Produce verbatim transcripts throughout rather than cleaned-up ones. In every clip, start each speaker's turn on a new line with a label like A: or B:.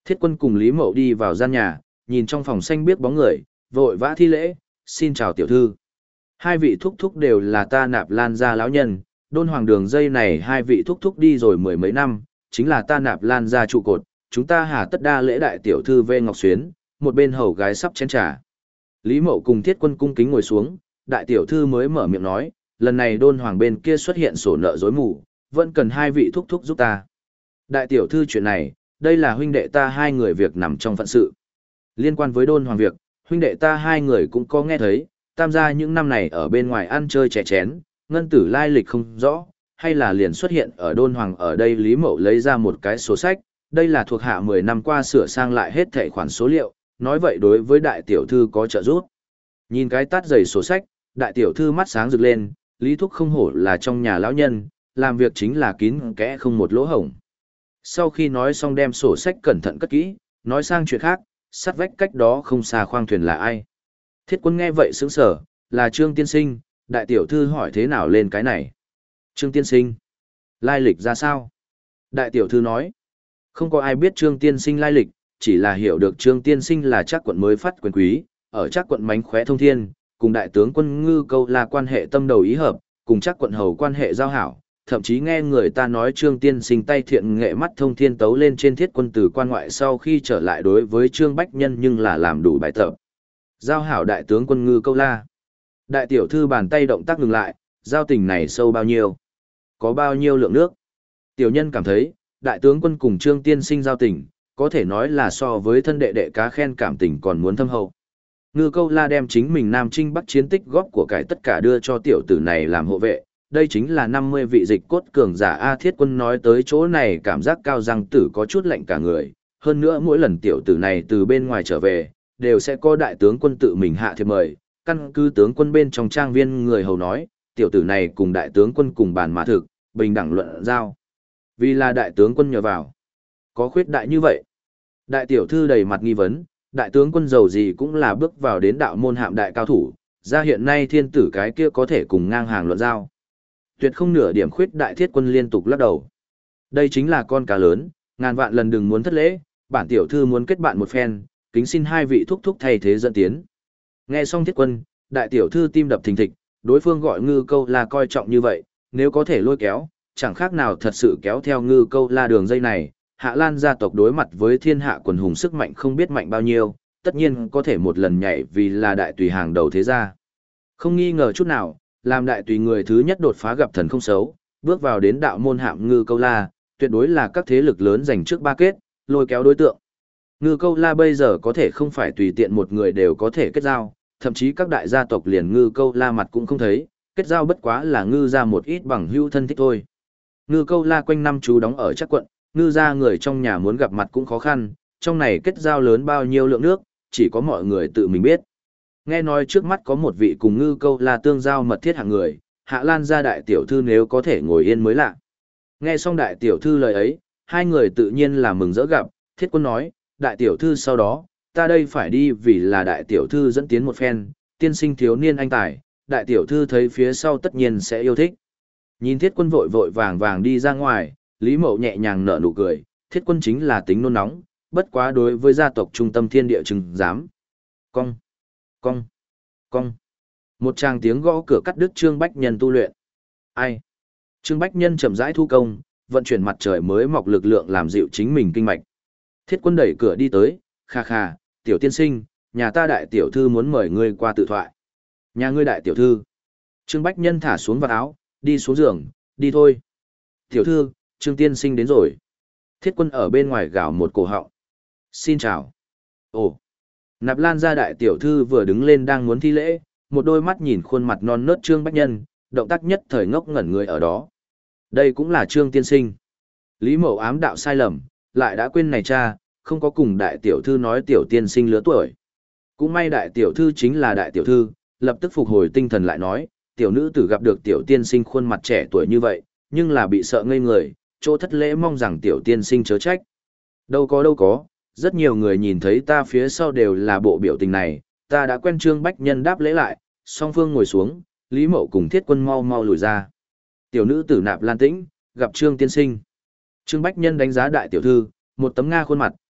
A: Thiết Quân cùng Lý Mậu đi vào gian nhà, nhìn trong phòng xanh biếc bóng người, vội vã thi lễ, xin chào tiểu thư. Hai vị thúc thúc đều là ta Nạp Lan gia lão nhân, đôn hoàng đường dây này hai vị thúc thúc đi rồi mười mấy năm, chính là ta Nạp Lan gia trụ cột, chúng ta hà tất đa lễ đại tiểu thư Vê Ngọc Xuyến, một bên hầu gái sắp chén trà. Lý Mậu cùng Thiết Quân cung kính ngồi xuống, đại tiểu thư mới mở miệng nói, lần này đôn hoàng bên kia xuất hiện sổ nợ dối mù, vẫn cần hai vị thúc thúc giúp ta. Đại tiểu thư chuyện này, đây là huynh đệ ta hai người việc nằm trong phận sự. Liên quan với đôn hoàng việc, huynh đệ ta hai người cũng có nghe thấy, tam gia những năm này ở bên ngoài ăn chơi chè chén, ngân tử lai lịch không rõ, hay là liền xuất hiện ở đôn hoàng ở đây. Lý Mậu lấy ra một cái sổ sách, đây là thuộc hạ mười năm qua sửa sang lại hết thảy khoản số liệu, nói vậy đối với đại tiểu thư có trợ giúp. Nhìn cái tát dày sổ sách, đại tiểu thư mắt sáng rực lên, Lý Thúc không hổ là trong nhà lão nhân, làm việc chính là kín kẽ không một lỗ hổng. Sau khi nói xong đem sổ sách cẩn thận cất kỹ, nói sang chuyện khác, sát vách cách đó không xa khoang thuyền là ai. Thiết Quân nghe vậy sững sờ, là Trương Tiên Sinh, đại tiểu thư hỏi thế nào lên cái này. Trương Tiên Sinh, lai lịch ra sao? Đại tiểu thư nói, không có ai biết Trương Tiên Sinh lai lịch, chỉ là hiểu được Trương Tiên Sinh là Trác quận mới phát quyền quý, ở Trác quận mánh khóe thông thiên, cùng đại tướng quân Ngư Câu là quan hệ tâm đầu ý hợp, cùng Trác quận hầu quan hệ giao hảo, thậm chí nghe người ta nói Trương Tiên Sinh tay thiện nghệ mắt thông thiên tấu lên trên Thiết Quân từ quan ngoại sau khi trở lại đối với Trương Bách Nhân nhưng là làm đủ bài tập. Giao hảo đại tướng quân Ngư Câu La. Đại tiểu thư bàn tay động tác ngừng lại, giao tình này sâu bao nhiêu? Có bao nhiêu lượng nước? Tiểu nhân cảm thấy, đại tướng quân cùng Trương Tiên Sinh giao tình, có thể nói là so với thân đệ đệ cá khen cảm tình còn muốn thâm hậu. Ngư Câu La đem chính mình Nam Trinh Bắc chiến tích góp của cải tất cả đưa cho tiểu tử này làm hộ vệ, đây chính là năm mươi vị dịch cốt cường giả. A Thiết Quân nói tới chỗ này cảm giác cao răng tử có chút lạnh cả người, hơn nữa mỗi lần tiểu tử này từ bên ngoài trở về, đều sẽ có đại tướng quân tự mình hạ thiệp mời, căn cứ tướng quân bên trong trang viên người hầu nói, tiểu tử này cùng đại tướng quân cùng bàn mà thực, bình đẳng luận giao. Vì là đại tướng quân nhờ vào, có khuyết đại như vậy. Đại tiểu thư đầy mặt nghi vấn, đại tướng quân giàu gì cũng là bước vào đến đạo môn hạm đại cao thủ, ra hiện nay thiên tử cái kia có thể cùng ngang hàng luận giao. Tuyệt không nửa điểm khuyết đại. Thiết Quân liên tục lắc đầu. Đây chính là con cá lớn, ngàn vạn lần đừng muốn thất lễ, bản tiểu thư muốn kết bạn một phen, kính xin hai vị thúc thúc thay thế dẫn tiến. Nghe xong Thiết Quân, đại tiểu thư tim đập thình thịch, đối phương gọi Ngư Câu La coi trọng như vậy, nếu có thể lôi kéo, chẳng khác nào thật sự kéo theo Ngư Câu La đường dây này, Hạ Lan gia tộc đối mặt với thiên hạ quần hùng sức mạnh không biết mạnh bao nhiêu, tất nhiên có thể một lần nhảy vì là đại tùy hàng đầu thế gia. Không nghi ngờ chút nào, làm đại tùy người thứ nhất đột phá gặp thần không xấu, bước vào đến đạo môn hạm Ngư Câu La, tuyệt đối là các thế lực lớn giành trước ba kết, lôi kéo đối tượng. Ngư Câu La bây giờ có thể không phải tùy tiện một người đều có thể kết giao, thậm chí các đại gia tộc liền Ngư Câu La mặt cũng không thấy, kết giao bất quá là ngư ra một ít bằng hữu thân thích thôi. Ngư Câu La quanh năm chú đóng ở Trác quận, ngư ra người trong nhà muốn gặp mặt cũng khó khăn, trong này kết giao lớn bao nhiêu lượng nước, chỉ có mọi người tự mình biết. Nghe nói trước mắt có một vị cùng Ngư Câu La tương giao mật thiết hạng người, Hạ Lan gia đại tiểu thư nếu có thể ngồi yên mới lạ. Nghe xong đại tiểu thư lời ấy, hai người tự nhiên là mừng rỡ gặp. Thiết Quân nói, đại tiểu thư sau đó, ta đây phải đi vì là đại tiểu thư dẫn tiến một phen, tiên sinh thiếu niên anh tài, đại tiểu thư thấy phía sau tất nhiên sẽ yêu thích. Nhìn Thiết Quân vội vội vàng vàng đi ra ngoài, Lý Mậu nhẹ nhàng nở nụ cười, Thiết Quân chính là tính nôn nóng, bất quá đối với gia tộc trung tâm thiên địa chừng dám. Cong, cong, cong. Một tràng tiếng gõ cửa cắt đứt Trương Bách Nhân tu luyện. Ai? Trương Bách Nhân chậm rãi thu công, vận chuyển mặt trời mới mọc lực lượng làm dịu chính mình kinh mạch. Thiết Quân đẩy cửa đi tới, kha kha, tiểu tiên sinh, nhà ta đại tiểu thư muốn mời ngươi qua tự thoại. Nhà ngươi đại tiểu thư. Trương Bách Nhân thả xuống vạt áo, đi xuống giường, đi thôi. Tiểu thư, Trương tiên sinh đến rồi. Thiết Quân ở bên ngoài gào một cổ họng. Xin chào. Ồ. Nạp Lan gia đại tiểu thư vừa đứng lên đang muốn thi lễ, một đôi mắt nhìn khuôn mặt non nớt Trương Bách Nhân, động tác nhất thời ngốc ngẩn người ở đó. Đây cũng là Trương tiên sinh. Lý Mậu ám đạo sai lầm, lại đã quên này cha, không có cùng đại tiểu thư nói tiểu tiên sinh lứa tuổi. Cũng may đại tiểu thư chính là đại tiểu thư, lập tức phục hồi tinh thần lại nói, tiểu nữ tử gặp được tiểu tiên sinh khuôn mặt trẻ tuổi như vậy, nhưng là bị sợ ngây người, chỗ thất lễ mong rằng tiểu tiên sinh chớ trách. Đâu có đâu có, rất nhiều người nhìn thấy ta phía sau đều là bộ biểu tình này, ta đã quen. Trương Bách Nhân đáp lễ lại, song phương ngồi xuống, Lý Mậu cùng Thiết Quân mau mau lùi ra. Tiểu nữ tử Nạp Lan Tĩnh, gặp Trương tiên sinh. Trương Bách Nhân đánh giá đại tiểu thư, một tấm nga khuôn mặt,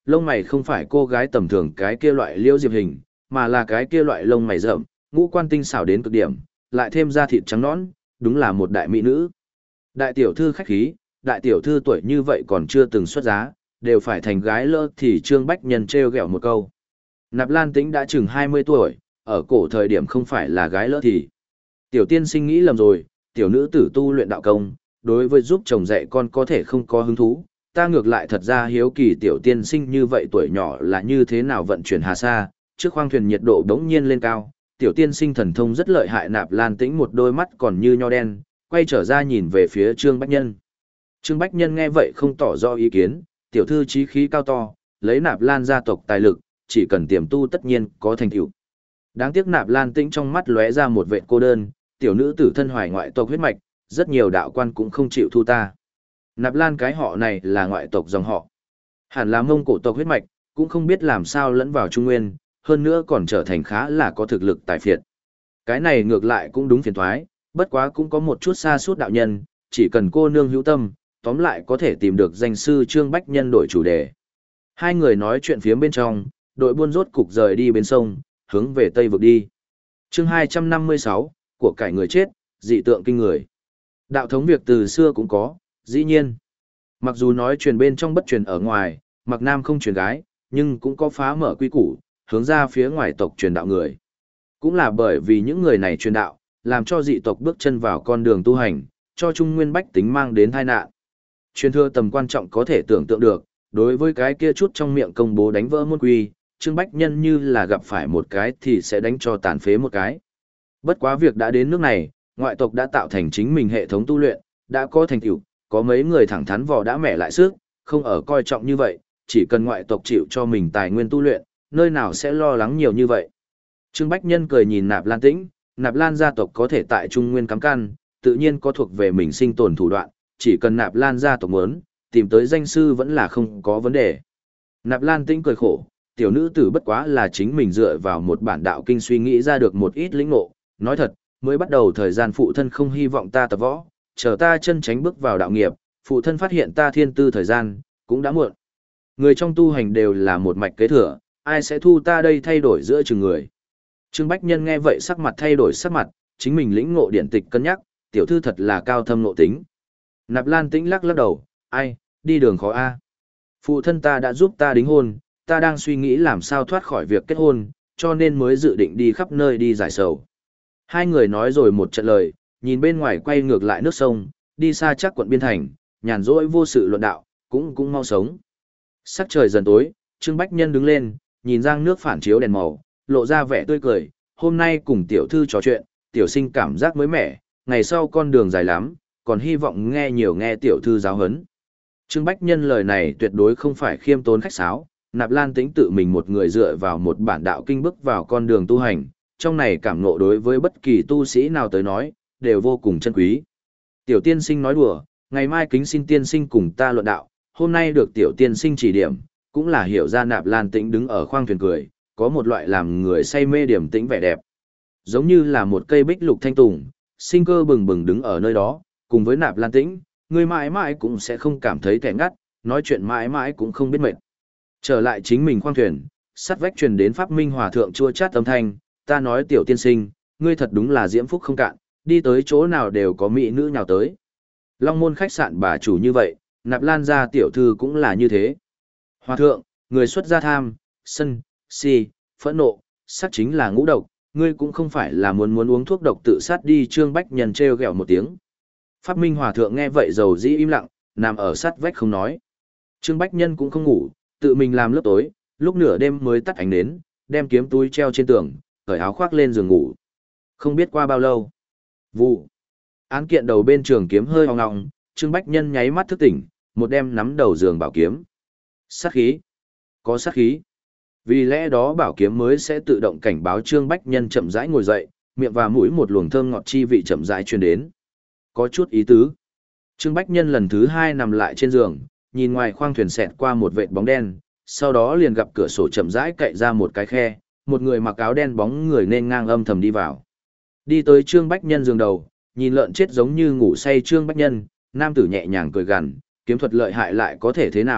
A: lông mày không phải cô gái tầm thường cái kia loại Liễu Diệp hình, mà là cái kia loại lông mày rậm, ngũ quan tinh xảo đến cực điểm, lại thêm da thịt trắng nõn, đúng là một đại mỹ nữ. Đại tiểu thư khách khí, đại tiểu thư tuổi như vậy còn chưa từng xuất giá, đều phải thành gái lỡ thì Trương Bách Nhân trêu ghẹo một câu. Nạp Lan Tĩnh đã chừng hai mươi tuổi, ở cổ thời điểm không phải là gái lỡ thì. Tiểu tiên sinh nghĩ lầm rồi, tiểu nữ tử tu luyện đạo công, đối với giúp chồng dạy con có thể không có hứng thú. Ta ngược lại thật ra hiếu kỳ tiểu tiên sinh như vậy tuổi nhỏ là như thế nào vận chuyển hà sa, trước khoang thuyền nhiệt độ đống nhiên lên cao, tiểu tiên sinh thần thông rất lợi hại. Nạp Lan Tĩnh một đôi mắt còn như nho đen, quay trở ra nhìn về phía Trương Bách Nhân. Trương Bách Nhân nghe vậy không tỏ rõ ý kiến, tiểu thư chí khí cao to, lấy Nạp Lan gia tộc tài lực, chỉ cần tiềm tu tất nhiên có thành tựu. Đáng tiếc Nạp Lan Tĩnh trong mắt lóe ra một vẻ cô đơn, tiểu nữ tử thân hoài ngoại tộc huyết mạch, rất nhiều đạo quan cũng không chịu thu ta. Nạp Lan cái họ này là ngoại tộc dòng họ, hẳn là Mông Cổ tộc huyết mạch, cũng không biết làm sao lẫn vào Trung Nguyên, hơn nữa còn trở thành khá là có thực lực tài phiệt. Cái này ngược lại cũng đúng phiền toái, bất quá cũng có một chút xa suốt đạo nhân, chỉ cần cô nương hữu tâm, tóm lại có thể tìm được danh sư Trương Bách Nhân đổi chủ đề. Hai người nói chuyện phía bên trong, đội buôn rốt cục rời đi bên sông, hướng về Tây vực đi. Chương hai trăm năm mươi sáu, của cải người chết, dị tượng kinh người. Đạo thống việc từ xưa cũng có, dĩ nhiên. Mặc dù nói truyền bên trong bất truyền ở ngoài, mặc nam không truyền gái, nhưng cũng có phá mở quy củ, hướng ra phía ngoài tộc truyền đạo người. Cũng là bởi vì những người này truyền đạo, làm cho dị tộc bước chân vào con đường tu hành, cho Trung Nguyên bách tính mang đến tai nạn. Truyền thừa tầm quan trọng có thể tưởng tượng được, đối với cái kia chút trong miệng công bố đánh vỡ môn quy, Trương Bách Nhân như là gặp phải một cái thì sẽ đánh cho tàn phế một cái. Bất quá việc đã đến nước này, ngoại tộc đã tạo thành chính mình hệ thống tu luyện, đã có thành tựu, có mấy người thẳng thắn vò đã mẻ lại sức, không ở coi trọng như vậy, chỉ cần ngoại tộc chịu cho mình tài nguyên tu luyện, nơi nào sẽ lo lắng nhiều như vậy. Trương Bách Nhân cười nhìn Nạp Lan Tĩnh, Nạp Lan gia tộc có thể tại Trung Nguyên cắm căn, tự nhiên có thuộc về mình sinh tồn thủ đoạn, chỉ cần Nạp Lan gia tộc muốn, tìm tới danh sư vẫn là không có vấn đề. Nạp Lan Tĩnh cười khổ, tiểu nữ tử bất quá là chính mình dựa vào một bản đạo kinh suy nghĩ ra được một ít lĩnh ngộ, nói thật, mới bắt đầu thời gian phụ thân không hy vọng ta tập võ, chờ ta chân tránh bước vào đạo nghiệp, phụ thân phát hiện ta thiên tư thời gian, cũng đã muộn. Người trong tu hành đều là một mạch kế thừa, ai sẽ thu ta đây thay đổi giữa chừng người. Trương Bách Nhân nghe vậy sắc mặt thay đổi sắc mặt, chính mình lĩnh ngộ điển tịch cân nhắc, tiểu thư thật là cao thâm ngộ tính. Nạp Lan Tĩnh lắc lắc đầu, ai, đi đường khó a. Phụ thân ta đã giúp ta đính hôn, ta đang suy nghĩ làm sao thoát khỏi việc kết hôn, cho nên mới dự định đi khắp nơi đi giải sầu. Hai người nói rồi một trận lời, nhìn bên ngoài quay ngược lại nước sông, đi xa chắc quận biên thành, nhàn rỗi vô sự luận đạo, cũng cũng mau sống. Sắc trời dần tối, Trương Bách Nhân đứng lên, nhìn giang nước phản chiếu đèn màu, lộ ra vẻ tươi cười, hôm nay cùng tiểu thư trò chuyện, tiểu sinh cảm giác mới mẻ, ngày sau con đường dài lắm, còn hy vọng nghe nhiều nghe tiểu thư giáo huấn. Trương Bách Nhân lời này tuyệt đối không phải khiêm tốn khách sáo, Nạp Lan Tĩnh tự mình một người dựa vào một bản đạo kinh bước vào con đường tu hành, trong này cảm ngộ đối với bất kỳ tu sĩ nào tới nói, đều vô cùng chân quý. Tiểu tiên sinh nói đùa, ngày mai kính xin tiên sinh cùng ta luận đạo, hôm nay được tiểu tiên sinh chỉ điểm, cũng là hiểu ra Nạp Lan Tĩnh đứng ở khoang thuyền cười, có một loại làm người say mê điểm tĩnh vẻ đẹp. Giống như là một cây bích lục thanh tùng, sinh cơ bừng bừng đứng ở nơi đó, cùng với Nạp Lan Tĩnh, người mãi mãi cũng sẽ không cảm thấy kẻ ngắt, nói chuyện mãi mãi cũng không biết mệt. Trở lại chính mình khoang thuyền, sắt vách truyền đến Pháp Minh Hòa thượng chua chát âm thanh, ta nói tiểu tiên sinh, ngươi thật đúng là diễm phúc không cạn, đi tới chỗ nào đều có mỹ nữ nhào tới. Long môn khách sạn bà chủ như vậy, Nạp Lan gia tiểu thư cũng là như thế. Hòa thượng, người xuất gia tham, sân, si, phẫn nộ, sắc chính là ngũ độc, ngươi cũng không phải là muốn muốn uống thuốc độc tự sát đi. Trương Bách Nhân trêu ghẹo một tiếng. Pháp Minh Hòa thượng nghe vậy dầu dĩ im lặng, nằm ở sát vách không nói. Trương Bách Nhân cũng không ngủ, tự mình làm lớp tối, lúc nửa đêm mới tắt ánh nến, đem kiếm túi treo trên tường, cởi áo khoác lên giường ngủ. Không biết qua bao lâu. Vụ. Án kiện đầu bên trường kiếm hơi ong ong, Trương Bách Nhân nháy mắt thức tỉnh, một đem nắm đầu giường bảo kiếm. Sát khí. Có sát khí. Vì lẽ đó bảo kiếm mới sẽ tự động cảnh báo Trương Bách Nhân chậm rãi ngồi dậy, miệng và mũi một luồng thơm ngọt chi vị chậm rãi truyền đến. Có chút ý tứ. Trương Bách Nhân lần thứ hai nằm lại trên giường, nhìn ngoài khoang thuyền xẹt qua một vệt bóng đen, sau đó liền gặp cửa sổ chậm rãi cậy ra một cái khe, một người mặc áo đen bóng người nên ngang âm thầm đi vào. Đi tới Trương Bách Nhân giường đầu, nhìn lợn chết giống như ngủ say Trương Bách Nhân, nam tử nhẹ nhàng cười gằn, kiếm thuật lợi hại lại có thể thế nào,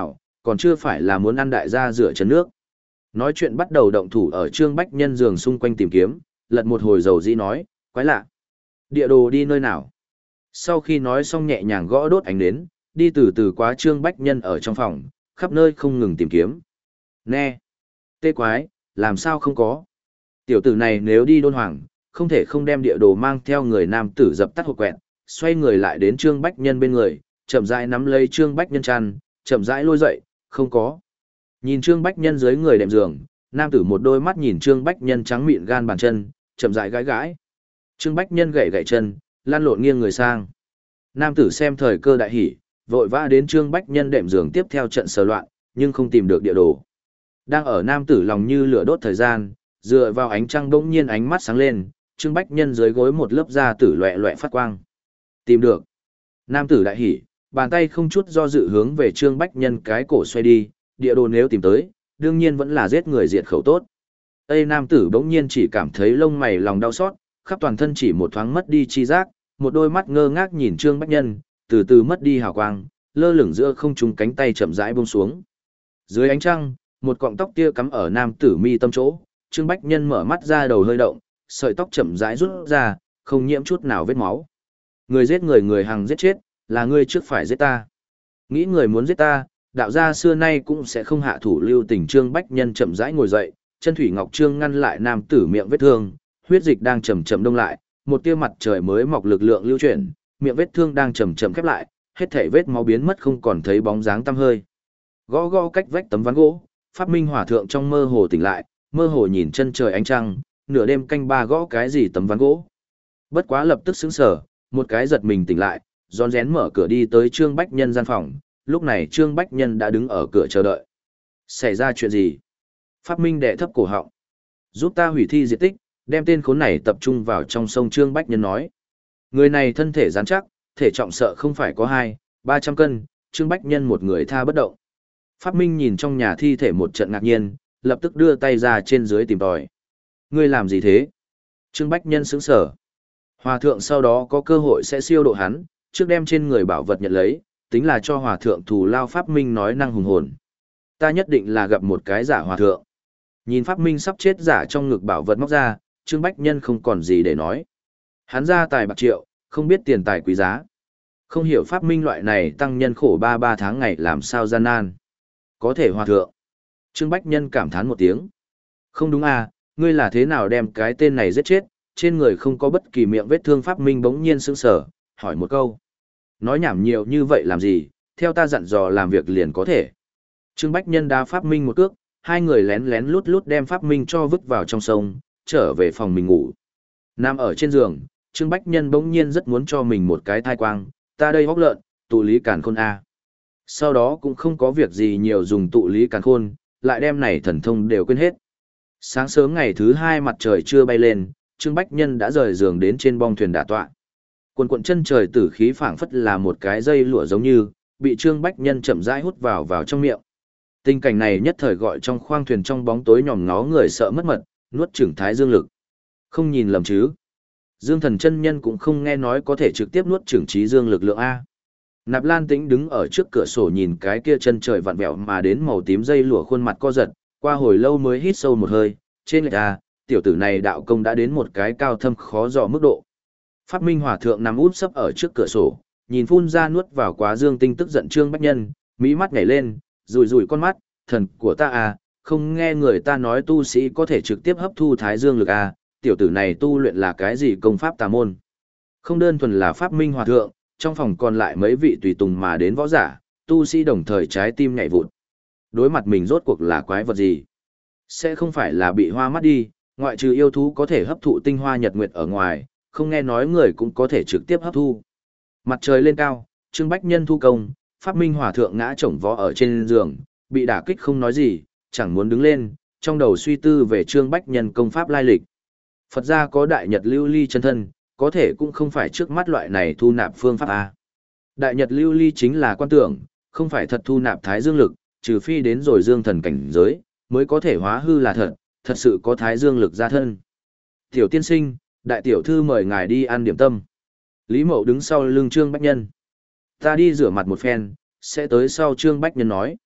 A: còn chưa phải là muốn ăn đại gia rửa chân nước. Nói chuyện bắt đầu động thủ ở Trương Bách Nhân giường xung quanh tìm kiếm, lật một hồi dầu dĩ nói, quái lạ. Địa đồ đi nơi nào? Sau khi nói xong nhẹ nhàng gõ đốt ánh nến, đi từ từ qua Trương Bách Nhân ở trong phòng, khắp nơi không ngừng tìm kiếm. Nè! Tê quái, làm sao không có? Tiểu tử này nếu đi đôn hoàng, không thể không đem địa đồ mang theo người nam tử dập tắt hộp quẹt, xoay người lại đến Trương Bách Nhân bên người, chậm rãi nắm lấy Trương Bách Nhân chăn, chậm rãi lôi dậy, không có. Nhìn Trương Bách Nhân dưới người đệm giường, nam tử một đôi mắt nhìn Trương Bách Nhân trắng mịn gan bàn chân, chậm rãi gãi gãi. Trương Bách Nhân gậy gậy chân, lăn lộn nghiêng người sang. Nam tử xem thời cơ đại hỉ, vội vã đến Trương Bách Nhân đệm giường tiếp theo trận sờ loạn, nhưng không tìm được địa đồ. Đang ở nam tử lòng như lửa đốt thời gian, dựa vào ánh trăng bỗng nhiên ánh mắt sáng lên, Trương Bách Nhân dưới gối một lớp da tử loẹ loẹ phát quang. Tìm được. Nam tử đại hỉ, bàn tay không chút do dự hướng về Trương Bách Nhân cái cổ xoay đi, địa đồ nếu tìm tới, đương nhiên vẫn là giết người diệt khẩu tốt. Tây nam tử bỗng nhiên chỉ cảm thấy lông mày lòng đau xót, khắp toàn thân chỉ một thoáng mất đi chi giác, một đôi mắt ngơ ngác nhìn Trương Bách Nhân, từ từ mất đi hào quang, lơ lửng giữa không trung cánh tay chậm rãi buông xuống. Dưới ánh trăng, một cọng tóc tia cắm ở nam tử mi tâm chỗ, Trương Bách Nhân mở mắt ra đầu hơi động, sợi tóc chậm rãi rút ra, không nhiễm chút nào vết máu. Người giết người người hằng giết chết, là ngươi trước phải giết ta. Nghĩ người muốn giết ta, đạo gia xưa nay cũng sẽ không hạ thủ lưu tình. Trương Bách Nhân chậm rãi ngồi dậy, chân thủy ngọc trương ngăn lại nam tử miệng vết thương, huyết dịch đang chậm chậm đông lại, một tia mặt trời mới mọc lực lượng lưu chuyển, miệng vết thương đang chậm chậm khép lại, hết thảy vết máu biến mất không còn thấy bóng dáng tăm hơi. Gõ gõ cách vách tấm ván gỗ, Pháp Minh Hòa thượng trong mơ hồ tỉnh lại, mơ hồ nhìn chân trời ánh trăng, nửa đêm canh ba gõ cái gì tấm ván gỗ. Bất quá lập tức sững sờ, một cái giật mình tỉnh lại, rón rén mở cửa đi tới Trương Bách Nhân gian phòng, lúc này Trương Bách Nhân đã đứng ở cửa chờ đợi. Xảy ra chuyện gì? Pháp Minh đệ thấp cổ họng. Giúp ta hủy thi diệt tích, đem tên khốn này tập trung vào trong sông. Trương Bách Nhân nói. Người này thân thể rắn chắc, thể trọng sợ không phải có hai, ba trăm cân, Trương Bách Nhân một người tha bất động. Pháp Minh nhìn trong nhà thi thể một trận ngạc nhiên, lập tức đưa tay ra trên dưới tìm tòi. Ngươi làm gì thế? Trương Bách Nhân sững sờ. Hòa thượng sau đó có cơ hội sẽ siêu độ hắn, trước đem trên người bảo vật nhận lấy, tính là cho hòa thượng thù lao. Pháp Minh nói năng hùng hồn. Ta nhất định là gặp một cái giả hòa thượng. Nhìn Pháp Minh sắp chết giả trong ngực bảo vật móc ra, Trương Bách Nhân không còn gì để nói. Hắn ra tài bạc triệu, không biết tiền tài quý giá. Không hiểu Pháp Minh loại này tăng nhân khổ ba ba tháng ngày làm sao gian nan. Có thể hòa thượng. Trương Bách Nhân cảm thán một tiếng. Không đúng à, ngươi là thế nào đem cái tên này giết chết, trên người không có bất kỳ miệng vết thương. Pháp Minh bỗng nhiên sững sờ, hỏi một câu. Nói nhảm nhiều như vậy làm gì, theo ta dặn dò làm việc liền có thể. Trương Bách Nhân đá Pháp Minh một cước, hai người lén lén lút lút đem Pháp Minh cho vứt vào trong sông, trở về phòng mình ngủ. Nằm ở trên giường, Trương Bách Nhân bỗng nhiên rất muốn cho mình một cái thai quang, ta đây hóc lợn, tụ lý càn khôn A. Sau đó cũng không có việc gì nhiều dùng tụ lý càn khôn, lại đem này thần thông đều quên hết. Sáng sớm ngày thứ hai mặt trời chưa bay lên, Trương Bách Nhân đã rời giường đến trên bong thuyền đả tọa. Quần quần chân trời tử khí phảng phất là một cái dây lụa giống như, bị Trương Bách Nhân chậm rãi hút vào vào trong miệng. Tình cảnh này nhất thời gọi trong khoang thuyền trong bóng tối nhòm ngó người sợ mất mật, nuốt chửng thái dương lực. Không nhìn lầm chứ? Dương Thần chân nhân cũng không nghe nói có thể trực tiếp nuốt chửng trí dương lực lượng a. Nạp Lan Tĩnh đứng ở trước cửa sổ nhìn cái kia chân trời vặn vẹo mà đến màu tím dây lụa, khuôn mặt co giật, qua hồi lâu mới hít sâu một hơi, trên lệch a, tiểu tử này đạo công đã đến một cái cao thâm khó dò mức độ. Pháp Minh Hòa thượng nằm úp sấp ở trước cửa sổ, nhìn phun ra nuốt vào quá dương tinh tức giận Trương Bách Nhân, mỹ mắt nhảy lên, rủi rủi con mắt, thần của ta à, không nghe người ta nói tu sĩ có thể trực tiếp hấp thu thái dương lực à, tiểu tử này tu luyện là cái gì công pháp tà môn. Không đơn thuần là Pháp Minh Hòa thượng, trong phòng còn lại mấy vị tùy tùng mà đến võ giả, tu sĩ đồng thời trái tim nhảy vụt. Đối mặt mình rốt cuộc là quái vật gì? Sẽ không phải là bị hoa mắt đi, ngoại trừ yêu thú có thể hấp thụ tinh hoa nhật nguyệt ở ngoài, không nghe nói người cũng có thể trực tiếp hấp thu. Mặt trời lên cao, Trương Bách Nhân thu công, Pháp Minh Hòa thượng ngã chồng vó ở trên giường, bị đả kích không nói gì, chẳng muốn đứng lên, trong đầu suy tư về Trương Bách Nhân công pháp lai lịch. Phật gia có đại nhật lưu ly chân thân, có thể cũng không phải trước mắt loại này thu nạp phương pháp A. Đại nhật lưu ly chính là quan tưởng, không phải thật thu nạp thái dương lực, trừ phi đến rồi dương thần cảnh giới, mới có thể hóa hư là thật, thật sự có thái dương lực ra thân. Tiểu tiên sinh, đại tiểu thư mời ngài đi ăn điểm tâm. Lý Mậu đứng sau lưng Trương Bách Nhân. Ta đi rửa mặt một phen, sẽ tới sau. Trương Bách Nhân nói.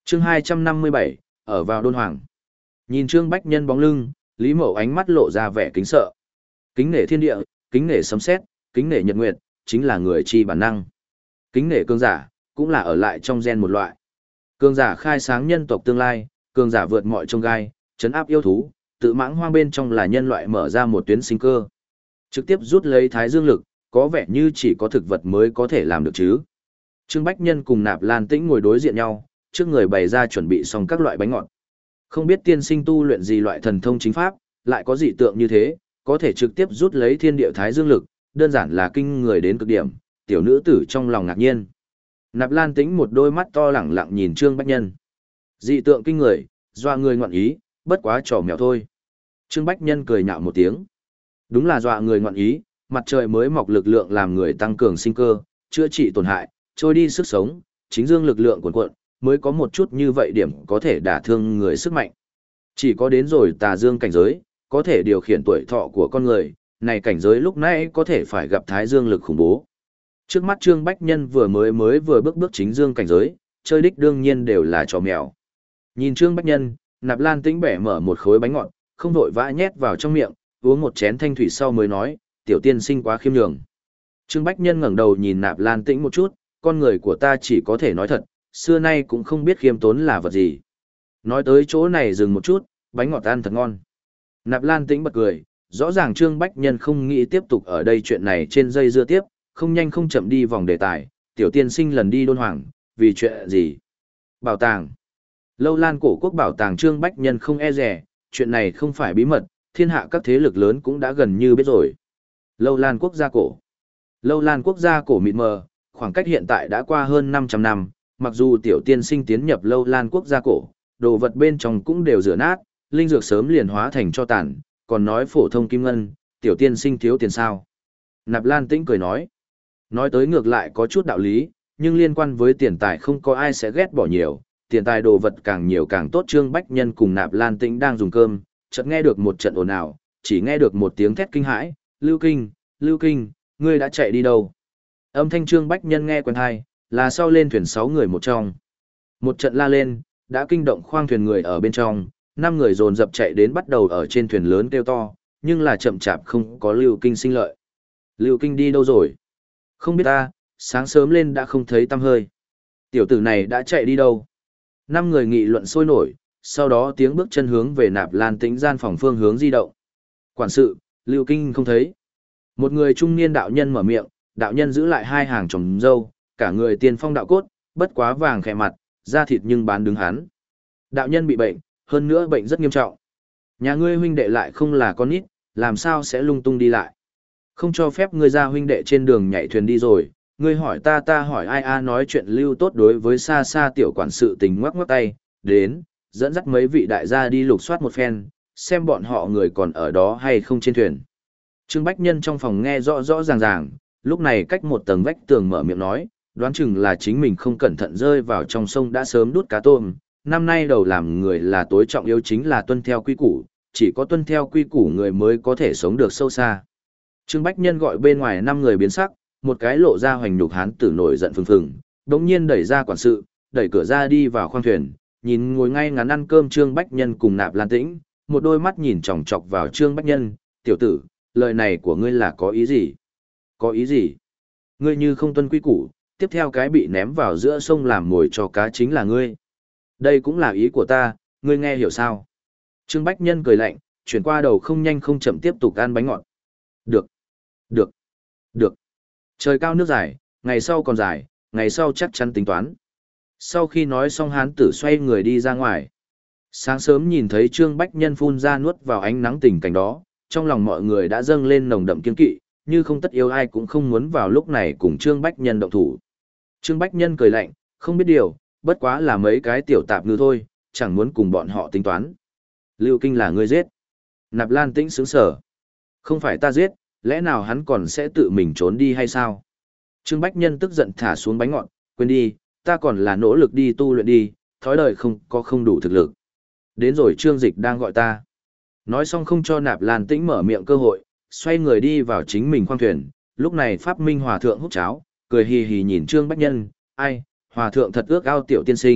A: Chương hai trăm năm mươi bảy, ở vào đôn hoàng. Nhìn Trương Bách Nhân bóng lưng, Lý Mậu ánh mắt lộ ra vẻ kính sợ. Kính nể thiên địa, kính nể sấm sét, kính nể nhật nguyệt, chính là người chi bản năng. Kính nể cường giả, cũng là ở lại trong gen một loại. Cường giả khai sáng nhân tộc tương lai, cường giả vượt mọi chông gai, trấn áp yêu thú, tự mãng hoang bên trong là nhân loại mở ra một tuyến sinh cơ. Trực tiếp rút lấy thái dương lực, có vẻ như chỉ có thực vật mới có thể làm được chứ. Trương Bách Nhân cùng Nạp Lan Tĩnh ngồi đối diện nhau, trước người bày ra chuẩn bị xong các loại bánh ngọt. Không biết tiên sinh tu luyện gì loại thần thông chính pháp, lại có dị tượng như thế, có thể trực tiếp rút lấy thiên địa thái dương lực, đơn giản là kinh người đến cực điểm, tiểu nữ tử trong lòng ngạc nhiên. Nạp Lan Tĩnh một đôi mắt to lẳng lặng nhìn Trương Bách Nhân. Dị tượng kinh người, dọa người ngoạn ý, bất quá trò mèo thôi. Trương Bách Nhân cười nhạo một tiếng. Đúng là dọa người ngoạn ý, mặt trời mới mọc lực lượng làm người tăng cường sinh cơ, chữa trị tổn hại, trôi đi sức sống, chính dương lực lượng cuồn cuộn, mới có một chút như vậy điểm có thể đả thương người sức mạnh. Chỉ có đến rồi tà dương cảnh giới, có thể điều khiển tuổi thọ của con người, này cảnh giới lúc nãy có thể phải gặp thái dương lực khủng bố. Trước mắt Trương Bách Nhân vừa mới mới vừa bước bước chính dương cảnh giới, chơi đích đương nhiên đều là trò mèo. Nhìn Trương Bách Nhân, Nạp Lan Tĩnh bẻ mở một khối bánh ngọt, không vội vã nhét vào trong miệng, uống một chén thanh thủy sau mới nói, tiểu tiên sinh quá khiêm nhường. Trương Bách Nhân ngẩng đầu nhìn Nạp Lan Tĩnh một chút, con người của ta chỉ có thể nói thật, xưa nay cũng không biết khiêm tốn là vật gì. Nói tới chỗ này dừng một chút, bánh ngọt ăn thật ngon. Nạp Lan Tĩnh bật cười, rõ ràng Trương Bách Nhân không nghĩ tiếp tục ở đây chuyện này trên dây dưa tiếp, không nhanh không chậm đi vòng đề tài, tiểu tiên sinh lần đi đôn hoàng, vì chuyện gì? Bảo tàng. Lâu Lan cổ quốc bảo tàng Trương Bách Nhân không e rẻ, chuyện này không phải bí mật, thiên hạ các thế lực lớn cũng đã gần như biết rồi. Lâu Lan quốc gia cổ. Lâu Lan quốc gia cổ mịt mờ, khoảng cách hiện tại đã qua hơn năm trăm năm, mặc dù tiểu tiên sinh tiến nhập Lâu Lan quốc gia cổ, đồ vật bên trong cũng đều rửa nát, linh dược sớm liền hóa thành cho tàn, còn nói phổ thông kim ngân, tiểu tiên sinh thiếu tiền sao? Nạp Lan Tĩnh cười nói. Nói tới ngược lại có chút đạo lý, nhưng liên quan với tiền tài không có ai sẽ ghét bỏ nhiều, tiền tài đồ vật càng nhiều càng tốt. Trương Bách Nhân cùng Nạp Lan Tĩnh đang dùng cơm, chợt nghe được một trận ồn ào, chỉ nghe được một tiếng thét kinh hãi, Lưu Kinh, Lưu Kinh, ngươi đã chạy đi đâu? Âm thanh Trương Bách Nhân nghe quen tai, là sau lên thuyền sáu người một trong. Một trận la lên, đã kinh động khoang thuyền người ở bên trong, năm người dồn dập chạy đến bắt đầu ở trên thuyền lớn kêu to, nhưng là chậm chạp không có Lưu Kinh sinh lợi. Lưu Kinh đi đâu rồi? Không biết ta, sáng sớm lên đã không thấy tăm hơi. Tiểu tử này đã chạy đi đâu? Năm người nghị luận sôi nổi, sau đó tiếng bước chân hướng về Nạp Lan Tĩnh gian phòng phương hướng di động. Quản sự, Lưu Kinh không thấy. Một người trung niên đạo nhân mở miệng, đạo nhân giữ lại hai hàng tròm râu, cả người tiên phong đạo cốt, bất quá vàng khẽ mặt, da thịt nhưng bán đứng hắn. Đạo nhân bị bệnh, hơn nữa bệnh rất nghiêm trọng. Nhà ngươi huynh đệ lại không là con nít, làm sao sẽ lung tung đi lại? Không cho phép ngươi ra huynh đệ trên đường nhảy thuyền đi rồi, ngươi hỏi ta ta hỏi ai a nói chuyện lưu tốt đối với xa xa tiểu quản sự tình ngoắc ngoắc tay, đến, dẫn dắt mấy vị đại gia đi lục soát một phen, xem bọn họ người còn ở đó hay không trên thuyền. Trương Bách Nhân trong phòng nghe rõ rõ ràng ràng, lúc này cách một tầng vách tường mở miệng nói, đoán chừng là chính mình không cẩn thận rơi vào trong sông đã sớm đút cá tôm. Năm nay đầu làm người là tối trọng yếu chính là tuân theo quy củ, chỉ có tuân theo quy củ người mới có thể sống được sâu xa. Trương Bách Nhân gọi bên ngoài năm người biến sắc, một cái lộ ra hoành nhục hán tử nổi giận phừng phừng, đống nhiên đẩy ra quản sự, đẩy cửa ra đi vào khoang thuyền, nhìn ngồi ngay ngắn ăn cơm Trương Bách Nhân cùng Nạp Lan Tĩnh, một đôi mắt nhìn chòng chọc vào Trương Bách Nhân, tiểu tử, lời này của ngươi là có ý gì? Có ý gì? Ngươi như không tuân quy củ, tiếp theo cái bị ném vào giữa sông làm mồi cho cá chính là ngươi. Đây cũng là ý của ta, ngươi nghe hiểu sao? Trương Bách Nhân cười lạnh, chuyển qua đầu không nhanh không chậm tiếp tục ăn bánh ngọt. Được, được, được. Trời cao nước dài, ngày sau còn dài, ngày sau chắc chắn tính toán. Sau khi nói xong hán tử xoay người đi ra ngoài. Sáng sớm nhìn thấy Trương Bách Nhân phun ra nuốt vào ánh nắng tình cảnh đó, trong lòng mọi người đã dâng lên nồng đậm kiên kỵ, như không tất yếu ai cũng không muốn vào lúc này cùng Trương Bách Nhân động thủ. Trương Bách Nhân cười lạnh, không biết điều, bất quá là mấy cái tiểu tạp ngư thôi, chẳng muốn cùng bọn họ tính toán. Lưu Kinh là ngươi giết. Nạp Lan Tĩnh sững sờ. Không phải ta giết, lẽ nào hắn còn sẽ tự mình trốn đi hay sao? Trương Bách Nhân tức giận thả xuống bánh ngọt, quên đi, ta còn là nỗ lực đi tu luyện đi, thói đời không có không đủ thực lực. Đến rồi Trương Dịch đang gọi ta. Nói xong không cho Nạp Lan Tĩnh mở miệng cơ hội, xoay người đi vào chính mình khoang thuyền. Lúc này Pháp Minh Hòa Thượng hút cháo, cười hì hì nhìn Trương Bách Nhân, ai, Hòa Thượng thật ước ao tiểu tiên sinh,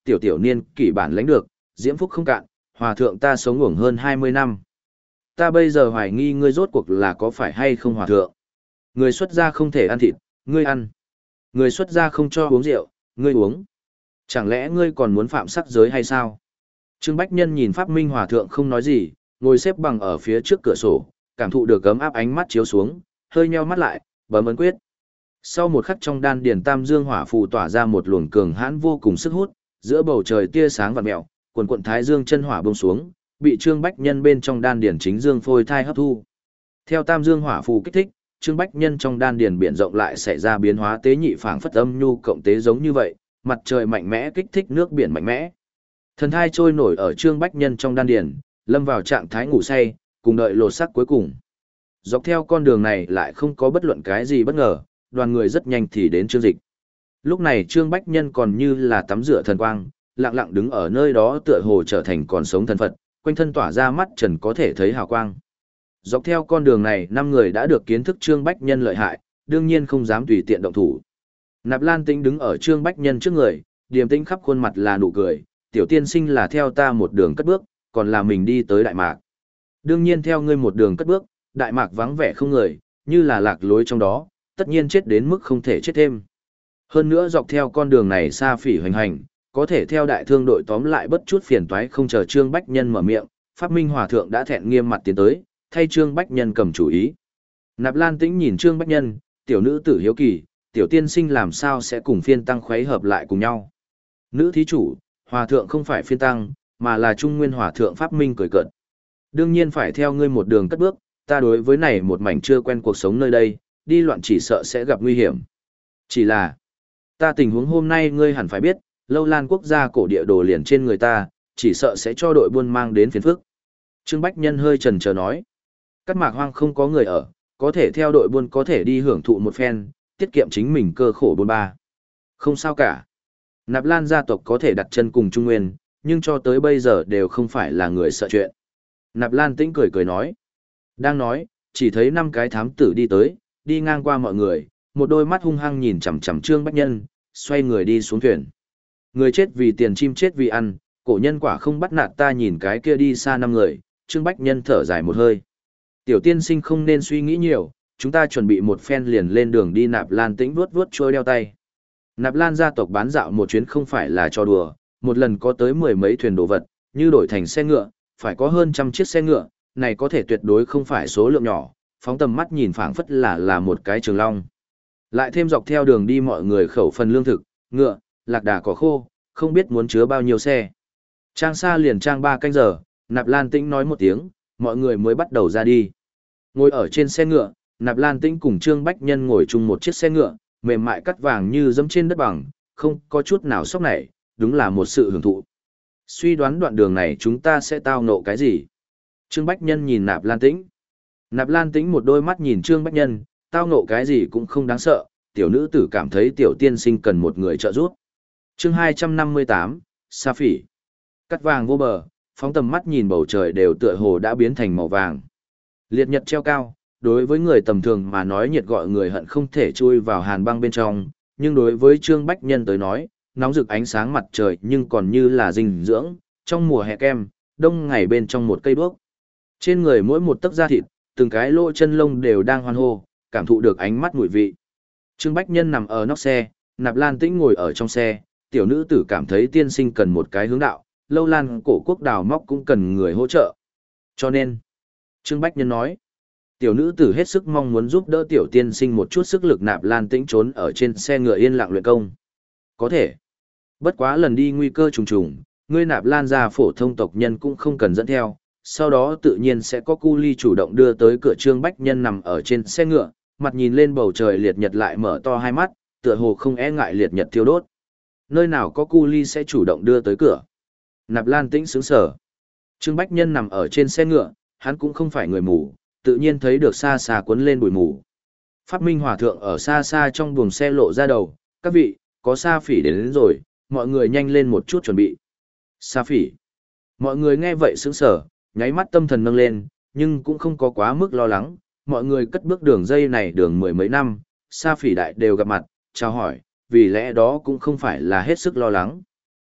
A: tiểu tiểu niên kỷ bản lãnh được, diễm phúc không cạn, hòa thượng ta sống uổng hơn hai mươi năm. Ta bây giờ hoài nghi ngươi rốt cuộc là có phải hay không hòa thượng. Người xuất gia không thể ăn thịt, ngươi ăn. Người xuất gia không cho uống rượu, ngươi uống. Chẳng lẽ ngươi còn muốn phạm sắc giới hay sao? Trương Bách Nhân nhìn Pháp Minh hòa thượng không nói gì, ngồi xếp bằng ở phía trước cửa sổ, cảm thụ được ấm áp ánh mắt chiếu xuống, hơi nheo mắt lại, bấm ấn quyết. Sau một khắc trong đan điền tam dương hỏa phù tỏa ra một luồng cường hãn vô cùng sức hút, giữa bầu trời tia sáng vặn mèo, quần quần thái dương chân hỏa bông xuống, bị Trương Bách Nhân bên trong đan điền chính dương phôi thai hấp thu. Theo tam dương hỏa phù kích thích, Trương Bách Nhân trong đan điền biển rộng lại xảy ra biến hóa tế nhị phảng phất âm nhu cộng tế giống như vậy, mặt trời mạnh mẽ kích thích nước biển mạnh mẽ. Thần thai trôi nổi ở Trương Bách Nhân trong đan điền, lâm vào trạng thái ngủ say, cùng đợi lột xác cuối cùng. Dọc theo con đường này lại không có bất luận cái gì bất ngờ, đoàn người rất nhanh thì đến Trương Dịch. Lúc này Trương Bách Nhân còn như là tắm rửa thần quang, lặng lặng đứng ở nơi đó tựa hồ trở thành còn sống thần Phật, quanh thân tỏa ra mắt trần có thể thấy hào quang. Dọc theo con đường này năm người đã được kiến thức Trương Bách Nhân lợi hại, đương nhiên không dám tùy tiện động thủ. Nạp Lan Tĩnh đứng ở Trương Bách Nhân trước người, điềm tĩnh khắp khuôn mặt là nụ cười, tiểu tiên sinh là theo ta một đường cất bước, còn là mình đi tới Đại Mạc. Đương nhiên theo ngươi một đường cất bước, Đại Mạc vắng vẻ không người, như là lạc lối trong đó, tất nhiên chết đến mức không thể chết thêm. Hơn nữa dọc theo con đường này xa phỉ hoành hành, có thể theo đại thương đội tóm lại bất chút phiền toái không chờ Trương Bách Nhân mở miệng, Pháp Minh Hòa Thượng đã thẹn nghiêm mặt tiến tới, thay Trương Bách Nhân cầm chủ ý. Nạp Lan Tĩnh nhìn Trương Bách Nhân, tiểu nữ tử hiếu kỳ, tiểu tiên sinh làm sao sẽ cùng phiên tăng khuấy hợp lại cùng nhau. Nữ thí chủ, Hòa Thượng không phải phiên tăng, mà là Trung Nguyên Hòa Thượng Pháp Minh cười cợt. Đương nhiên phải theo ngươi một đường cất bước, ta đối với này một mảnh chưa quen cuộc sống nơi đây, đi loạn chỉ sợ sẽ gặp nguy hiểm. Chỉ là, ta tình huống hôm nay ngươi hẳn phải biết, Lâu Lan quốc gia cổ địa đồ liền trên người ta, chỉ sợ sẽ cho đội buôn mang đến phiền phức. Trương Bách Nhân hơi chần chờ nói, Cát Mạc Hoang không có người ở, có thể theo đội buôn có thể đi hưởng thụ một phen, tiết kiệm chính mình cơ khổ buôn ba. Không sao cả. Nạp Lan gia tộc có thể đặt chân cùng Trung Nguyên, nhưng cho tới bây giờ đều không phải là người sợ chuyện. Nạp Lan Tĩnh cười cười nói. Đang nói, chỉ thấy năm cái thám tử đi tới, đi ngang qua mọi người, một đôi mắt hung hăng nhìn chằm chằm Trương Bách Nhân, xoay người đi xuống thuyền. Người chết vì tiền, chim chết vì ăn, cổ nhân quả không bắt nạt ta. Nhìn cái kia đi xa năm người, Trương Bách Nhân thở dài một hơi. Tiểu tiên sinh không nên suy nghĩ nhiều, chúng ta chuẩn bị một phen liền lên đường đi. Nạp Lan Tĩnh vuốt vuốt trôi đeo tay. Nạp Lan gia tộc bán dạo một chuyến không phải là trò đùa, một lần có tới mười mấy thuyền đồ vật, như đổi thành xe ngựa, phải có hơn trăm chiếc xe ngựa, này có thể tuyệt đối không phải số lượng nhỏ, phóng tầm mắt nhìn phảng phất là là một cái trường long. Lại thêm dọc theo đường đi mọi người khẩu phần lương thực, ngựa, lạc đà cỏ khô, không biết muốn chứa bao nhiêu xe. Trang xa liền trang ba canh giờ, Nạp Lan Tĩnh nói một tiếng, mọi người mới bắt đầu ra đi. Ngồi ở trên xe ngựa, Nạp Lan Tĩnh cùng Trương Bách Nhân ngồi chung một chiếc xe ngựa, mềm mại cắt vàng như dẫm trên đất bằng, không có chút nào sốc nảy, đúng là một sự hưởng thụ. Suy đoán đoạn đường này chúng ta sẽ tao ngộ cái gì? Trương Bách Nhân nhìn Nạp Lan Tĩnh. Nạp Lan Tĩnh một đôi mắt nhìn Trương Bách Nhân, tao ngộ cái gì cũng không đáng sợ, tiểu nữ tử cảm thấy tiểu tiên sinh cần một người trợ giúp. Chương hai trăm năm mươi tám, Sa Phỉ. Cắt vàng vô bờ, phóng tầm mắt nhìn bầu trời đều tựa hồ đã biến thành màu vàng. Liệt nhật treo cao, đối với người tầm thường mà nói nhiệt gọi người hận không thể chui vào hàn băng bên trong, nhưng đối với Trương Bách Nhân tới nói, nóng rực ánh sáng mặt trời nhưng còn như là dinh dưỡng, trong mùa hè kem, đông ngày bên trong một cây đuốc. Trên người mỗi một tấc da thịt, từng cái lỗ chân lông đều đang hoan hô, cảm thụ được ánh mắt mùi vị. Trương Bách Nhân nằm ở nóc xe, Nạp Lan Tĩnh ngồi ở trong xe, tiểu nữ tử cảm thấy tiên sinh cần một cái hướng đạo, Lâu Lan cổ quốc đào móc cũng cần người hỗ trợ. Cho nên, Trương Bách Nhân nói, tiểu nữ tử hết sức mong muốn giúp đỡ tiểu tiên sinh một chút sức lực. Nạp Lan Tĩnh trốn ở trên xe ngựa yên lặng luyện công. Có thể. Bất quá lần đi nguy cơ trùng trùng, ngươi Nạp Lan gia phổ thông tộc nhân cũng không cần dẫn theo, sau đó tự nhiên sẽ có cu ly chủ động đưa tới cửa. Trương Bách Nhân nằm ở trên xe ngựa, mặt nhìn lên bầu trời liệt nhật lại mở to hai mắt, tựa hồ không e ngại liệt nhật thiêu đốt. Nơi nào có cu ly sẽ chủ động đưa tới cửa. Nạp Lan Tĩnh sững sờ. Trương Bách Nhân nằm ở trên xe ngựa, hắn cũng không phải người mù, tự nhiên thấy được xa xa cuốn lên bụi mù. Pháp Minh Hòa Thượng ở xa xa trong buồng xe lộ ra đầu, các vị, có Sa Phỉ đến, đến rồi, mọi người nhanh lên một chút chuẩn bị. Sa Phỉ. Mọi người nghe vậy sững sờ, nháy mắt tâm thần nâng lên, nhưng cũng không có quá mức lo lắng, mọi người cất bước đường dây này đường mười mấy năm, Sa Phỉ đại đều gặp mặt, chào hỏi, vì lẽ đó cũng không phải là hết sức lo lắng.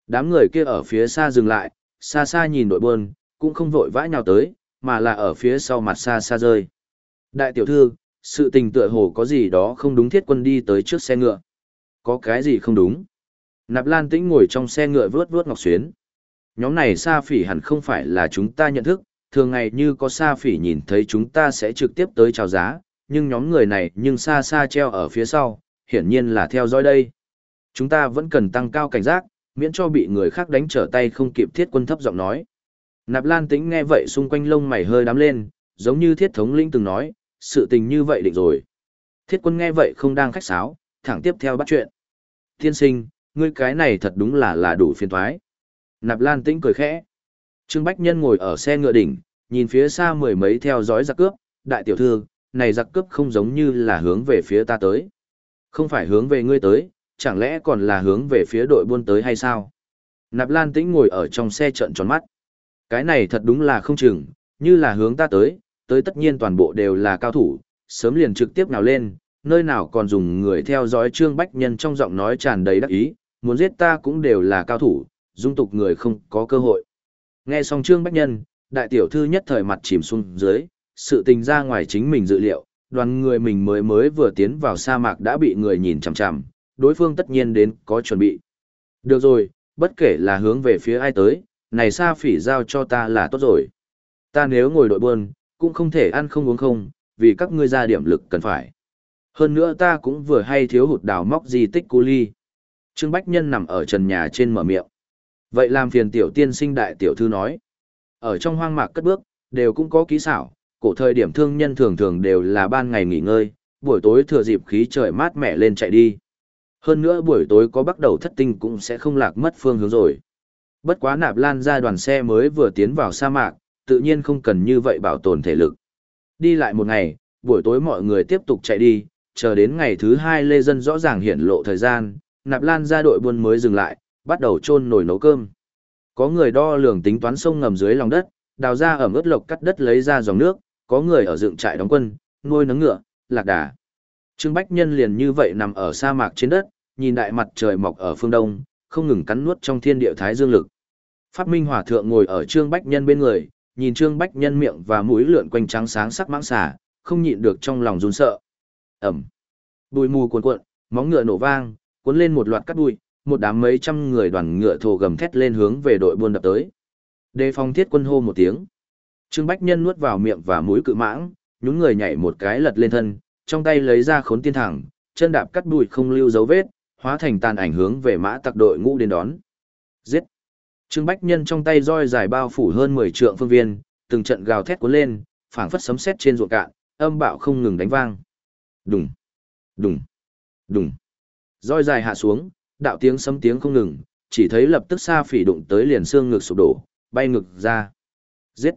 A: Đám người kia ở phía xa dừng lại, xa xa nhìn đội buôn, cũng không vội vã nhào tới, mà là ở phía sau mặt xa xa rơi. Đại tiểu thư, sự tình tựa hồ có gì đó không đúng. Thiết Quân đi tới trước xe ngựa. Có cái gì không đúng? Nạp Lan Tĩnh ngồi trong xe ngựa vướt vướt ngọc xuyến. Nhóm này sa phỉ hẳn không phải là chúng ta nhận thức, thường ngày như có sa phỉ nhìn thấy chúng ta sẽ trực tiếp tới chào giá, nhưng nhóm người này nhưng xa xa treo ở phía sau, hiển nhiên là theo dõi đây. Chúng ta vẫn cần tăng cao cảnh giác, miễn cho bị người khác đánh trở tay không kịp. Thiết Quân thấp giọng nói. Nạp Lan Tĩnh nghe vậy xung quanh lông mày hơi đám lên, giống như Thiết thống lĩnh từng nói, sự tình như vậy định rồi. Thiết Quân nghe vậy không đang khách sáo, thẳng tiếp theo bắt chuyện. Tiên sinh, ngươi cái này thật đúng là là đủ phiền toái. Nạp Lan Tĩnh cười khẽ. Trương Bách Nhân ngồi ở xe ngựa đỉnh, nhìn phía xa mười mấy theo dõi giặc cướp. Đại tiểu thư, này giặc cướp không giống như là hướng về phía ta tới. Không phải hướng về ngươi tới, chẳng lẽ còn là hướng về phía đội buôn tới hay sao? Nạp Lan Tĩnh ngồi ở trong xe trợn tròn mắt. Cái này thật đúng là không chừng, như là hướng ta tới, tới tất nhiên toàn bộ đều là cao thủ, sớm liền trực tiếp nào lên, nơi nào còn dùng người theo dõi. Trương Bách Nhân trong giọng nói tràn đầy đắc ý, muốn giết ta cũng đều là cao thủ, dung tục người không có cơ hội. Nghe xong Trương Bách Nhân, đại tiểu thư nhất thời mặt chìm xuống dưới, sự tình ra ngoài chính mình dự liệu, đoàn người mình mới mới vừa tiến vào sa mạc đã bị người nhìn chằm chằm, đối phương tất nhiên đến có chuẩn bị. Được rồi, bất kể là hướng về phía ai tới, này sa phỉ giao cho ta là tốt rồi. Ta nếu ngồi đội buôn, cũng không thể ăn không uống không, vì các ngươi ra điểm lực cần phải. Hơn nữa ta cũng vừa hay thiếu hụt đào móc di tích cu ly. Trương Bách Nhân nằm ở trần nhà trên mở miệng. Vậy làm phiền tiểu tiên sinh. Đại tiểu thư nói. Ở trong hoang mạc cất bước, đều cũng có kỹ xảo, cổ thời điểm thương nhân thường thường đều là ban ngày nghỉ ngơi, buổi tối thừa dịp khí trời mát mẻ lên chạy đi. Hơn nữa buổi tối có bắt đầu thất tinh cũng sẽ không lạc mất phương hướng rồi. Bất quá Nạp Lan ra đoàn xe mới vừa tiến vào sa mạc, tự nhiên không cần như vậy bảo tồn thể lực. Đi lại một ngày, buổi tối mọi người tiếp tục chạy đi, chờ đến ngày thứ hai lê dân rõ ràng hiển lộ thời gian, Nạp Lan ra đội buôn mới dừng lại, bắt đầu chôn nồi nấu cơm. Có người đo lường tính toán sông ngầm dưới lòng đất, đào ra ẩm ướt lộc cắt đất lấy ra dòng nước, có người ở dựng trại đóng quân, nuôi nấng ngựa, lạc đà. Trương Bách Nhân liền như vậy nằm ở sa mạc trên đất, nhìn đại mặt trời mọc ở phương đông, không ngừng cắn nuốt trong thiên địa thái dương lực. Phát Minh Hòa thượng ngồi ở Trương Bách Nhân bên người, nhìn Trương Bách Nhân miệng và mũi lượn quanh trắng sáng sắc mãng xà, không nhịn được trong lòng run sợ. Ẩm. Bụi mù cuồn cuộn, móng ngựa nổ vang, cuốn lên một loạt cát bụi, một đám mấy trăm người đoàn ngựa thồ gầm thét lên hướng về đội buôn đập tới. Đề phòng Thiết Quân hô một tiếng. Trương Bách Nhân nuốt vào miệng và mũi cự mãng, nhún người nhảy một cái lật lên thân, trong tay lấy ra khốn tiên thẳng, chân đạp cắt bụi không lưu dấu vết, hóa thành tàn ảnh hướng về mã tặc đội ngũ đến đón. Giết! Trương Bách Nhân trong tay roi dài bao phủ hơn mười trượng phương viên, từng trận gào thét cuốn lên, phảng phất sấm sét trên ruộng cạn, âm bạo không ngừng đánh vang. Đùng, đùng, đùng. Roi dài hạ xuống, đạo tiếng sấm tiếng không ngừng, chỉ thấy lập tức Sa Phỉ đụng tới liền xương ngực sụp đổ, bay ngực ra. Giết!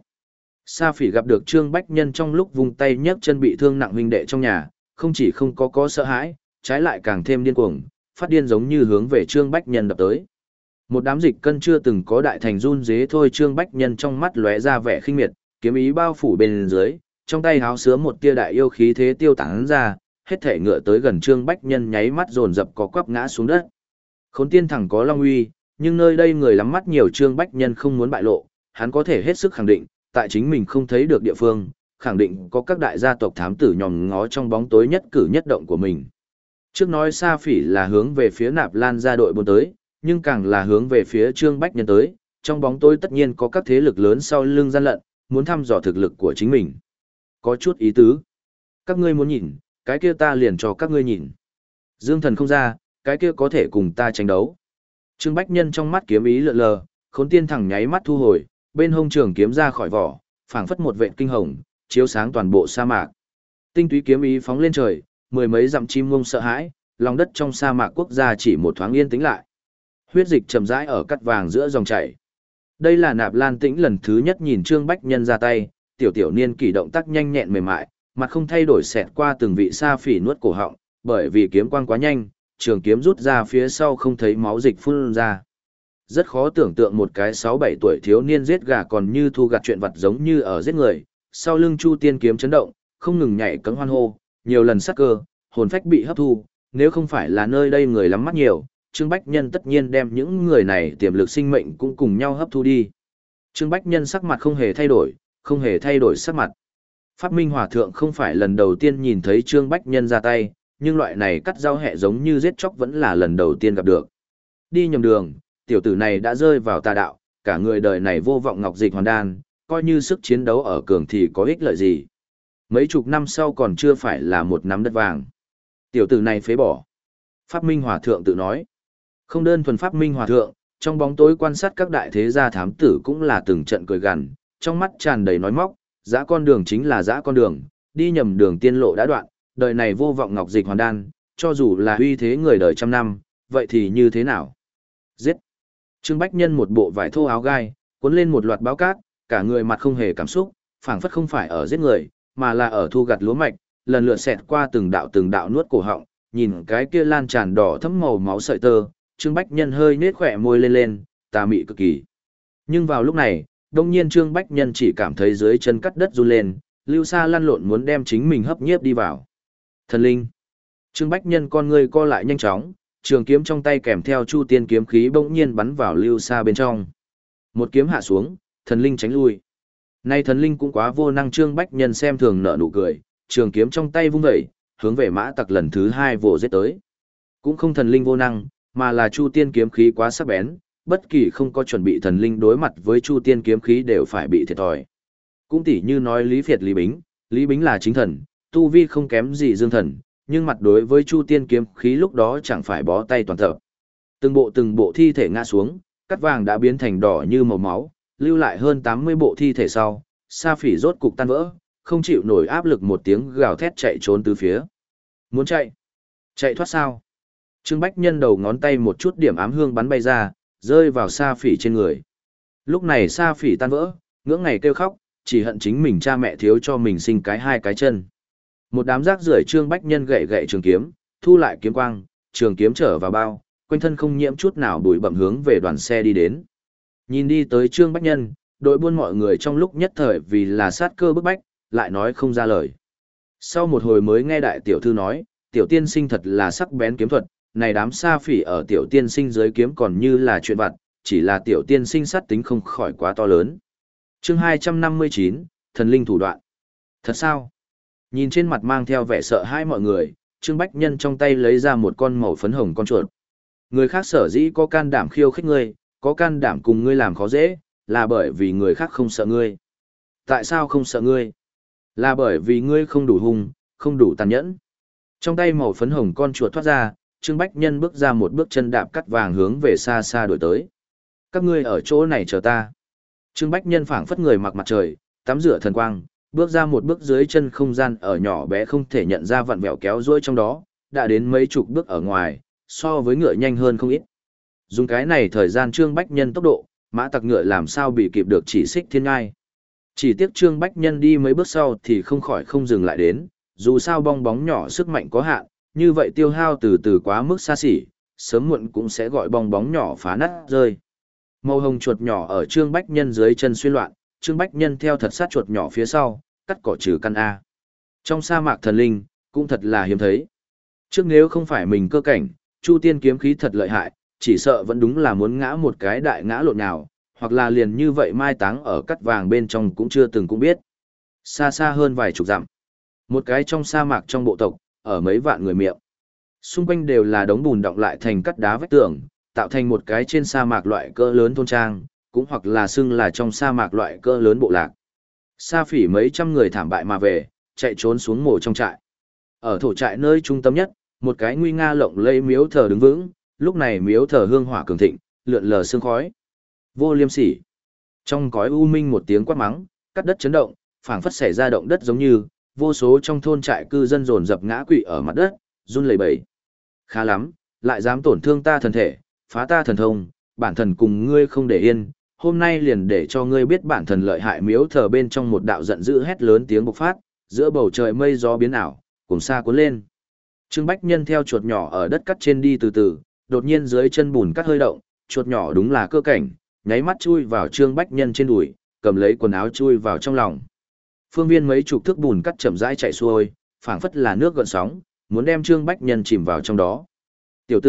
A: Sa Phỉ gặp được Trương Bách Nhân trong lúc vung tay nhấc chân bị thương nặng huynh đệ trong nhà, không chỉ không có có sợ hãi, trái lại càng thêm điên cuồng, phát điên giống như hướng về Trương Bách Nhân đập tới. Một đám dịch cân chưa từng có đại thành run dế thôi. Trương Bách Nhân trong mắt lóe ra vẻ khinh miệt, kiếm ý bao phủ bên dưới, trong tay háo sứa một tia đại yêu khí thế tiêu tán ra, hết thể ngựa tới gần Trương Bách Nhân nháy mắt dồn dập có quắp ngã xuống đất. Khốn tiên thẳng có long uy, nhưng nơi đây người lắm mắt nhiều, Trương Bách Nhân không muốn bại lộ, hắn có thể hết sức khẳng định, tại chính mình không thấy được địa phương, khẳng định có các đại gia tộc thám tử nhòm ngó trong bóng tối nhất cử nhất động của mình. Trước nói Sa Phỉ là hướng về phía Nạp Lan gia đội buôn tới, nhưng càng là hướng về phía Trương Bách Nhân tới, trong bóng tối tất nhiên có các thế lực lớn sau lưng gian lận, muốn thăm dò thực lực của chính mình. Có chút ý tứ. Các ngươi muốn nhìn, cái kia ta liền cho các ngươi nhìn. Dương Thần không ra, cái kia có thể cùng ta tranh đấu. Trương Bách Nhân trong mắt kiếm ý lượn lờ, Khốn Tiên thẳng nháy mắt thu hồi, bên hông trường kiếm ra khỏi vỏ, phảng phất một vệt kinh hồng, chiếu sáng toàn bộ sa mạc. Tinh túy kiếm ý phóng lên trời, mười mấy dặm chim ngông sợ hãi, lòng đất trong sa mạc quốc gia chỉ một thoáng yên tĩnh lại. Huyết dịch chậm rãi ở cắt vàng giữa dòng chảy. Đây là Nạp Lan Tĩnh lần thứ nhất nhìn Trương Bách Nhân ra tay, tiểu tiểu niên kỳ động tác nhanh nhẹn mềm mại, mặt không thay đổi xẹt qua từng vị Sa Phỉ nuốt cổ họng, bởi vì kiếm quang quá nhanh, trường kiếm rút ra phía sau không thấy máu dịch phun ra. Rất khó tưởng tượng một cái sáu bảy tuổi thiếu niên giết gà còn như thu gặt chuyện vật giống như ở giết người, sau lưng Chu Tiên kiếm chấn động, không ngừng nhảy cẫng hoan hô, nhiều lần sắc cơ, hồn phách bị hấp thu, nếu không phải là nơi đây người lắm mắt nhiều, Trương Bách Nhân tất nhiên đem những người này tiềm lực sinh mệnh cũng cùng nhau hấp thu đi. Trương Bách Nhân sắc mặt không hề thay đổi, không hề thay đổi sắc mặt. Pháp Minh Hòa Thượng không phải lần đầu tiên nhìn thấy Trương Bách Nhân ra tay, nhưng loại này cắt rau hẹ giống như giết chóc vẫn là lần đầu tiên gặp được. Đi nhầm đường, tiểu tử này đã rơi vào tà đạo, cả người đời này vô vọng ngọc dịch hoàn đan, coi như sức chiến đấu ở cường thì có ích lợi gì. Mấy chục năm sau còn chưa phải là một nắm đất vàng. Tiểu tử này phế bỏ. Pháp Minh Hòa Thượng tự nói. Không đơn thuần Pháp Minh Hòa Thượng, trong bóng tối quan sát các đại thế gia thám tử cũng là từng trận cười gằn, trong mắt tràn đầy nói móc, dã con đường chính là dã con đường, đi nhầm đường tiên lộ đã đoạn, đời này vô vọng ngọc dịch hoàn đan, cho dù là uy thế người đời trăm năm, vậy thì như thế nào? Giết! Trương Bách Nhân một bộ vải thô áo gai, cuốn lên một loạt báo cát, cả người mặt không hề cảm xúc, phảng phất không phải ở giết người, mà là ở thu gặt lúa mạch, lần lượt xẹt qua từng đạo từng đạo nuốt cổ họng, nhìn cái kia lan tràn đỏ thẫm màu máu sợi tơ, Trương Bách Nhân hơi nết khỏe môi lên lên, tà mị cực kỳ. Nhưng vào lúc này, đông nhiên Trương Bách Nhân chỉ cảm thấy dưới chân cắt đất run lên, lưu xa lăn lộn muốn đem chính mình hấp nhiếp đi vào. Thần linh. Trương Bách Nhân con người co lại nhanh chóng, trường kiếm trong tay kèm theo chu tiên kiếm khí bỗng nhiên bắn vào lưu xa bên trong. Một kiếm hạ xuống, thần linh tránh lui. Nay thần linh cũng quá vô năng, Trương Bách Nhân xem thường nở nụ cười, trường kiếm trong tay vung dậy, hướng về mã tặc lần thứ hai vồ giết tới. Cũng không thần linh vô năng, mà là chu tiên kiếm khí quá sắc bén, bất kỳ không có chuẩn bị thần linh đối mặt với chu tiên kiếm khí đều phải bị thiệt thòi. Cũng tỉ như nói Lý Việt Lý Bính, Lý Bính là chính thần, tu vi không kém gì Dương Thần, nhưng mặt đối với chu tiên kiếm khí lúc đó chẳng phải bó tay toàn tập. Từng bộ từng bộ thi thể ngã xuống, cắt vàng đã biến thành đỏ như màu máu, lưu lại hơn tám mươi bộ thi thể sau, Sa Phỉ rốt cục tan vỡ, không chịu nổi áp lực một tiếng gào thét chạy trốn từ phía. Muốn chạy? Chạy thoát sao? Trương Bách Nhân đầu ngón tay một chút điểm ám hương bắn bay ra, rơi vào Sa Phỉ trên người. Lúc này Sa Phỉ tan vỡ, ngưỡng ngày kêu khóc, chỉ hận chính mình cha mẹ thiếu cho mình sinh cái hai cái chân. Một đám rác rưởi Trương Bách Nhân gậy gậy trường kiếm, thu lại kiếm quang, trường kiếm trở vào bao, quanh thân không nhiễm chút nào bụi bặm hướng về đoàn xe đi đến. Nhìn đi tới Trương Bách Nhân, đội buôn mọi người trong lúc nhất thời vì là sát cơ bức bách, lại nói không ra lời. Sau một hồi mới nghe đại tiểu thư nói, tiểu tiên sinh thật là sắc bén kiếm thuật, này đám Sa Phỉ ở tiểu tiên sinh dưới kiếm còn như là chuyện vặt, chỉ là tiểu tiên sinh sát tính không khỏi quá to lớn. Chương hai trăm năm mươi chín, thần linh thủ đoạn. Thật sao? Nhìn trên mặt mang theo vẻ sợ hãi mọi người, Trương Bách Nhân trong tay lấy ra một con màu phấn hồng con chuột. Người khác sở dĩ có can đảm khiêu khích ngươi, có can đảm cùng ngươi làm khó dễ, là bởi vì người khác không sợ ngươi. Tại sao không sợ ngươi? Là bởi vì ngươi không đủ hung, không đủ tàn nhẫn. Trong tay màu phấn hồng con chuột thoát ra, Trương Bách Nhân bước ra một bước chân đạp cắt vàng hướng về xa xa đuổi tới. Các ngươi ở chỗ này chờ ta. Trương Bách Nhân phảng phất người mặc mặt trời, tắm rửa thần quang, bước ra một bước dưới chân không gian ở nhỏ bé không thể nhận ra vặn vẹo kéo duỗi trong đó, đã đến mấy chục bước ở ngoài, so với ngựa nhanh hơn không ít. Dùng cái này thời gian Trương Bách Nhân tốc độ, mã tặc ngựa làm sao bị kịp được chỉ xích thiên ngai. Chỉ tiếc Trương Bách Nhân đi mấy bước sau thì không khỏi không dừng lại đến, dù sao bong bóng nhỏ sức mạnh có hạn, như vậy tiêu hao từ từ quá mức xa xỉ, sớm muộn cũng sẽ gọi bong bóng nhỏ phá nát rơi. Màu hồng chuột nhỏ ở Trương Bách Nhân dưới chân xuyên loạn, Trương Bách Nhân theo thật sát chuột nhỏ phía sau, cắt cỏ trừ căn A. Trong sa mạc thần linh, cũng thật là hiếm thấy. Trước nếu không phải mình cơ cảnh, Chu Tiên kiếm khí thật lợi hại, chỉ sợ vẫn đúng là muốn ngã một cái đại ngã lộn nào, hoặc là liền như vậy mai táng ở cắt vàng bên trong cũng chưa từng cũng biết. Xa xa hơn vài chục dặm. Một cái trong sa mạc trong bộ tộc, ở mấy vạn người miệng. Xung quanh đều là đống bùn đọng lại thành cắt đá vách tường, tạo thành một cái trên sa mạc loại cỡ lớn thôn trang, cũng hoặc là xưng là trong sa mạc loại cỡ lớn bộ lạc. Sa Phỉ mấy trăm người thảm bại mà về, chạy trốn xuống mồ trong trại. Ở thổ trại nơi trung tâm nhất, một cái nguy nga lộng lẫy miếu thờ đứng vững, lúc này miếu thờ hương hỏa cường thịnh, lượn lờ sương khói. Vô Liêm Sỉ. Trong cõi u minh một tiếng quát mắng, cắt đất chấn động, phảng phất xảy ra động đất giống như, vô số trong thôn trại cư dân dồn dập ngã quỵ ở mặt đất, run lẩy bẩy. Khá lắm, lại dám tổn thương ta thần thể, phá ta thần thông, bản thần cùng ngươi không để yên, hôm nay liền để cho ngươi biết bản thần lợi hại. Miếu thờ bên trong một đạo giận dữ hét lớn tiếng bộc phát, giữa bầu trời mây gió biến ảo, cùng xa cuốn lên. Trương Bách Nhân theo chuột nhỏ ở đất cắt trên đi từ từ, đột nhiên dưới chân bùn cắt hơi động, chuột nhỏ đúng là cơ cảnh, nháy mắt chui vào Trương Bách Nhân trên đùi, cầm lấy quần áo chui vào trong lòng. Phương viên mấy chục thước bùn cắt chậm rãi chảy xuôi, phảng phất là nước gợn sóng, muốn đem Trương Bách Nhân chìm vào trong đó. Tiểu tử,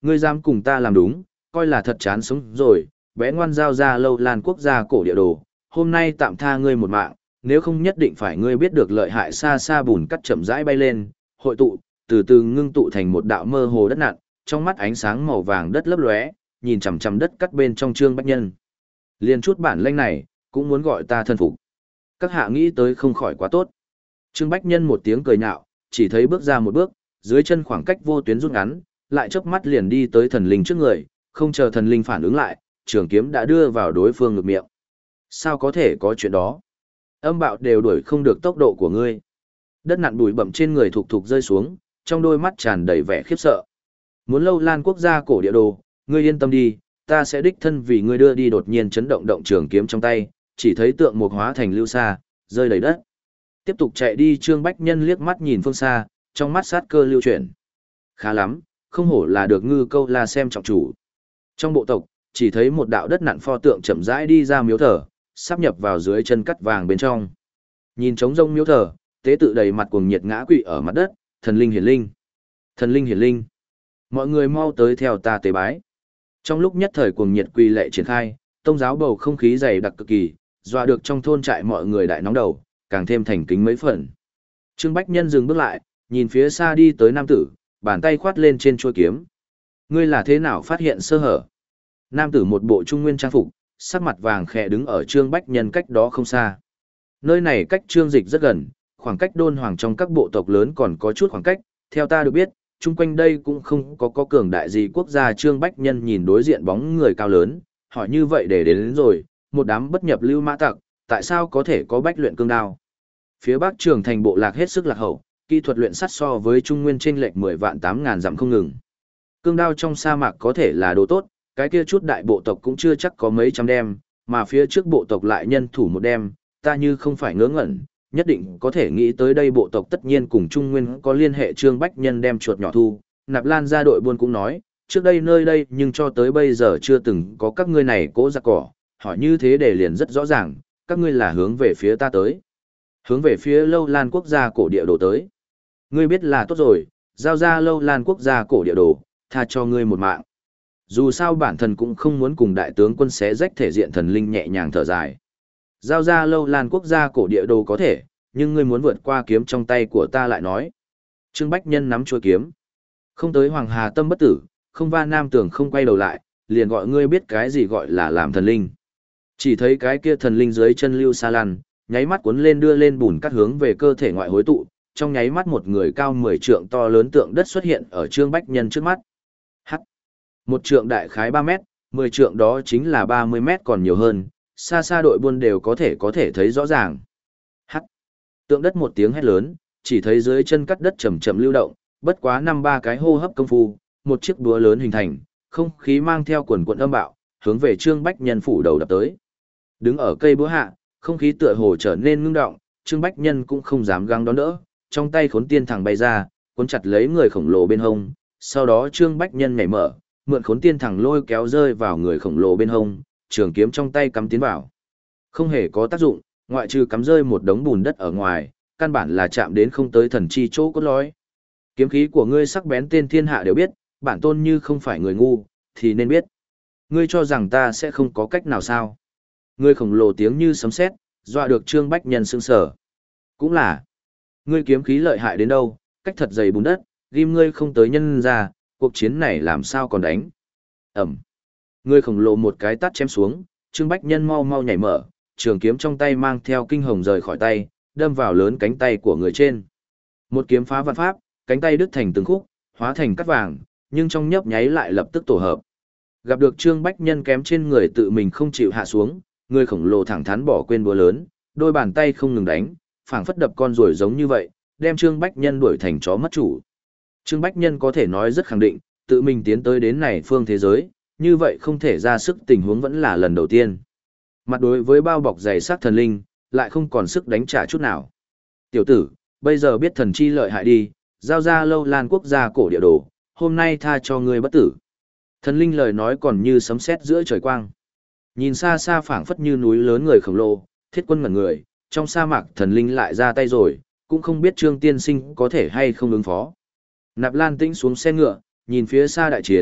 A: Ngươi dám cùng ta làm đúng, coi là thật chán sống rồi, bé ngoan giao ra lâu lan quốc gia cổ địa đồ, hôm nay tạm tha ngươi một mạng, nếu không nhất định phải ngươi biết được lợi hại xa xa bùn cắt chậm rãi bay lên, hội tụ, từ từ ngưng tụ thành một đạo mơ hồ đất nặn, trong mắt ánh sáng màu vàng đất lấp lóe, nhìn chằm chằm đất cắt bên trong Trương Bách Nhân. Liên chút bản lĩnh này, cũng muốn gọi ta thân phục. Các hạ nghĩ tới không khỏi quá tốt. Trương Bách Nhân một tiếng cười nhạo, chỉ thấy bước ra một bước, dưới chân khoảng cách vô tuyến rút ngắn, lại chớp mắt liền đi tới thần linh trước người, không chờ thần linh phản ứng lại, trường kiếm đã đưa vào đối phương ngực miệng. Sao có thể có chuyện đó? Âm bạo đều đuổi không được tốc độ của ngươi. Đất nặn bụi bậm trên người thục thục rơi xuống, trong đôi mắt tràn đầy vẻ khiếp sợ. Muốn lâu lan quốc gia cổ địa đồ, ngươi yên tâm đi, ta sẽ đích thân vì ngươi đưa đi. Đột nhiên chấn động động trường kiếm trong tay, chỉ thấy tượng mục hóa thành lưu sa, rơi đầy đất. Tiếp tục chạy đi. Trương Bách Nhân liếc mắt nhìn phương xa, trong mắt sát cơ lưu chuyển. Khá lắm, không hổ là được ngư câu la xem trọng chủ. Trong bộ tộc, chỉ thấy một đạo đất nặn pho tượng chậm rãi đi ra miếu thờ, sắp nhập vào dưới chân cắt vàng bên trong. Nhìn trống rông miếu thờ, tế tự đầy mặt cuồng nhiệt ngã quỵ ở mặt đất, thần linh hiển linh. Thần linh hiển linh. Mọi người mau tới theo ta tế bái. Trong lúc nhất thời cuồng nhiệt quỳ lệ triển khai, tông giáo bầu không khí dày đặc cực kỳ, dọa được trong thôn trại mọi người đại nóng đầu, càng thêm thành kính mấy phần. Trương Bách Nhân dừng bước lại, nhìn phía xa đi tới nam tử, bàn tay khoát lên trên chuôi kiếm. Ngươi là thế nào phát hiện sơ hở? Nam tử một bộ trung nguyên trang phục, sắc mặt vàng khẽ đứng ở Trương Bách Nhân cách đó không xa. Nơi này cách Trương Dịch rất gần, khoảng cách đôn hoàng trong các bộ tộc lớn còn có chút khoảng cách, theo ta được biết, chung quanh đây cũng không có có cường đại gì quốc gia. Trương Bách Nhân nhìn đối diện bóng người cao lớn, hỏi như vậy để đến, đến rồi, một đám bất nhập lưu mã tặc, tại sao có thể có bách luyện cương đao? Phía Bắc Trường Thành bộ lạc hết sức lạc hậu, kỹ thuật luyện sắt so với Trung Nguyên chênh lệch mười vạn tám ngàn dặm không ngừng. Cương đao trong sa mạc có thể là đồ tốt, cái kia chút đại bộ tộc cũng chưa chắc có mấy trăm đem, mà phía trước bộ tộc lại nhân thủ một đem, ta như không phải ngớ ngẩn, nhất định có thể nghĩ tới đây bộ tộc tất nhiên cùng Trung Nguyên có liên hệ. Trương Bách Nhân đem chuột nhỏ thu, Nạp Lan ra đội buôn cũng nói, trước đây nơi đây nhưng cho tới bây giờ chưa từng có các ngươi này cố giặc cỏ, hỏi như thế để liền rất rõ ràng, các ngươi là hướng về phía ta tới. Hướng về phía lâu lan quốc gia cổ địa đồ tới. Ngươi biết là tốt rồi, giao ra lâu lan quốc gia cổ địa đồ, tha cho ngươi một mạng. Dù sao bản thân cũng không muốn cùng đại tướng quân xé rách thể diện. Thần linh nhẹ nhàng thở dài. Giao ra lâu lan quốc gia cổ địa đồ có thể, nhưng ngươi muốn vượt qua kiếm trong tay của ta lại nói. Trương Bách Nhân nắm chuôi kiếm. Không tới Hoàng Hà tâm bất tử, không va nam tường không quay đầu lại, liền gọi ngươi biết cái gì gọi là làm thần linh. Chỉ thấy cái kia thần linh dưới chân lưu sa lăn, nháy mắt cuốn lên đưa lên bùn cắt hướng về cơ thể ngoại hối tụ, trong nháy mắt một người cao mười trượng to lớn tượng đất xuất hiện ở Trương Bách Nhân trước mắt. Hắc. Một trượng đại khái ba mét, mười trượng đó chính là ba mươi mét còn nhiều hơn, xa xa đội buôn đều có thể có thể thấy rõ ràng. Hắc. Tượng đất một tiếng hét lớn, chỉ thấy dưới chân cắt đất chậm chậm lưu động, bất quá năm ba cái hô hấp công phu, một chiếc búa lớn hình thành, không khí mang theo quần quần âm bạo, hướng về Trương Bách Nhân phủ đầu đập tới. Đứng ở cây búa hạ, không khí tựa hồ trở nên ngưng động, Trương Bách Nhân cũng không dám gắng đón đỡ, trong tay khốn tiên thẳng bay ra, cuốn chặt lấy người khổng lồ bên hông, sau đó Trương Bách Nhân nhảy mở, mượn khốn tiên thẳng lôi kéo rơi vào người khổng lồ bên hông, trường kiếm trong tay cắm tiến vào. Không hề có tác dụng, ngoại trừ cắm rơi một đống bùn đất ở ngoài, căn bản là chạm đến không tới thần chi chỗ cốt lõi. Kiếm khí của ngươi sắc bén tên thiên hạ đều biết, bản tôn như không phải người ngu, thì nên biết. Ngươi cho rằng ta sẽ không có cách nào sao? Ngươi khổng lồ tiếng như sấm sét, dọa được Trương Bách Nhân sững sờ. Cũng là, ngươi kiếm khí lợi hại đến đâu, cách thật dày bùn đất, ghim ngươi không tới nhân ra, cuộc chiến này làm sao còn đánh. Ẩm. Ngươi khổng lồ một cái tát chém xuống, Trương Bách Nhân mau mau nhảy mở, trường kiếm trong tay mang theo kinh hồng rời khỏi tay, đâm vào lớn cánh tay của người trên. Một kiếm phá vạn pháp, cánh tay đứt thành từng khúc, hóa thành cát vàng, nhưng trong nhấp nháy lại lập tức tổ hợp. Gặp được Trương Bách Nhân kém trên người tự mình không chịu hạ xuống, người khổng lồ thẳng thắn bỏ quên búa lớn, đôi bàn tay không ngừng đánh, phảng phất đập con ruồi giống như vậy, đem Trương Bách Nhân đuổi thành chó mất chủ. Trương Bách Nhân có thể nói rất khẳng định, tự mình tiến tới đến này phương thế giới, như vậy không thể ra sức tình huống vẫn là lần đầu tiên. Mặt đối với bao bọc dày sắc thần linh, lại không còn sức đánh trả chút nào. Tiểu tử, bây giờ biết thần chi lợi hại đi, giao ra lâu lan quốc gia cổ địa đồ, hôm nay tha cho ngươi bất tử. Thần linh lời nói còn như sấm sét giữa trời quang. Nhìn xa xa phảng phất như núi lớn người khổng lồ, thiết quân ngẩn người, trong sa mạc thần linh lại ra tay rồi, cũng không biết Trương tiên sinh có thể hay không ứng phó. Nạp Lan Tĩnh xuống xe ngựa, nhìn phía xa đại chiến,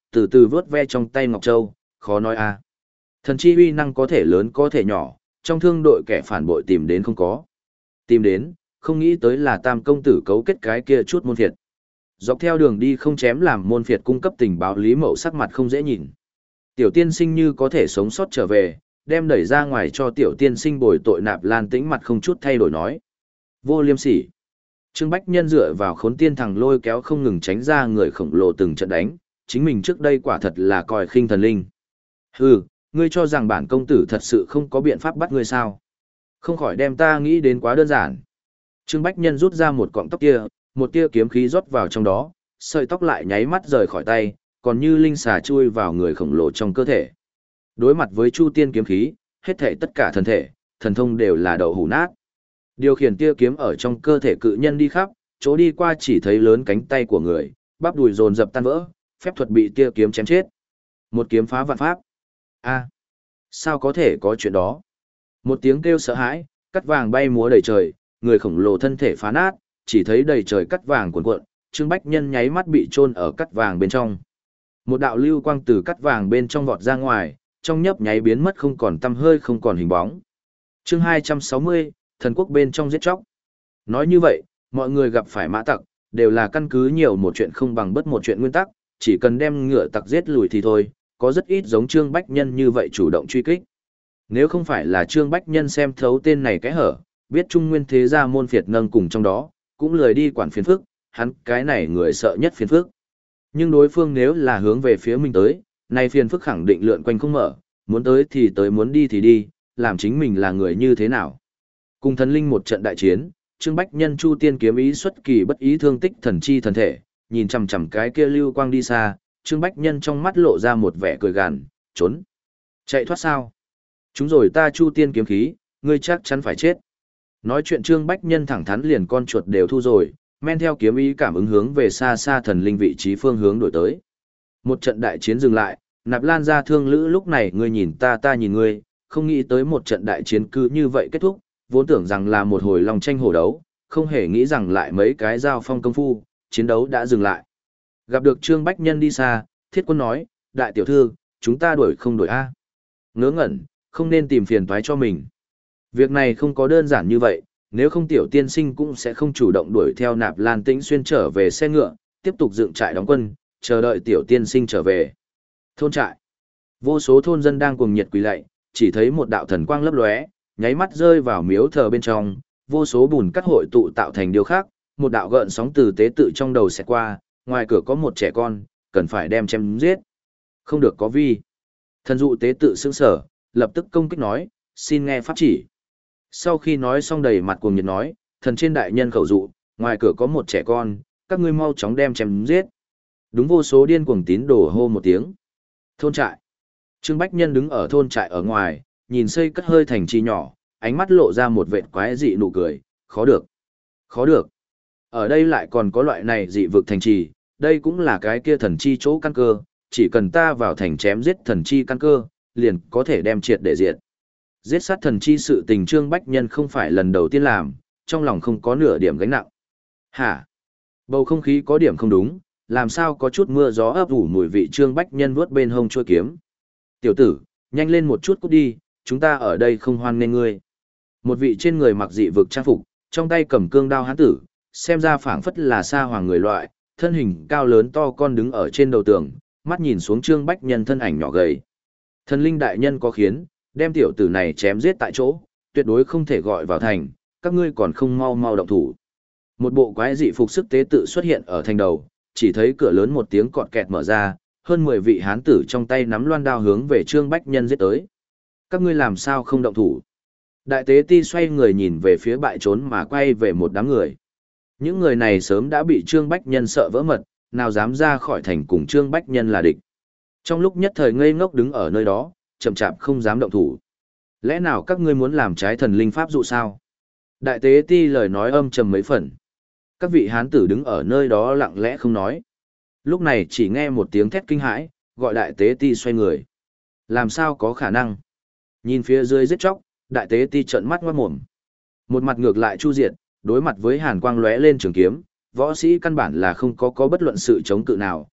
A: từ từ vớt ve trong tay Ngọc Châu, khó nói a. Thần chi uy năng có thể lớn có thể nhỏ, trong thương đội kẻ phản bội tìm đến không có. Tìm đến, không nghĩ tới là Tam công tử cấu kết cái kia chút môn phiệt. Dọc theo đường đi không chém làm môn phiệt cung cấp tình báo Lý Mậu sắc mặt không dễ nhìn. Tiểu tiên sinh như có thể sống sót trở về, đem đẩy ra ngoài cho tiểu tiên sinh bồi tội Nạp Lan Tĩnh mặt không chút thay đổi nói. Vô liêm sỉ. Trương Bách Nhân dựa vào khốn tiên thằng lôi kéo không ngừng tránh ra người khổng lồ từng trận đánh, chính mình trước đây quả thật là coi khinh thần linh. Hừ, ngươi cho rằng bản công tử thật sự không có biện pháp bắt ngươi sao? Không khỏi đem ta nghĩ đến quá đơn giản. Trương Bách Nhân rút ra một cọng tóc kia, một tia kiếm khí rót vào trong đó, sợi tóc lại nháy mắt rời khỏi tay, còn như linh xà chui vào người khổng lồ trong cơ thể. Đối mặt với Chu Tiên kiếm khí, hết thảy tất cả thần thể, thần thông đều là đậu hủ nát. Điều khiển tia kiếm ở trong cơ thể cự nhân đi khắp, chỗ đi qua chỉ thấy lớn cánh tay của người, bắp đùi dồn dập tan vỡ, phép thuật bị tia kiếm chém chết. Một kiếm phá vạn pháp. A, sao có thể có chuyện đó? Một tiếng kêu sợ hãi, cắt vàng bay múa đầy trời, người khổng lồ thân thể phá nát, chỉ thấy đầy trời cắt vàng cuộn cuộn, Trương Bách Nhân nháy mắt bị chôn ở cắt vàng bên trong. Một đạo lưu quang từ cắt vàng bên trong vọt ra ngoài, trong nhấp nháy biến mất không còn tăm hơi không còn hình bóng. Chương hai trăm sáu mươi, thần quốc bên trong giết chóc. Nói như vậy, mọi người gặp phải mã tặc, đều là căn cứ nhiều một chuyện không bằng bất một chuyện nguyên tắc, chỉ cần đem ngựa tặc giết lùi thì thôi, có rất ít giống Trương Bách Nhân như vậy chủ động truy kích. Nếu không phải là Trương Bách Nhân xem thấu tên này cái hở, biết Trung Nguyên thế gia môn phiệt nâng cùng trong đó, cũng lười đi quản phiền phức, hắn cái này người sợ nhất phiền phức. Nhưng đối phương nếu là hướng về phía mình tới, nay phiền phức khẳng định lượn quanh không mở, muốn tới thì tới muốn đi thì đi, làm chính mình là người như thế nào. Cùng thần linh một trận đại chiến, Trương Bách Nhân Chu Tiên kiếm ý xuất kỳ bất ý thương tích thần chi thần thể, nhìn chằm chằm cái kia lưu quang đi xa, Trương Bách Nhân trong mắt lộ ra một vẻ cười gằn, trốn. Chạy thoát sao? Chúng rồi ta Chu Tiên kiếm khí, ngươi chắc chắn phải chết. Nói chuyện Trương Bách Nhân thẳng thắn liền con chuột đều thu rồi, men theo kiếm ý cảm ứng hướng về xa xa thần linh vị trí phương hướng đổi tới. Một trận đại chiến dừng lại, Nạp Lan gia thương lữ lúc này ngươi nhìn ta ta nhìn ngươi, không nghĩ tới một trận đại chiến cứ như vậy kết thúc, vốn tưởng rằng là một hồi lòng tranh hổ đấu, không hề nghĩ rằng lại mấy cái giao phong công phu, chiến đấu đã dừng lại. Gặp được Trương Bách Nhân đi xa, Thiết Quân nói, đại tiểu thư, chúng ta đuổi không đuổi a? Ngớ ngẩn, không nên tìm phiền toái cho mình. Việc này không có đơn giản như vậy, nếu không tiểu tiên sinh cũng sẽ không chủ động đuổi theo Nạp Lan Tĩnh Xuyên trở về xe ngựa, tiếp tục dựng trại đóng quân, chờ đợi tiểu tiên sinh trở về. Thôn trại. Vô số thôn dân đang cuồng nhiệt quỳ lạy, chỉ thấy một đạo thần quang lấp lóe, nháy mắt rơi vào miếu thờ bên trong, vô số bùn cắt hội tụ tạo thành điều khác, một đạo gợn sóng từ tế tự trong đầu sẽ qua, ngoài cửa có một trẻ con, cần phải đem chém giết. Không được có vi. Thần dụ tế tự sững sở, lập tức công kích nói, xin nghe pháp chỉ. Sau khi nói xong đầy mặt cuồng nhiệt nói, thần trên đại nhân khẩu dụ, ngoài cửa có một trẻ con, các ngươi mau chóng đem chém giết. Đúng vô số điên cuồng tín đồ hô một tiếng. Thôn trại. Trương Bách Nhân đứng ở thôn trại ở ngoài, nhìn xây cất hơi thành trì nhỏ, ánh mắt lộ ra một vệt quái dị nụ cười, khó được. Khó được. Ở đây lại còn có loại này dị vực thành trì, đây cũng là cái kia thần chi chỗ căn cơ, chỉ cần ta vào thành chém giết thần chi căn cơ, liền có thể đem triệt để diệt. Giết sát thần chi sự tình Trương Bách Nhân không phải lần đầu tiên làm, trong lòng không có nửa điểm gánh nặng. Hả? Bầu không khí có điểm không đúng, làm sao có chút mưa gió ấp ủ mùi vị Trương Bách Nhân vuốt bên hông chuôi kiếm. Tiểu tử, nhanh lên một chút cút đi, chúng ta ở đây không hoan nghênh ngươi. Một vị trên người mặc dị vực trang phục, trong tay cầm cương đao hán tử, xem ra phảng phất là sa hoàng người loại, thân hình cao lớn to con đứng ở trên đầu tường, mắt nhìn xuống Trương Bách Nhân thân ảnh nhỏ gầy. Thần linh đại nhân có khiến, đem tiểu tử này chém giết tại chỗ, tuyệt đối không thể gọi vào thành, các ngươi còn không mau mau động thủ. Một bộ quái dị phục sức tế tự xuất hiện ở thành đầu, chỉ thấy cửa lớn một tiếng cọt kẹt mở ra, hơn mười vị hán tử trong tay nắm loan đao hướng về Trương Bách Nhân giết tới. Các ngươi làm sao không động thủ? Đại tế ti xoay người nhìn về phía bại trốn mà quay về một đám người. Những người này sớm đã bị Trương Bách Nhân sợ vỡ mật, nào dám ra khỏi thành cùng Trương Bách Nhân là địch. Trong lúc nhất thời ngây ngốc đứng ở nơi đó, chậm chạp không dám động thủ. Lẽ nào các ngươi muốn làm trái thần linh pháp dụ sao? Đại tế ti lời nói âm trầm mấy phần. Các vị hán tử đứng ở nơi đó lặng lẽ không nói. Lúc này chỉ nghe một tiếng thét kinh hãi, gọi đại tế ti xoay người. Làm sao có khả năng? Nhìn phía dưới giết chóc, đại tế ti trợn mắt ngoát mồm. Một mặt ngược lại chu diệt, đối mặt với hàn quang lóe lên trường kiếm, võ sĩ căn bản là không có có bất luận sự chống cự nào,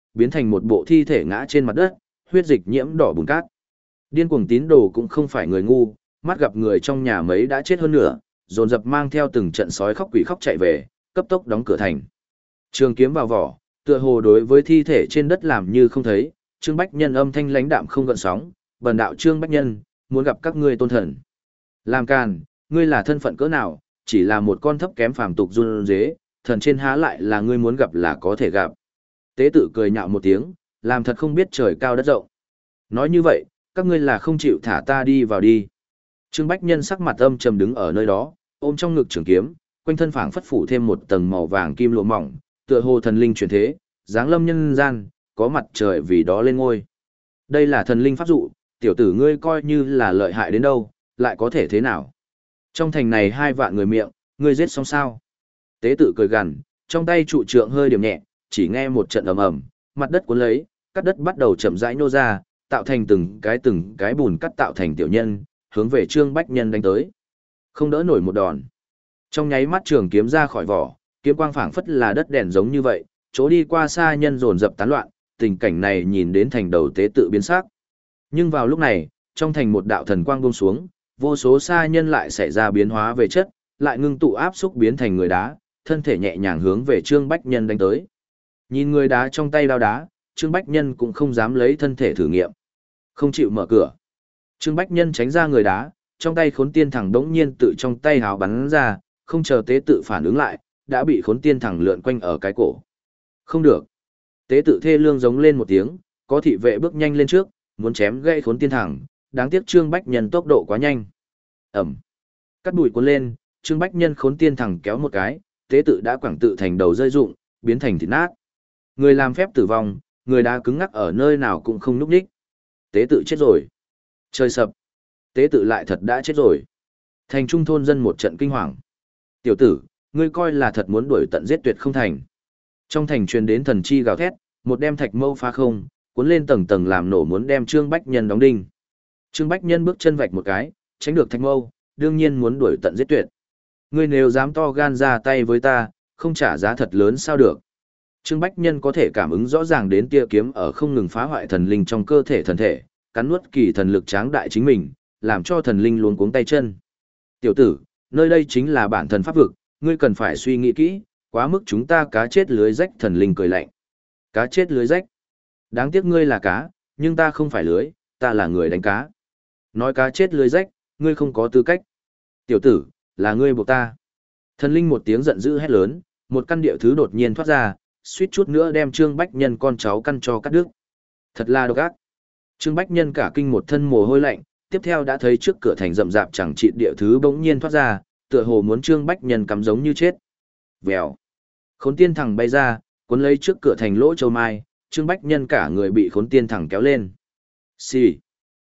A: biến thành một bộ thi thể ngã trên mặt đất, huyết dịch nhiễm đỏ bùn cát. Điên cuồng tín đồ cũng không phải người ngu, mắt gặp người trong nhà mấy đã chết hơn nữa, dồn dập mang theo từng trận sói khóc quỷ khóc chạy về, cấp tốc đóng cửa thành. Trường kiếm vào vỏ, tựa hồ đối với thi thể trên đất làm như không thấy, Trương Bách Nhân âm thanh lãnh đạm không gợn sóng, "Bần đạo Trương Bách Nhân, muốn gặp các ngươi tôn thần." Làm càn, ngươi là thân phận cỡ nào, chỉ là một con thấp kém phàm tục run rế, thần trên há lại là ngươi muốn gặp là có thể gặp. Tế tự cười nhạo một tiếng, làm thật không biết trời cao đất rộng. Nói như vậy, các ngươi là không chịu thả ta đi vào đi. Trương Bách Nhân sắc mặt âm trầm đứng ở nơi đó, ôm trong ngực trường kiếm, quanh thân phảng phất phủ thêm một tầng màu vàng kim lụa mỏng, tựa hồ thần linh chuyển thế, dáng lâm nhân gian, có mặt trời vì đó lên ngôi. Đây là thần linh pháp dụ, tiểu tử ngươi coi như là lợi hại đến đâu, lại có thể thế nào? Trong thành này hai vạn người miệng, ngươi giết xong sao? Tế tự cười gằn, trong tay trụ trượng hơi điểm nhẹ, chỉ nghe một trận ầm ầm, mặt đất cuốn lấy, cắt đất bắt đầu chậm rãi nô ra, tạo thành từng cái từng cái bùn cắt tạo thành tiểu nhân, hướng về Trương Bách Nhân đánh tới. Không đỡ nổi một đòn. Trong nháy mắt trường kiếm ra khỏi vỏ, kiếm quang phảng phất là đất đèn giống như vậy, chỗ đi qua xa nhân dồn dập tán loạn, tình cảnh này nhìn đến thành đầu tế tự biến sắc. Nhưng vào lúc này, trong thành một đạo thần quang buông xuống, vô số xa nhân lại xảy ra biến hóa về chất, lại ngưng tụ áp xúc biến thành người đá, thân thể nhẹ nhàng hướng về Trương Bách Nhân đánh tới. Nhìn người đá trong tay đao đá, Trương Bách Nhân cũng không dám lấy thân thể thử nghiệm. Không chịu mở cửa. Trương Bách Nhân tránh ra người đá, trong tay khốn tiên thẳng đống nhiên tự trong tay hào bắn ra, không chờ tế tự phản ứng lại, đã bị khốn tiên thẳng lượn quanh ở cái cổ. Không được. Tế tự thê lương giống lên một tiếng, có thị vệ bước nhanh lên trước, muốn chém gãy khốn tiên thẳng, đáng tiếc Trương Bách Nhân tốc độ quá nhanh. Ẩm. Cắt bụi cuốn lên, Trương Bách Nhân khốn tiên thẳng kéo một cái, tế tự đã quẳng tự thành đầu rơi rụng, biến thành thịt nát. Người làm phép tử vong, người đã cứng ngắc ở nơi nào cũng không núp đích. Tế tự chết rồi. Trời sập. Tế tự lại thật đã chết rồi. Thành trung thôn dân một trận kinh hoàng. Tiểu tử, ngươi coi là thật muốn đuổi tận giết tuyệt không thành. Trong thành truyền đến thần chi gào thét, một đem thạch mâu phá không, cuốn lên tầng tầng làm nổ muốn đem Trương Bách Nhân đóng đinh. Trương Bách Nhân bước chân vạch một cái, tránh được thạch mâu, đương nhiên muốn đuổi tận giết tuyệt. Ngươi nếu dám to gan ra tay với ta, không trả giá thật lớn sao được. Trương Bách Nhân có thể cảm ứng rõ ràng đến tia kiếm ở không ngừng phá hoại thần linh trong cơ thể thần thể, cắn nuốt kỳ thần lực tráng đại chính mình, làm cho thần linh luống cuống tay chân. Tiểu tử, nơi đây chính là bản thần pháp vực, ngươi cần phải suy nghĩ kỹ, quá mức chúng ta cá chết lưới rách. Thần linh cười lạnh. Cá chết lưới rách. Đáng tiếc ngươi là cá, nhưng ta không phải lưới, ta là người đánh cá. Nói cá chết lưới rách, ngươi không có tư cách. Tiểu tử, là ngươi buộc ta. Thần linh một tiếng giận dữ hét lớn, một căn địa thứ đột nhiên thoát ra, suýt chút nữa đem Trương Bách Nhân con cháu căn cho cắt đứt. Thật là độc ác. Trương Bách Nhân cả kinh một thân mồ hôi lạnh, tiếp theo đã thấy trước cửa thành rậm rạp chẳng trị địa thứ bỗng nhiên thoát ra, tựa hồ muốn Trương Bách Nhân cắm giống như chết. Vèo. Khốn tiên thẳng bay ra, cuốn lấy trước cửa thành lỗ châu mai, Trương Bách Nhân cả người bị khốn tiên thẳng kéo lên. Xì.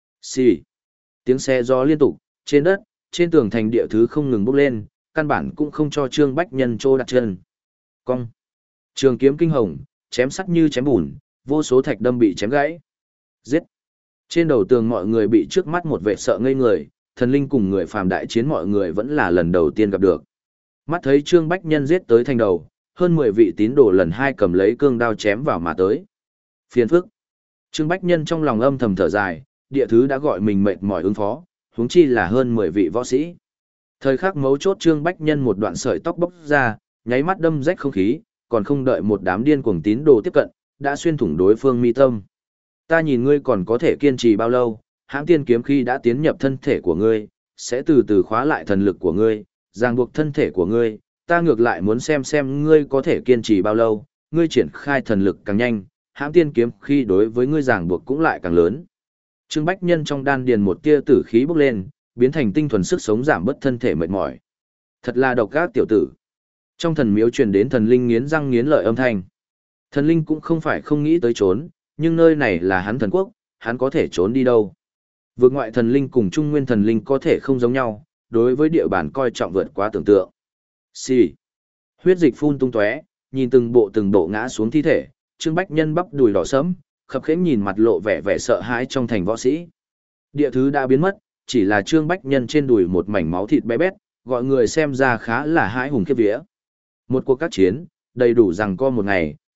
A: Xì. Tiếng xe gió liên tục, trên đất, trên tường thành địa thứ không ngừng bốc lên, căn bản cũng không cho Trương Bách Nhân trô đặt chân. Cong. Trường kiếm kinh hồng, chém sắc như chém bùn, vô số thạch đâm bị chém gãy. Giết. Trên đầu tường mọi người bị trước mắt một vệ sợ ngây người, thần linh cùng người phàm đại chiến mọi người vẫn là lần đầu tiên gặp được. Mắt thấy Trương Bách Nhân giết tới thành đầu, hơn mười vị tín đồ lần hai cầm lấy cương đao chém vào mà tới. Phiền phức. Trương Bách Nhân trong lòng âm thầm thở dài, địa thứ đã gọi mình mệt mỏi ứng phó, huống chi là hơn mười vị võ sĩ. Thời khắc mấu chốt Trương Bách Nhân một đoạn sợi tóc bốc ra, nháy mắt đâm rách không khí, còn không đợi một đám điên cuồng tín đồ tiếp cận, đã xuyên thủng đối phương mi tâm. Ta nhìn ngươi còn có thể kiên trì bao lâu, hãng tiên kiếm khi đã tiến nhập thân thể của ngươi, sẽ từ từ khóa lại thần lực của ngươi, ràng buộc thân thể của ngươi, ta ngược lại muốn xem xem ngươi có thể kiên trì bao lâu, ngươi triển khai thần lực càng nhanh, hãng tiên kiếm khi đối với ngươi ràng buộc cũng lại càng lớn. Trương Bách Nhân trong đan điền một tia tử khí bốc lên, biến thành tinh thuần sức sống giảm bớt thân thể mệt mỏi. Thật là độc ác tiểu tử. Trong thần miếu truyền đến thần linh nghiến răng nghiến lợi âm thanh. Thần linh cũng không phải không nghĩ tới trốn, nhưng nơi này là hắn thần quốc, hắn có thể trốn đi đâu. Vượt ngoại thần linh cùng trung nguyên thần linh có thể không giống nhau, đối với địa bàn coi trọng vượt quá tưởng tượng. Xì. Huyết dịch phun tung tóe, nhìn từng bộ từng bộ ngã xuống thi thể, Trương Bách Nhân bắp đùi đỏ sẫm, khập khiễng nhìn mặt lộ vẻ vẻ sợ hãi trong thành võ sĩ. Địa thứ đã biến mất, chỉ là Trương Bách Nhân trên đùi một mảnh máu thịt bé bét, gọi người xem ra khá là hãi hùng khiếp vía. Một cuộc các chiến, đầy đủ rằng co một ngày,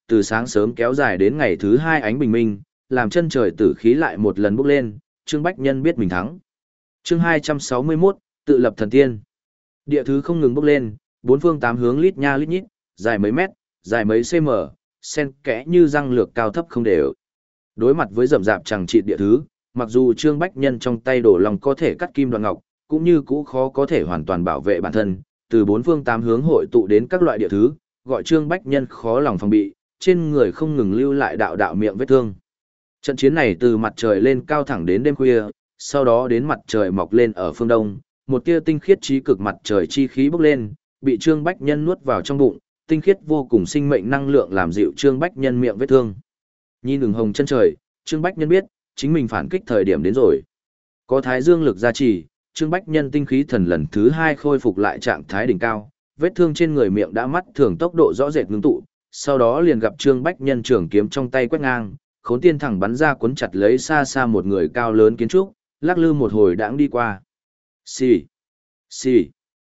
A: từ sáng sớm kéo dài đến ngày thứ hai ánh bình minh, làm chân trời tử khí lại một lần bốc lên, Trương Bách Nhân biết mình thắng. Chương hai trăm sáu mươi mốt, tự lập thần tiên. Địa thứ không ngừng bốc lên, bốn phương tám hướng lít nha lít nhít, dài mấy mét, dài mấy cm, xen kẽ như răng lược cao thấp không đều. Đối mặt với rậm rạp chẳng trị địa thứ, mặc dù Trương Bách Nhân trong tay đổ lòng có thể cắt kim đoạn ngọc, cũng như cũ khó có thể hoàn toàn bảo vệ bản thân, từ bốn phương tám hướng hội tụ đến các loại địa thứ, gọi Trương Bách Nhân khó lòng phòng bị, trên người không ngừng lưu lại đạo đạo miệng vết thương. Trận chiến này từ mặt trời lên cao thẳng đến đêm khuya, sau đó đến mặt trời mọc lên ở phương đông, một tia tinh khiết trí cực mặt trời chi khí bốc lên, bị Trương Bách Nhân nuốt vào trong bụng, tinh khiết vô cùng sinh mệnh năng lượng làm dịu Trương Bách Nhân miệng vết thương. Nhìn ửng hồng chân trời, Trương Bách Nhân biết, chính mình phản kích thời điểm đến rồi. Có thái dương lực gia trì, Trương Bách Nhân tinh khí thần lần thứ hai khôi phục lại trạng thái đỉnh cao, vết thương trên người miệng đã mắt thường tốc độ rõ rệt ngưng tụ, sau đó liền gặp Trương Bách Nhân trường kiếm trong tay quét ngang, Khốn Tiên thẳng bắn ra cuốn chặt lấy xa xa một người cao lớn kiến trúc, lắc lư một hồi đãng đi qua. Xì, xì,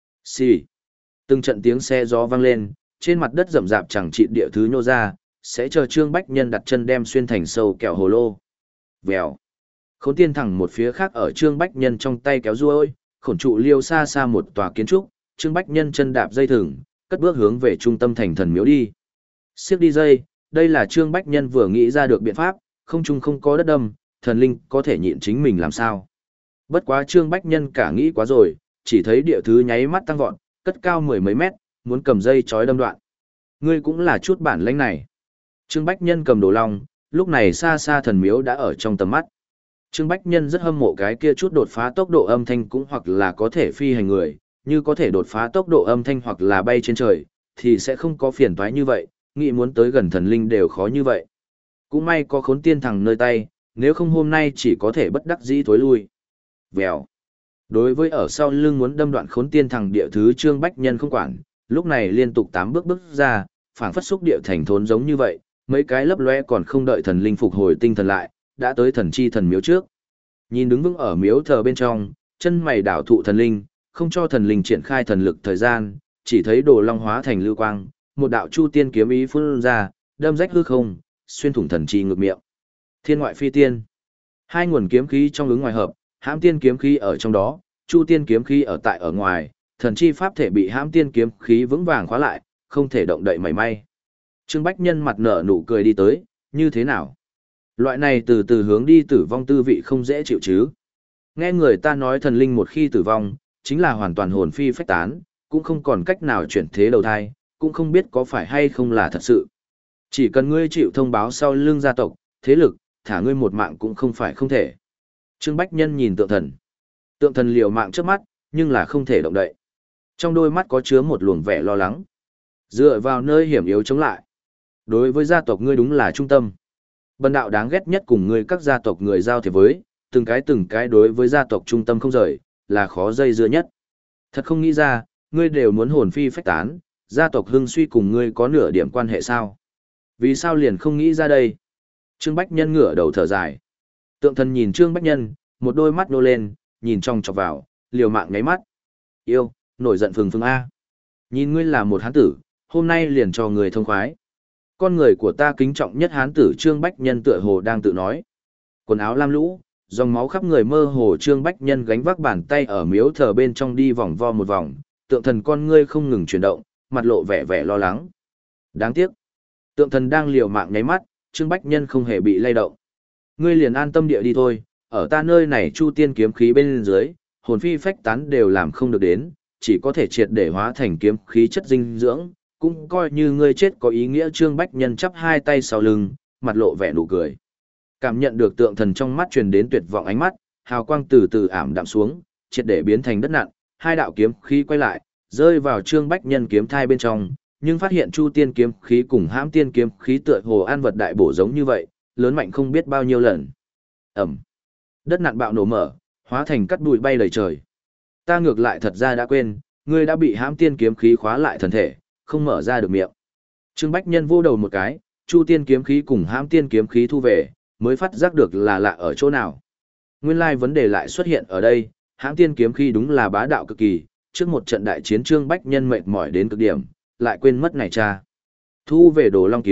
A: xì. Từng trận tiếng xe gió vang lên, trên mặt đất rậm rạp chẳng trị địa thứ nhô ra, sẽ chờ Trương Bách Nhân đặt chân đem xuyên thành sâu kẹo hồ lô. Vèo. Khốn Tiên thẳng một phía khác ở Trương Bách Nhân trong tay kéo ruôi, khổn trụ liêu xa xa một tòa kiến trúc, Trương Bách Nhân chân đạp dây thừng, cất bước hướng về trung tâm thành thần miếu đi. Siết đi dây, đây là Trương Bách Nhân vừa nghĩ ra được biện pháp, không chung không có đất đâm, thần linh có thể nhịn chính mình làm sao. Bất quá Trương Bách Nhân cả nghĩ quá rồi, chỉ thấy địa thứ nháy mắt tăng vọt, cất cao mười mấy mét, muốn cầm dây chói đâm đoạn. Ngươi cũng là chút bản lĩnh này. Trương Bách Nhân cầm đồ long, lúc này xa xa thần miếu đã ở trong tầm mắt. Trương Bách Nhân rất hâm mộ cái kia chút đột phá tốc độ âm thanh cũng hoặc là có thể phi hành người, như có thể đột phá tốc độ âm thanh hoặc là bay trên trời, thì sẽ không có phiền toái như vậy, nghĩ muốn tới gần thần linh đều khó như vậy. Cũng may có Khốn Tiên thẳng nơi tay, nếu không hôm nay chỉ có thể bất đắc dĩ thối lui. Vèo. Đối với ở sau lưng muốn đâm đoạn Khốn Tiên thẳng địa thứ Trương Bách Nhân không quản, lúc này liên tục tám bước bước ra, phảng phất xúc địa thành thốn giống như vậy, mấy cái lấp lóe còn không đợi thần linh phục hồi tinh thần lại, đã tới thần chi thần miếu trước. Nhìn đứng vững ở miếu thờ bên trong, chân mày đảo thụ thần linh, không cho thần linh triển khai thần lực thời gian, chỉ thấy đồ long hóa thành lưu quang, một đạo chu tiên kiếm ý phun ra, đâm rách hư không, xuyên thủng thần chi ngược miệng. Thiên ngoại phi tiên. Hai nguồn kiếm khí trong ứng ngoài hợp, hãm tiên kiếm khí ở trong đó, chu tiên kiếm khí ở tại ở ngoài, thần chi pháp thể bị hãm tiên kiếm khí vững vàng khóa lại, không thể động đậy mảy may. Trương Bách Nhân mặt nở nụ cười đi tới, như thế nào? Loại này từ từ hướng đi tử vong tư vị không dễ chịu chứ. Nghe người ta nói thần linh một khi tử vong, chính là hoàn toàn hồn phi phách tán, cũng không còn cách nào chuyển thế đầu thai, cũng không biết có phải hay không là thật sự. Chỉ cần ngươi chịu thông báo sau lưng gia tộc, thế lực, thả ngươi một mạng cũng không phải không thể. Trương Bách Nhân nhìn tượng thần. Tượng thần liều mạng trước mắt, nhưng là không thể động đậy. Trong đôi mắt có chứa một luồng vẻ lo lắng. Dựa vào nơi hiểm yếu chống lại. Đối với gia tộc ngươi đúng là trung tâm. Bần đạo đáng ghét nhất cùng ngươi các gia tộc người giao thiệp với, từng cái từng cái đối với gia tộc trung tâm không rời, là khó dây dưa nhất. Thật không nghĩ ra, ngươi đều muốn hồn phi phách tán, gia tộc hưng suy cùng ngươi có nửa điểm quan hệ sao? Vì sao liền không nghĩ ra đây? Trương Bách Nhân ngửa đầu thở dài. Tượng thần nhìn Trương Bách Nhân, một đôi mắt nô lên, nhìn trong chọc vào, liều mạng ngáy mắt. Yêu, nổi giận phừng phừng A. Nhìn ngươi là một hán tử, hôm nay liền cho người thông khoái. Con người của ta kính trọng nhất hán tử Trương Bách Nhân tựa hồ đang tự nói. Quần áo lam lũ, dòng máu khắp người mơ hồ Trương Bách Nhân gánh vác bàn tay ở miếu thờ bên trong đi vòng vo một vòng, tượng thần con ngươi không ngừng chuyển động, mặt lộ vẻ vẻ lo lắng. Đáng tiếc. Tượng thần đang liều mạng nháy mắt, Trương Bách Nhân không hề bị lay động. Ngươi liền an tâm địa đi thôi, ở ta nơi này chu tiên kiếm khí bên dưới, hồn phi phách tán đều làm không được đến, chỉ có thể triệt để hóa thành kiếm khí chất dinh dưỡng, cũng coi như ngươi chết có ý nghĩa. Trương Bách Nhân chắp hai tay sau lưng, mặt lộ vẻ nụ cười. Cảm nhận được tượng thần trong mắt truyền đến tuyệt vọng ánh mắt, hào quang từ từ ảm đạm xuống, triệt để biến thành đất nặn, hai đạo kiếm khí quay lại, rơi vào Trương Bách Nhân kiếm thai bên trong, nhưng phát hiện chu tiên kiếm khí cùng hãm tiên kiếm khí tựa hồ an vật đại bổ giống như vậy, lớn mạnh không biết bao nhiêu lần. Ẩm. Đất nặn bạo nổ mở, hóa thành cát bụi bay đầy trời. Ta ngược lại thật ra đã quên, ngươi đã bị hãm tiên kiếm khí khóa lại thần thể, không mở ra được miệng. Trương Bách Nhân vô đầu một cái, chu tiên kiếm khí cùng hãm tiên kiếm khí thu về, mới phát giác được là lạ ở chỗ nào. Nguyên lai vấn đề lại xuất hiện ở đây, hãm tiên kiếm khí đúng là bá đạo cực kỳ, trước một trận đại chiến Trương Bách Nhân mệt mỏi đến cực điểm, lại quên mất này cha. Thu về đồ long kiếm,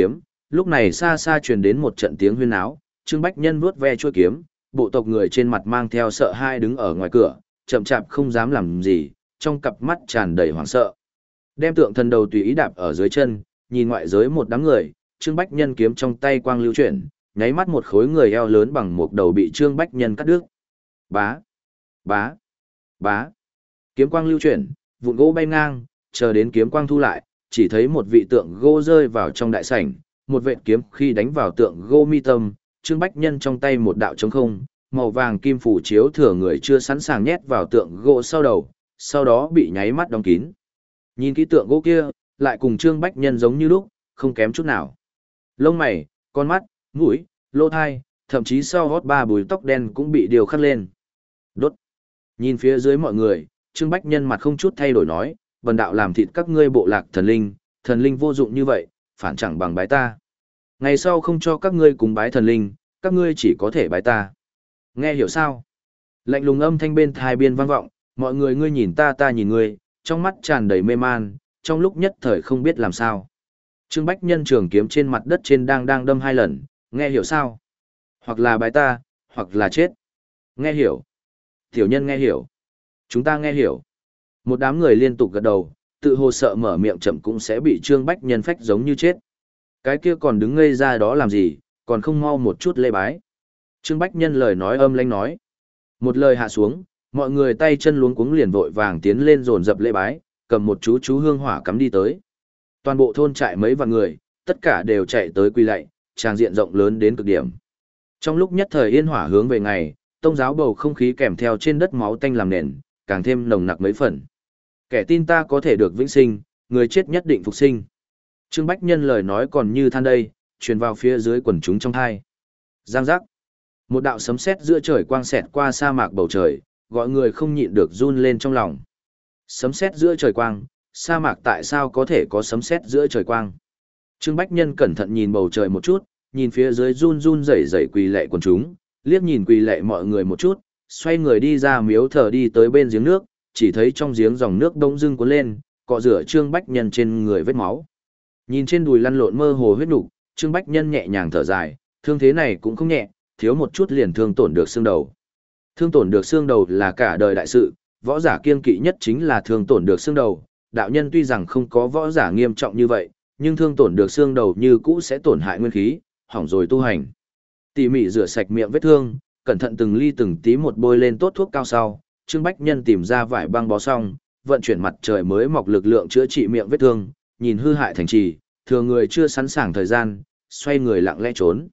A: Lúc này xa xa truyền đến một trận tiếng huyên náo, Trương Bách Nhân vuốt ve chuôi kiếm, bộ tộc người trên mặt mang theo sợ hãi đứng ở ngoài cửa, chậm chạp không dám làm gì, trong cặp mắt tràn đầy hoảng sợ. Đem tượng thần đầu tùy ý đạp ở dưới chân, nhìn ngoại giới một đám người, Trương Bách Nhân kiếm trong tay quang lưu chuyển, nháy mắt một khối người eo lớn bằng một đầu bị Trương Bách Nhân cắt đứt. Bá, bá, bá. Kiếm quang lưu chuyển, vụn gỗ bay ngang, chờ đến kiếm quang thu lại, chỉ thấy một vị tượng gỗ rơi vào trong đại sảnh, một vệt kiếm khi đánh vào tượng gỗ mi tâm, Trương Bách Nhân trong tay một đạo trống không, màu vàng kim phủ chiếu thừa người chưa sẵn sàng nhét vào tượng gỗ sau đầu, sau đó bị nháy mắt đóng kín. Nhìn kỹ tượng gỗ kia, lại cùng Trương Bách Nhân giống như lúc, không kém chút nào. Lông mày, con mắt, mũi, lỗ thai, thậm chí sau hót ba bùi tóc đen cũng bị điều khắc lên. Đốt. Nhìn phía dưới mọi người, Trương Bách Nhân mặt không chút thay đổi nói, bần đạo làm thịt các ngươi bộ lạc thần linh, thần linh vô dụng như vậy, phản chẳng bằng bái ta. Ngày sau không cho các ngươi cùng bái thần linh, các ngươi chỉ có thể bái ta. Nghe hiểu sao? Lạnh lùng âm thanh bên tai biên vang vọng, mọi người ngươi nhìn ta ta nhìn ngươi, trong mắt tràn đầy mê man, trong lúc nhất thời không biết làm sao. Trương Bách Nhân trường kiếm trên mặt đất trên đang đang đâm hai lần, nghe hiểu sao? Hoặc là bái ta, hoặc là chết. Nghe hiểu. Tiểu nhân nghe hiểu. Chúng ta nghe hiểu. Một đám người liên tục gật đầu, tự hồ sợ mở miệng chậm cũng sẽ bị Trương Bách Nhân phách giống như chết. Cái kia còn đứng ngây ra đó làm gì, còn không mau một chút lễ bái. Trương Bách Nhân lời nói âm lãnh nói. Một lời hạ xuống, mọi người tay chân luống cuống liền vội vàng tiến lên dồn dập lễ bái, cầm một chú chú hương hỏa cắm đi tới. Toàn bộ thôn trại mấy vạn người, tất cả đều chạy tới quy lạy, tràng diện rộng lớn đến cực điểm. Trong lúc nhất thời yên hỏa hướng về ngày, tông giáo bầu không khí kèm theo trên đất máu tanh làm nền, càng thêm nồng nặc mấy phần. Kẻ tin ta có thể được vĩnh sinh, người chết nhất định phục sinh. Trương Bách Nhân lời nói còn như than đây, truyền vào phía dưới quần chúng trong hai. Giang giác. Một đạo sấm sét giữa trời quang xẹt qua sa mạc bầu trời, gọi người không nhịn được run lên trong lòng. Sấm sét giữa trời quang, sa mạc tại sao có thể có sấm sét giữa trời quang? Trương Bách Nhân cẩn thận nhìn bầu trời một chút, nhìn phía dưới run run rẩy rẩy quỳ lạy quần chúng, liếc nhìn quỳ lạy mọi người một chút, xoay người đi ra miếu thờ đi tới bên giếng nước, chỉ thấy trong giếng dòng nước đông dưng cuốn lên, cọ rửa Trương Bách Nhân trên người vết máu. Nhìn trên đùi lăn lộn mơ hồ huyết nục, Trương Bách Nhân nhẹ nhàng thở dài, thương thế này cũng không nhẹ, thiếu một chút liền thương tổn được xương đầu. Thương tổn được xương đầu là cả đời đại sự, võ giả kiêng kỵ nhất chính là thương tổn được xương đầu. Đạo nhân tuy rằng không có võ giả nghiêm trọng như vậy, nhưng thương tổn được xương đầu như cũ sẽ tổn hại nguyên khí, hỏng rồi tu hành. Tỉ mỉ rửa sạch miệng vết thương, cẩn thận từng ly từng tí một bôi lên tốt thuốc cao sau, Trương Bách Nhân tìm ra vải băng bó xong, vận chuyển mặt trời mới mọc lực lượng chữa trị miệng vết thương, nhìn hư hại thành trì, thừa người chưa sẵn sàng thời gian, xoay người lặng lẽ trốn.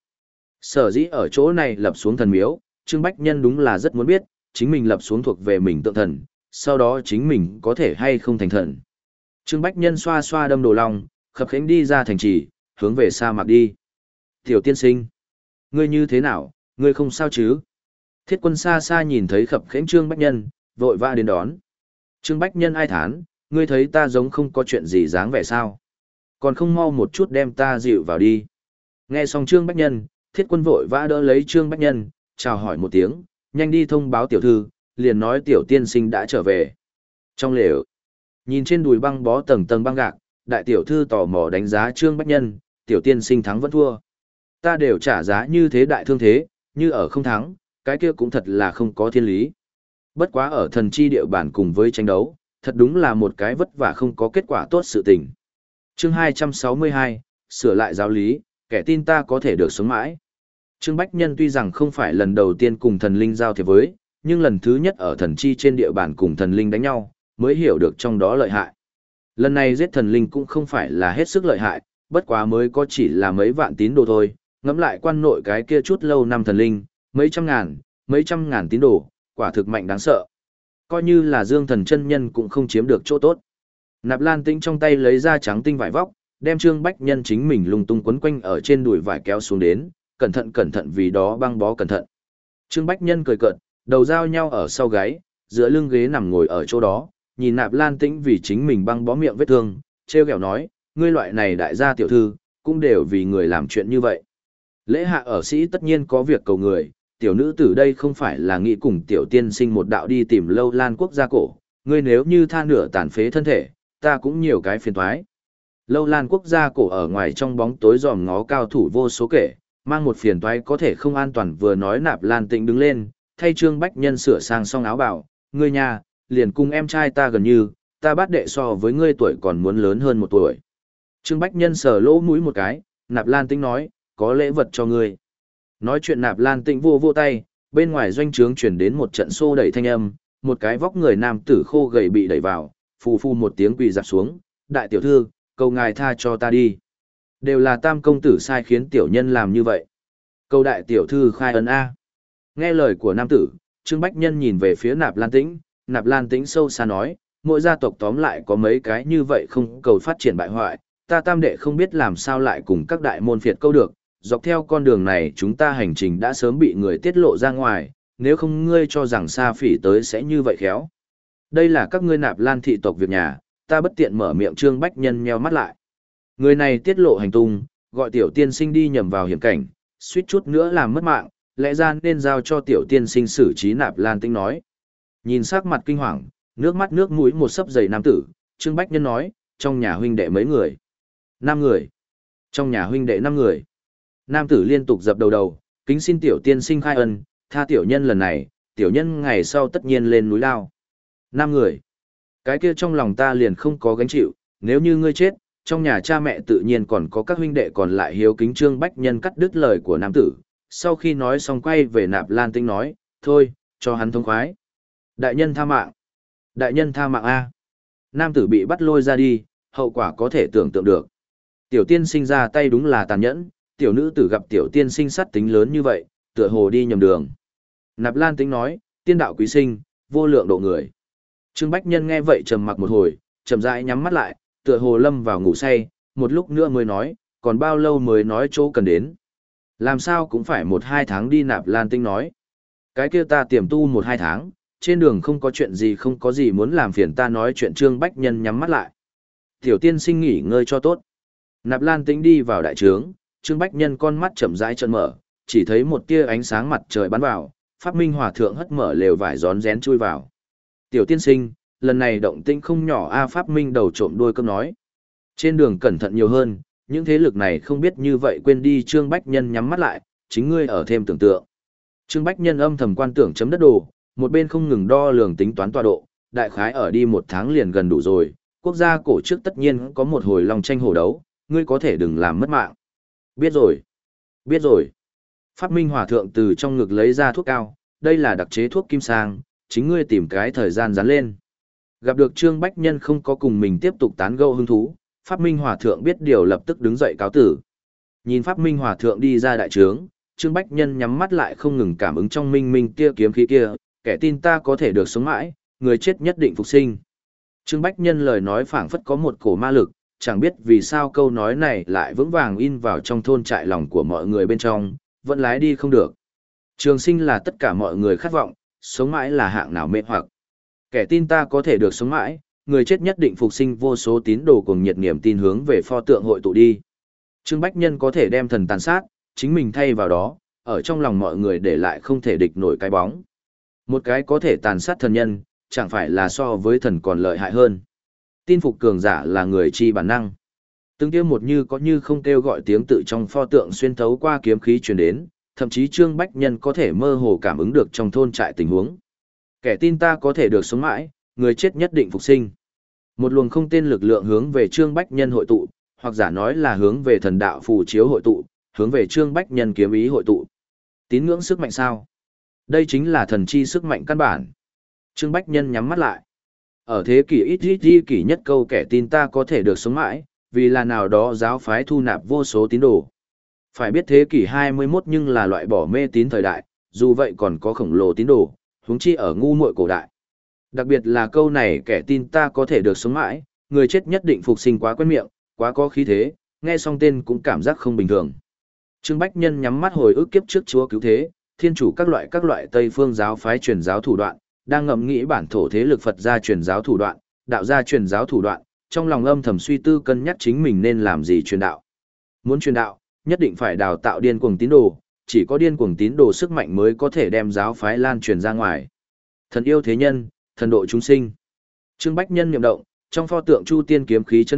A: Sở dĩ ở chỗ này lập xuống thần miếu, Trương Bách Nhân đúng là rất muốn biết, chính mình lập xuống thuộc về mình tượng thần, sau đó chính mình có thể hay không thành thần. Trương Bách Nhân xoa xoa đâm đồ long, khập khiễng đi ra thành trì, hướng về sa mạc đi. Tiểu tiên sinh, ngươi như thế nào, ngươi không sao chứ? Thiết quân xa xa nhìn thấy khập khiễng Trương Bách Nhân, vội vã đến đón. Trương Bách Nhân ai thán, ngươi thấy ta giống không có chuyện gì dáng vẻ sao? Còn không mau một chút đem ta dịu vào đi. Nghe xong Trương Bách Nhân, thiết quân vội vã đỡ lấy Trương Bách Nhân, chào hỏi một tiếng, nhanh đi thông báo tiểu thư, liền nói tiểu tiên sinh đã trở về. Trong lều, nhìn trên đùi băng bó tầng tầng băng gạc, đại tiểu thư tò mò đánh giá Trương Bách Nhân, tiểu tiên sinh thắng vẫn thua. Ta đều trả giá như thế đại thương thế, như ở không thắng, cái kia cũng thật là không có thiên lý. Bất quá ở thần chi địa bản cùng với tranh đấu, thật đúng là một cái vất vả không có kết quả tốt sự tình. Chương hai trăm sáu mươi hai, sửa lại giáo lý, kẻ tin ta có thể được sống mãi. Trương Bách Nhân tuy rằng không phải lần đầu tiên cùng thần linh giao thiệp với, nhưng lần thứ nhất ở thần chi trên địa bàn cùng thần linh đánh nhau, mới hiểu được trong đó lợi hại. Lần này giết thần linh cũng không phải là hết sức lợi hại, bất quá mới có chỉ là mấy vạn tín đồ thôi, ngẫm lại quan nội cái kia chút lâu năm thần linh, mấy trăm ngàn, mấy trăm ngàn tín đồ, quả thực mạnh đáng sợ. Coi như là Dương Thần chân nhân cũng không chiếm được chỗ tốt. Nạp Lan Tĩnh trong tay lấy ra trắng tinh vải vóc, đem Trương Bách Nhân chính mình lung tung quấn quanh ở trên đùi vải kéo xuống đến, cẩn thận cẩn thận vì đó băng bó cẩn thận. Trương Bách Nhân cười cợt, đầu giao nhau ở sau gáy, giữa lưng ghế nằm ngồi ở chỗ đó, nhìn Nạp Lan Tĩnh vì chính mình băng bó miệng vết thương, trêu ghẹo nói, ngươi loại này đại gia tiểu thư, cũng đều vì người làm chuyện như vậy. Lễ hạ ở sĩ tất nhiên có việc cầu người, tiểu nữ tử đây không phải là nghĩ cùng tiểu tiên sinh một đạo đi tìm Lâu Lan quốc gia cổ, ngươi nếu như tha nửa tàn phế thân thể, ta cũng nhiều cái phiền toái. Lâu Lan quốc gia cổ ở ngoài trong bóng tối dòm ngó cao thủ vô số kể, mang một phiền toái có thể không an toàn vừa nói Nạp Lan Tĩnh đứng lên, thay Trương Bách Nhân sửa sang xong áo bảo, ngươi nhà, liền cùng em trai ta gần như, ta bát đệ so với ngươi tuổi còn muốn lớn hơn một tuổi. Trương Bách Nhân sờ lỗ mũi một cái, Nạp Lan Tĩnh nói, có lễ vật cho ngươi. Nói chuyện Nạp Lan Tĩnh vô vô tay, bên ngoài doanh trướng chuyển đến một trận xô đẩy thanh âm, một cái vóc người nam tử khô gầy bị đẩy vào, phù phù một tiếng quỳ dạp xuống, đại tiểu thư, cầu ngài tha cho ta đi. Đều là tam công tử sai khiến tiểu nhân làm như vậy. Cầu đại tiểu thư khai ân A. Nghe lời của nam tử, Trương Bách Nhân nhìn về phía Nạp Lan Tĩnh, Nạp Lan Tĩnh sâu xa nói, mỗi gia tộc tóm lại có mấy cái như vậy không cầu phát triển bại hoại, ta tam đệ không biết làm sao lại cùng các đại môn phiệt câu được, dọc theo con đường này chúng ta hành trình đã sớm bị người tiết lộ ra ngoài, nếu không ngươi cho rằng Sa Phỉ tới sẽ như vậy khéo. Đây là các ngươi Nạp Lan thị tộc việc nhà, ta bất tiện mở miệng. Trương Bách Nhân nheo mắt lại. Người này tiết lộ hành tung, gọi tiểu tiên sinh đi nhầm vào hiểm cảnh, suýt chút nữa làm mất mạng, lẽ ra nên giao cho tiểu tiên sinh xử trí. Nạp Lan Tĩnh nói. Nhìn sắc mặt kinh hoàng, nước mắt nước mũi một sấp dày nam tử, Trương Bách Nhân nói, trong nhà huynh đệ mấy người? Năm người. Trong nhà huynh đệ năm người. Nam tử liên tục dập đầu đầu, kính xin tiểu tiên sinh khai ân, tha tiểu nhân lần này, tiểu nhân ngày sau tất nhiên lên núi lao. Năm người. Cái kia trong lòng ta liền không có gánh chịu, nếu như ngươi chết, trong nhà cha mẹ tự nhiên còn có các huynh đệ còn lại hiếu kính. Trương Bách Nhân cắt đứt lời của nam tử, sau khi nói xong quay về Nạp Lan Tĩnh nói, thôi, cho hắn thông khoái. Đại nhân tha mạng. Đại nhân tha mạng A. Nam tử bị bắt lôi ra đi, hậu quả có thể tưởng tượng được. Tiểu tiên sinh ra tay đúng là tàn nhẫn, tiểu nữ tử gặp tiểu tiên sinh sát tính lớn như vậy, tựa hồ đi nhầm đường. Nạp Lan Tĩnh nói, tiên đạo quý sinh, vô lượng độ người. Trương Bách Nhân nghe vậy trầm mặc một hồi, chậm rãi nhắm mắt lại, tựa hồ lâm vào ngủ say, một lúc nữa mới nói, còn bao lâu mới nói chỗ cần đến. Làm sao cũng phải một hai tháng đi. Nạp Lan Tĩnh nói. Cái kia ta tiềm tu một hai tháng, trên đường không có chuyện gì không có gì muốn làm phiền ta nói chuyện. Trương Bách Nhân nhắm mắt lại. Tiểu tiên sinh nghỉ ngơi cho tốt. Nạp Lan Tĩnh đi vào đại trướng, Trương Bách Nhân con mắt chậm rãi trợn mở, chỉ thấy một tia ánh sáng mặt trời bắn vào, Pháp Minh Hòa thượng hất mở lều vải rón rén chui vào. Tiểu tiên sinh, lần này động tĩnh không nhỏ a. Pháp Minh đầu trộm đuôi cơm nói. Trên đường cẩn thận nhiều hơn, những thế lực này không biết như vậy quên đi. Trương Bách Nhân nhắm mắt lại, chính ngươi ở thêm tưởng tượng. Trương Bách Nhân âm thầm quan tưởng chấm đất đồ, một bên không ngừng đo lường tính toán tọa độ, đại khái ở đi một tháng liền gần đủ rồi. Quốc gia cổ trước tất nhiên có một hồi long tranh hổ đấu, ngươi có thể đừng làm mất mạng. Biết rồi, biết rồi. Pháp Minh Hòa thượng từ trong ngực lấy ra thuốc cao, đây là đặc chế thuốc kim sang, chính ngươi tìm cái thời gian dán lên. Gặp được Trương Bách Nhân không có cùng mình tiếp tục tán gẫu hứng thú, Pháp Minh Hòa thượng biết điều lập tức đứng dậy cáo tử. Nhìn Pháp Minh Hòa thượng đi ra đại trướng, Trương Bách Nhân nhắm mắt lại không ngừng cảm ứng trong minh minh kia kiếm khí kia, kẻ tin ta có thể được sống mãi, người chết nhất định phục sinh. Trương Bách Nhân lời nói phảng phất có một cổ ma lực, chẳng biết vì sao câu nói này lại vững vàng in vào trong thôn trại lòng của mọi người bên trong, vẫn lái đi không được. Trường sinh là tất cả mọi người khát vọng, sống mãi là hạng nào mê hoặc. Kẻ tin ta có thể được sống mãi, người chết nhất định phục sinh. Vô số tín đồ cùng nhiệt niềm tin hướng về pho tượng hội tụ đi. Trương Bách Nhân có thể đem thần tàn sát, chính mình thay vào đó, ở trong lòng mọi người để lại không thể địch nổi cái bóng. Một cái có thể tàn sát thần nhân, chẳng phải là so với thần còn lợi hại hơn. Tin phục cường giả là người chi bản năng. Từng tiếng một như có như không kêu gọi tiếng tự trong pho tượng xuyên thấu qua kiếm khí truyền đến, thậm chí Trương Bách Nhân có thể mơ hồ cảm ứng được trong thôn trại tình huống. Kẻ tin ta có thể được sống mãi, người chết nhất định phục sinh. Một luồng không tên lực lượng hướng về Trương Bách Nhân hội tụ, hoặc giả nói là hướng về thần đạo phù chiếu hội tụ, hướng về Trương Bách Nhân kiếm ý hội tụ. Tín ngưỡng sức mạnh sao? Đây chính là thần chi sức mạnh căn bản. Trương Bách Nhân nhắm mắt lại. Ở thế kỷ ít ít di kỷ nhất câu kẻ tin ta có thể được sống mãi, vì là nào đó giáo phái thu nạp vô số tín đồ. Phải biết thế kỷ hai mươi mốt nhưng là loại bỏ mê tín thời đại, dù vậy còn có khổng lồ tín đồ, huống chi ở ngu muội cổ đại. Đặc biệt là câu này kẻ tin ta có thể được sống mãi, người chết nhất định phục sinh quá quen miệng, quá có khí thế, nghe xong tên cũng cảm giác không bình thường. Trương Bách Nhân nhắm mắt hồi ức kiếp trước Chúa cứu thế, thiên chủ các loại các loại Tây phương giáo phái truyền giáo thủ đoạn, đang ngẫm nghĩ bản thổ thế lực Phật gia truyền giáo thủ đoạn, đạo gia truyền giáo thủ đoạn, trong lòng âm thầm suy tư cân nhắc chính mình nên làm gì truyền đạo. Muốn truyền đạo, nhất định phải đào tạo điên cuồng tín đồ, chỉ có điên cuồng tín đồ sức mạnh mới có thể đem giáo phái lan truyền ra ngoài. Thần yêu thế nhân, thần độ chúng sinh. Trương Bách Nhân niệm động, trong pho tượng Chu Tiên kiếm khí chấn động,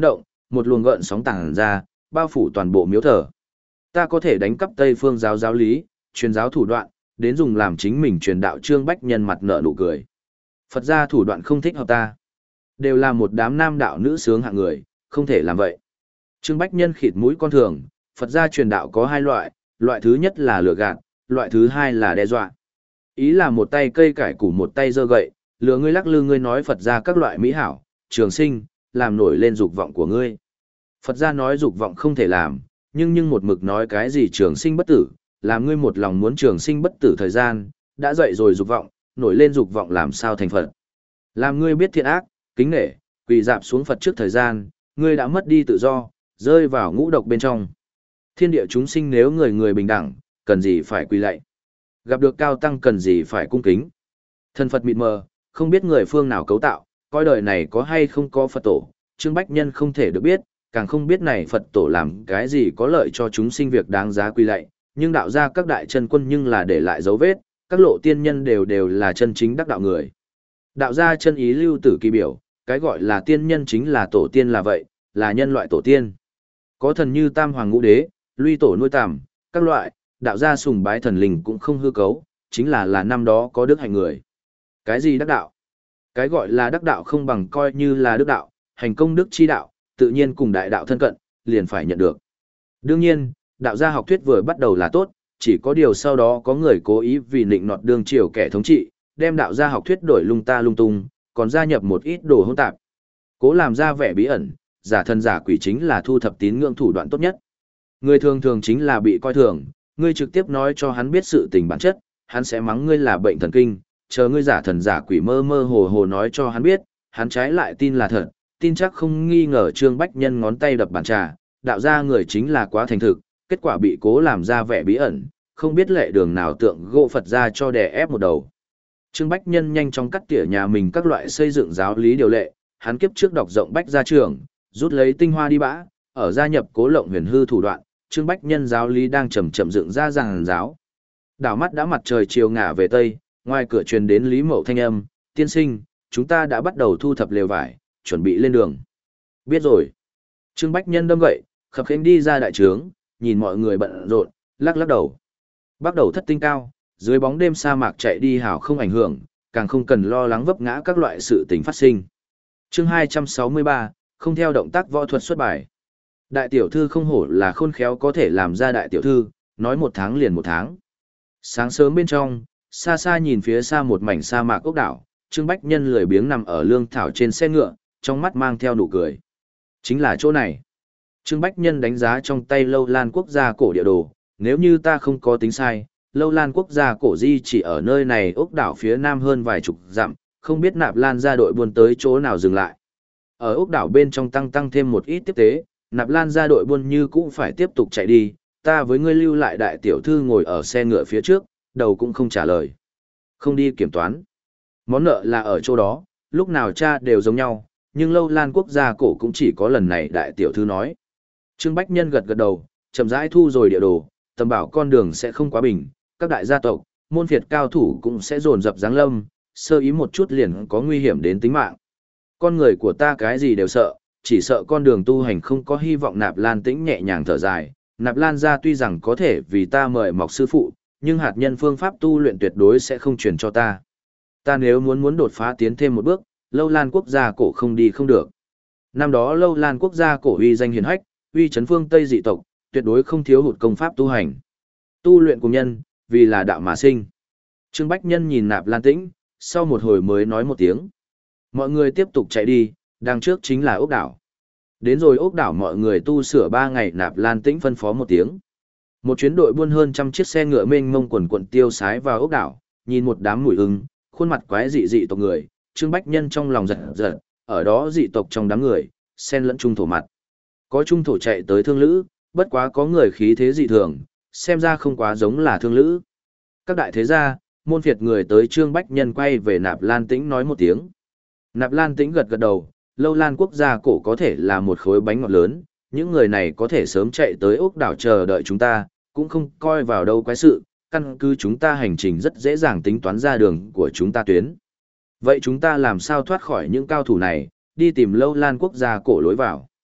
A: một luồng gợn sóng tàng ra, bao phủ toàn bộ miếu thờ. Ta có thể đánh cắp Tây phương giáo giáo lý, truyền giáo thủ đoạn, đến dùng làm chính mình truyền đạo. Trương Bách Nhân mặt nở nụ cười. Phật gia thủ đoạn không thích hợp ta. Đều là một đám nam đạo nữ sướng hạng người, không thể làm vậy. Trương Bách Nhân khịt mũi con thường, Phật gia truyền đạo có hai loại, loại thứ nhất là lừa gạt, loại thứ hai là đe dọa. Ý là một tay cây cải củ một tay giơ gậy, lừa ngươi lắc lư ngươi nói Phật gia các loại mỹ hảo, trường sinh, làm nổi lên dục vọng của ngươi. Phật gia nói dục vọng không thể làm, nhưng nhưng một mực nói cái gì trường sinh bất tử, làm ngươi một lòng muốn trường sinh bất tử thời gian, đã dậy rồi dục vọng, nổi lên dục vọng làm sao thành Phật. Làm ngươi biết thiện ác, kính nể, quỳ dạp xuống Phật trước thời gian, ngươi đã mất đi tự do, rơi vào ngũ độc bên trong. Thiên địa chúng sinh nếu người người bình đẳng, cần gì phải quỳ lạy. Gặp được cao tăng cần gì phải cung kính. Thân Phật mịt mờ, không biết người phương nào cấu tạo, coi đời này có hay không có Phật tổ, Trương Bách Nhân không thể được biết, càng không biết này Phật tổ làm cái gì có lợi cho chúng sinh việc đáng giá quy lạy, nhưng đạo ra các đại chân quân nhưng là để lại dấu vết, các lộ tiên nhân đều đều là chân chính đắc đạo người. Đạo ra chân ý lưu tử kỳ biểu, cái gọi là tiên nhân chính là tổ tiên là vậy, là nhân loại tổ tiên. Có thần như Tam Hoàng Ngũ Đế, Luy Tổ nuôi tằm, các loại, đạo gia sùng bái thần linh cũng không hư cấu, chính là là năm đó có đức hành người. Cái gì đắc đạo? Cái gọi là đắc đạo không bằng coi như là đức đạo, hành công đức chi đạo, tự nhiên cùng đại đạo thân cận, liền phải nhận được. Đương nhiên, đạo gia học thuyết vừa bắt đầu là tốt, chỉ có điều sau đó có người cố ý vì nịnh nọt đương triều kẻ thống trị, đem đạo gia học thuyết đổi lung ta lung tung, còn gia nhập một ít đồ hỗn tạp. Cố làm ra vẻ bí ẩn, giả thần giả quỷ chính là thu thập tín ngưỡng thủ đoạn tốt nhất. Người thường thường chính là bị coi thường, ngươi trực tiếp nói cho hắn biết sự tình bản chất, hắn sẽ mắng ngươi là bệnh thần kinh, chờ ngươi giả thần giả quỷ mơ mơ hồ hồ nói cho hắn biết, hắn trái lại tin là thật, tin chắc không nghi ngờ. Trương Bách Nhân ngón tay đập bàn trà, đạo ra người chính là quá thành thực, kết quả bị cố làm ra vẻ bí ẩn, không biết lệ đường nào tượng gỗ Phật ra cho đè ép một đầu. Trương Bách Nhân nhanh chóng cắt tỉa nhà mình các loại xây dựng giáo lý điều lệ, hắn kiếp trước đọc rộng bách gia trường, rút lấy tinh hoa đi bã, ở gia nhập cố lộng huyền hư thủ đoạn, Trương Bách Nhân giáo lý đang chậm chậm dựng ra giảng giáo. Đảo mắt đã mặt trời chiều ngả về tây, ngoài cửa truyền đến Lý Mậu thanh âm, "Tiên sinh, chúng ta đã bắt đầu thu thập lều vải, chuẩn bị lên đường." "Biết rồi." Trương Bách Nhân đâm gậy, khập khiễng đi ra đại trướng, nhìn mọi người bận rộn, lắc lắc đầu. Bắt đầu thất tinh cao, dưới bóng đêm sa mạc chạy đi hảo không ảnh hưởng, càng không cần lo lắng vấp ngã các loại sự tình phát sinh. Chương hai trăm sáu mươi ba, không theo động tác võ thuật xuất bài. Đại tiểu thư không hổ là khôn khéo có thể làm ra đại tiểu thư, nói một tháng liền một tháng. Sáng sớm bên trong, xa xa nhìn phía xa một mảnh sa mạc ốc đảo, Trương Bách Nhân lười biếng nằm ở lương thảo trên xe ngựa, trong mắt mang theo nụ cười. Chính là chỗ này. Trương Bách Nhân đánh giá trong tay Lâu Lan quốc gia cổ địa đồ, nếu như ta không có tính sai, Lâu Lan quốc gia cổ di chỉ ở nơi này ốc đảo phía nam hơn vài chục dặm, không biết Nạp Lan gia đội buôn tới chỗ nào dừng lại. Ở ốc đảo bên trong tăng tăng thêm một ít tiếp tế, Nạp Lan gia đội buôn như cũ phải tiếp tục chạy đi, ta với ngươi lưu lại. Đại tiểu thư ngồi ở xe ngựa phía trước, đầu cũng không trả lời. Không đi kiểm toán. Món nợ là ở chỗ đó, lúc nào cha đều giống nhau, nhưng Lâu Lan quốc gia cổ cũng chỉ có lần này. Đại tiểu thư nói. Trương Bách Nhân gật gật đầu, chậm rãi thu rồi địa đồ, tầm bảo con đường sẽ không quá bình, các đại gia tộc, môn phiệt cao thủ cũng sẽ dồn dập giáng lâm, sơ ý một chút liền có nguy hiểm đến tính mạng. Con người của ta cái gì đều sợ, chỉ sợ con đường tu hành không có hy vọng. Nạp Lan Tĩnh nhẹ nhàng thở dài, Nạp Lan gia tuy rằng có thể vì ta mời mọc sư phụ, nhưng hạt nhân phương pháp tu luyện tuyệt đối sẽ không truyền cho ta. Ta nếu muốn muốn đột phá tiến thêm một bước, Lâu Lan quốc gia cổ không đi không được. Năm đó Lâu Lan quốc gia cổ uy danh hiển hách, uy chấn phương Tây dị tộc, tuyệt đối không thiếu hụt công pháp tu hành. Tu luyện cùng nhân, vì là đạo mà sinh. Trương Bách Nhân nhìn Nạp Lan Tĩnh, sau một hồi mới nói một tiếng. Mọi người tiếp tục chạy đi, đằng trước chính là ốc đảo. Đến rồi ốc đảo mọi người tu sửa ba ngày. Nạp Lan Tĩnh phân phó một tiếng. Một chuyến đội buôn hơn trăm chiếc xe ngựa mênh mông quần quận tiêu sái vào ốc đảo, nhìn một đám mùi ưng, khuôn mặt quái dị dị tộc người, Trương Bách Nhân trong lòng giật giật, ở đó dị tộc trong đám người, xen lẫn trung thổ mặt. Có trung thổ chạy tới thương lữ, bất quá có người khí thế dị thường, xem ra không quá giống là thương lữ. Các đại thế gia, môn phiệt người tới. Trương Bách Nhân quay về Nạp Lan Tĩnh nói một tiếng. Nạp Lan Tĩnh gật gật đầu, Lâu Lan quốc gia cổ có thể là một khối bánh ngọt lớn, những người này có thể sớm chạy tới ốc đảo chờ đợi chúng ta, cũng không coi vào đâu quái sự, căn cứ chúng ta hành trình rất dễ dàng tính toán ra đường của chúng ta tuyến. Vậy chúng ta làm sao thoát khỏi những cao thủ này, đi tìm Lâu Lan quốc gia cổ lối vào?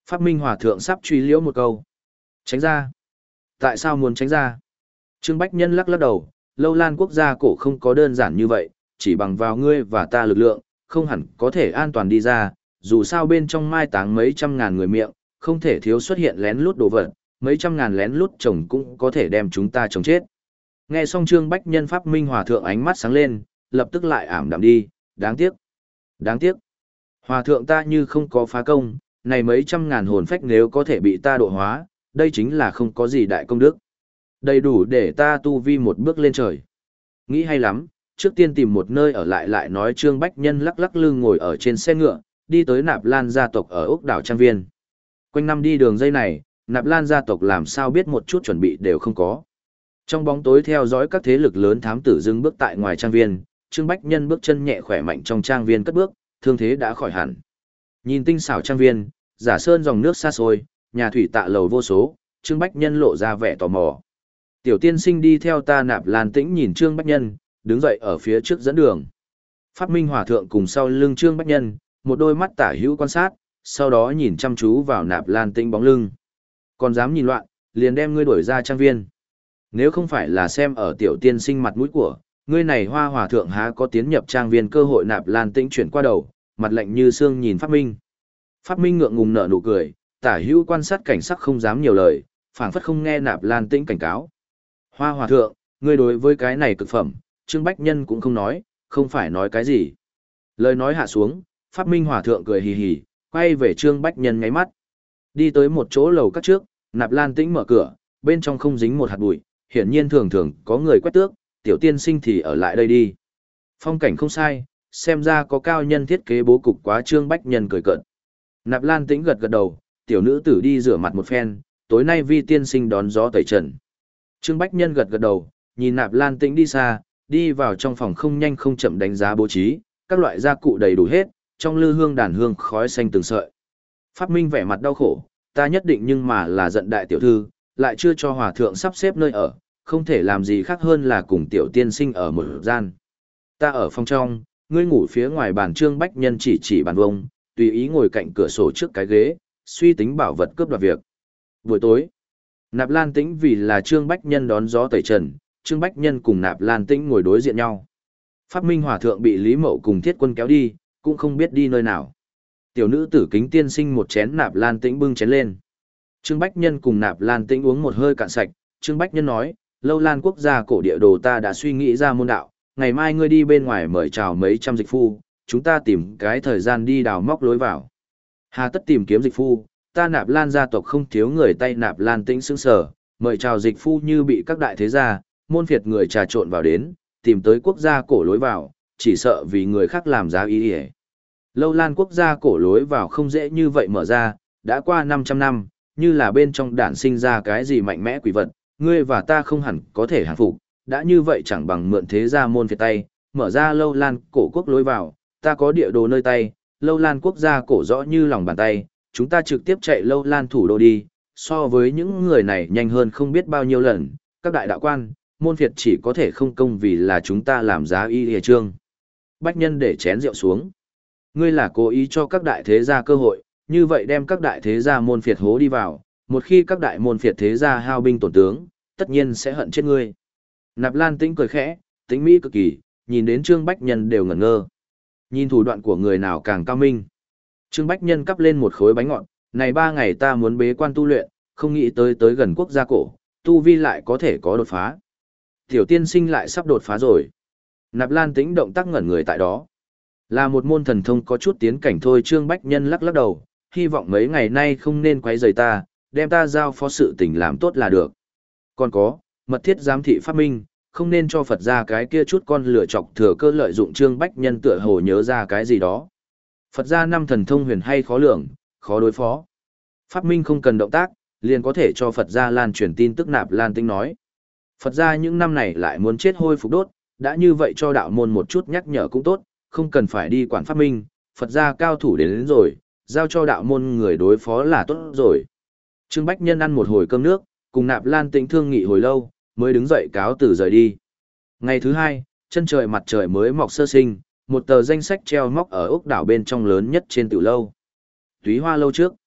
A: Pháp Minh Hòa thượng sắp truy liễu một câu. Tránh ra. Tại sao muốn tránh ra? Trương Bách Nhân lắc lắc đầu, Lâu Lan quốc gia cổ không có đơn giản như vậy, chỉ bằng vào ngươi và ta lực lượng, không hẳn có thể an toàn đi ra, dù sao bên trong mai táng mấy trăm ngàn người miệng, không thể thiếu xuất hiện lén lút đồ vật, mấy trăm ngàn lén lút chồng cũng có thể đem chúng ta chồng chết. Nghe xong Trương Bách Nhân Pháp Minh Hòa thượng ánh mắt sáng lên, lập tức lại ảm đạm đi, đáng tiếc. Đáng tiếc. Hòa thượng ta như không có phá công, này mấy trăm ngàn hồn phách nếu có thể bị ta độ hóa, đây chính là không có gì đại công đức. Đầy đủ để ta tu vi một bước lên trời. Nghĩ hay lắm, trước tiên tìm một nơi ở lại lại nói Trương Bách Nhân lắc lắc lưng ngồi ở trên xe ngựa, đi tới Nạp Lan gia tộc ở ốc đảo Trang Viên. Quanh năm đi đường dây này, Nạp Lan gia tộc làm sao biết một chút chuẩn bị đều không có. Trong bóng tối theo dõi các thế lực lớn thám tử dưng bước tại ngoài trang viên, Trương Bách Nhân bước chân nhẹ khỏe mạnh trong trang viên cất bước, thương thế đã khỏi hẳn. Nhìn tinh xảo trang viên, giả sơn dòng nước xa xôi, nhà thủy tạ lầu vô số, Trương Bách Nhân lộ ra vẻ tò mò. Tiểu tiên sinh đi theo ta. Nạp Lan Tĩnh nhìn Trương Bách Nhân, đứng dậy ở phía trước dẫn đường. Pháp Minh Hòa thượng cùng sau lưng Trương Bách Nhân, một đôi mắt tả hữu quan sát, sau đó nhìn chăm chú vào Nạp Lan Tĩnh bóng lưng. Còn dám nhìn loạn, liền đem ngươi đuổi ra trang viên. Nếu không phải là xem ở tiểu tiên sinh mặt mũi của, ngươi này Hoa Hòa thượng há có tiến nhập trang viên cơ hội. Nạp Lan Tĩnh chuyển qua đầu, mặt lạnh như xương nhìn Pháp Minh. Pháp Minh ngượng ngùng nở nụ cười, tả hữu quan sát cảnh sắc không dám nhiều lời, phảng phất không nghe Nạp Lan Tĩnh cảnh cáo. Hoa Hòa thượng, ngươi đối với cái này cực phẩm, Trương Bách Nhân cũng không nói, không phải nói cái gì. Lời nói hạ xuống, Pháp Minh Hòa thượng cười hì hì, quay về Trương Bách Nhân ngáy mắt. Đi tới một chỗ lầu các trước, Nạp Lan Tĩnh mở cửa, bên trong không dính một hạt bụi, hiển nhiên thường thường có người quét tước, tiểu tiên sinh thì ở lại đây đi. Phong cảnh không sai, xem ra có cao nhân thiết kế bố cục quá. Trương Bách Nhân cười cợt. Nạp Lan Tĩnh gật gật đầu, tiểu nữ tử đi rửa mặt một phen, tối nay vi tiên sinh đón gió tẩy trần. Trương Bách Nhân gật gật đầu, nhìn Nạp Lan Tĩnh đi xa, đi vào trong phòng không nhanh không chậm đánh giá bố trí, các loại gia cụ đầy đủ hết, trong lư hương đàn hương khói xanh từng sợi. Pháp Minh vẻ mặt đau khổ, ta nhất định nhưng mà là giận đại tiểu thư, lại chưa cho hòa thượng sắp xếp nơi ở, không thể làm gì khác hơn là cùng tiểu tiên sinh ở một gian. Ta ở phòng trong, ngươi ngủ phía ngoài bàn. Trương Bách Nhân chỉ chỉ bàn vông, tùy ý ngồi cạnh cửa sổ trước cái ghế, suy tính bảo vật cướp đoạt việc. Buổi tối, Nạp Lan Tĩnh vì là Trương Bách Nhân đón gió tẩy trần, Trương Bách Nhân cùng Nạp Lan Tĩnh ngồi đối diện nhau. Pháp Minh Hòa thượng bị Lý Mậu cùng Thiết Quân kéo đi, cũng không biết đi nơi nào. Tiểu nữ tử Kính tiên sinh một chén Nạp Lan Tĩnh bưng chén lên. Trương Bách Nhân cùng Nạp Lan Tĩnh uống một hơi cạn sạch, Trương Bách Nhân nói, Lâu Lan quốc gia cổ địa đồ ta đã suy nghĩ ra môn đạo, ngày mai ngươi đi bên ngoài mời chào mấy trăm dịch phu, chúng ta tìm cái thời gian đi đào móc lối vào. Hà tất tìm kiếm dịch phu, ta Nạp Lan gia tộc không thiếu người tay. Nạp Lan Tĩnh sững sờ, mời chào dịch phu như bị các đại thế gia, môn phiệt người trà trộn vào đến, tìm tới quốc gia cổ lối vào, chỉ sợ vì người khác làm giá ý ỉa. Lâu Lan quốc gia cổ lối vào không dễ như vậy mở ra, đã qua năm trăm năm, như là bên trong đản sinh ra cái gì mạnh mẽ quỷ vật, ngươi và ta không hẳn có thể hàng phục, đã như vậy chẳng bằng mượn thế gia môn phiệt tay, mở ra Lâu Lan cổ quốc lối vào, ta có địa đồ nơi tay, Lâu Lan quốc gia cổ rõ như lòng bàn tay, chúng ta trực tiếp chạy Lâu Lan thủ đô đi, so với những người này nhanh hơn không biết bao nhiêu lần, các đại đạo quan, môn phiệt chỉ có thể không công vì là chúng ta làm giá y hề trương. Bách Nhân để chén rượu xuống. Ngươi là cố ý cho các đại thế gia cơ hội, như vậy đem các đại thế gia môn phiệt hố đi vào, một khi các đại môn phiệt thế gia hao binh tổn tướng, tất nhiên sẽ hận chết ngươi. Nạp Lan Tĩnh cười khẽ, tính mỹ cực kỳ, nhìn đến Trương Bách Nhân đều ngẩn ngơ. Nhìn thủ đoạn của người nào càng cao minh. Trương Bách Nhân cắp lên một khối bánh ngọt, này ba ngày ta muốn bế quan tu luyện, không nghĩ tới tới gần quốc gia cổ, tu vi lại có thể có đột phá. Tiểu tiên sinh lại sắp đột phá rồi. Nạp Lan Tĩnh động tác ngẩn người tại đó. Là một môn thần thông có chút tiến cảnh thôi. Trương Bách Nhân lắc lắc đầu, hy vọng mấy ngày nay không nên quấy rầy ta, đem ta giao phó sự tình làm tốt là được. Còn có, mật thiết giám thị Pháp Minh, không nên cho Phật gia cái kia chút con lửa chọc thừa cơ lợi dụng. Trương Bách Nhân tựa hồ nhớ ra cái gì đó. Phật gia năm thần thông huyền hay khó lường, khó đối phó. Pháp Minh không cần động tác, liền có thể cho Phật gia lan truyền tin tức. Nạp Lan Tĩnh nói. Phật gia những năm này lại muốn chết hôi phục đốt, đã như vậy cho đạo môn một chút nhắc nhở cũng tốt, không cần phải đi quản Pháp Minh, Phật gia cao thủ đến, đến rồi, giao cho đạo môn người đối phó là tốt rồi. Trương Bách Nhân ăn một hồi cơm nước, cùng Nạp Lan Tĩnh thương nghị hồi lâu, mới đứng dậy cáo từ rời đi. Ngày thứ hai, chân trời mặt trời mới mọc sơ sinh, một tờ danh sách treo móc ở ốc đảo bên trong lớn nhất trên tiểu lâu. Túy Hoa lâu trước.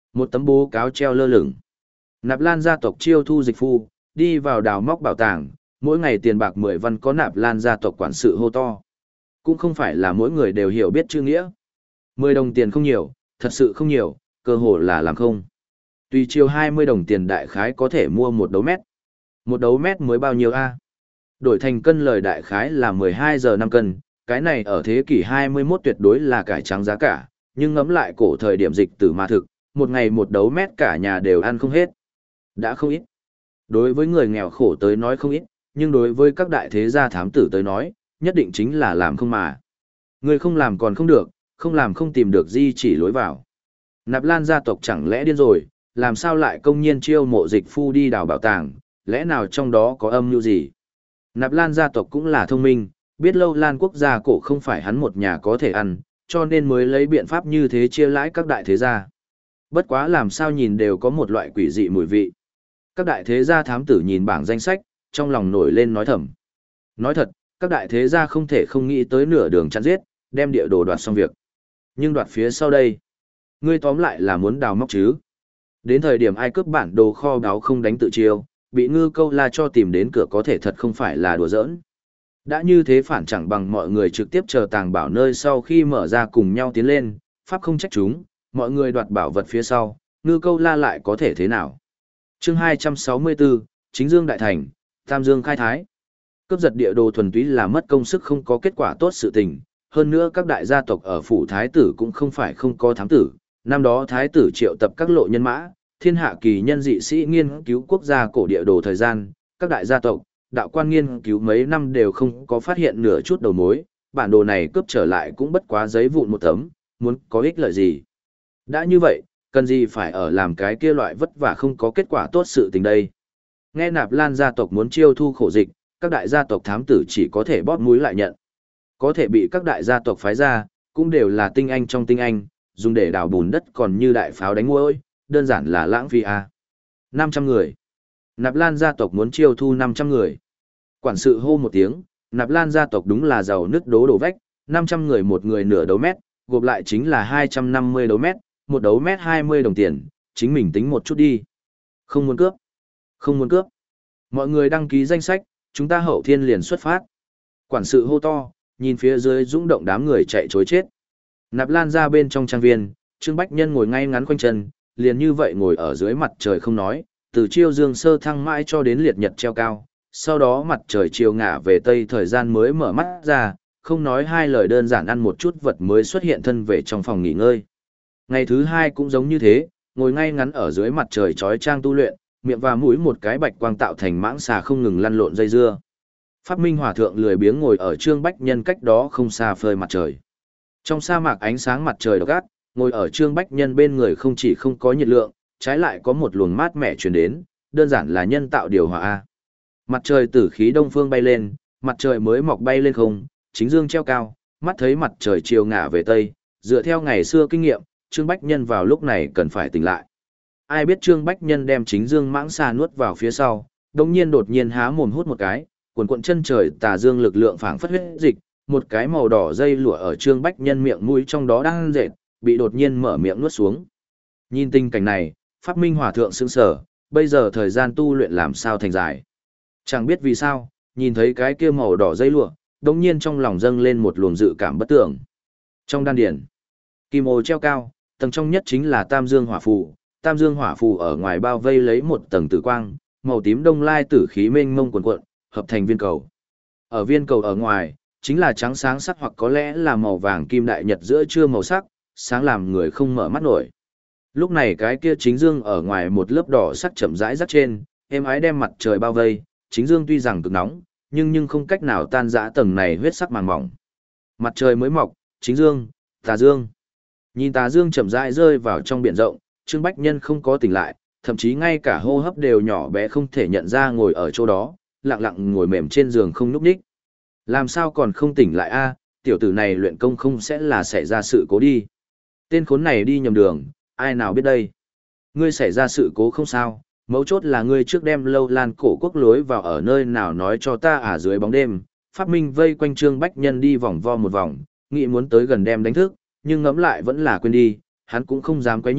A: Một tấm bố cáo treo lơ lửng. Nạp Lan gia tộc chiêu thu dịch phu, đi vào đào móc bảo tàng, mỗi ngày tiền bạc mười văn có Nạp Lan gia tộc quản sự hô to. Cũng không phải là mỗi người đều hiểu biết chữ nghĩa. Mười đồng tiền không nhiều, thật sự không nhiều, cơ hồ là làm không. Tùy chiều hai mươi đồng tiền đại khái có thể mua một đấu mét. Một đấu mét mới bao nhiêu a? Đổi thành cân lời đại khái là mười hai giờ năm cân, cái này ở thế kỷ hai mươi mốt tuyệt đối là cải trắng giá cả, nhưng ngẫm lại cổ thời điểm dịch tử mà thực, một ngày một đấu mét cả nhà đều ăn không hết. Đã không ít. Đối với người nghèo khổ tới nói không ít, nhưng đối với các đại thế gia thám tử tới nói, nhất định chính là làm không mà. Người không làm còn không được, không làm không tìm được di chỉ lối vào. Nạp Lan gia tộc chẳng lẽ điên rồi, làm sao lại công nhiên chiêu mộ dịch phu đi đào bảo tàng, lẽ nào trong đó có âm mưu gì? Nạp Lan gia tộc cũng là thông minh, biết Lâu Lan quốc gia cổ không phải hắn một nhà có thể ăn, cho nên mới lấy biện pháp như thế chia lãi các đại thế gia. Bất quá làm sao nhìn đều có một loại quỷ dị mùi vị. Các đại thế gia thám tử nhìn bảng danh sách, trong lòng nổi lên nói thầm. Nói thật, các đại thế gia không thể không nghĩ tới nửa đường chặn giết, đem địa đồ đoạt xong việc. Nhưng đoạt phía sau đây, ngươi tóm lại là muốn đào móc chứ. Đến thời điểm ai cướp bản đồ kho báu không đánh tự chiêu, bị ngư câu la cho tìm đến cửa có thể thật không phải là đùa giỡn. Đã như thế phản chẳng bằng mọi người trực tiếp chờ tàng bảo nơi sau khi mở ra cùng nhau tiến lên, pháp không trách chúng, mọi người đoạt bảo vật phía sau, ngư câu la lại có thể thế nào. Chương hai trăm sáu mươi bốn, Chính Dương Đại Thành, Tam Dương Khai Thái. Cướp giật địa đồ thuần túy là mất công sức không có kết quả tốt sự tình, hơn nữa các đại gia tộc ở phủ thái tử cũng không phải không có thám tử, năm đó thái tử triệu tập các lộ nhân mã, thiên hạ kỳ nhân dị sĩ nghiên cứu quốc gia cổ địa đồ thời gian, các đại gia tộc, đạo quan nghiên cứu mấy năm đều không có phát hiện nửa chút đầu mối, bản đồ này cướp trở lại cũng bất quá giấy vụn một tấm, muốn có ích lợi gì. Đã như vậy, cần gì phải ở làm cái kia loại vất vả không có kết quả tốt sự tình đây. Nghe Nạp Lan gia tộc muốn chiêu thu khổ dịch, các đại gia tộc thám tử chỉ có thể bóp mũi lại nhận. Có thể bị các đại gia tộc phái ra, cũng đều là tinh anh trong tinh anh, dùng để đào bùn đất còn như đại pháo đánh muỗi, đơn giản là lãng phí a. năm trăm người. Nạp Lan gia tộc muốn chiêu thu năm trăm người. Quản sự hô một tiếng, Nạp Lan gia tộc đúng là giàu nứt đố đổ vách, năm trăm người một người nửa đấu mét, gộp lại chính là hai trăm năm mươi đấu mét, một đấu mét hai mươi đồng tiền, chính mình tính một chút đi. Không muốn cướp. Không muốn cướp. Mọi người đăng ký danh sách, chúng ta hậu thiên liền xuất phát. Quản sự hô to, nhìn phía dưới dũng động đám người chạy chối chết. Nạp Lan ra bên trong trang viên, Trương Bách Nhân ngồi ngay ngắn quanh chân, liền như vậy ngồi ở dưới mặt trời không nói, từ chiêu dương sơ thăng mãi cho đến liệt nhật treo cao, sau đó mặt trời chiều ngả về tây thời gian mới mở mắt ra, không nói hai lời đơn giản ăn một chút vật mới xuất hiện thân về trong phòng nghỉ ngơi. Ngày thứ hai cũng giống như thế, ngồi ngay ngắn ở dưới mặt trời chói chang tu luyện, miệng và mũi một cái bạch quang tạo thành mãng xà không ngừng lăn lộn dây dưa. Pháp Minh Hòa thượng lười biếng ngồi ở Trương Bách Nhân cách đó không xa phơi mặt trời. Trong sa mạc ánh sáng mặt trời độc ác, ngồi ở Trương Bách Nhân bên người không chỉ không có nhiệt lượng, trái lại có một luồng mát mẻ truyền đến, đơn giản là nhân tạo điều hòa a. Mặt trời tử khí đông phương bay lên, mặt trời mới mọc bay lên không, chính dương treo cao, mắt thấy mặt trời chiều ngả về tây, dựa theo ngày xưa kinh nghiệm, Trương Bách Nhân vào lúc này cần phải tỉnh lại. Ai biết Trương Bách Nhân đem chính dương mãng xà nuốt vào phía sau, đồng nhiên đột nhiên há mồm hút một cái, cuộn cuộn chân trời tà dương lực lượng phảng phất huyết dịch, một cái màu đỏ dây lụa ở Trương Bách Nhân miệng mũi trong đó đang dệt, bị đột nhiên mở miệng nuốt xuống. Nhìn tình cảnh này, Pháp Minh Hòa thượng sững sờ, bây giờ thời gian tu luyện làm sao thành dài. Chẳng biết vì sao, nhìn thấy cái kia màu đỏ dây lụa, đồng nhiên trong lòng dâng lên một luồng dự cảm bất tưởng. Trong đan điển, kim ô treo cao, tầng trong nhất chính là Tam Dương Hỏa Phù, Tam Dương Hỏa Phù ở ngoài bao vây lấy một tầng tử quang, màu tím đông lai tử khí mênh mông cuồn cuộn, hợp thành viên cầu. Ở viên cầu ở ngoài, chính là trắng sáng sắc hoặc có lẽ là màu vàng kim đại nhật giữa trưa màu sắc, sáng làm người không mở mắt nổi. Lúc này cái kia chính dương ở ngoài một lớp đỏ sắc chậm rãi rắc trên, êm ái đem mặt trời bao vây, chính dương tuy rằng cực nóng, nhưng nhưng không cách nào tan rã tầng này huyết sắc màng mỏng. Mặt trời mới mọc, chính dương, tà dương. Nhìn tà dương chậm rãi rơi vào trong biển rộng, Trương Bách Nhân không có tỉnh lại, thậm chí ngay cả hô hấp đều nhỏ bé không thể nhận ra ngồi ở chỗ đó, lặng lặng ngồi mềm trên giường không nhúc nhích. Làm sao còn không tỉnh lại a? Tiểu tử này luyện công không sẽ là xảy ra sự cố đi. Tên khốn này đi nhầm đường, ai nào biết đây. Ngươi xảy ra sự cố không sao, mấu chốt là ngươi trước đem Lâu Lan cổ quốc lối vào ở nơi nào nói cho ta à. Dưới bóng đêm, Pháp Minh vây quanh Trương Bách Nhân đi vòng vo một vòng, nghĩ muốn tới gần đem đánh thức, nhưng ngẫm lại vẫn là quên đi, hắn cũng không dám quấy nhiễu,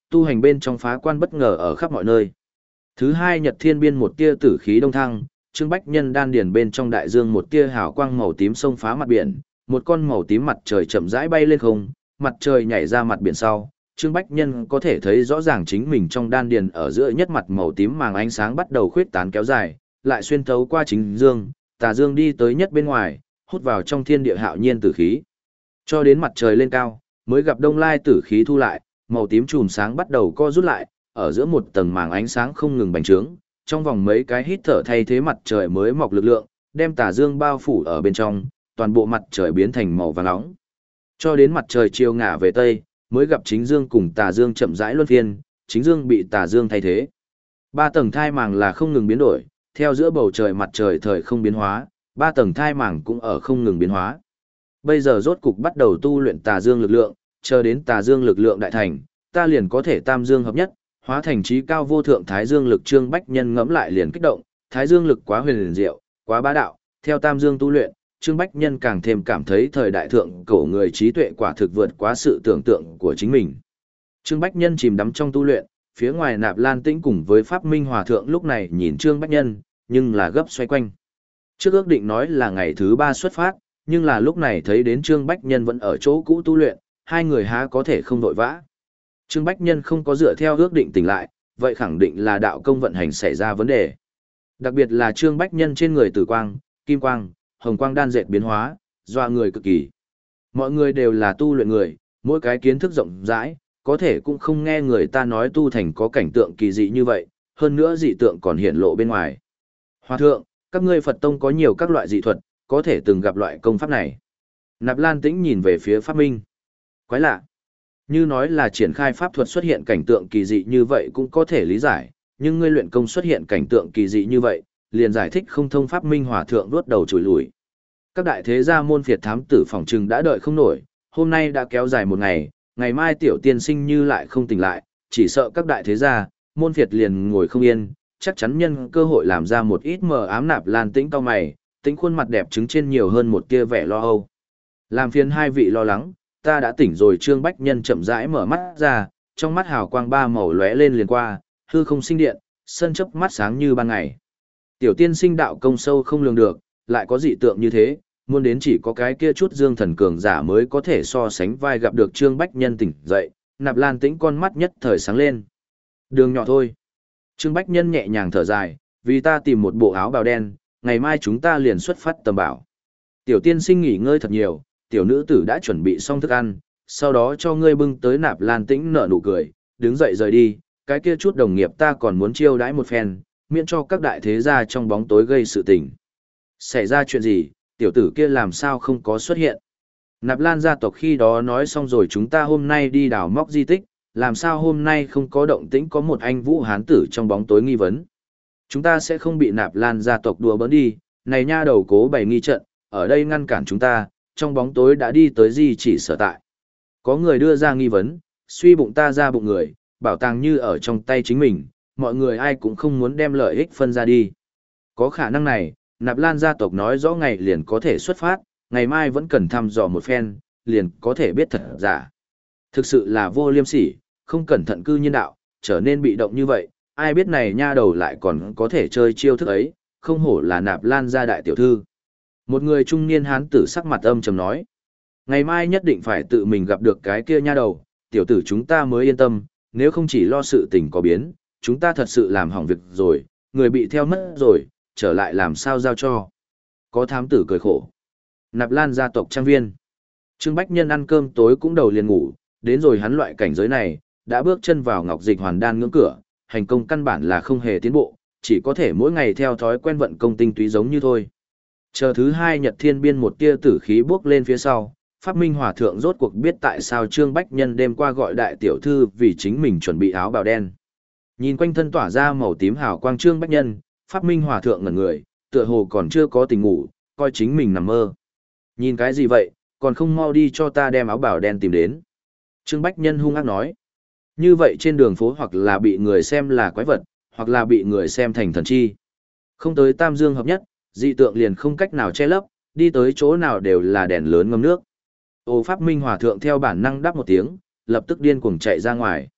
A: tu hành bên trong phá quan bất ngờ ở khắp mọi nơi. Thứ hai Nhật Thiên Biên một tia tử khí đông thăng, Trương Bách Nhân đan điền bên trong đại dương một tia hào quang màu tím xông phá mặt biển, một con màu tím mặt trời chậm rãi bay lên không, mặt trời nhảy ra mặt biển sau, Trương Bách Nhân có thể thấy rõ ràng chính mình trong đan điền ở giữa nhất mặt màu tím màng ánh sáng bắt đầu khuyết tán kéo dài, lại xuyên thấu qua chính dương, tà dương đi tới nhất bên ngoài, hút vào trong thiên địa hạo nhiên tử khí. Cho đến mặt trời lên cao, mới gặp đông lai tử khí thu lại, màu tím chùm sáng bắt đầu co rút lại, ở giữa một tầng màng ánh sáng không ngừng bành trướng, trong vòng mấy cái hít thở thay thế mặt trời mới mọc lực lượng, đem tà dương bao phủ ở bên trong, toàn bộ mặt trời biến thành màu vàng nóng. Cho đến mặt trời chiều ngả về tây, mới gặp chính dương cùng tà dương chậm rãi luân phiên, chính dương bị tà dương thay thế. Ba tầng thai màng là không ngừng biến đổi, theo giữa bầu trời mặt trời thời không biến hóa, ba tầng thai màng cũng ở không ngừng biến hóa. Bây giờ rốt cục bắt đầu tu luyện tà dương lực lượng, chờ đến tà dương lực lượng đại thành, ta liền có thể tam dương hợp nhất, hóa thành trí cao vô thượng thái dương lực. Trương Bách Nhân ngẫm lại liền kích động, thái dương lực quá huyền diệu, quá bá đạo, theo tam dương tu luyện, Trương Bách Nhân càng thêm cảm thấy thời đại thượng cổ người trí tuệ quả thực vượt quá sự tưởng tượng của chính mình. Trương Bách Nhân chìm đắm trong tu luyện, phía ngoài Nạp Lan Tĩnh cùng với Pháp Minh Hòa thượng lúc này nhìn Trương Bách Nhân, nhưng là gấp xoay quanh. Trước ước định nói là ngày thứ ba xuất phát, nhưng là lúc này thấy đến Trương Bách Nhân vẫn ở chỗ cũ tu luyện, hai người há có thể không vội vã. Trương Bách Nhân không có dựa theo ước định tỉnh lại, vậy khẳng định là đạo công vận hành xảy ra vấn đề. Đặc biệt là Trương Bách Nhân trên người tử quang, kim quang, hồng quang đan dệt biến hóa, doa người cực kỳ. Mọi người đều là tu luyện người, mỗi cái kiến thức rộng rãi, có thể cũng không nghe người ta nói tu thành có cảnh tượng kỳ dị như vậy, hơn nữa dị tượng còn hiện lộ bên ngoài. Hòa thượng, các ngươi Phật tông có nhiều các loại dị thuật, có thể từng gặp loại công pháp này. Nạp Lan Tĩnh nhìn về phía Pháp Minh. Quái lạ. Như nói là triển khai pháp thuật xuất hiện cảnh tượng kỳ dị như vậy cũng có thể lý giải, nhưng ngươi luyện công xuất hiện cảnh tượng kỳ dị như vậy, liền giải thích không thông. Pháp Minh Hòa thượng vuốt đầu chùi lùi. Các đại thế gia môn phiệt thám tử phòng trừng đã đợi không nổi, hôm nay đã kéo dài một ngày, ngày mai tiểu tiên sinh như lại không tỉnh lại, chỉ sợ các đại thế gia, môn phiệt liền ngồi không yên, chắc chắn nhân cơ hội làm ra một ít mờ ám. Nạp Lan Tĩnh cau mày, tính khuôn mặt đẹp trứng trên nhiều hơn một tia vẻ lo âu. Làm phiền hai vị lo lắng, ta đã tỉnh rồi. Trương Bách Nhân chậm rãi mở mắt ra, trong mắt hào quang ba màu lóe lên liền qua, hư không sinh điện, sân chớp mắt sáng như ban ngày. Tiểu tiên sinh đạo công sâu không lường được, lại có dị tượng như thế, muốn đến chỉ có cái kia chút dương thần cường giả mới có thể so sánh vai. Gặp được Trương Bách Nhân tỉnh dậy, Nạp Lan Tĩnh con mắt nhất thời sáng lên. Đường nhỏ thôi. Trương Bách Nhân nhẹ nhàng thở dài, vì ta tìm một bộ áo bào đen, ngày mai chúng ta liền xuất phát tầm bảo. Tiểu tiên sinh nghỉ ngơi thật nhiều, tiểu nữ tử đã chuẩn bị xong thức ăn, sau đó cho ngươi bưng tới. Nạp Lan Tĩnh nở nụ cười, đứng dậy rời đi, cái kia chút đồng nghiệp ta còn muốn chiêu đãi một phen, miễn cho các đại thế gia trong bóng tối gây sự tình. Xảy ra chuyện gì, tiểu tử kia làm sao không có xuất hiện? Nạp Lan gia tộc khi đó nói xong rồi chúng ta hôm nay đi đào móc di tích, làm sao hôm nay không có động tĩnh? Có một anh Vũ hán tử trong bóng tối nghi vấn. Chúng ta sẽ không bị Nạp Lan gia tộc đùa bỡn đi, này nha đầu cố bày nghi trận, ở đây ngăn cản chúng ta, trong bóng tối đã đi tới di chỉ sở tại. Có người đưa ra nghi vấn, suy bụng ta ra bụng người, bảo tàng như ở trong tay chính mình, mọi người ai cũng không muốn đem lợi ích phân ra đi. Có khả năng này, Nạp Lan gia tộc nói rõ ngày liền có thể xuất phát, ngày mai vẫn cần thăm dò một phen, liền có thể biết thật giả. Thực sự là vô liêm sỉ, không cẩn thận cư nhiên đạo, trở nên bị động như vậy, ai biết này nha đầu lại còn có thể chơi chiêu thức ấy, không hổ là Nạp Lan gia đại tiểu thư. Một người trung niên hán tử sắc mặt âm trầm nói, ngày mai nhất định phải tự mình gặp được cái kia nha đầu, tiểu tử chúng ta mới yên tâm, nếu không chỉ lo sự tình có biến, chúng ta thật sự làm hỏng việc rồi, người bị theo mất rồi, trở lại làm sao giao cho. Có thám tử cười khổ. Nạp Lan gia tộc trang viên. Trương Bách Nhân ăn cơm tối cũng đầu liền ngủ, đến rồi hắn loại cảnh giới này, đã bước chân vào ngọc dịch hoàn đan ngưỡng cửa, hành công căn bản là không hề tiến bộ, chỉ có thể mỗi ngày theo thói quen vận công tinh túy giống như thôi. Chờ thứ hai Nhật Thiên Biên một tia tử khí bước lên phía sau, Pháp Minh Hòa thượng rốt cuộc biết tại sao Trương Bách Nhân đêm qua gọi đại tiểu thư vì chính mình chuẩn bị áo bào đen. Nhìn quanh thân tỏa ra màu tím hào quang Trương Bách Nhân, Pháp Minh Hòa thượng ngẩn người, tựa hồ còn chưa có tỉnh ngủ, coi chính mình nằm mơ. Nhìn cái gì vậy, còn không mau đi cho ta đem áo bào đen tìm đến. Trương Bách Nhân hung ác nói. Như vậy trên đường phố hoặc là bị người xem là quái vật, hoặc là bị người xem thành thần chi. Không tới tam dương hợp nhất, dị tượng liền không cách nào che lấp, đi tới chỗ nào đều là đèn lớn ngâm nước. Ô Pháp Minh Hòa thượng theo bản năng đáp một tiếng, lập tức điên cuồng chạy ra ngoài.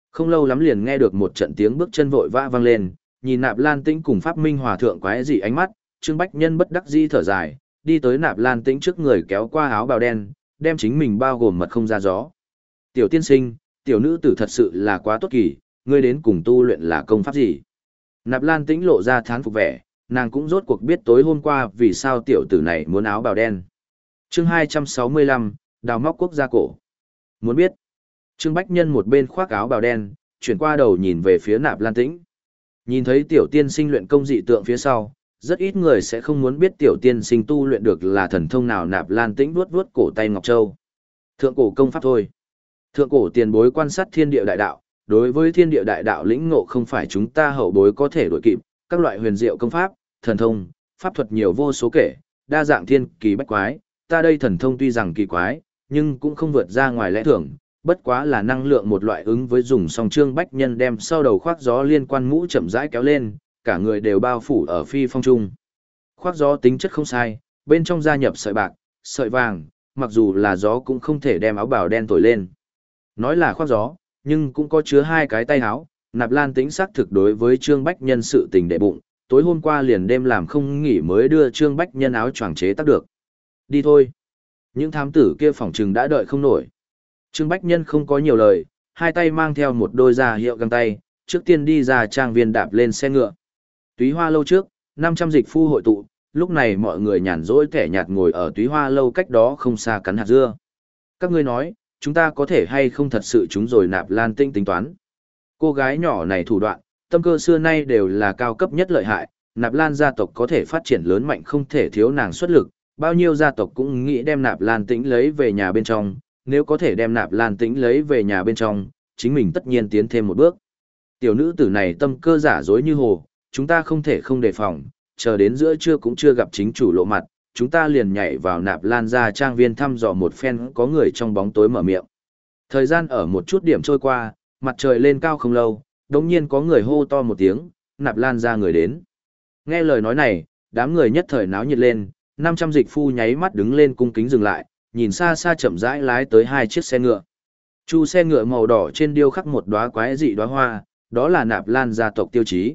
A: Không lâu lắm liền nghe được một trận tiếng bước chân vội vã vang lên, nhìn Nạp Lan Tĩnh cùng Pháp Minh Hòa thượng quái dị ánh mắt, Trương Bách Nhân bất đắc dĩ thở dài, đi tới Nạp Lan Tĩnh trước người kéo qua áo bào đen, đem chính mình bao gồm mật không ra gió. Tiểu tiên sinh, tiểu nữ tử thật sự là quá tốt kỳ, ngươi đến cùng tu luyện là công pháp gì? Nạp Lan Tĩnh lộ ra thán phục vẻ, nàng cũng rốt cuộc biết tối hôm qua vì sao tiểu tử này muốn áo bào đen. Chương hai trăm sáu mươi lăm, đào móc quốc gia cổ. Muốn biết? Trương Bách Nhân một bên khoác áo bào đen, chuyển qua đầu nhìn về phía Nạp Lan Tĩnh. Nhìn thấy tiểu tiên sinh luyện công dị tượng phía sau, rất ít người sẽ không muốn biết tiểu tiên sinh tu luyện được là thần thông nào. Nạp Lan Tĩnh vuốt vuốt cổ tay Ngọc Châu. Thượng cổ công pháp thôi. Thượng cổ tiền bối quan sát thiên địa đại đạo, đối với thiên địa đại đạo lĩnh ngộ không phải chúng ta hậu bối có thể đổi kịp, các loại huyền diệu công pháp, thần thông, pháp thuật nhiều vô số kể, đa dạng thiên kỳ bách quái, ta đây thần thông tuy rằng kỳ quái, nhưng cũng không vượt ra ngoài lẽ thường, bất quá là năng lượng một loại ứng với dùng song. Trương Bách Nhân đem sau đầu khoác gió liên quan mũ chậm rãi kéo lên, cả người đều bao phủ ở phi phong trung. Khoác gió tính chất không sai, bên trong gia nhập sợi bạc, sợi vàng, mặc dù là gió cũng không thể đem áo bào đen thổi lên. Nói là khoác gió, nhưng cũng có chứa hai cái tay áo. Nạp Lan Tĩnh xác thực đối với Trương Bách Nhân sự tình đệ bụng, tối hôm qua liền đêm làm không nghỉ mới đưa Trương Bách Nhân áo choàng chế tác được. Đi thôi. Những thám tử kia phỏng chừng đã đợi không nổi. Trương Bách Nhân không có nhiều lời, hai tay mang theo một đôi da hiệu găng tay, trước tiên đi ra trang viên đạp lên xe ngựa. Túy Hoa lâu trước, năm trăm dịch phu hội tụ, lúc này mọi người nhàn rỗi kẻ nhạt ngồi ở Túy Hoa lâu cách đó không xa cắn hạt dưa. Các ngươi nói, chúng ta có thể hay không thật sự chúng rồi. Nạp Lan Tĩnh tính toán. Cô gái nhỏ này thủ đoạn, tâm cơ xưa nay đều là cao cấp nhất lợi hại, Nạp Lan gia tộc có thể phát triển lớn mạnh không thể thiếu nàng xuất lực, bao nhiêu gia tộc cũng nghĩ đem Nạp Lan Tĩnh lấy về nhà bên trong, nếu có thể đem Nạp Lan Tĩnh lấy về nhà bên trong, chính mình tất nhiên tiến thêm một bước. Tiểu nữ tử này tâm cơ giả dối như hồ, chúng ta không thể không đề phòng, chờ đến giữa trưa cũng chưa gặp chính chủ lộ mặt, chúng ta liền nhảy vào Nạp Lan gia trang viên thăm dò một phen. Có người trong bóng tối mở miệng. Thời gian ở một chút điểm trôi qua, mặt trời lên cao không lâu, đống nhiên có người hô to một tiếng, Nạp Lan gia người đến. Nghe lời nói này, đám người nhất thời náo nhiệt lên, năm trăm dịch phu nháy mắt đứng lên cung kính dừng lại, nhìn xa xa chậm rãi lái tới hai chiếc xe ngựa. Chu xe ngựa màu đỏ trên điêu khắc một đóa quái dị đóa hoa, đó là Nạp Lan gia tộc tiêu chí.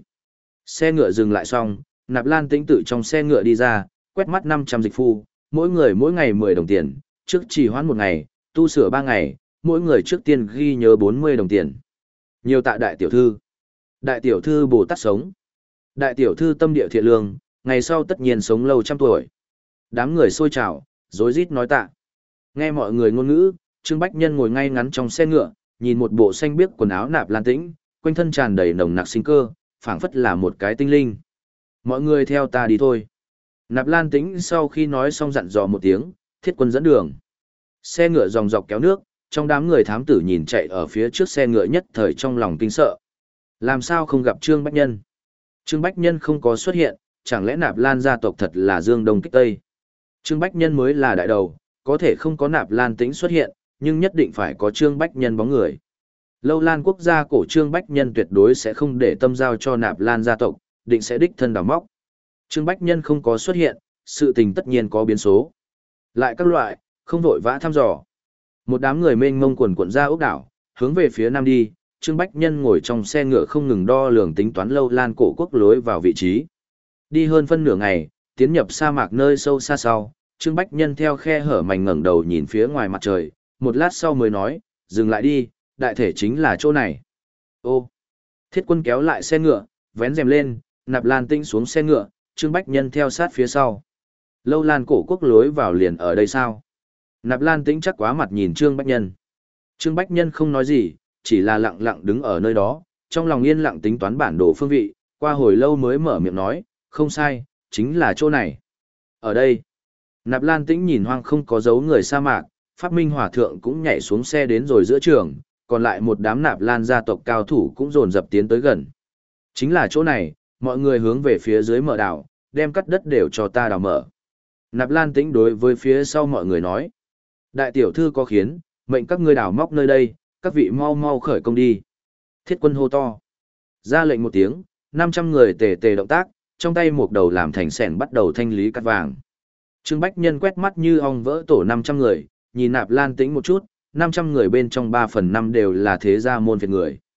A: Xe ngựa dừng lại xong, Nạp Lan Tĩnh tự trong xe ngựa đi ra, quét mắt năm trăm dịch phu, mỗi người mỗi ngày mười đồng tiền, trước trì hoãn một ngày, tu sửa ba ngày, mỗi người trước tiên ghi nhớ bốn mươi đồng tiền. Nhiều tạ đại tiểu thư. Đại tiểu thư Bồ Tát sống. Đại tiểu thư tâm địa thiện lương, ngày sau tất nhiên sống lâu trăm tuổi. Đám người xôi trào, rối rít nói tạ. Nghe mọi người ngôn ngữ, Trương Bách Nhân ngồi ngay ngắn trong xe ngựa, nhìn một bộ xanh biếc quần áo Nạp Lan Tĩnh, quanh thân tràn đầy nồng nặc sinh cơ, phảng phất là một cái tinh linh. Mọi người theo ta đi thôi. Nạp Lan Tĩnh sau khi nói xong dặn dò một tiếng, thiết quân dẫn đường. Xe ngựa dòng dọc kéo nước, trong đám người thám tử nhìn chạy ở phía trước xe ngựa nhất thời trong lòng kinh sợ. Làm sao không gặp Trương Bách Nhân? Trương Bách Nhân không có xuất hiện, chẳng lẽ Nạp Lan gia tộc thật là Dương Đông kích Tây? Trương Bách Nhân mới là đại đầu, có thể không có Nạp Lan Tĩnh xuất hiện, nhưng nhất định phải có Trương Bách Nhân bóng người. Lâu Lan quốc gia cổ Trương Bách Nhân tuyệt đối sẽ không để tâm giao cho Nạp Lan gia tộc, định sẽ đích thân đào móc. Trương Bách Nhân không có xuất hiện, sự tình tất nhiên có biến số. Lại các loại, không vội vã thăm dò. Một đám người mênh mông quần quận ra ốc đảo, hướng về phía nam đi, Trương Bách Nhân ngồi trong xe ngựa không ngừng đo lường tính toán Lâu Lan cổ quốc lối vào vị trí. Đi hơn phân nửa ngày, tiến nhập sa mạc nơi sâu xa sau, Trương Bách Nhân theo khe hở mảnh ngẩng đầu nhìn phía ngoài mặt trời, một lát sau mới nói, dừng lại đi, đại thể chính là chỗ này. Ô, thiết quân kéo lại xe ngựa, vén rèm lên, Nạp Lan Tĩnh xuống xe ngựa, Trương Bách Nhân theo sát phía sau. Lâu Lan cổ quốc lối vào liền ở đây sao? Nạp Lan Tĩnh chắc quá mặt nhìn Trương Bách Nhân. Trương Bách Nhân không nói gì, chỉ là lặng lặng đứng ở nơi đó, trong lòng yên lặng tính toán bản đồ phương vị, qua hồi lâu mới mở miệng nói, không sai, chính là chỗ này. Ở đây, Nạp Lan Tĩnh nhìn hoang không có dấu người sa mạc, Pháp Minh Hòa Thượng cũng nhảy xuống xe đến rồi giữa trường, còn lại một đám Nạp Lan gia tộc cao thủ cũng dồn dập tiến tới gần. Chính là chỗ này, mọi người hướng về phía dưới mở đảo, đem cắt đất đều cho ta đào mở. Nạp Lan Tĩnh đối với phía sau mọi người nói, đại tiểu thư có khiến, mệnh các ngươi đào móc nơi đây, các vị mau mau khởi công đi. Thiết quân hô to. Ra lệnh một tiếng, năm trăm người tề tề động tác, trong tay một đầu làm thành sẻn bắt đầu thanh lý cắt vàng. Trương Bách Nhân quét mắt như ong vỡ tổ năm trăm người, nhìn Nạp Lan Tĩnh một chút, năm trăm người bên trong ba phần năm đều là thế gia môn phiệt người.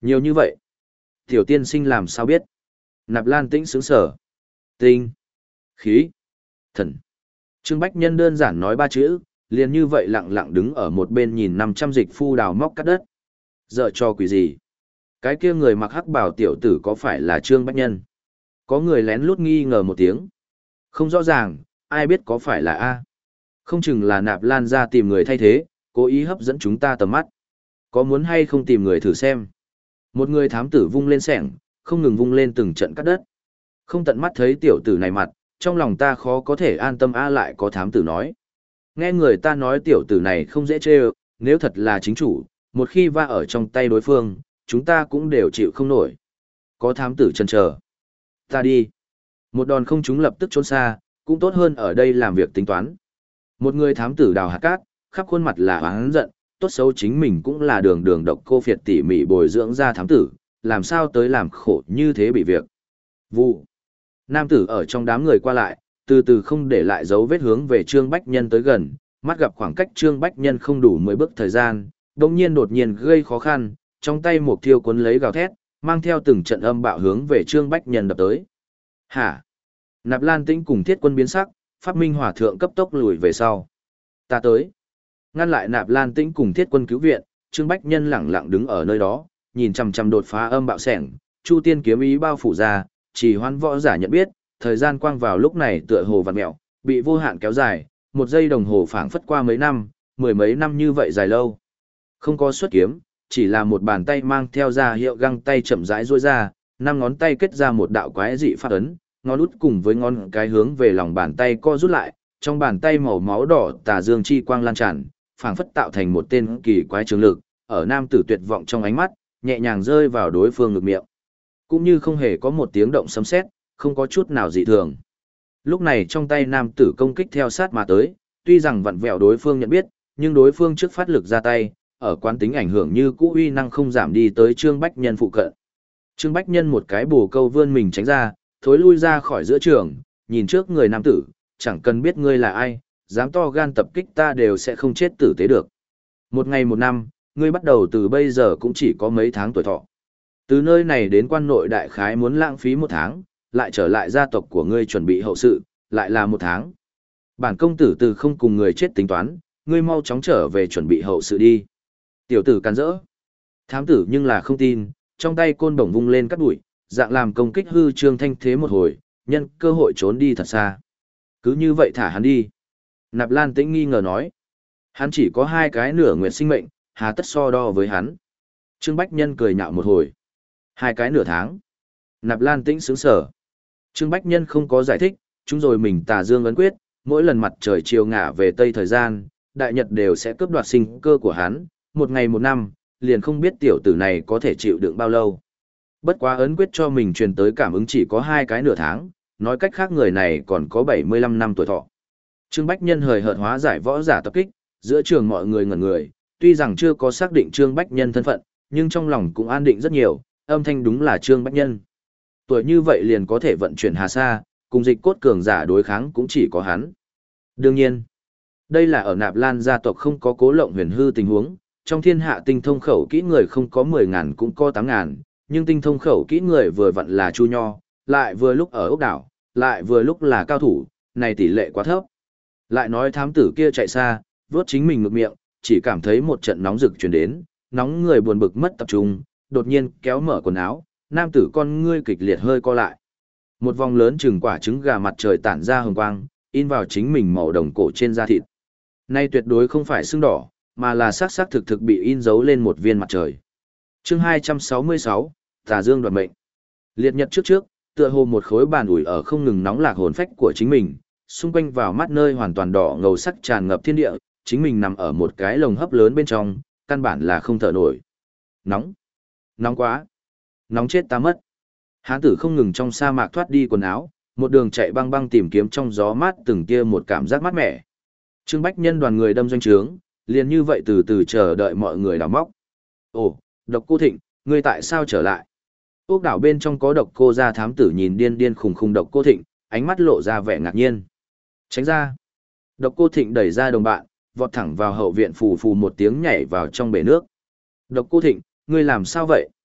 A: Nhiều như vậy. Tiểu tiên sinh làm sao biết? Nạp Lan Tĩnh sướng sở. Tinh. Khí. Thần. Trương Bách Nhân đơn giản nói ba chữ, liền như vậy lặng lặng đứng ở một bên nhìn năm trăm dịch phu đào móc cắt đất. Dợ cho quỷ gì? Cái kia người mặc hắc bào tiểu tử có phải là Trương Bách Nhân? Có người lén lút nghi ngờ một tiếng. Không rõ ràng, ai biết có phải là A. Không chừng là Nạp Lan ra tìm người thay thế, cố ý hấp dẫn chúng ta tầm mắt. Có muốn hay không tìm người thử xem? Một người thám tử vung lên sẻng, không ngừng vung lên từng trận cắt đất. Không tận mắt thấy tiểu tử này mặt, trong lòng ta khó có thể an tâm. A lại có thám tử nói. Nghe người ta nói tiểu tử này không dễ chê, nếu thật là chính chủ, một khi va ở trong tay đối phương, chúng ta cũng đều chịu không nổi. Có thám tử chần chờ. Ta đi. Một đòn không chúng lập tức trốn xa, cũng tốt hơn ở đây làm việc tính toán. Một người thám tử đào hạt cát, khắp khuôn mặt là oán giận, tốt xấu chính mình cũng là đường đường độc cô phiệt tỉ mỉ bồi dưỡng ra thám tử, làm sao tới làm khổ như thế bị việc. Vụ. Nam tử ở trong đám người qua lại, từ từ không để lại dấu vết hướng về Trương Bách Nhân tới gần, mắt gặp khoảng cách Trương Bách Nhân không đủ mười bước thời gian, đồng nhiên đột nhiên gây khó khăn, trong tay một thiêu cuốn lấy gào thét, mang theo từng trận âm bạo hướng về Trương Bách Nhân đập tới. Hả? Nạp Lan Tĩnh cùng Thiết Quân biến sắc, Pháp Minh Hỏa thượng cấp tốc lùi về sau. Ta tới. Ngăn lại Nạp Lan Tĩnh cùng Thiết Quân cứu viện, Trương Bách Nhân lẳng lặng đứng ở nơi đó, nhìn chằm chằm đột phá âm bạo sẻng, Chu Tiên kiếm ý bao phủ ra, chỉ hoan võ giả nhận biết, thời gian quang vào lúc này tựa hồ vặn mèo, bị vô hạn kéo dài, một giây đồng hồ phảng phất qua mấy năm, mười mấy năm như vậy dài lâu. Không có xuất kiếm, chỉ là một bàn tay mang theo ra hiệu găng tay chậm rãi duỗi ra, năm ngón tay kết ra một đạo quái dị pháp ấn, ngón út cùng với ngón cái hướng về lòng bàn tay co rút lại, trong bàn tay màu máu đỏ tà dương chi quang lan tràn, phảng phất tạo thành một tên kỳ quái trường lực, ở nam tử tuyệt vọng trong ánh mắt, nhẹ nhàng rơi vào đối phương ngực miệng. Cũng như không hề có một tiếng động sấm sét, không có chút nào dị thường. Lúc này trong tay nam tử công kích theo sát mà tới, tuy rằng vặn vẹo đối phương nhận biết, nhưng đối phương trước phát lực ra tay, ở quán tính ảnh hưởng như cũ uy năng không giảm đi tới Trương Bách Nhân phụ cận. Trương Bách Nhân một cái bổ câu vươn mình tránh ra, thối lui ra khỏi giữa trường, nhìn trước người nam tử, chẳng cần biết ngươi là ai, dám to gan tập kích ta đều sẽ không chết tử tế được. Một ngày một năm, ngươi bắt đầu từ bây giờ cũng chỉ có mấy tháng tuổi thọ. Từ nơi này đến quan nội đại khái muốn lãng phí một tháng, lại trở lại gia tộc của ngươi chuẩn bị hậu sự, lại là một tháng. Bản công tử từ không cùng người chết tính toán, ngươi mau chóng trở về chuẩn bị hậu sự đi. Tiểu tử càn rỡ. Thám tử nhưng là không tin, trong tay côn bổng vung lên cắt bụi, dạng làm công kích hư Trương Thanh Thế một hồi, nhân cơ hội trốn đi thật xa. Cứ như vậy thả hắn đi. Nạp Lan Tĩnh nghi ngờ nói. Hắn chỉ có hai cái nửa nguyện sinh mệnh, hà tất so đo với hắn. Trương Bách Nhân cười nhạo một hồi. Hai cái nửa tháng. Nạp Lan Tĩnh sướng sở. Trương Bách Nhân không có giải thích, chúng rồi mình tà dương ấn quyết, mỗi lần mặt trời chiều ngả về tây thời gian, đại nhật đều sẽ cướp đoạt sinh cơ của hắn, một ngày một năm, liền không biết tiểu tử này có thể chịu đựng bao lâu. Bất quá ấn quyết cho mình truyền tới cảm ứng chỉ có hai cái nửa tháng, nói cách khác người này còn có bảy mươi lăm năm tuổi thọ. Trương Bách Nhân hời hợt hóa giải võ giả tập kích, giữa trường mọi người ngẩn người, tuy rằng chưa có xác định Trương Bách Nhân thân phận, nhưng trong lòng cũng an định rất nhiều, âm thanh đúng là Trương Bách Nhân. Tuổi như vậy liền có thể vận chuyển hà sa, cùng dịch cốt cường giả đối kháng cũng chỉ có hắn. Đương nhiên, đây là ở Nạp Lan gia tộc không có cố lộng huyền hư tình huống, trong thiên hạ tinh thông khẩu kỹ người không có mười ngàn cũng có tám ngàn, nhưng tinh thông khẩu kỹ người vừa vặn là Chu Nho, lại vừa lúc ở ốc đảo, lại vừa lúc là cao thủ, này tỷ lệ quá thấp. Lại nói thám tử kia chạy xa, vốt chính mình ngược miệng, chỉ cảm thấy một trận nóng rực truyền đến, nóng người buồn bực mất tập trung, đột nhiên kéo mở quần áo, nam tử con ngươi kịch liệt hơi co lại. Một vòng lớn chừng quả trứng gà mặt trời tản ra hồng quang, in vào chính mình màu đồng cổ trên da thịt. Nay tuyệt đối không phải sưng đỏ, mà là sắc sắc thực thực bị in dấu lên một viên mặt trời. Chương hai trăm sáu mươi sáu, Tà Dương đoạt mệnh. Liệt nhật trước trước, tựa hồ một khối bàn ủi ở không ngừng nóng lạc hồn phách của chính mình, xung quanh vào mắt nơi hoàn toàn đỏ ngầu sắc tràn ngập thiên địa, chính mình nằm ở một cái lồng hấp lớn bên trong, căn bản là không thở nổi. Nóng, nóng quá, nóng chết ta mất. Hán tử không ngừng trong sa mạc thoát đi quần áo, một đường chạy băng băng tìm kiếm trong gió mát từng tia một cảm giác mát mẻ. Trương Bách Nhân đoàn người đâm doanh trướng, liền như vậy từ từ chờ đợi mọi người đào móc. Ồ, Độc Cô Thịnh, ngươi tại sao trở lại? Ốc đảo bên trong có Độc Cô gia thám tử nhìn điên điên khùng khùng Độc Cô Thịnh, ánh mắt lộ ra vẻ ngạc nhiên. Tránh ra. Độc Cô Thịnh đẩy ra đồng bạn, vọt thẳng vào hậu viện phù phù một tiếng nhảy vào trong bể nước. Độc Cô Thịnh, ngươi làm sao vậy?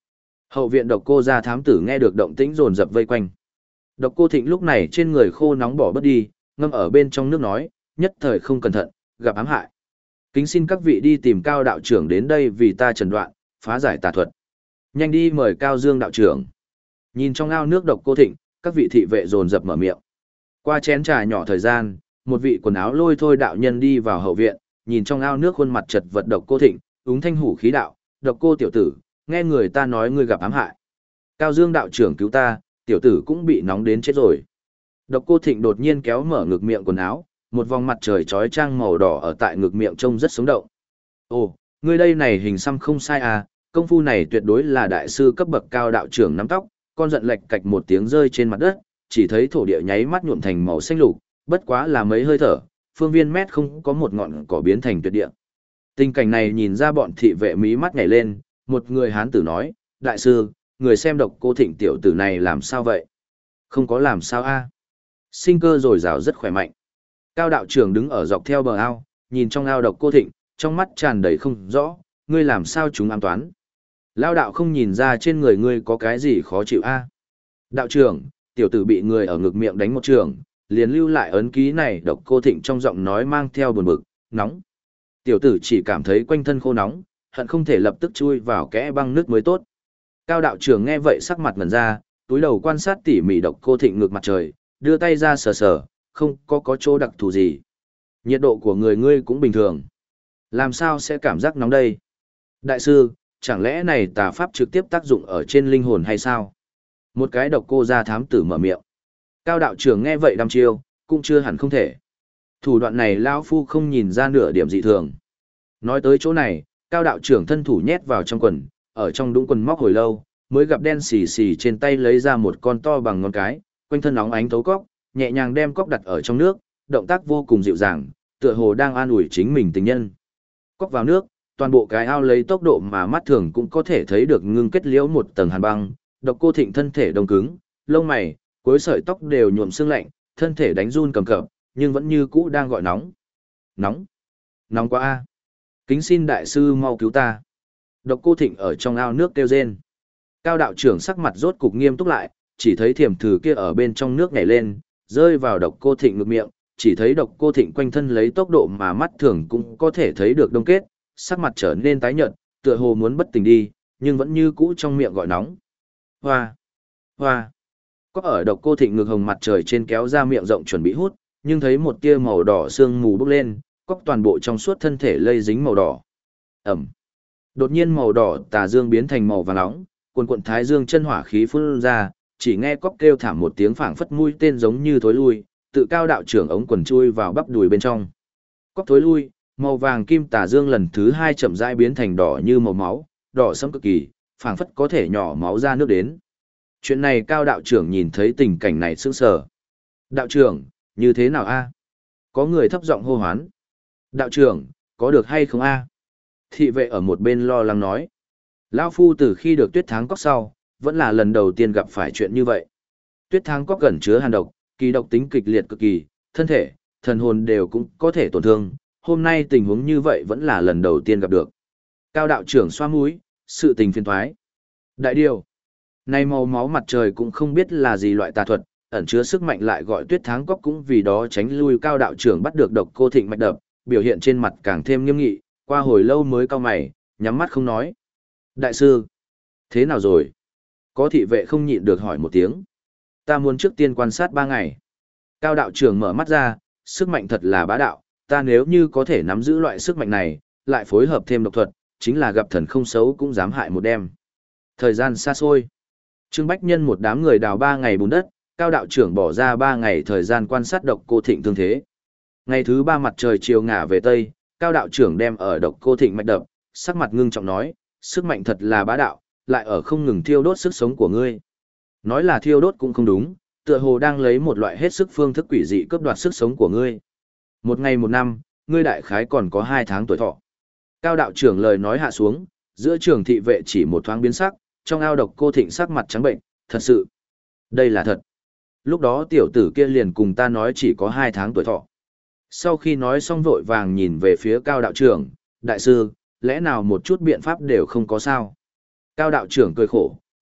A: Hậu viện độc cô gia thám tử nghe được động tĩnh rồn rập vây quanh. Độc cô Thịnh lúc này trên người khô nóng bỏ bớt đi, ngâm ở bên trong nước nói, nhất thời không cẩn thận, gặp ám hại. Kính xin các vị đi tìm Cao đạo trưởng đến đây vì ta trần đoạn, phá giải tà thuật. Nhanh đi mời Cao Dương đạo trưởng. Nhìn trong ao nước độc cô Thịnh, các vị thị vệ dồn dập mở miệng. Qua chén trà nhỏ thời gian, một vị quần áo lôi thôi đạo nhân đi vào hậu viện, nhìn trong ao nước khuôn mặt chật vật độc cô Thịnh, úng thanh hủ khí đạo, độc cô tiểu tử, nghe người ta nói ngươi gặp ám hại. Cao Dương đạo trưởng cứu ta, tiểu tử cũng bị nóng đến chết rồi. Độc cô Thịnh đột nhiên kéo mở ngực miệng quần áo, một vòng mặt trời chói chang màu đỏ ở tại ngực miệng trông rất sống động. Ồ, ngươi đây này hình xăm không sai à, công phu này tuyệt đối là đại sư cấp bậc Cao đạo trưởng nắm tóc, con giận lệch cạch một tiếng rơi trên mặt đất, chỉ thấy thổ địa nháy mắt nhuộm thành màu xanh lục, bất quá là mấy hơi thở, phương viên mét không có một ngọn cỏ biến thành tuyệt địa. Tình cảnh này nhìn ra bọn thị vệ mí mắt nhảy lên, một người hán tử nói, đại sư, người xem độc cô Thịnh tiểu tử này làm sao vậy? Không có làm sao a? Sinh cơ dồi dào rất khỏe mạnh. Cao đạo trưởng đứng ở dọc theo bờ ao, nhìn trong ao độc cô Thịnh, trong mắt tràn đầy không rõ, ngươi làm sao chúng ám toán? Lao đạo không nhìn ra trên người ngươi có cái gì khó chịu a? Đạo trưởng, tiểu tử bị người ở ngực miệng đánh một trường, liền lưu lại ấn ký này, độc cô Thịnh trong giọng nói mang theo buồn bực, nóng. Tiểu tử chỉ cảm thấy quanh thân khô nóng, hận không thể lập tức chui vào kẽ băng nước mới tốt. Cao đạo trưởng nghe vậy sắc mặt ngẩn ra, túi đầu quan sát tỉ mỉ độc cô Thịnh ngược mặt trời, đưa tay ra sờ sờ, không có có chỗ đặc thù gì. Nhiệt độ của người ngươi cũng bình thường. Làm sao sẽ cảm giác nóng đây? Đại sư, chẳng lẽ này tà pháp trực tiếp tác dụng ở trên linh hồn hay sao? Một cái độc cô gia thám tử mở miệng. Cao đạo trưởng nghe vậy đăm chiêu, cũng chưa hẳn không thể. Thủ đoạn này lão phu không nhìn ra nửa điểm dị thường. Nói tới chỗ này, Cao đạo trưởng thân thủ nhét vào trong quần, ở trong đũng quần móc hồi lâu, mới gặp đen xì xì trên tay lấy ra một con to bằng ngón cái, quanh thân óng ánh thấu cóc, nhẹ nhàng đem cóc đặt ở trong nước, động tác vô cùng dịu dàng, tựa hồ đang an ủi chính mình tình nhân. Cóc vào nước, toàn bộ cái ao lấy tốc độ mà mắt thường cũng có thể thấy được ngưng kết liễu một tầng hàn băng, độc cô Thịnh thân thể đông cứng, lông mày, cuối sợi tóc đều nhuộm sương lạnh, thân thể đánh run cầm cập, nhưng vẫn như cũ đang gọi nóng. Nóng! Nóng quá a! Kính xin đại sư mau cứu ta. Độc cô Thịnh ở trong ao nước kêu rên. Cao đạo trưởng sắc mặt rốt cục nghiêm túc lại, chỉ thấy thiểm thử kia ở bên trong nước nhảy lên, rơi vào độc cô Thịnh ngực miệng, chỉ thấy độc cô Thịnh quanh thân lấy tốc độ mà mắt thường cũng có thể thấy được đông kết, sắc mặt trở nên tái nhợt, tựa hồ muốn bất tỉnh đi, nhưng vẫn như cũ trong miệng gọi nóng. Hoa! Hoa! Có ở độc cô Thịnh ngực hồng mặt trời trên kéo ra miệng rộng chuẩn bị hút, nhưng thấy một tia màu đỏ sương mù bốc lên, cóc toàn bộ trong suốt thân thể lây dính màu đỏ. Ẩm. Đột nhiên màu đỏ tà dương biến thành màu vàng nóng, cuồn cuộn thái dương chân hỏa khí phun ra, chỉ nghe cóc kêu thảm một tiếng phảng phất mũi tên giống như thối lui, tự Cao đạo trưởng ống quần chui vào bắp đùi bên trong. Cóc thối lui, màu vàng kim tà dương lần thứ hai chậm rãi biến thành đỏ như màu máu, đỏ sẫm cực kỳ, phảng phất có thể nhỏ máu ra nước đến. Chuyện này Cao đạo trưởng nhìn thấy tình cảnh này sững sờ. Đạo trưởng, như thế nào a? Có người thấp giọng hô hoán. Đạo trưởng, có được hay không a? Thị vệ ở một bên lo lắng nói. Lão phu từ khi được tuyết tháng cóc sau, vẫn là lần đầu tiên gặp phải chuyện như vậy. Tuyết tháng cóc gần chứa hàn độc, kỳ độc tính kịch liệt cực kỳ, thân thể, thần hồn đều cũng có thể tổn thương. Hôm nay tình huống như vậy vẫn là lần đầu tiên gặp được. Cao đạo trưởng xoa mũi, sự tình phiền thoái. Đại điều. Này màu máu mặt trời cũng không biết là gì loại tà thuật, ẩn chứa sức mạnh lại gọi tuyết tháng cóc cũng vì đó tránh lui Cao đạo trưởng bắt được độc cô Thịnh mạch đập, biểu hiện trên mặt càng thêm nghiêm nghị, qua hồi lâu mới cau mày, nhắm mắt không nói. Đại sư, thế nào rồi? Có thị vệ không nhịn được hỏi một tiếng. Ta muốn trước tiên quan sát ba ngày. Cao đạo trưởng mở mắt ra, sức mạnh thật là bá đạo, ta nếu như có thể nắm giữ loại sức mạnh này, lại phối hợp thêm độc thuật, chính là gặp thần không xấu cũng dám hại một đêm. Thời gian xa xôi. Trương Bách Nhân một đám người đào ba ngày bùn đất, Cao đạo trưởng bỏ ra ba ngày thời gian quan sát độc cô Thịnh thương thế. Ngày thứ ba mặt trời chiều ngả về Tây, Cao đạo trưởng đem ở độc cô Thịnh mạch đập, sắc mặt ngưng trọng nói, sức mạnh thật là bá đạo, lại ở không ngừng thiêu đốt sức sống của ngươi. Nói là thiêu đốt cũng không đúng, tựa hồ đang lấy một loại hết sức phương thức quỷ dị cướp đoạt sức sống của ngươi. Một ngày một năm, ngươi đại khái còn có hai tháng tuổi thọ. Cao đạo trưởng lời nói hạ xuống, giữa trường thị vệ chỉ một thoáng biến sắc, trong ao độc cô Thịnh sắc mặt trắng bệnh, thật sự. Đây là thật. Lúc đó tiểu tử kia liền cùng ta nói chỉ có hai tháng tuổi thọ. Sau khi nói xong vội vàng nhìn về phía Cao đạo trưởng, đại sư, lẽ nào một chút biện pháp đều không có sao? Cao đạo trưởng cười khổ,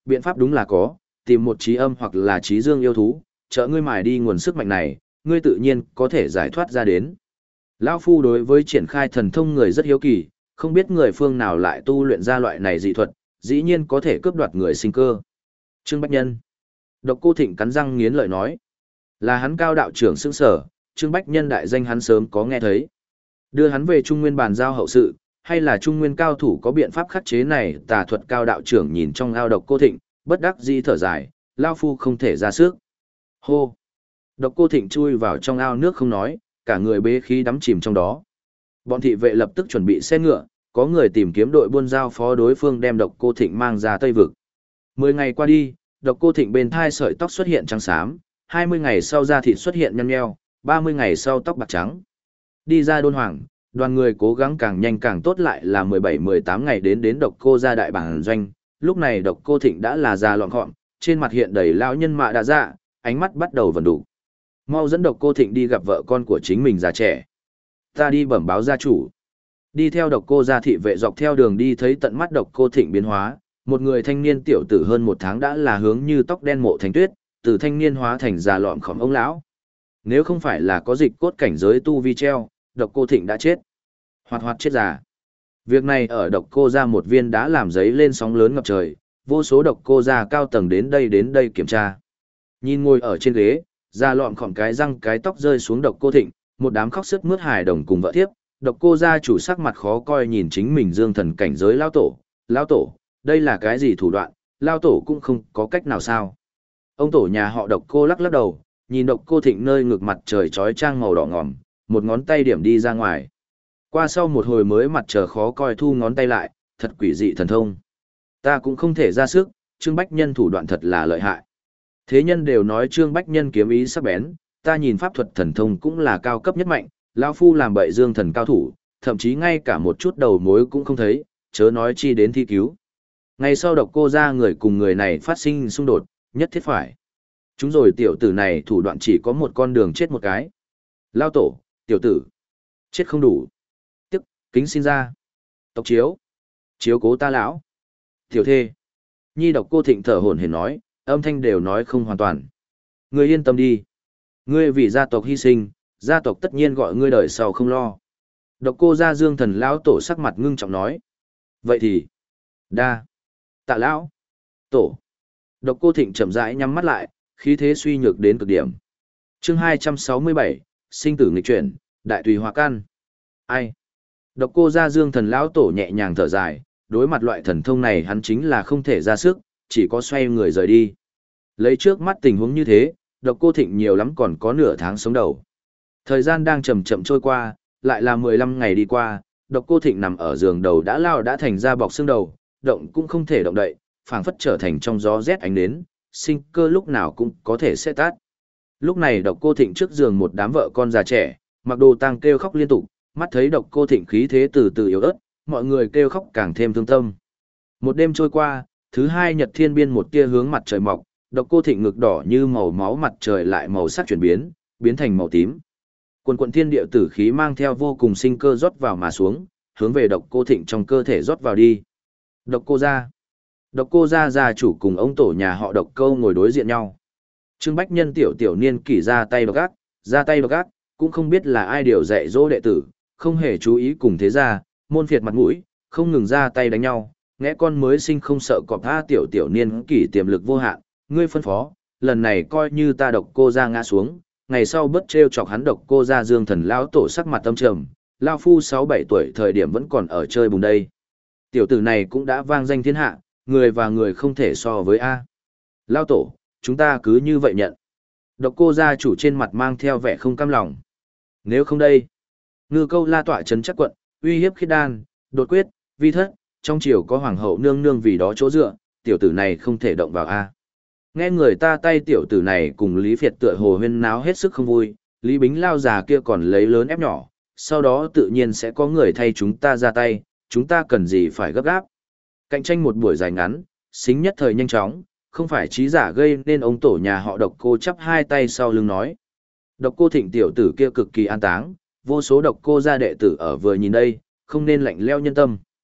A: Biện pháp đúng là có, tìm một trí âm hoặc là trí dương yêu thú, trợ ngươi mài đi nguồn sức mạnh này, ngươi tự nhiên có thể giải thoát ra đến. Lão Phu đối với triển khai thần thông người rất hiếu kỳ, không biết người phương nào lại tu luyện ra loại này dị thuật, dĩ nhiên có thể cướp đoạt người sinh cơ. Trương Bách Nhân. Độc Cô Thịnh cắn răng nghiến lợi nói. Là hắn cao đạo trưởng xưng sở, Trương Bách Nhân đại danh hắn sớm có nghe thấy. Đưa hắn về Trung Nguyên bàn giao hậu sự, hay là Trung Nguyên cao thủ có biện pháp khắc chế này, tà thuật cao đạo trưởng nhìn trong ao Độc Cô Thịnh, bất đắc dĩ thở dài, Lao Phu không thể ra sức. Hô! Độc Cô Thịnh chui vào trong ao nước không nói, cả người bế khí đắm chìm trong đó. Bọn thị vệ lập tức chuẩn bị xe ngựa, có người tìm kiếm đội buôn giao phó đối phương đem Độc Cô Thịnh mang ra Tây Vực. Mười ngày qua đi, Độc Cô Thịnh bên thai sợi tóc xuất hiện trắng xám, hai mươi ngày sau da thịt xuất hiện nhăn nheo, ba mươi ngày sau tóc bạc trắng. Đi ra Đôn Hoàng, đoàn người cố gắng càng nhanh càng tốt lại là mười bảy mười tám ngày đến đến Độc Cô ra đại bản doanh, lúc này Độc Cô Thịnh đã là già lọn gọn, trên mặt hiện đầy lão nhân mạ đã dạ, ánh mắt bắt đầu vần đủ. Mau dẫn Độc Cô Thịnh đi gặp vợ con của chính mình già trẻ. Ta đi bẩm báo gia chủ. Đi theo Độc Cô gia thị vệ dọc theo đường đi thấy tận mắt Độc Cô Thịnh biến hóa, một người thanh niên tiểu tử hơn một tháng đã là hướng như tóc đen mộ thành tuyết, từ thanh niên hóa thành già lọn khỏm ông lão. Nếu không phải là có dịch cốt cảnh giới tu vi treo, Độc Cô Thịnh đã chết. Hoạt hoạt chết già. Việc này ở Độc Cô gia một viên đã làm giấy lên sóng lớn ngập trời, vô số Độc Cô gia cao tầng đến đây đến đây kiểm tra. Nhìn ngồi ở trên ghế, già lọn khỏm cái răng cái tóc rơi xuống Độc Cô Thịnh, một đám khóc sướt mướt hài đồng cùng vợ thiếp, Độc Cô gia chủ sắc mặt khó coi nhìn chính mình dương thần cảnh giới lao tổ, lao tổ, đây là cái gì thủ đoạn, lao tổ cũng không có cách nào sao. Ông tổ nhà họ Độc Cô lắc lắc đầu, nhìn Độc Cô Thịnh nơi ngực mặt trời trói trang màu đỏ ngòm, một ngón tay điểm đi ra ngoài. Qua sau một hồi mới mặt trời khó coi thu ngón tay lại, thật quỷ dị thần thông. Ta cũng không thể ra sức, Trương Bách Nhân thủ đoạn thật là lợi hại. Thế nhân đều nói Trương Bách Nhân kiếm ý sắc bén, ta nhìn pháp thuật thần thông cũng là cao cấp nhất mạnh, lão phu làm bậy dương thần cao thủ, thậm chí ngay cả một chút đầu mối cũng không thấy, chớ nói chi đến thi cứu. Ngày sau Độc Cô ra người cùng người này phát sinh xung đột, nhất thiết phải. Chúng rồi tiểu tử này thủ đoạn chỉ có một con đường chết một cái. Lao tổ, tiểu tử, chết không đủ. Tức, kính xin ra. Tộc chiếu, chiếu cố ta lão. Tiểu thê. Nhi Độc Cô Thịnh thở hổn hển nói, âm thanh đều nói không hoàn toàn. Ngươi yên tâm đi. Ngươi vì gia tộc hy sinh, gia tộc tất nhiên gọi ngươi đời sau không lo. Độc Cô gia dương thần lão tổ sắc mặt ngưng trọng nói. Vậy thì, đa, tạ lão, tổ. Độc Cô Thịnh chậm rãi nhắm mắt lại, khí thế suy nhược đến cực điểm. Chương hai trăm sáu mươi bảy, sinh tử nghịch chuyển, đại tùy hóa căn. Ai? Độc Cô gia dương thần lão tổ nhẹ nhàng thở dài, đối mặt loại thần thông này hắn chính là không thể ra sức, chỉ có xoay người rời đi. Lấy trước mắt tình huống như thế, Độc Cô Thịnh nhiều lắm còn có nửa tháng sống đầu. Thời gian đang chậm chậm trôi qua, lại là mười lăm ngày đi qua, Độc Cô Thịnh nằm ở giường đầu đã lao đã thành ra bọc xương đầu, động cũng không thể động đậy, phảng phất trở thành trong gió rét ánh đến, sinh cơ lúc nào cũng có thể sẽ tát. Lúc này Độc Cô Thịnh trước giường một đám vợ con già trẻ, mặc đồ tang kêu khóc liên tục, mắt thấy Độc Cô Thịnh khí thế từ từ yếu ớt, mọi người kêu khóc càng thêm thương tâm. Một đêm trôi qua, thứ hai nhật thiên biên một tia hướng mặt trời mọc, Độc Cô Thịnh ngực đỏ như màu máu mặt trời lại màu sắc chuyển biến, biến thành màu tím. Quần quần thiên địa tử khí mang theo vô cùng sinh cơ rót vào mà xuống, hướng về Độc Cô Thịnh trong cơ thể rót vào đi. Độc Cô gia. Độc Cô gia gia chủ cùng ông tổ nhà họ Độc Câu ngồi đối diện nhau. Trương Bách Nhân tiểu tiểu niên kỷ ra tay độc ác, ra tay độc ác, cũng không biết là ai điều dạy dỗ đệ tử, không hề chú ý cùng thế gia, môn phiệt mặt mũi, không ngừng ra tay đánh nhau, ngẽ con mới sinh không sợ cọp tha tiểu tiểu niên kỷ tiềm lực vô hạn, ngươi phân phó, lần này coi như ta Độc Cô gia ngã xuống, ngày sau bất trêu chọc hắn Độc Cô gia dương thần lão tổ sắc mặt tâm trầm, lão phu sáu bảy tuổi thời điểm vẫn còn ở chơi bùng đây. Tiểu tử này cũng đã vang danh thiên hạ, người và người không thể so với a. Lão tổ, chúng ta cứ như vậy nhận. Độc Cô gia chủ trên mặt mang theo vẻ không cam lòng. Nếu không đây, Ngư Câu La tọa trấn chắc quận, uy hiếp khiết đan, đột quyết, vi thất, trong triều có hoàng hậu nương nương vì đó chỗ dựa, tiểu tử này không thể động vào a. Nghe người ta tay tiểu tử này cùng Lý Việt tựa hồ huyên náo hết sức không vui, Lý Bính lao già kia còn lấy lớn ép nhỏ, sau đó tự nhiên sẽ có người thay chúng ta ra tay, chúng ta cần gì phải gấp gáp. Cạnh tranh một buổi dài ngắn, xính nhất thời nhanh chóng, không phải trí giả gây nên ông tổ nhà họ Độc Cô chắp hai tay sau lưng nói. Độc Cô Thịnh tiểu tử kia cực kỳ an táng, vô số Độc Cô gia đệ tử ở vừa nhìn đây, không nên lạnh leo nhân tâm.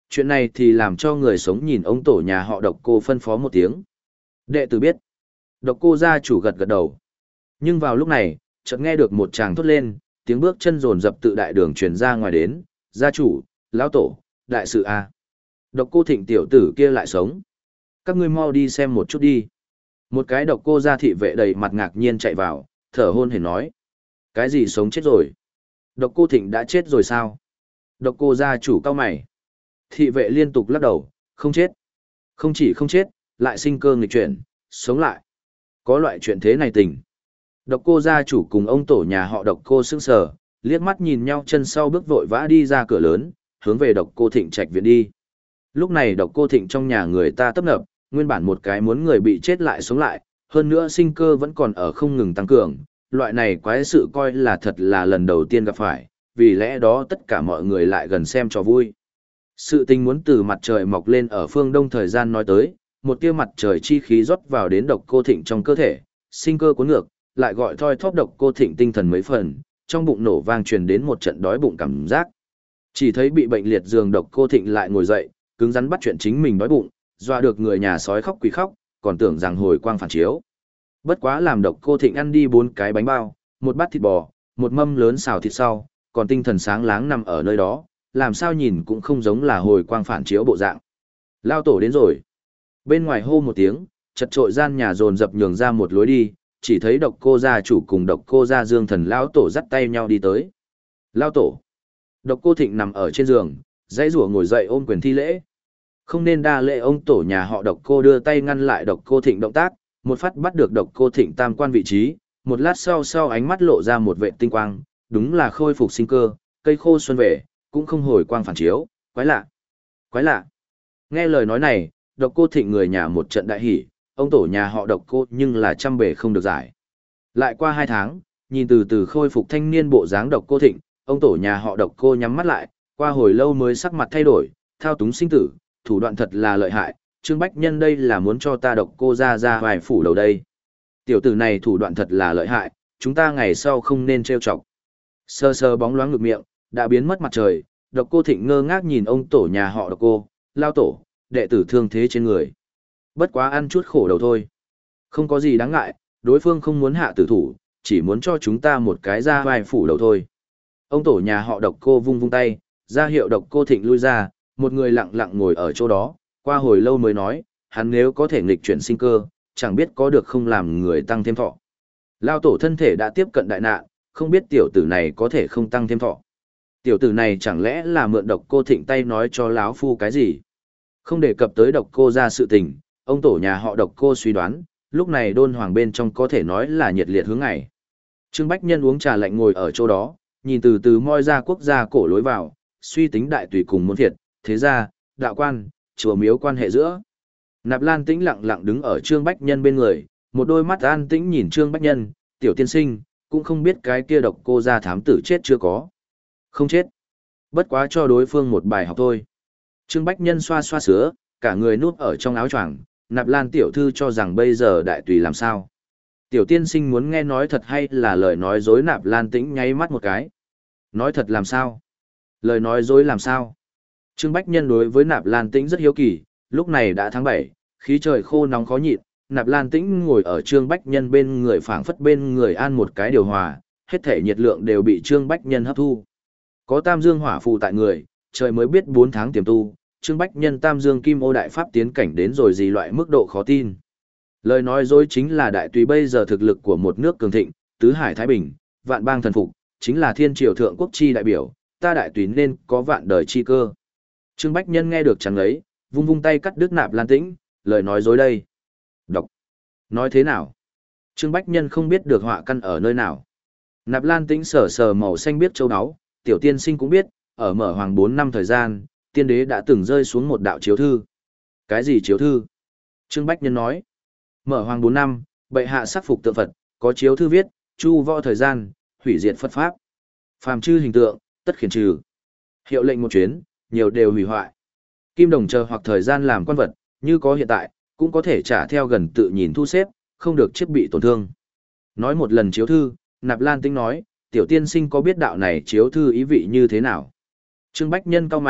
A: Chuyện này thì làm cho người sống nhìn ông tổ nhà họ độc cô phân phó một tiếng. Đệ tử biết. Độc cô gia chủ gật gật đầu. Nhưng vào lúc này, chợt nghe được một tràng thốt lên, tiếng bước chân rồn rập tự đại đường truyền ra ngoài đến, gia chủ, lão tổ, đại sự a. Độc cô thịnh tiểu tử kia lại sống. Các ngươi mau đi xem một chút đi. Một cái độc cô gia thị vệ đầy mặt ngạc nhiên chạy vào, thở hôn hển nói. Cái gì sống chết rồi? Độc cô thịnh đã chết rồi sao? Độc cô gia chủ cao mày. Thị vệ liên tục lắc đầu, không chết. Không chỉ không chết, lại sinh cơ nghịch chuyển, sống lại. Có loại chuyện thế này tình. Độc cô gia chủ cùng ông tổ nhà họ độc cô sững sờ, liếc mắt nhìn nhau chân sau bước vội vã đi ra cửa lớn, hướng về độc cô thịnh trạch viện đi. Lúc này độc cô thịnh trong nhà người ta tấp nập, nguyên bản một cái muốn người bị chết lại sống lại, hơn nữa sinh cơ vẫn còn ở không ngừng tăng cường, loại này quái sự coi là thật là lần đầu tiên gặp phải, vì lẽ đó tất cả mọi người lại gần xem cho vui. Sự tình muốn từ mặt trời mọc lên ở phương đông thời gian nói tới, một tia mặt trời chi khí rót vào đến độc cô thịnh trong cơ thể, sinh cơ cuốn ngược, lại gọi thoi thóp độc cô thịnh tinh thần mấy phần, trong bụng nổ vang truyền đến một trận đói bụng cảm giác. Chỉ thấy bị bệnh liệt giường độc cô thịnh lại ngồi dậy, cứng rắn bắt chuyện chính mình đói bụng, dọa được người nhà sói khóc quỷ khóc, còn tưởng rằng hồi quang phản chiếu. Bất quá làm độc cô thịnh ăn đi bốn cái bánh bao, một bát thịt bò, một mâm lớn xào thịt sau, còn tinh thần sáng láng nằm ở nơi đó, làm sao nhìn cũng không giống là hồi quang phản chiếu bộ dạng. Lao tổ đến rồi. Bên ngoài hô một tiếng, chật trội gian nhà dồn dập nhường ra một lối đi, chỉ thấy độc cô gia chủ cùng độc cô gia dương thần lão tổ dắt tay nhau đi tới. Lao tổ. Độc cô thịnh nằm ở trên giường, dãy rủa ngồi dậy ôm quyền thi lễ. Không nên đa lễ, ông tổ nhà họ độc cô đưa tay ngăn lại độc cô thịnh động tác, một phát bắt được độc cô thịnh tam quan vị trí, một lát sau sau ánh mắt lộ ra một vệ tinh quang, đúng là khôi phục sinh cơ, cây khô xuân về, cũng không hồi quang phản chiếu, quái lạ, quái lạ. Nghe lời nói này, độc cô thịnh người nhà một trận đại hỉ, ông tổ nhà họ độc cô nhưng là trăm bề không được giải. Lại qua hai tháng, nhìn từ từ khôi phục thanh niên bộ dáng độc cô thịnh, ông tổ nhà họ độc cô nhắm mắt lại, qua hồi lâu mới sắc mặt thay đổi, thao túng sinh tử, thủ đoạn thật là lợi hại, Trương Bách Nhân đây là muốn cho ta độc cô ra ra vài phủ đầu đây. Tiểu tử này thủ đoạn thật là lợi hại, chúng ta ngày sau không nên trêu chọc. Sơ sơ bóng loáng ngực miệng, đã biến mất mặt trời, độc cô thịnh ngơ ngác nhìn ông tổ nhà họ độc cô, lao tổ, đệ tử thương thế trên người. Bất quá ăn chút khổ đầu thôi. Không có gì đáng ngại, đối phương không muốn hạ tử thủ, chỉ muốn cho chúng ta một cái ra vai phủ đầu thôi. Ông tổ nhà họ độc cô vung vung tay, ra hiệu độc cô thịnh lui ra, một người lặng lặng ngồi ở chỗ đó, qua hồi lâu mới nói, hắn nếu có thể nghịch chuyển sinh cơ, chẳng biết có được không làm người tăng thêm thọ. Lao tổ thân thể đã tiếp cận đại nạn, không biết tiểu tử này có thể không tăng thêm thọ. Tiểu tử này chẳng lẽ là mượn độc cô thịnh tay nói cho lão phu cái gì? Không đề cập tới độc cô ra sự tình, ông tổ nhà họ độc cô suy đoán, lúc này đôn hoàng bên trong có thể nói là nhiệt liệt hướng ngày. Trương Bách Nhân uống trà lạnh ngồi ở chỗ đó, nhìn từ từ moi ra quốc gia cổ lối vào, suy tính đại tùy cùng môn thiệt, thế gia, đạo quan, chùa miếu quan hệ giữa. Nạp Lan Tĩnh lặng lặng đứng ở Trương Bách Nhân bên người, một đôi mắt an tĩnh nhìn Trương Bách Nhân, tiểu tiên sinh, cũng không biết cái kia độc cô gia thám tử chết chưa có. Không chết. Bất quá cho đối phương một bài học thôi. Trương Bách Nhân xoa xoa sữa, cả người núp ở trong áo choàng, Nạp Lan tiểu thư cho rằng bây giờ đại tùy làm sao. Tiểu tiên sinh muốn nghe nói thật hay là lời nói dối? Nạp Lan Tĩnh nháy mắt một cái. Nói thật làm sao? Lời nói dối làm sao? Trương Bách Nhân đối với Nạp Lan Tĩnh rất hiếu kỳ, lúc này đã tháng bảy, khí trời khô nóng khó nhịn, Nạp Lan Tĩnh ngồi ở Trương Bách Nhân bên người phảng phất bên người an một cái điều hòa, hết thể nhiệt lượng đều bị Trương Bách Nhân hấp thu. Có Tam Dương Hỏa phù tại người, trời mới biết bốn tháng tiềm tu, Trương Bách Nhân Tam Dương Kim Ô đại pháp tiến cảnh đến rồi gì loại mức độ khó tin. Lời nói dối chính là đại tùy bây giờ thực lực của một nước cường thịnh, tứ hải thái bình, vạn bang thần phục, chính là thiên triều thượng quốc chi đại biểu, ta đại tùy nên có vạn đời chi cơ. Trương Bách Nhân nghe được chẳng ấy, vung vung tay cắt đứt Nạp Lan Tĩnh, lời nói dối đây. Đọc. Nói thế nào? Trương Bách Nhân không biết được họa căn ở nơi nào. Nạp Lan Tĩnh sờ sờ màu xanh biết châu áo, tiểu tiên sinh cũng biết, ở mở hoàng bốn năm thời gian, tiên đế đã từng rơi xuống một đạo chiếu thư. Cái gì chiếu thư? Trương Bách Nhân nói. Mở hoàng bốn năm, bệ hạ sắc phục tượng Phật, có chiếu thư viết, chu võ thời gian, hủy diệt Phật pháp. Phàm chư hình tượng, tất khiển trừ. Hiệu lệnh một chuyến, nhiều đều hủy hoại. Kim đồng chờ hoặc thời gian làm quan vật, như có hiện tại, cũng có thể trả theo gần tự nhìn thu xếp, không được chiếc bị tổn thương. Nói một lần chiếu thư, Nạp Lan Tĩnh nói, tiểu tiên sinh có biết đạo này chiếu thư ý vị như thế nào? Trương Bách Nhân cau mày,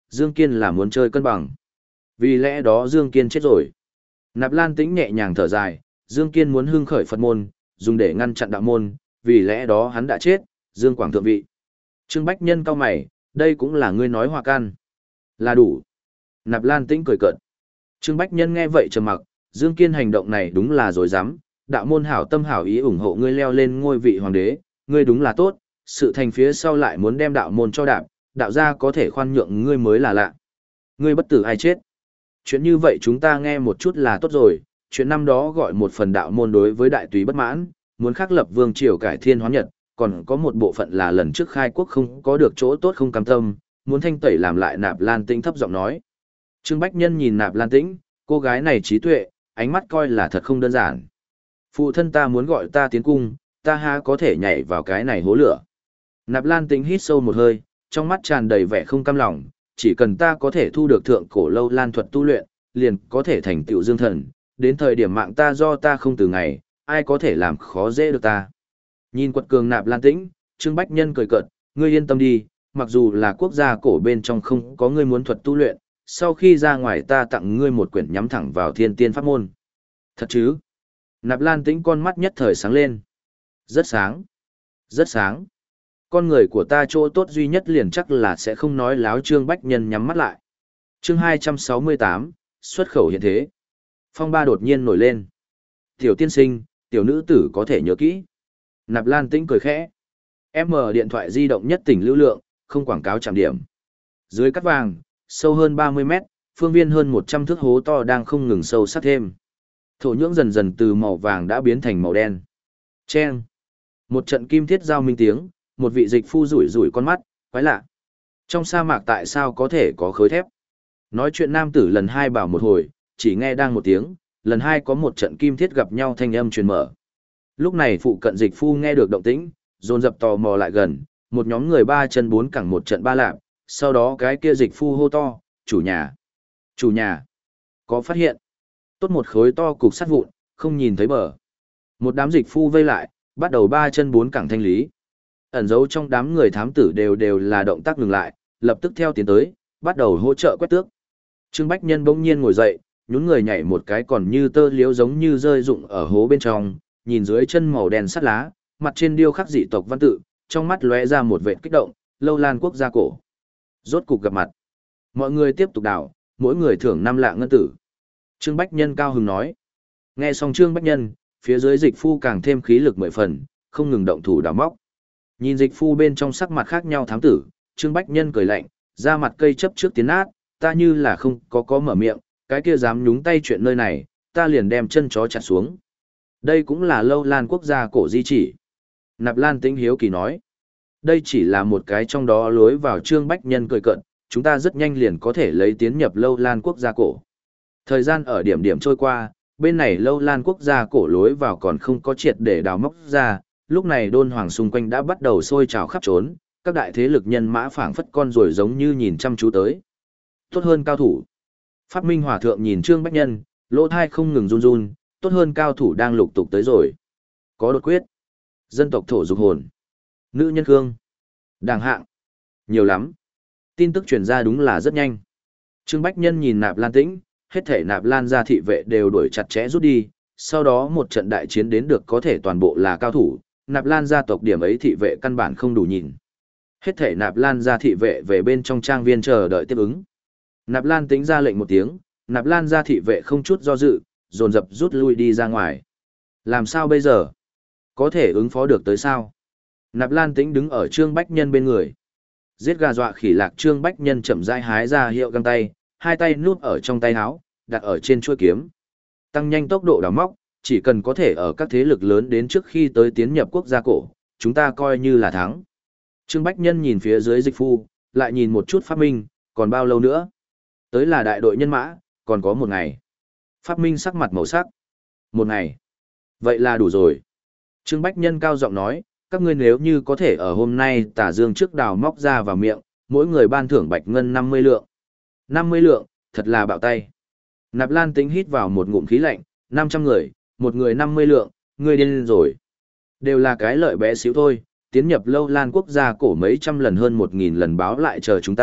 A: Dương Kiên là muốn chơi cân bằng. Vì lẽ đó Dương Kiên chết rồi. Nạp Lan Tĩnh nhẹ nhàng thở dài, Dương Kiên muốn hưng khởi Phật môn, dùng để ngăn chặn đạo môn, vì lẽ đó hắn đã chết, Dương Quảng thượng vị. Trương Bách Nhân cau mày, đây cũng là ngươi nói hòa can. Là đủ. Nạp Lan Tĩnh cười cợt. Trương Bách Nhân nghe vậy trầm mặc, Dương Kiên hành động này đúng là dối rắm đạo môn hảo tâm hảo ý ủng hộ ngươi leo lên ngôi vị hoàng đế, ngươi đúng là tốt, sự thành phía sau lại muốn đem đạo môn cho đạp, đạo gia có thể khoan nhượng ngươi mới là lạ. Ngươi bất tử ai chết. Chuyện như vậy chúng ta nghe một chút là tốt rồi, chuyện năm đó gọi một phần đạo môn đối với đại túy bất mãn, muốn khắc lập vương triều cải thiên hóa nhật, còn có một bộ phận là lần trước khai quốc không có được chỗ tốt không cam tâm, muốn thanh tẩy làm lại. Nạp Lan Tĩnh thấp giọng nói. Trương Bách Nhân nhìn Nạp Lan Tĩnh, cô gái này trí tuệ, ánh mắt coi là thật không đơn giản. Phụ thân ta muốn gọi ta tiến cung, ta há có thể nhảy vào cái này hố lửa. Nạp Lan Tĩnh hít sâu một hơi, trong mắt tràn đầy vẻ không cam lòng, chỉ cần ta có thể thu được thượng cổ lâu lan thuật tu luyện, liền có thể thành tựu dương thần, đến thời điểm mạng ta do ta không từ ngày, ai có thể làm khó dễ được ta. Nhìn quật cường Nạp Lan Tĩnh, Trương Bách Nhân cười cợt, ngươi yên tâm đi, mặc dù là quốc gia cổ bên trong không có ngươi muốn thuật tu luyện, sau khi ra ngoài ta tặng ngươi một quyển nhắm thẳng vào thiên tiên pháp môn. Thật chứ? Nạp Lan Tĩnh con mắt nhất thời sáng lên. Rất sáng. Rất sáng. Con người của ta chỗ tốt duy nhất liền chắc là sẽ không nói láo. Trương Bách Nhân nhắm mắt lại. Chương hai trăm sáu mươi tám, xuất khẩu hiện thế. Phong ba đột nhiên nổi lên. Tiểu tiên sinh, tiểu nữ tử có thể nhớ kỹ. Nạp Lan Tĩnh cười khẽ. Em mở điện thoại di động nhất tỉnh lưu lượng, không quảng cáo trạm điểm. Dưới cắt vàng, sâu hơn ba mươi mét, phương viên hơn một trăm thước hố to đang không ngừng sâu sắc thêm. Thổ nhưỡng dần dần từ màu vàng đã biến thành màu đen. Chen. Một trận kim thiết giao minh tiếng, một vị dịch phu rủi rủi con mắt, quái lạ. Trong sa mạc tại sao có thể có khối thép? Nói chuyện nam tử lần hai bảo một hồi, chỉ nghe đang một tiếng, lần hai có một trận kim thiết gặp nhau thanh âm truyền mở. Lúc này phụ cận dịch phu nghe được động tĩnh, dồn dập tò mò lại gần, một nhóm người ba chân bốn cẳng một trận ba lạp, sau đó cái kia dịch phu hô to, chủ nhà, chủ nhà, có phát hiện. Tốt một khối to cục sắt vụn, không nhìn thấy bờ. Một đám dịch phu vây lại, bắt đầu ba chân bốn cẳng thanh lý. Ẩn dấu trong đám người thám tử đều đều là động tác ngừng lại, lập tức theo tiến tới, bắt đầu hỗ trợ quét tước. Trương Bách Nhân bỗng nhiên ngồi dậy, nhún người nhảy một cái còn như tơ liếu giống như rơi rụng ở hố bên trong, nhìn dưới chân màu đen sắt lá, mặt trên điêu khắc dị tộc văn tự, trong mắt lóe ra một vệt kích động, lâu lan quốc gia cổ. Rốt cục gặp mặt. Mọi người tiếp tục đào, mỗi người thưởng năm lạng ngân tử. Trương Bách Nhân cao hứng nói. Nghe xong Trương Bách Nhân, phía dưới dịch phu càng thêm khí lực mười phần, không ngừng động thủ đào móc. Nhìn dịch phu bên trong sắc mặt khác nhau thám tử, Trương Bách Nhân cười lạnh, ra mặt cây chấp trước tiến nát, ta như là không có có mở miệng, cái kia dám nhúng tay chuyện nơi này, ta liền đem chân chó chặt xuống. Đây cũng là lâu lan quốc gia cổ di chỉ. Nạp Lan Tĩnh hiếu kỳ nói. Đây chỉ là một cái trong đó lối vào. Trương Bách Nhân cười cận, chúng ta rất nhanh liền có thể lấy tiến nhập lâu lan quốc gia cổ. Thời gian ở điểm điểm trôi qua, bên này lâu lan quốc gia cổ lối vào còn không có triệt để đào móc ra, lúc này đôn hoàng xung quanh đã bắt đầu sôi trào khắp trốn, các đại thế lực nhân mã phảng phất con rồi giống như nhìn chăm chú tới. Tốt hơn cao thủ. Pháp Minh Hòa Thượng nhìn Trương Bách Nhân, lỗ thai không ngừng run run, tốt hơn cao thủ đang lục tục tới rồi. Có đột quyết. Dân tộc thổ dục hồn. Nữ nhân khương. Đàng hạng. Nhiều lắm. Tin tức truyền ra đúng là rất nhanh. Trương Bách Nhân nhìn Nạp Lan Tĩnh, hết thể Nạp Lan gia thị vệ đều đuổi chặt chẽ rút đi, sau đó một trận đại chiến đến được có thể toàn bộ là cao thủ, Nạp Lan gia tộc điểm ấy thị vệ căn bản không đủ nhìn. Hết thể Nạp Lan gia thị vệ về bên trong trang viên chờ đợi tiếp ứng. Nạp Lan Tĩnh ra lệnh một tiếng, Nạp Lan gia thị vệ không chút do dự, dồn dập rút lui đi ra ngoài. Làm sao bây giờ? Có thể ứng phó được tới sao? Nạp Lan Tĩnh đứng ở Trương Bách Nhân bên người. Giết gà dọa khỉ lạc. Trương Bách Nhân chậm rãi hái ra hiệu găng tay, hai tay núp ở trong tay áo, đặt ở trên chuôi kiếm. Tăng nhanh tốc độ đào móc, chỉ cần có thể ở các thế lực lớn đến trước khi tới tiến nhập quốc gia cổ, chúng ta coi như là thắng. Trương Bách Nhân nhìn phía dưới dịch phu, lại nhìn một chút Pháp Minh, còn bao lâu nữa? Tới là đại đội nhân mã, còn có một ngày. Pháp Minh sắc mặt màu sắc. Một ngày. Vậy là đủ rồi. Trương Bách Nhân cao giọng nói, các ngươi nếu như có thể ở hôm nay tả dương trước đào móc ra vào miệng, mỗi người ban thưởng bạch ngân năm mươi lượng. năm mươi lượng, thật là bạo tay. Nạp Lan Tĩnh hít vào một ngụm khí lạnh, năm trăm người, một người năm mươi lượng, ngươi điên rồi. Đều là cái lợi bé xíu thôi, tiến nhập lâu lan quốc gia cổ mấy trăm lần hơn một nghìn lần báo lại chờ chúng ta,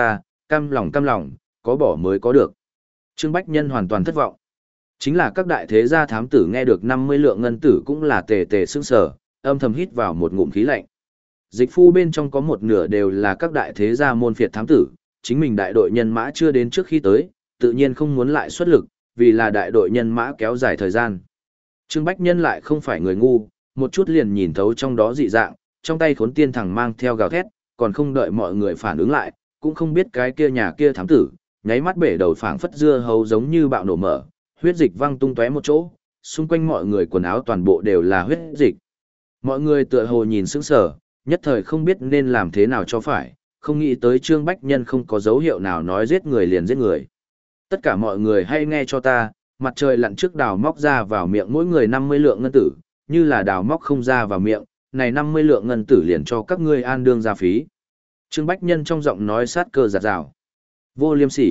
A: cam lòng cam lòng, có bỏ mới có được. Trương Bách Nhân hoàn toàn thất vọng. Chính là các đại thế gia thám tử nghe được năm mươi lượng ngân tử cũng là tề tề sững sờ, âm thầm hít vào một ngụm khí lạnh. Dịch phu bên trong có một nửa đều là các đại thế gia môn phiệt thám tử, chính mình đại đội nhân mã chưa đến trước khi tới, tự nhiên không muốn lại xuất lực, vì là đại đội nhân mã kéo dài thời gian. Trương Bách Nhân lại không phải người ngu, một chút liền nhìn thấu trong đó dị dạng, trong tay khốn tiên thẳng mang theo gào thét, còn không đợi mọi người phản ứng lại, cũng không biết cái kia nhà kia thám tử, nháy mắt bể đầu phảng phất dưa hấu giống như bạo nổ mở, huyết dịch văng tung tóe một chỗ, xung quanh mọi người quần áo toàn bộ đều là huyết dịch. Mọi người tựa hồ nhìn sững sờ, nhất thời không biết nên làm thế nào cho phải, không nghĩ tới Trương Bách Nhân không có dấu hiệu nào nói giết người liền giết người. Tất cả mọi người hãy nghe cho ta, mặt trời lặn trước đào móc ra vào miệng mỗi người năm mươi lượng ngân tử, như là đào móc không ra vào miệng, này năm mươi lượng ngân tử liền cho các ngươi an đương ra phí. Trương Bách Nhân trong giọng nói sát cơ giạt rào. Vô liêm sỉ.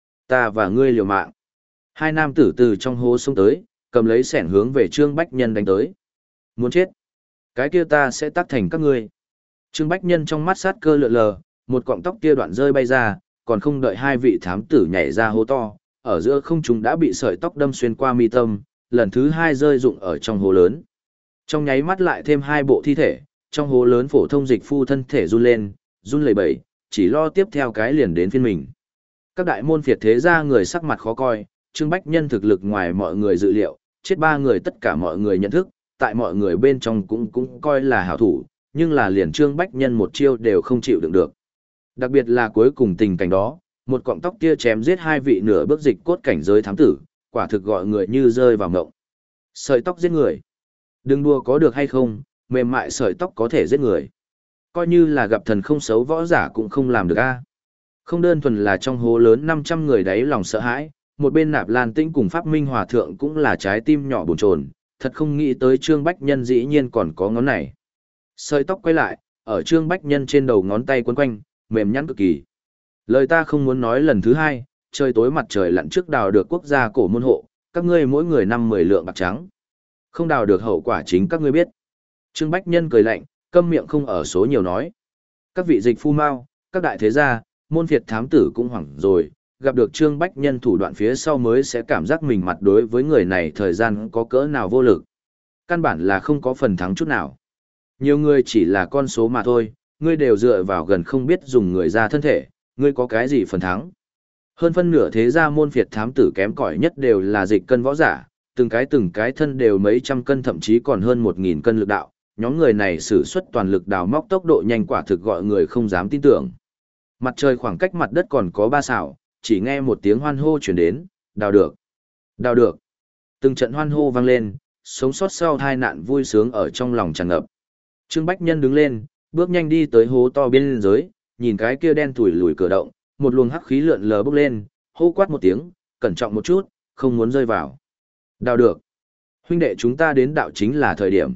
A: Ta và ngươi liều mạng. Hai nam tử từ trong hố xông tới, cầm lấy sẻn hướng về Trương Bách Nhân đánh tới. Muốn chết. Cái kia ta sẽ tắt thành các ngươi. Trương Bách Nhân trong mắt sát cơ lượn lờ, một cọng tóc kia đoạn rơi bay ra, còn không đợi hai vị thám tử nhảy ra hố to, ở giữa không trung đã bị sợi tóc đâm xuyên qua mi tâm, lần thứ hai rơi rụng ở trong hố lớn. Trong nháy mắt lại thêm hai bộ thi thể, trong hố lớn phổ thông dịch phu thân thể run lên, run lẩy bẩy, chỉ lo tiếp theo cái liền đến phiên mình. Các đại môn phiệt thế gia người sắc mặt khó coi, Trương Bách Nhân thực lực ngoài mọi người dự liệu, chết ba người tất cả mọi người nhận thức, tại mọi người bên trong cũng cũng coi là hảo thủ, nhưng là liền Trương Bách Nhân một chiêu đều không chịu đựng được. Đặc biệt là cuối cùng tình cảnh đó, một cọng tóc kia chém giết hai vị nửa bước dịch cốt cảnh giới thám tử, quả thực gọi người như rơi vào ngộng. Sợi tóc giết người. Đừng đùa có được hay không, mềm mại sợi tóc có thể giết người. Coi như là gặp thần không xấu võ giả cũng không làm được a. Không đơn thuần là trong hố lớn năm trăm người đáy lòng sợ hãi, một bên Nạp Lan Tĩnh cùng Pháp Minh Hòa Thượng cũng là trái tim nhỏ bồn chồn, thật không nghĩ tới Trương Bách Nhân dĩ nhiên còn có ngón này. Sợi tóc quay lại, ở Trương Bách Nhân trên đầu ngón tay quấn quanh, mềm nhắn cực kỳ. Lời ta không muốn nói lần thứ hai, trời tối mặt trời lặn trước đào được quốc gia cổ môn hộ, các ngươi mỗi người năm mười lượng bạc trắng. Không đào được hậu quả chính các ngươi biết. Trương Bách Nhân cười lạnh, câm miệng không ở số nhiều nói. Các vị dịch phu mao, các đại thế gia, môn phiệt thám tử cũng hoảng rồi, gặp được Trương Bách Nhân thủ đoạn phía sau mới sẽ cảm giác mình mặt đối với người này thời gian có cỡ nào vô lực. Căn bản là không có phần thắng chút nào. Nhiều người chỉ là con số mà thôi, ngươi đều dựa vào gần không biết dùng người ra thân thể, ngươi có cái gì phần thắng. Hơn phân nửa thế gia môn phiệt thám tử kém cỏi nhất đều là dịch cân võ giả, từng cái từng cái thân đều mấy trăm cân thậm chí còn hơn một nghìn cân lực đạo, nhóm người này sử xuất toàn lực đào móc tốc độ nhanh quả thực gọi người không dám tin tưởng. Mặt trời khoảng cách mặt đất còn có ba sào, chỉ nghe một tiếng hoan hô chuyển đến, đào được, đào được. Từng trận hoan hô vang lên, sống sót sau tai nạn vui sướng ở trong lòng tràn ngập. Trương Bách Nhân đứng lên, bước nhanh đi tới hố to bên dưới, nhìn cái kia đen thủi lùi cửa động, một luồng hắc khí lượn lờ bốc lên, hô quát một tiếng, cẩn trọng một chút, không muốn rơi vào. Đào được. Huynh đệ chúng ta đến đạo chính là thời điểm.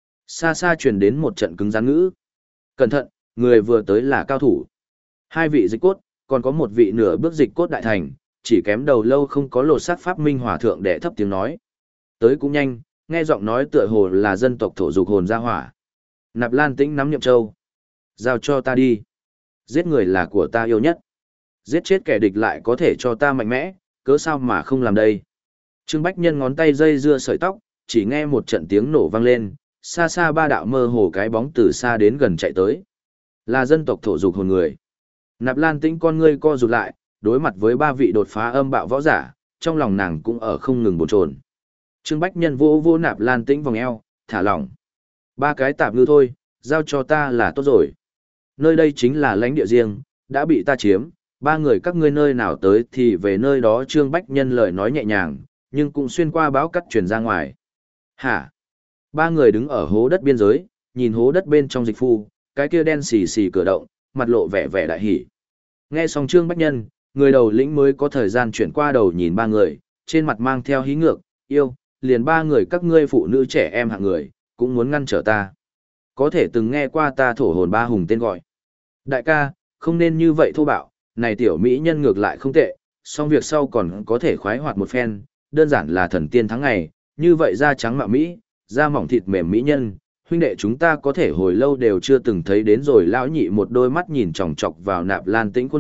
A: Xa xa truyền đến một trận cứng rắn ngữ. Cẩn thận, người vừa tới là cao thủ. Hai vị dịch cốt, còn có một vị nửa bước dịch cốt đại thành, chỉ kém đầu lâu không có lột xác Pháp Minh Hòa Thượng đệ thấp tiếng nói. Tới cũng nhanh, nghe giọng nói tựa hồ là dân tộc thổ dục hồn ra hỏa. Nạp Lan Tĩnh nắm nhậm châu. Giao cho ta đi. Giết người là của ta yêu nhất. Giết chết kẻ địch lại có thể cho ta mạnh mẽ, cớ sao mà không làm đây. Trương Bách Nhân ngón tay dây dưa sợi tóc, chỉ nghe một trận tiếng nổ vang lên, xa xa ba đạo mơ hồ cái bóng từ xa đến gần chạy tới. Là dân tộc thổ dục hồn người. Nạp Lan Tĩnh con ngươi co rụt lại, đối mặt với ba vị đột phá âm bạo võ giả, trong lòng nàng cũng ở không ngừng bồn chồn. Trương Bách Nhân vô vô Nạp Lan Tĩnh vòng eo, thả lỏng. Ba cái tạp ngư thôi, giao cho ta là tốt rồi. Nơi đây chính là lãnh địa riêng, đã bị ta chiếm, ba người các ngươi nơi nào tới thì về nơi đó. Trương Bách Nhân lời nói nhẹ nhàng, nhưng cũng xuyên qua báo cắt truyền ra ngoài. Hả? Ba người đứng ở hố đất biên giới, nhìn hố đất bên trong dịch phu, cái kia đen xì xì cửa động, mặt lộ vẻ vẻ đại hỉ. Nghe xong Trương Bách Nhân, người đầu lĩnh mới có thời gian chuyển qua đầu nhìn ba người, trên mặt mang theo hí ngược, yêu, liền ba người các ngươi phụ nữ trẻ em hạng người, cũng muốn ngăn trở ta. Có thể từng nghe qua ta thổ hồn ba hùng tên gọi. Đại ca, không nên như vậy thô bạo, này tiểu mỹ nhân ngược lại không tệ, song việc sau còn có thể khoái hoạt một phen, đơn giản là thần tiên tháng ngày, như vậy da trắng mạo mỹ, da mỏng thịt mềm mỹ nhân, huynh đệ chúng ta có thể hồi lâu đều chưa từng thấy đến rồi. Lão nhị một đôi mắt nhìn chòng chọc vào Nạp Lan Tĩnh khuôn mặt,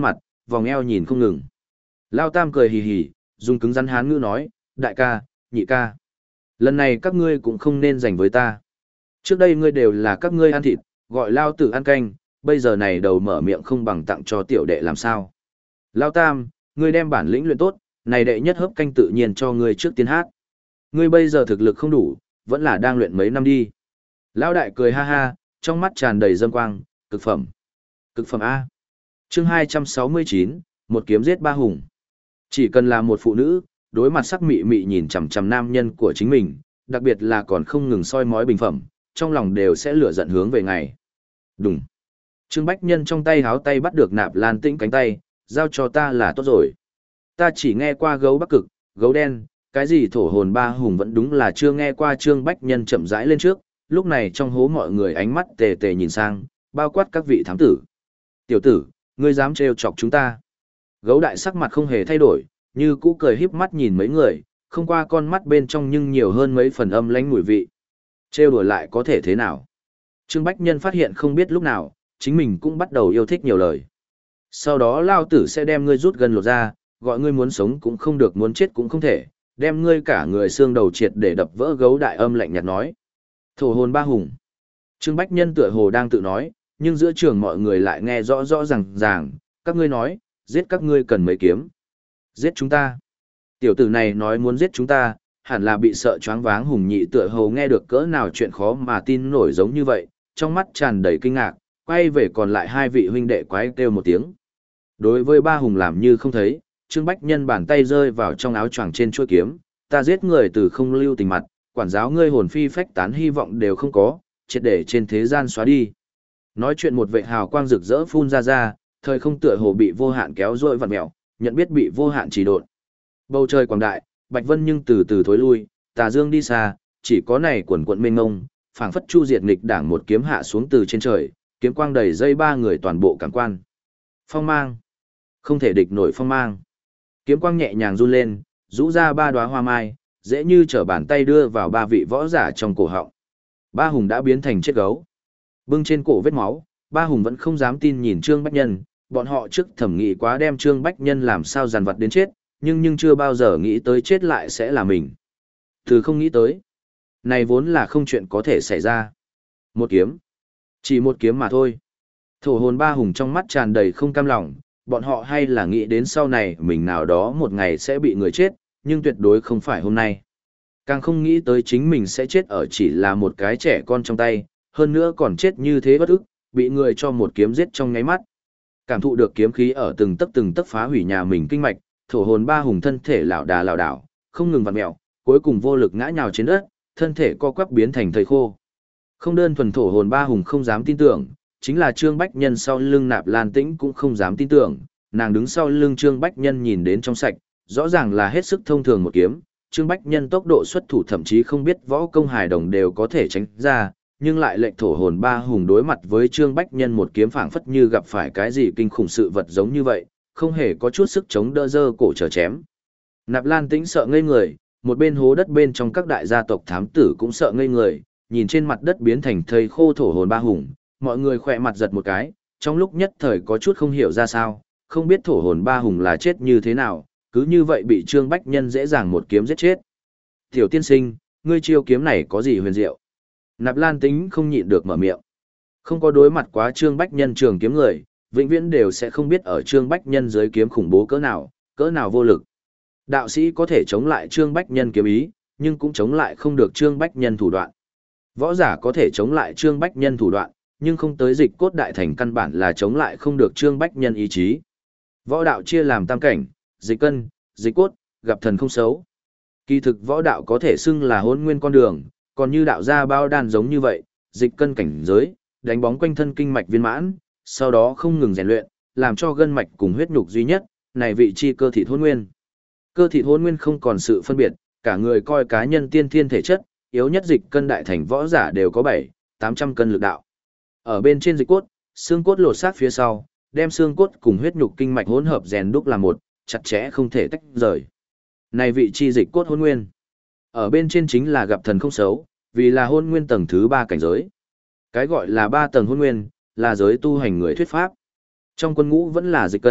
A: vòng eo nhìn không ngừng. Lao Tam cười hì hì, dùng cứng rắn hán ngữ nói, đại ca, nhị ca. Lần này các ngươi cũng không nên giành với ta. Trước đây ngươi đều là các ngươi ăn thịt, gọi Lao Tử ăn canh, bây giờ này đầu mở miệng không bằng tặng cho tiểu đệ làm sao. Lao Tam, ngươi đem bản lĩnh luyện tốt, này đệ nhất hớp canh tự nhiên cho ngươi trước tiên hát. Ngươi bây giờ thực lực không đủ, vẫn là đang luyện mấy năm đi. Lão đại cười ha ha, trong mắt tràn đầy dâm quang, cực phẩm. Cực phẩm A. Chương hai trăm sáu mươi chín, một kiếm giết ba hùng. Chỉ cần là một phụ nữ, đối mặt sắc mị mị nhìn chằm chằm nam nhân của chính mình, đặc biệt là còn không ngừng soi mói bình phẩm, trong lòng đều sẽ lửa giận hướng về ngày. Đùng. Trương Bách Nhân trong tay háo tay bắt được Nạp Lan Tĩnh cánh tay, giao cho ta là tốt rồi. Ta chỉ nghe qua gấu Bắc Cực, gấu đen, cái gì thổ hồn ba hùng vẫn đúng là chưa nghe qua. Trương Bách Nhân chậm rãi lên trước, lúc này trong hố mọi người ánh mắt tề tề nhìn sang, bao quát các vị thám tử. Tiểu tử, ngươi dám trêu chọc chúng ta. Gấu đại sắc mặt không hề thay đổi, như cũ cười híp mắt nhìn mấy người, không qua con mắt bên trong nhưng nhiều hơn mấy phần âm lãnh mùi vị. Trêu đùa lại có thể thế nào? Trương Bách Nhân phát hiện không biết lúc nào, chính mình cũng bắt đầu yêu thích nhiều lời. Sau đó lao tử sẽ đem ngươi rút gần lột ra, gọi ngươi muốn sống cũng không được, muốn chết cũng không thể, đem ngươi cả người xương đầu triệt để đập vỡ. Gấu đại âm lạnh nhạt nói. Thổ hồn ba hùng. Trương Bách Nhân tựa hồ đang tự nói, nhưng giữa trường mọi người lại nghe rõ rõ ràng ràng, các ngươi nói, giết các ngươi cần mấy kiếm. Giết chúng ta. Tiểu tử này nói muốn giết chúng ta, hẳn là bị sợ choáng váng. Hùng nhị tựa hồ nghe được cỡ nào chuyện khó mà tin nổi giống như vậy, trong mắt tràn đầy kinh ngạc, quay về còn lại hai vị huynh đệ quái kêu một tiếng. Đối với ba hùng làm như không thấy, Trương Bách Nhân bàn tay rơi vào trong áo choàng trên chuôi kiếm, ta giết người từ không lưu tình mặt, quản giáo ngươi hồn phi phách tán hy vọng đều không có, triệt để trên thế gian xóa đi. Nói chuyện một vệ hào quang rực rỡ phun ra ra, thời không tựa hồ bị vô hạn kéo dội vặn mèo, nhận biết bị vô hạn trì độn. Bầu trời quảng đại, bạch vân nhưng từ từ thối lui, tà dương đi xa, chỉ có này quần quận mênh mông, phảng phất chu diệt nghịch đảng một kiếm hạ xuống từ trên trời, kiếm quang đầy dây ba người toàn bộ cảm quan. Phong mang, không thể địch nổi phong mang. Kiếm quang nhẹ nhàng run lên, rũ ra ba đóa hoa mai, dễ như trở bàn tay đưa vào ba vị võ giả trong cổ họng. Ba hùng đã biến thành chết gấu. Bưng trên cổ vết máu, ba hùng vẫn không dám tin nhìn Trương Bách Nhân, bọn họ trước thẩm nghĩ quá đem Trương Bách Nhân làm sao dằn vặt đến chết, nhưng nhưng chưa bao giờ nghĩ tới chết lại sẽ là mình. Từ không nghĩ tới. Này vốn là không chuyện có thể xảy ra. Một kiếm. Chỉ một kiếm mà thôi. Thổ hồn ba hùng trong mắt tràn đầy không cam lòng, bọn họ hay là nghĩ đến sau này mình nào đó một ngày sẽ bị người chết, nhưng tuyệt đối không phải hôm nay. Càng không nghĩ tới chính mình sẽ chết ở chỉ là một cái trẻ con trong tay, hơn nữa còn chết như thế bất ức, bị người cho một kiếm giết trong ngáy mắt. Cảm thụ được kiếm khí ở từng tấc từng tấc phá hủy nhà mình kinh mạch, thổ hồn ba hùng thân thể lảo đà lảo đảo, không ngừng vặn mèo, cuối cùng vô lực ngã nhào trên đất, thân thể co quắp biến thành thây khô. Không đơn thuần thổ hồn ba hùng không dám tin tưởng, chính là Trương Bách Nhân sau lưng Nạp Lan Tĩnh cũng không dám tin tưởng, nàng đứng sau lưng Trương Bách Nhân nhìn đến trong sạch, rõ ràng là hết sức thông thường một kiếm, Trương Bách Nhân tốc độ xuất thủ thậm chí không biết võ công hài đồng đều có thể tránh ra, nhưng lại lệnh thổ hồn ba hùng đối mặt với Trương Bách Nhân một kiếm phảng phất như gặp phải cái gì kinh khủng sự vật giống như vậy, không hề có chút sức chống đỡ, dơ cổ chờ chém. Nạp Lan Tĩnh sợ ngây người, một bên hố đất bên trong các đại gia tộc thám tử cũng sợ ngây người, nhìn trên mặt đất biến thành thây khô thổ hồn ba hùng, mọi người khỏe mặt giật một cái, trong lúc nhất thời có chút không hiểu ra sao, không biết thổ hồn ba hùng là chết như thế nào, cứ như vậy bị Trương Bách Nhân dễ dàng một kiếm giết chết. Tiểu tiên sinh, ngươi chiêu kiếm này có gì huyền diệu? Nạp Lan Tĩnh không nhịn được mở miệng. Không có đối mặt quá Trương Bách Nhân trường kiếm người, vĩnh viễn đều sẽ không biết ở Trương Bách Nhân dưới kiếm khủng bố cỡ nào, cỡ nào vô lực. Đạo sĩ có thể chống lại Trương Bách Nhân kiếm ý, nhưng cũng chống lại không được Trương Bách Nhân thủ đoạn. Võ giả có thể chống lại Trương Bách Nhân thủ đoạn, nhưng không tới dịch cốt đại thành căn bản là chống lại không được Trương Bách Nhân ý chí. Võ đạo chia làm tam cảnh, dịch cân, dịch cốt, gặp thần không xấu. Kỳ thực võ đạo có thể xưng là hôn nguyên con đường, còn như đạo gia bao đan giống như vậy, dịch cân cảnh giới, đánh bóng quanh thân kinh mạch viên mãn, sau đó không ngừng rèn luyện, làm cho gân mạch cùng huyết nhục duy nhất, này vị chi cơ thịt hôn nguyên. Cơ thịt hôn nguyên không còn sự phân biệt, cả người coi cá nhân tiên thiên thể chất, yếu nhất dịch cân đại thành võ giả đều có bảy, tám trăm cân lực đạo. Ở bên trên dịch cốt, xương cốt lột xác phía sau, đem xương cốt cùng huyết nhục kinh mạch hỗn hợp rèn đúc làm một, chặt chẽ không thể tách rời. Này vị chi dịch cốt hôn nguyên. Ở bên trên chính là gặp thần không xấu, vì là hôn nguyên tầng thứ ba cảnh giới. Cái gọi là ba tầng hôn nguyên, là giới tu hành người thuyết pháp. Trong quân ngũ vẫn là dịch cân,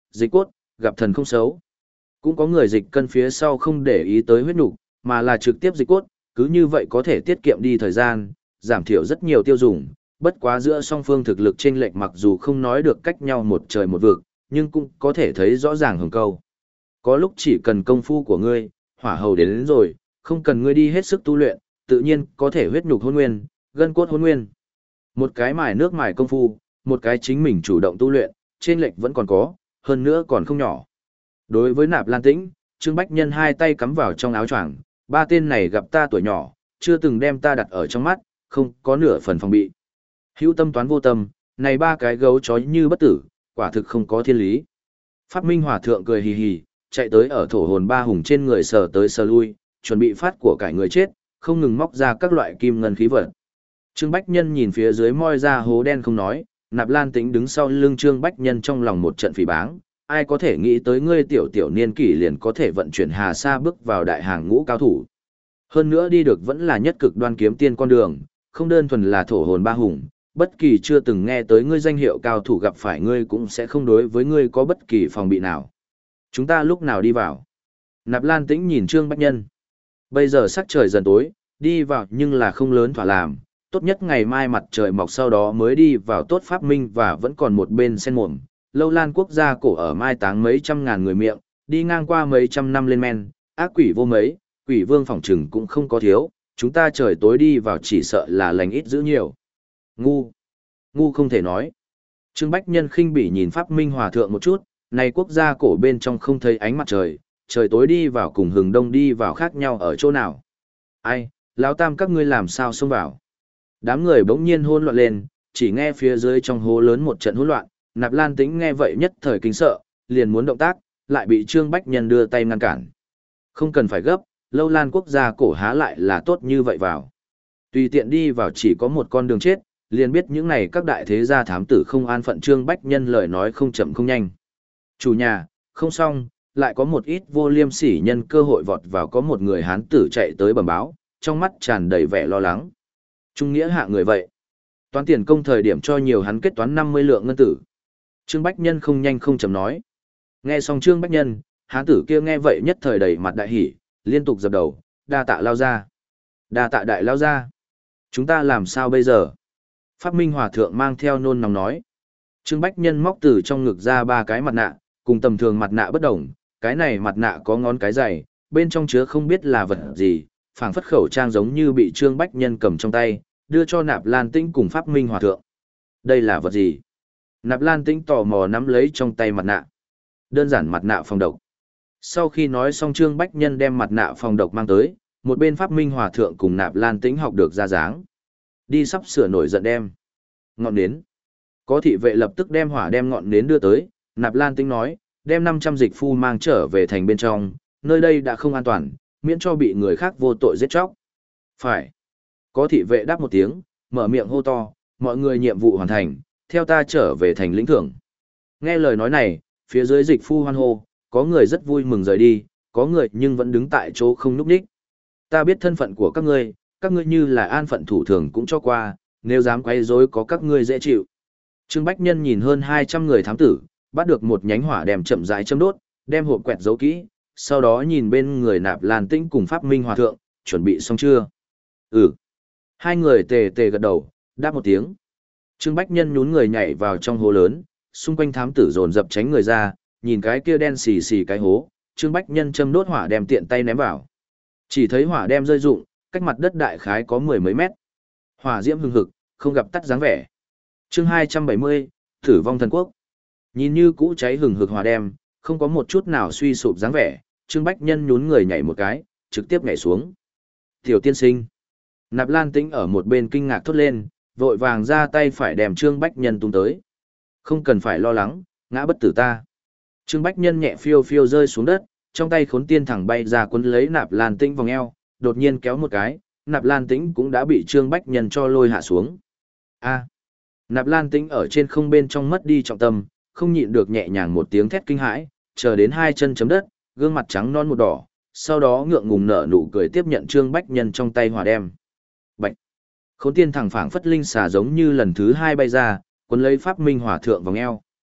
A: dịch cốt, gặp thần không xấu. Cũng có người dịch cân phía sau không để ý tới huyết nục, mà là trực tiếp dịch cốt, cứ như vậy có thể tiết kiệm đi thời gian, giảm thiểu rất nhiều tiêu dùng, bất quá giữa song phương thực lực chênh lệch mặc dù không nói được cách nhau một trời một vực, nhưng cũng có thể thấy rõ ràng hừng câu. Có lúc chỉ cần công phu của ngươi, hỏa hầu đến, đến rồi, không cần ngươi đi hết sức tu luyện, tự nhiên có thể huyết nhục hôn nguyên, gân cốt hôn nguyên. Một cái mài nước mài công phu, một cái chính mình chủ động tu luyện, chênh lệch vẫn còn có, hơn nữa còn không nhỏ. Đối với Nạp Lan Tĩnh, Trương Bách Nhân hai tay cắm vào trong áo choàng, ba tên này gặp ta tuổi nhỏ, chưa từng đem ta đặt ở trong mắt, không có nửa phần phòng bị. Hữu tâm toán vô tâm, này ba cái gấu chó như bất tử, quả thực không có thiên lý. Pháp Minh Hòa Thượng cười hì hì, chạy tới ở thổ hồn ba hùng trên người sờ tới sờ lui, chuẩn bị phát của cải người chết, không ngừng móc ra các loại kim ngân khí vật. Trương Bách Nhân nhìn phía dưới moi ra hố đen không nói, Nạp Lan Tĩnh đứng sau lưng Trương Bách Nhân trong lòng một trận phỉ báng, ai có thể nghĩ tới ngươi tiểu tiểu niên kỷ liền có thể vận chuyển hà sa bước vào đại hàng ngũ cao thủ. Hơn nữa đi được vẫn là nhất cực đoan kiếm tiên con đường, không đơn thuần là thổ hồn ba hùng, bất kỳ chưa từng nghe tới ngươi danh hiệu cao thủ gặp phải ngươi cũng sẽ không đối với ngươi có bất kỳ phòng bị nào. Chúng ta lúc nào đi vào? Nạp Lan Tĩnh nhìn Trương Bách Nhân. Bây giờ sắc trời dần tối, đi vào nhưng là không lớn thỏa làm, tốt nhất ngày mai mặt trời mọc sau đó mới đi vào tốt Pháp Minh và vẫn còn một bên sen mồm. Lâu Lan quốc gia cổ ở mai táng mấy trăm ngàn người miệng, đi ngang qua mấy trăm năm lên men, ác quỷ vô mấy, quỷ vương phỏng trừng cũng không có thiếu, chúng ta trời tối đi vào chỉ sợ là lành ít giữ nhiều. Ngu, ngu không thể nói. Trương Bách Nhân khinh bỉ nhìn Pháp Minh Hòa Thượng một chút, này quốc gia cổ bên trong không thấy ánh mặt trời, trời tối đi vào cùng hừng đông đi vào khác nhau ở chỗ nào. Ai, lão tam các ngươi làm sao xông vào. Đám người bỗng nhiên hỗn loạn lên, chỉ nghe phía dưới trong hố lớn một trận hỗn loạn, Nạp Lan Tĩnh nghe vậy nhất thời kinh sợ, liền muốn động tác, lại bị Trương Bách Nhân đưa tay ngăn cản. Không cần phải gấp, Lâu Lan quốc gia cổ há lại là tốt như vậy vào. Tùy tiện đi vào chỉ có một con đường chết, liền biết những này các đại thế gia thám tử không an phận. Trương Bách Nhân lời nói không chậm không nhanh. Chủ nhà, không xong, lại có một ít vô liêm sỉ nhân cơ hội vọt vào, có một người hán tử chạy tới bẩm báo, trong mắt tràn đầy vẻ lo lắng. Trung nghĩa hạ người vậy. Toán tiền công thời điểm cho nhiều hắn kết toán năm mươi lượng ngân tử. Trương Bách Nhân không nhanh không chậm nói. Nghe xong Trương Bách Nhân, hán tử kia nghe vậy nhất thời đầy mặt đại hỉ, liên tục dập đầu, đa tạ lao ra. Đa tạ đại lao ra. Chúng ta làm sao bây giờ? Pháp Minh Hòa Thượng mang theo nôn nóng nói. Trương Bách Nhân móc từ trong ngực ra ba cái mặt nạ, cùng tầm thường mặt nạ bất đồng, cái này mặt nạ có ngón cái dày, bên trong chứa không biết là vật gì, phảng phất khẩu trang giống như bị Trương Bách Nhân cầm trong tay, đưa cho Nạp Lan Tĩnh cùng Pháp Minh Hòa Thượng. Đây là vật gì? Nạp Lan Tĩnh tò mò nắm lấy trong tay mặt nạ. Đơn giản mặt nạ phòng độc. Sau khi nói xong, Trương Bách Nhân đem mặt nạ phòng độc mang tới, một bên Pháp Minh Hòa Thượng cùng Nạp Lan Tĩnh học được ra dáng. Đi sắp sửa nổi giận đem. Ngọn nến. Có thị vệ lập tức đem hỏa đem ngọn nến đưa tới, Nạp Lan Tĩnh nói, đem năm trăm dịch phu mang trở về thành bên trong, nơi đây đã không an toàn, miễn cho bị người khác vô tội giết chóc. Phải. Có thị vệ đáp một tiếng, mở miệng hô to, mọi người nhiệm vụ hoàn thành, theo ta trở về thành lĩnh thưởng. Nghe lời nói này, phía dưới dịch phu hoan hô, có người rất vui mừng rời đi, có người nhưng vẫn đứng tại chỗ không núp đích. Ta biết thân phận của các ngươi, các ngươi như là an phận thủ thường cũng cho qua, nếu dám quay rối có các ngươi dễ chịu. Trương Bách Nhân nhìn hơn hai trăm người thám tử, bắt được một nhánh hỏa đem chậm rãi châm đốt, đem hộp quẹt giấu kỹ, sau đó nhìn bên người Nạp Lan Tĩnh cùng Pháp Minh Hòa Thượng, chuẩn bị xong chưa? Ừ. Hai người tề tề gật đầu, đáp một tiếng. Trương Bách Nhân nhún người nhảy vào trong hố lớn, xung quanh thám tử dồn dập tránh người ra, nhìn cái kia đen xì xì cái hố, Trương Bách Nhân châm đốt hỏa đem tiện tay ném vào. Chỉ thấy hỏa đem rơi rụng, cách mặt đất đại khái có mười mấy mét. Hỏa diễm hừng hực, không gặp tắt dáng vẻ. Chương hai trăm bảy mươi, Tử vong thần quốc. Nhìn như cũ cháy hừng hực hỏa đem, không có một chút nào suy sụp dáng vẻ, Trương Bách Nhân nhún người nhảy một cái, trực tiếp nhảy xuống. Tiểu tiên sinh. Nạp Lan Tĩnh ở một bên kinh ngạc thốt lên, vội vàng ra tay phải đem Trương Bách Nhân tung tới. Không cần phải lo lắng, ngã bất tử ta. Trương Bách Nhân nhẹ phiêu phiêu rơi xuống đất, trong tay khốn tiên thẳng bay ra quấn lấy Nạp Lan Tĩnh vòng eo, đột nhiên kéo một cái, Nạp Lan Tĩnh cũng đã bị Trương Bách Nhân cho lôi hạ xuống. A. Nạp Lan Tĩnh ở trên không bên trong mất đi trọng tâm, không nhịn được nhẹ nhàng một tiếng thét kinh hãi, chờ đến hai chân chấm đất, gương mặt trắng non một đỏ, sau đó ngượng ngùng nở nụ cười tiếp nhận Trương Bách Nhân trong tay hỏa đem. Bạch. Khốn tiên thẳng phảng phất linh xà giống như lần thứ hai bay ra, cuốn lấy Pháp Minh Hòa Thượng vòng eo.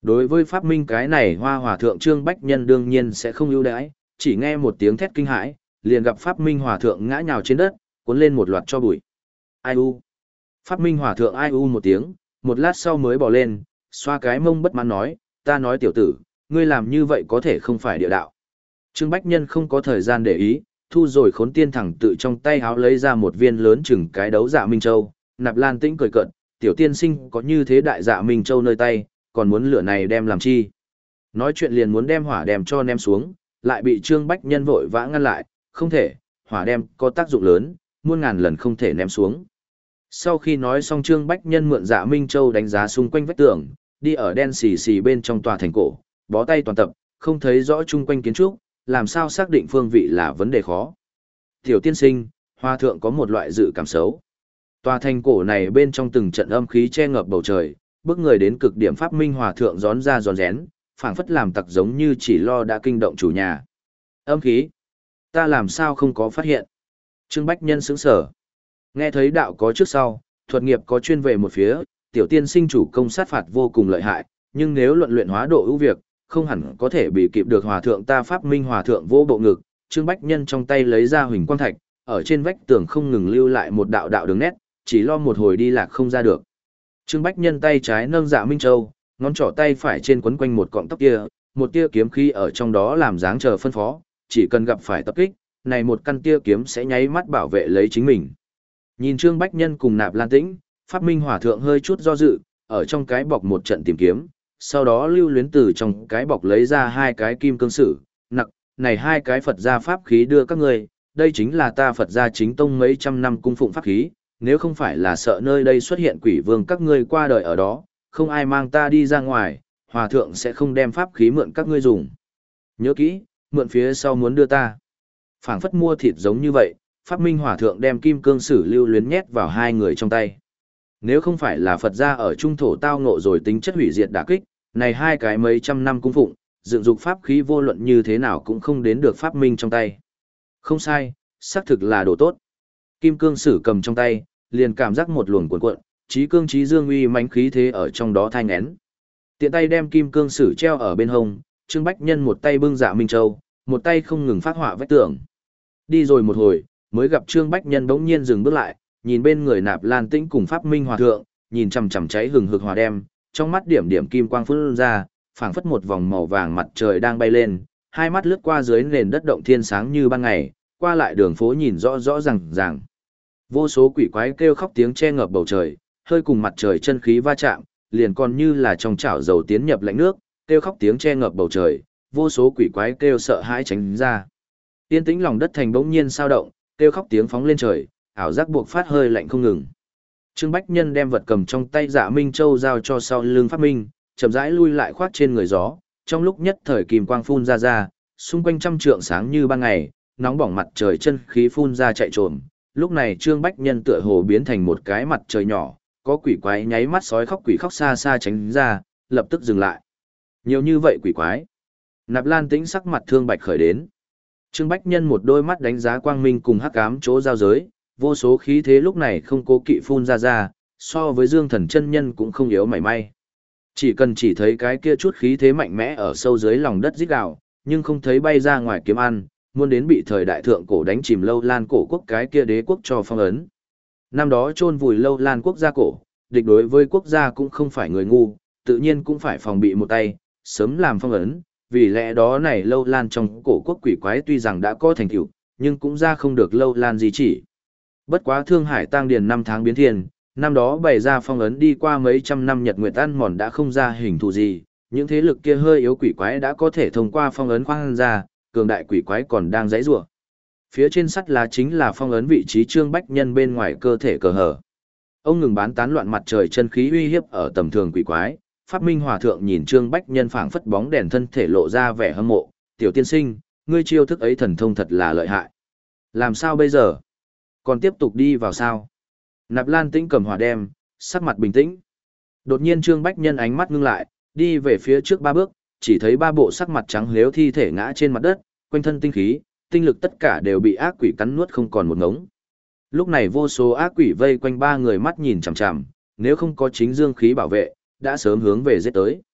A: Đối với phát minh cái này Hoa Hòa thượng Trương Bách Nhân đương nhiên sẽ không ưu đãi, chỉ nghe một tiếng thét kinh hãi, liền gặp Pháp Minh Hòa thượng ngã nhào trên đất, cuốn lên một loạt cho bụi. Ai u? Pháp Minh Hòa thượng ai u một tiếng, một lát sau mới bỏ lên, xoa cái mông bất mãn nói, ta nói tiểu tử, ngươi làm như vậy có thể không phải địa đạo. Trương Bách Nhân không có thời gian để ý, thu rồi khốn tiên thẳng tự trong tay háo lấy ra một viên lớn chừng cái đấu dạ Minh Châu, Nạp Lan Tĩnh cười cợt, tiểu tiên sinh có như thế đại dạ Minh Châu nơi tay, còn muốn lửa này đem làm chi. Nói chuyện liền muốn đem hỏa đem cho ném xuống, lại bị Trương Bách Nhân vội vã ngăn lại, không thể, hỏa đem có tác dụng lớn, muôn ngàn lần không thể ném xuống. Sau khi nói xong Trương Bách Nhân mượn dạ Minh Châu đánh giá xung quanh vách tường, đi ở đen xì xì bên trong tòa thành cổ, bó tay toàn tập, không thấy rõ chung quanh kiến trúc, làm sao xác định phương vị là vấn đề khó. Tiểu tiên sinh, Hoa thượng có một loại dự cảm xấu. Tòa thành cổ này bên trong từng trận âm khí che ngập bầu trời, bước người đến cực điểm Pháp Minh Hòa thượng gión ra gión rén, phảng phất làm tặc giống như chỉ lo đã kinh động chủ nhà. Âm khí? Ta làm sao không có phát hiện? Trương Bách Nhân sững sở. Nghe thấy đạo có trước sau, thuật nghiệp có chuyên về một phía, tiểu tiên sinh chủ công sát phạt vô cùng lợi hại, nhưng nếu luận luyện hóa độ ưu việt, không hẳn có thể bị kịp được Hòa thượng ta Pháp Minh Hòa thượng vô bộ ngực. Trương Bách Nhân trong tay lấy ra huỳnh quang thạch, ở trên vách tường không ngừng lưu lại một đạo đạo đường nét, chỉ lo một hồi đi lạc không ra được. Trương Bách Nhân tay trái nâng dạ Minh Châu, ngón trỏ tay phải trên quấn quanh một cọng tóc kia, một tia kiếm khí ở trong đó làm dáng chờ phân phó, chỉ cần gặp phải tập kích, này một căn tia kiếm sẽ nháy mắt bảo vệ lấy chính mình. Nhìn Trương Bách Nhân cùng Nạp Lan Tĩnh, Pháp Minh Hòa thượng hơi chút do dự, ở trong cái bọc một trận tìm kiếm, sau đó lưu luyến từ trong cái bọc lấy ra hai cái kim cương sử, nặc, này hai cái Phật gia pháp khí đưa các ngươi, đây chính là ta Phật gia chính tông mấy trăm năm cung phụng pháp khí, nếu không phải là sợ nơi đây xuất hiện quỷ vương các ngươi qua đời ở đó, không ai mang ta đi ra ngoài, Hòa thượng sẽ không đem pháp khí mượn các ngươi dùng. Nhớ kỹ, mượn phía sau muốn đưa ta. Phảng phất mua thịt giống như vậy, Pháp Minh Hòa thượng đem kim cương sử lưu luyến nhét vào hai người trong tay. Nếu không phải là Phật gia ở trung thổ tao ngộ rồi tính chất hủy diệt đả kích, này hai cái mấy trăm năm cung phụng, dựng dục pháp khí vô luận như thế nào cũng không đến được Pháp Minh trong tay. Không sai, xác thực là đồ tốt. Kim cương sử cầm trong tay, liền cảm giác một luồng cuộn cuộn, trí cương trí dương uy mãnh khí thế ở trong đó thanh nén. Tiện tay đem kim cương sử treo ở bên hông, Trương Bách Nhân một tay bưng dạ Minh Châu, một tay không ngừng phát họa vách tường. Đi rồi một hồi, mới gặp Trương Bách Nhân bỗng nhiên dừng bước lại, nhìn bên người Nạp Lan Tĩnh cùng Pháp Minh Hòa thượng, nhìn chằm chằm cháy hừng hực hòa đem, trong mắt điểm điểm kim quang phun ra, phảng phất một vòng màu vàng mặt trời đang bay lên, hai mắt lướt qua dưới nền đất động thiên sáng như ban ngày, qua lại đường phố nhìn rõ rõ ràng ràng. Vô số quỷ quái kêu khóc tiếng che ngập bầu trời, hơi cùng mặt trời chân khí va chạm, liền còn như là trong chảo dầu tiến nhập lạnh nước, kêu khóc tiếng che ngập bầu trời, vô số quỷ quái kêu sợ hãi tránh ra. Tiên tĩnh lòng đất thành bỗng nhiên sao động, kêu khóc tiếng phóng lên trời, ảo giác buộc phát hơi lạnh không ngừng. Trương Bách Nhân đem vật cầm trong tay Dạ Minh Châu giao cho sau lưng Pháp Minh, chậm rãi lui lại khoác trên người gió, trong lúc nhất thời kìm quang phun ra ra, xung quanh trăm trượng sáng như ban ngày, nóng bỏng mặt trời chân khí phun ra chạy trồm. Lúc này Trương Bách Nhân tựa hồ biến thành một cái mặt trời nhỏ, có quỷ quái nháy mắt sói khóc quỷ khóc xa xa tránh ra, lập tức dừng lại. Nhiều như vậy quỷ quái. Nạp Lan Tĩnh sắc mặt thương bạch khởi đến. Trương Bách Nhân một đôi mắt đánh giá quang minh cùng hắc ám chỗ giao giới, vô số khí thế lúc này không cố kỵ phun ra ra, so với Dương Thần chân nhân cũng không yếu mảy may. Chỉ cần chỉ thấy cái kia chút khí thế mạnh mẽ ở sâu dưới lòng đất rít gào, nhưng không thấy bay ra ngoài kiếm ăn, muốn đến bị thời đại thượng cổ đánh chìm Lâu Lan cổ quốc cái kia đế quốc cho phong ấn. Năm đó chôn vùi Lâu Lan quốc gia cổ, địch đối với quốc gia cũng không phải người ngu, tự nhiên cũng phải phòng bị một tay, sớm làm phong ấn, vì lẽ đó này Lâu Lan trong cổ quốc quỷ quái tuy rằng đã có thành tựu, nhưng cũng ra không được Lâu Lan gì chỉ. Bất quá Thương Hải Tang Điền năm tháng biến thiên, năm đó bày ra phong ấn đi qua mấy trăm năm nhật nguyệt ăn mòn đã không ra hình thù gì, những thế lực kia hơi yếu quỷ quái đã có thể thông qua phong ấn khoan ra, cường đại quỷ quái còn đang giãy giụa. Phía trên sắt lá chính là phong ấn vị trí Trương Bách Nhân bên ngoài cơ thể cờ hở. Ông ngừng bán tán loạn mặt trời chân khí uy hiếp ở tầm thường quỷ quái, Pháp Minh Hòa thượng nhìn Trương Bách Nhân phảng phất bóng đèn thân thể lộ ra vẻ hâm mộ, "Tiểu tiên sinh, ngươi chiêu thức ấy thần thông thật là lợi hại. Làm sao bây giờ? Còn tiếp tục đi vào sao?" Nạp Lan Tĩnh cầm hỏa đem, sắc mặt bình tĩnh. Đột nhiên Trương Bách Nhân ánh mắt ngưng lại, đi về phía trước ba bước, chỉ thấy ba bộ sắc mặt trắng lếu thi thể ngã trên mặt đất, quanh thân tinh khí, tinh lực tất cả đều bị ác quỷ cắn nuốt không còn một ngống. Lúc này vô số ác quỷ vây quanh ba người mắt nhìn chằm chằm, nếu không có chính dương khí bảo vệ, đã sớm hướng về giết tới.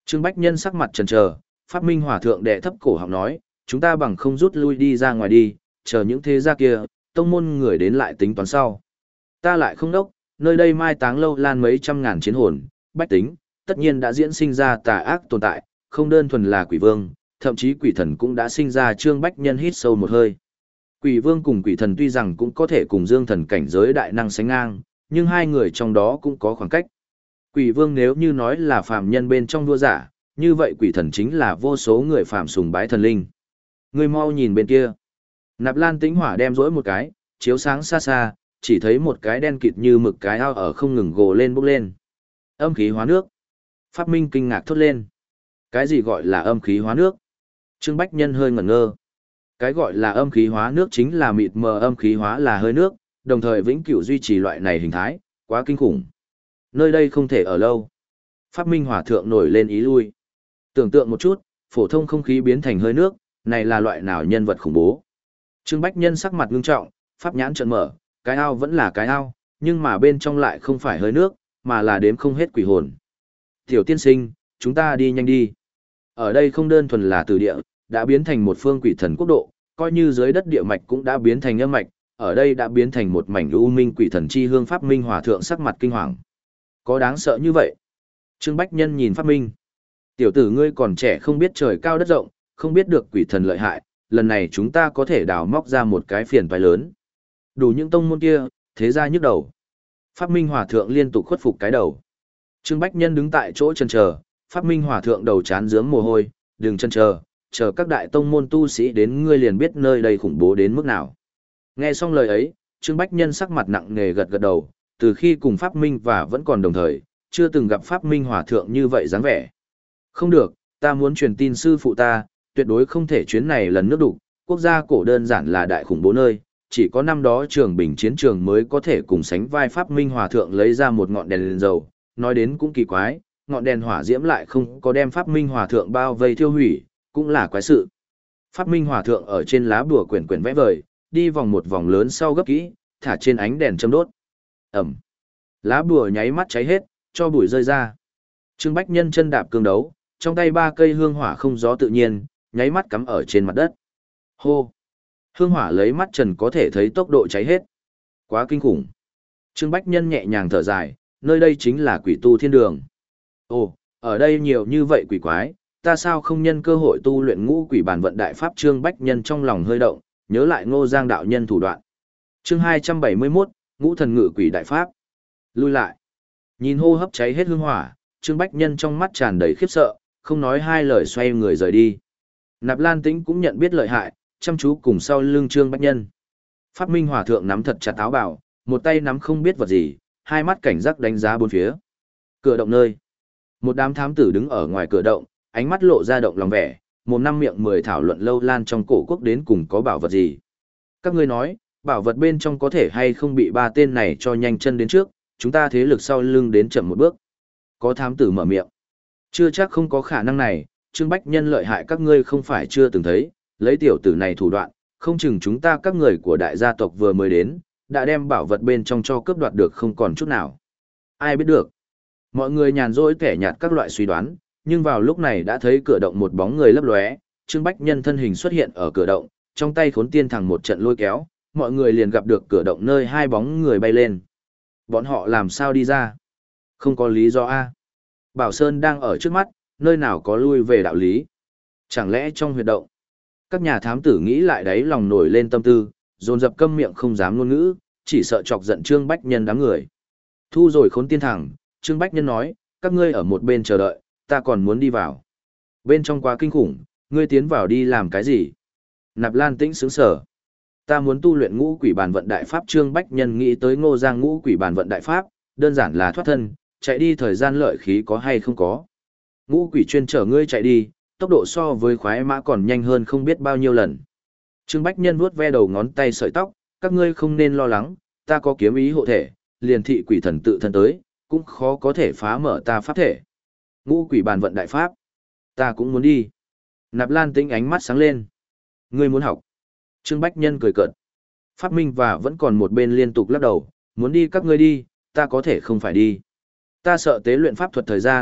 A: Trương Bách Nhân sắc mặt chần chờ, Pháp Minh Hòa thượng đệ thấp cổ họng nói, chúng ta bằng không rút lui đi ra ngoài đi, chờ những thế gia kia, tông môn người đến lại tính toán sau. Ta lại không đốc, nơi đây mai táng lâu lan mấy trăm ngàn chiến hồn, bách tính, tất nhiên đã diễn sinh ra tà ác tồn tại, không đơn thuần là quỷ vương, thậm chí quỷ thần cũng đã sinh ra. Trương Bách Nhân hít sâu một hơi. Quỷ vương cùng quỷ thần tuy rằng cũng có thể cùng dương thần cảnh giới đại năng sánh ngang, nhưng hai người trong đó cũng có khoảng cách. Quỷ vương nếu như nói là phàm nhân bên trong đua giả, như vậy quỷ thần chính là vô số người phàm sùng bái thần linh. Người mau nhìn bên kia. Nạp Lan Tĩnh Hỏa đem rỗi một cái, chiếu sáng xa xa, chỉ thấy một cái đen kịt như mực cái ao ở không ngừng gồ lên bốc lên. Âm khí hóa nước. Pháp Minh kinh ngạc thốt lên. Cái gì gọi là âm khí hóa nước? Trương Bách Nhân hơi ngẩn ngơ. Cái gọi là âm khí hóa nước chính là mịt mờ âm khí hóa là hơi nước, đồng thời vĩnh cửu duy trì loại này hình thái, quá kinh khủng. Nơi đây không thể ở lâu. Pháp Minh Hòa thượng nổi lên ý lui. Tưởng tượng một chút, phổ thông không khí biến thành hơi nước, này là loại nào nhân vật khủng bố. Trương Bách Nhân sắc mặt ngưng trọng, pháp nhãn trợn mở, cái ao vẫn là cái ao, nhưng mà bên trong lại không phải hơi nước, mà là đếm không hết quỷ hồn. Tiểu tiên sinh, chúng ta đi nhanh đi. Ở đây không đơn thuần là từ địa, đã biến thành một phương quỷ thần quốc độ, coi như dưới đất địa mạch cũng đã biến thành âm mạch, ở đây đã biến thành một mảnh u minh quỷ thần chi hương. Pháp Minh Hòa thượng sắc mặt kinh hoàng. Có đáng sợ như vậy? Trương Bách Nhân nhìn Pháp Minh. Tiểu tử ngươi còn trẻ không biết trời cao đất rộng, không biết được quỷ thần lợi hại, lần này chúng ta có thể đào móc ra một cái phiền toái lớn. Đủ những tông môn kia, thế ra nhức đầu. Pháp Minh Hòa thượng liên tục khuất phục cái đầu. Trương Bách Nhân đứng tại chỗ chần chờ, Pháp Minh Hòa thượng đầu chán rướng mồ hôi, đừng chần chờ, chờ các đại tông môn tu sĩ đến ngươi liền biết nơi đây khủng bố đến mức nào. Nghe xong lời ấy, Trương Bách Nhân sắc mặt nặng nề gật gật đầu, từ khi cùng Pháp Minh và vẫn còn đồng thời, chưa từng gặp Pháp Minh Hòa thượng như vậy dáng vẻ. Không được, ta muốn truyền tin sư phụ ta, tuyệt đối không thể chuyến này lần nước đục, quốc gia cổ đơn giản là đại khủng bố nơi, chỉ có năm đó Trường Bình chiến trường mới có thể cùng sánh vai. Pháp Minh Hòa thượng lấy ra một ngọn đèn lên dầu, nói đến cũng kỳ quái, ngọn đèn hỏa diễm lại không có đem Pháp Minh Hòa thượng bao vây thiêu hủy, cũng là quái sự. Pháp Minh Hòa thượng ở trên lá bùa quyển quyển vẽ vời, đi vòng một vòng lớn sau gấp kỹ, thả trên ánh đèn châm đốt. Ẩm. Lá bùa nháy mắt cháy hết, cho bụi rơi ra. Trương Bách Nhân chân đạp cương đấu, trong tay ba cây hương hỏa không gió tự nhiên, nháy mắt cắm ở trên mặt đất. Hô. Hương hỏa lấy mắt trần có thể thấy tốc độ cháy hết. Quá kinh khủng. Trương Bách Nhân nhẹ nhàng thở dài, nơi đây chính là quỷ tu thiên đường. Ồ, ở đây nhiều như vậy quỷ quái, ta sao không nhân cơ hội tu luyện ngũ quỷ bản vận đại pháp? Trương Bách Nhân trong lòng hơi động, nhớ lại Ngô Giang đạo nhân thủ đoạn. Chương hai trăm bảy mươi mốt, ngũ thần ngự quỷ đại pháp. Lui lại. Nhìn hô hấp cháy hết hương hỏa, Trương Bách Nhân trong mắt tràn đầy khiếp sợ, không nói hai lời xoay người rời đi. Nạp Lan Tĩnh cũng nhận biết lợi hại, chăm chú cùng sau lưng Trương Bách Nhân. Pháp Minh Hòa thượng nắm thật chặt áo bào, một tay nắm không biết vật gì, hai mắt cảnh giác đánh giá bốn phía. Cửa động nơi. Một đám thám tử đứng ở ngoài cửa động, ánh mắt lộ ra động lòng vẻ, mồm năm miệng mười thảo luận lâu lan trong cổ quốc đến cùng có bảo vật gì. Các ngươi nói, bảo vật bên trong có thể hay không bị ba tên này cho nhanh chân đến trước, chúng ta thế lực sau lưng đến chậm một bước. Có thám tử mở miệng. Chưa chắc không có khả năng này, Trương Bách Nhân lợi hại các ngươi không phải chưa từng thấy, lấy tiểu tử này thủ đoạn, không chừng chúng ta các người của đại gia tộc vừa mới đến, đã đem bảo vật bên trong cho cướp đoạt được không còn chút nào. Ai biết được. Mọi người nhàn rỗi kẻ nhạt các loại suy đoán, nhưng vào lúc này đã thấy cửa động một bóng người lấp lóe, Trương Bách Nhân thân hình xuất hiện ở cửa động, trong tay Khốn Tiên Thẳng một trận lôi kéo, mọi người liền gặp được cửa động nơi hai bóng người bay lên. Bọn họ làm sao đi ra? Không có lý do a. Bảo Sơn đang ở trước mắt, nơi nào có lui về đạo lý? Chẳng lẽ trong huyệt động? Các nhà thám tử nghĩ lại đấy lòng nổi lên tâm tư, dồn dập câm miệng không dám ngôn ngữ, chỉ sợ chọc giận Trương Bách Nhân đám người. Thu rồi Khốn Tiên Thẳng, Trương Bách Nhân nói, các ngươi ở một bên chờ đợi, ta còn muốn đi vào. Bên trong quá kinh khủng, ngươi tiến vào đi làm cái gì? Nạp Lan Tĩnh sướng sở. Ta muốn tu luyện ngũ quỷ bàn vận đại pháp. Trương Bách Nhân nghĩ tới Ngô Giang ngũ quỷ bàn vận đại pháp, đơn giản là thoát thân, chạy đi thời gian lợi khí có hay không có. Ngũ quỷ chuyên chở ngươi chạy đi, tốc độ so với khoái mã còn nhanh hơn không biết bao nhiêu lần. Trương Bách Nhân vuốt ve đầu ngón tay sợi tóc, các ngươi không nên lo lắng, ta có kiếm ý hộ thể, liền thị quỷ thần tự thân tới, cũng khó có thể phá mở ta pháp thể. Ngũ quỷ bàn vận đại pháp, ta cũng muốn đi. Nạp Lan Tĩnh ánh mắt sáng lên. Ngươi muốn học? Trương Bách Nhân cười cợt. Pháp Minh và vẫn còn một bên liên tục lắc đầu, muốn đi các ngươi đi, ta có thể không phải đi. Ta sợ tế luyện pháp thuật thời gian,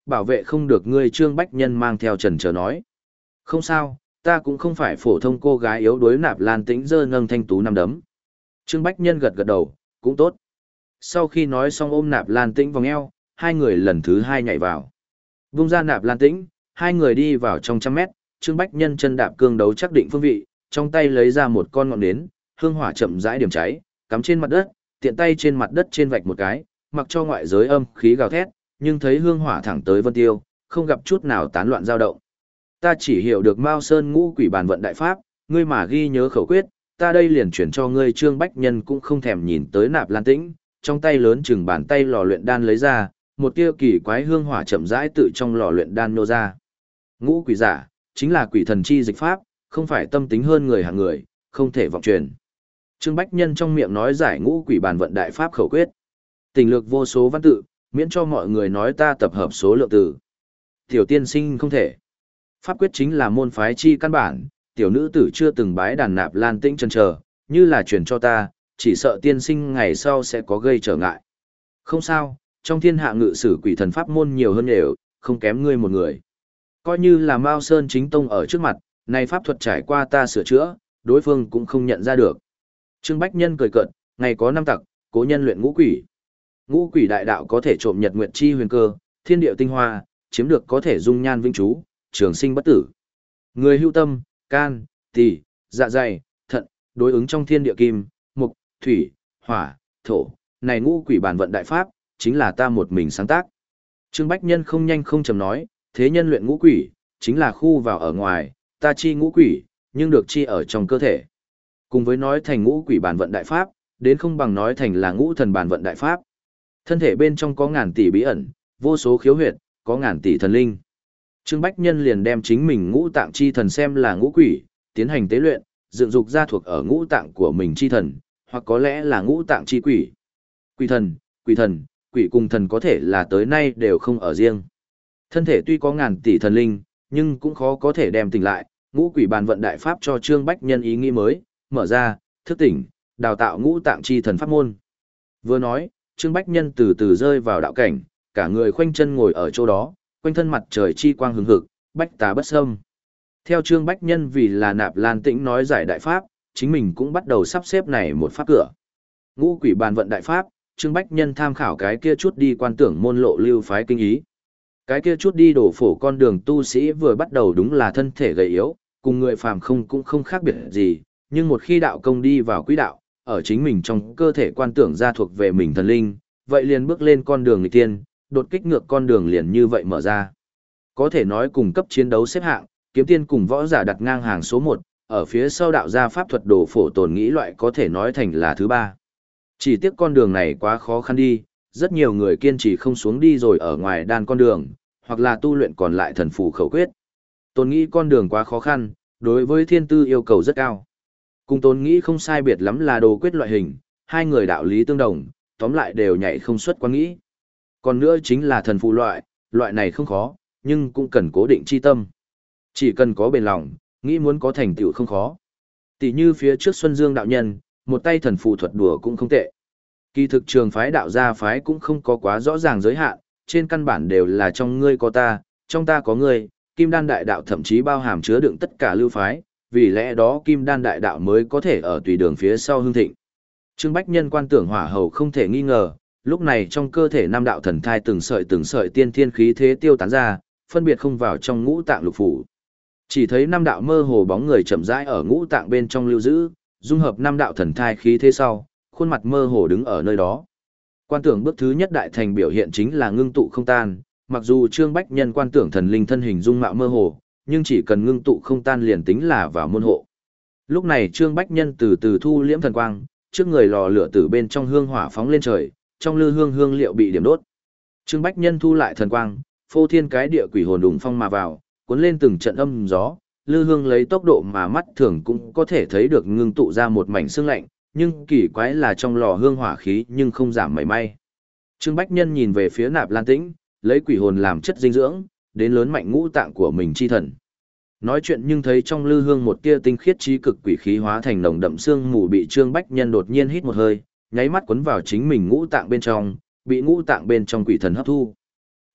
A: bảo vệ không được ngươi. Trương Bách Nhân mang theo trần chờ nói. Không sao, ta cũng không phải phổ thông cô gái yếu đuối. Nạp Lan Tĩnh giơ nâng thanh tú năm đấm. Trương Bách Nhân gật gật đầu, cũng tốt. Sau khi nói xong ôm Nạp Lan Tĩnh vòng eo, hai người lần thứ hai nhảy vào. Vung ra Nạp Lan Tĩnh, hai người đi vào trong trăm mét. Trương Bách Nhân chân đạp cương đấu chắc định phương vị, trong tay lấy ra một con ngọn nến, hương hỏa chậm rãi điểm cháy, cắm trên mặt đất, tiện tay trên mặt đất trên vạch một cái, mặc cho ngoại giới âm khí gào thét, nhưng thấy hương hỏa thẳng tới vân tiêu, không gặp chút nào tán loạn dao động. Ta chỉ hiểu được Mao Sơn Ngũ Quỷ Bàn Vận Đại Pháp, ngươi mà ghi nhớ khẩu quyết, ta đây liền chuyển cho ngươi. Trương Bách Nhân cũng không thèm nhìn tới Nạp Lan Tĩnh, trong tay lớn chừng bàn tay lò luyện đan lấy ra, một tia kỳ quái hương hỏa chậm rãi tự trong lò luyện đan nô ra. Ngũ quỷ giả, chính là quỷ thần chi dịch pháp, không phải tâm tính hơn người hạng người, không thể vọng truyền. Trương Bách Nhân trong miệng nói giải Ngũ Quỷ Bàn Vận Đại Pháp khẩu quyết. Tình lược vô số văn tự, miễn cho mọi người nói ta tập hợp số lượng từ. Tiểu tiên sinh không thể. Pháp quyết chính là môn phái chi căn bản, tiểu nữ tử chưa từng bái đàn Nạp Lan Tĩnh chần chờ, như là truyền cho ta, chỉ sợ tiên sinh ngày sau sẽ có gây trở ngại. Không sao, trong thiên hạ ngự sử quỷ thần pháp môn nhiều hơn đều, không kém ngươi một người. Coi như là Mao Sơn chính tông ở trước mặt, này pháp thuật trải qua ta sửa chữa, đối phương cũng không nhận ra được. Trương Bách Nhân cười cợt, ngày có năm tặc, cố nhân luyện ngũ quỷ. Ngũ quỷ đại đạo có thể trộm nhật nguyệt chi huyền cơ, thiên địa tinh hoa, chiếm được có thể dung nhan vĩnh trú, trường sinh bất tử. Người hưu tâm, can, tỳ, dạ dày, thận, đối ứng trong thiên địa kim, mục, thủy, hỏa, thổ, này ngũ quỷ bản vận đại pháp, chính là ta một mình sáng tác. Trương Bách Nhân không nhanh không chậm nói, thế nhân luyện ngũ quỷ, chính là khu vào ở ngoài, ta chi ngũ quỷ, nhưng được chi ở trong cơ thể. Cùng với nói thành ngũ quỷ bản vận đại pháp, đến không bằng nói thành là ngũ thần bản vận đại pháp. Thân thể bên trong có ngàn tỷ bí ẩn, vô số khiếu huyệt, có ngàn tỷ thần linh. Trương Bách Nhân liền đem chính mình ngũ tạng chi thần xem là ngũ quỷ, tiến hành tế luyện, dựng dục ra thuộc ở ngũ tạng của mình chi thần, hoặc có lẽ là ngũ tạng chi quỷ. Quỷ thần, quỷ thần, quỷ cùng thần có thể là tới nay đều không ở riêng. Thân thể tuy có ngàn tỷ thần linh, nhưng cũng khó có thể đem tỉnh lại, ngũ quỷ bàn vận đại pháp cho Trương Bách Nhân ý nghĩ mới, mở ra, thức tỉnh, đào tạo ngũ tạng chi thần pháp môn. Vừa nói, Trương Bách Nhân từ từ rơi vào đạo cảnh, cả người khoanh chân ngồi ở chỗ đó, quanh thân mặt trời chi quang hừng hực, bách tà bất xâm. Theo Trương Bách Nhân vì là Nạp Lan Tĩnh nói giải đại pháp, chính mình cũng bắt đầu sắp xếp này một pháp cửa. Ngũ quỷ bàn vận đại pháp, Trương Bách Nhân tham khảo cái kia chút đi quan tưởng môn lộ lưu phái kinh ý. Cái kia chút đi đổ phổ con đường tu sĩ vừa bắt đầu đúng là thân thể gầy yếu, cùng người phàm không cũng không khác biệt gì, nhưng một khi đạo công đi vào quỹ đạo, ở chính mình trong cơ thể quan tưởng ra thuộc về mình thần linh, vậy liền bước lên con đường nghịch tiên, đột kích ngược con đường liền như vậy mở ra. Có thể nói cùng cấp chiến đấu xếp hạng, kiếm tiên cùng võ giả đặt ngang hàng số một, ở phía sau đạo gia pháp thuật đồ phổ tồn nghĩ loại có thể nói thành là thứ ba. Chỉ tiếc con đường này quá khó khăn đi, rất nhiều người kiên trì không xuống đi rồi ở ngoài đan con đường, hoặc là tu luyện còn lại thần phù khẩu quyết. Tồn nghĩ con đường quá khó khăn, đối với thiên tư yêu cầu rất cao. Cùng tồn nghĩ không sai biệt lắm là đồ quyết loại hình, hai người đạo lý tương đồng, tóm lại đều nhảy không xuất quan nghĩ. Còn nữa chính là thần phù loại, loại này không khó, nhưng cũng cần cố định chi tâm. Chỉ cần có bền lòng, nghĩ muốn có thành tựu không khó. Tỷ như phía trước Xuân Dương đạo nhân, một tay thần phù thuật đùa cũng không tệ. Kỳ thực trường phái đạo gia phái cũng không có quá rõ ràng giới hạn, trên căn bản đều là trong ngươi có ta, trong ta có ngươi, Kim Đan đại đạo thậm chí bao hàm chứa đựng tất cả lưu phái, vì lẽ đó Kim Đan đại đạo mới có thể ở tùy đường phía sau hưng thịnh. Trương Bách Nhân quan tưởng hỏa hầu không thể nghi ngờ, lúc này trong cơ thể năm đạo thần thai từng sợi từng sợi tiên thiên khí thế tiêu tán ra, phân biệt không vào trong ngũ tạng lục phủ. Chỉ thấy năm đạo mơ hồ bóng người chậm rãi ở ngũ tạng bên trong lưu giữ, dung hợp năm đạo thần thai khí thế sau, khuôn mặt mơ hồ đứng ở nơi đó. Quan tưởng bước thứ nhất đại thành biểu hiện chính là ngưng tụ không tan, mặc dù Trương Bách Nhân quan tưởng thần linh thân hình dung mạo mơ hồ, nhưng chỉ cần ngưng tụ không tan liền tính là vào môn hộ. Lúc này Trương Bách Nhân từ từ thu liễm thần quang, trước người lò lửa từ bên trong hương hỏa phóng lên trời, trong lư hương hương liệu bị điểm đốt. Trương Bách Nhân thu lại thần quang, phô thiên cái địa quỷ hồn đùng phong mà vào, cuốn lên từng trận âm gió, lư hương lấy tốc độ mà mắt thường cũng có thể thấy được ngưng tụ ra một mảnh sương lạnh, nhưng kỳ quái là trong lò hương hỏa khí nhưng không giảm mảy may. Trương Bách Nhân nhìn về phía Nạp Lan Tĩnh, lấy quỷ hồn làm chất dinh dưỡng, đến lớn mạnh ngũ tạng của mình chi thần. Nói chuyện nhưng thấy trong lư hương một tia tinh khiết trí cực quỷ khí hóa thành nồng đậm sương mù bị Trương Bách Nhân đột nhiên hít một hơi, nháy mắt cuốn vào chính mình ngũ tạng bên trong, bị ngũ tạng bên trong quỷ thần hấp thu.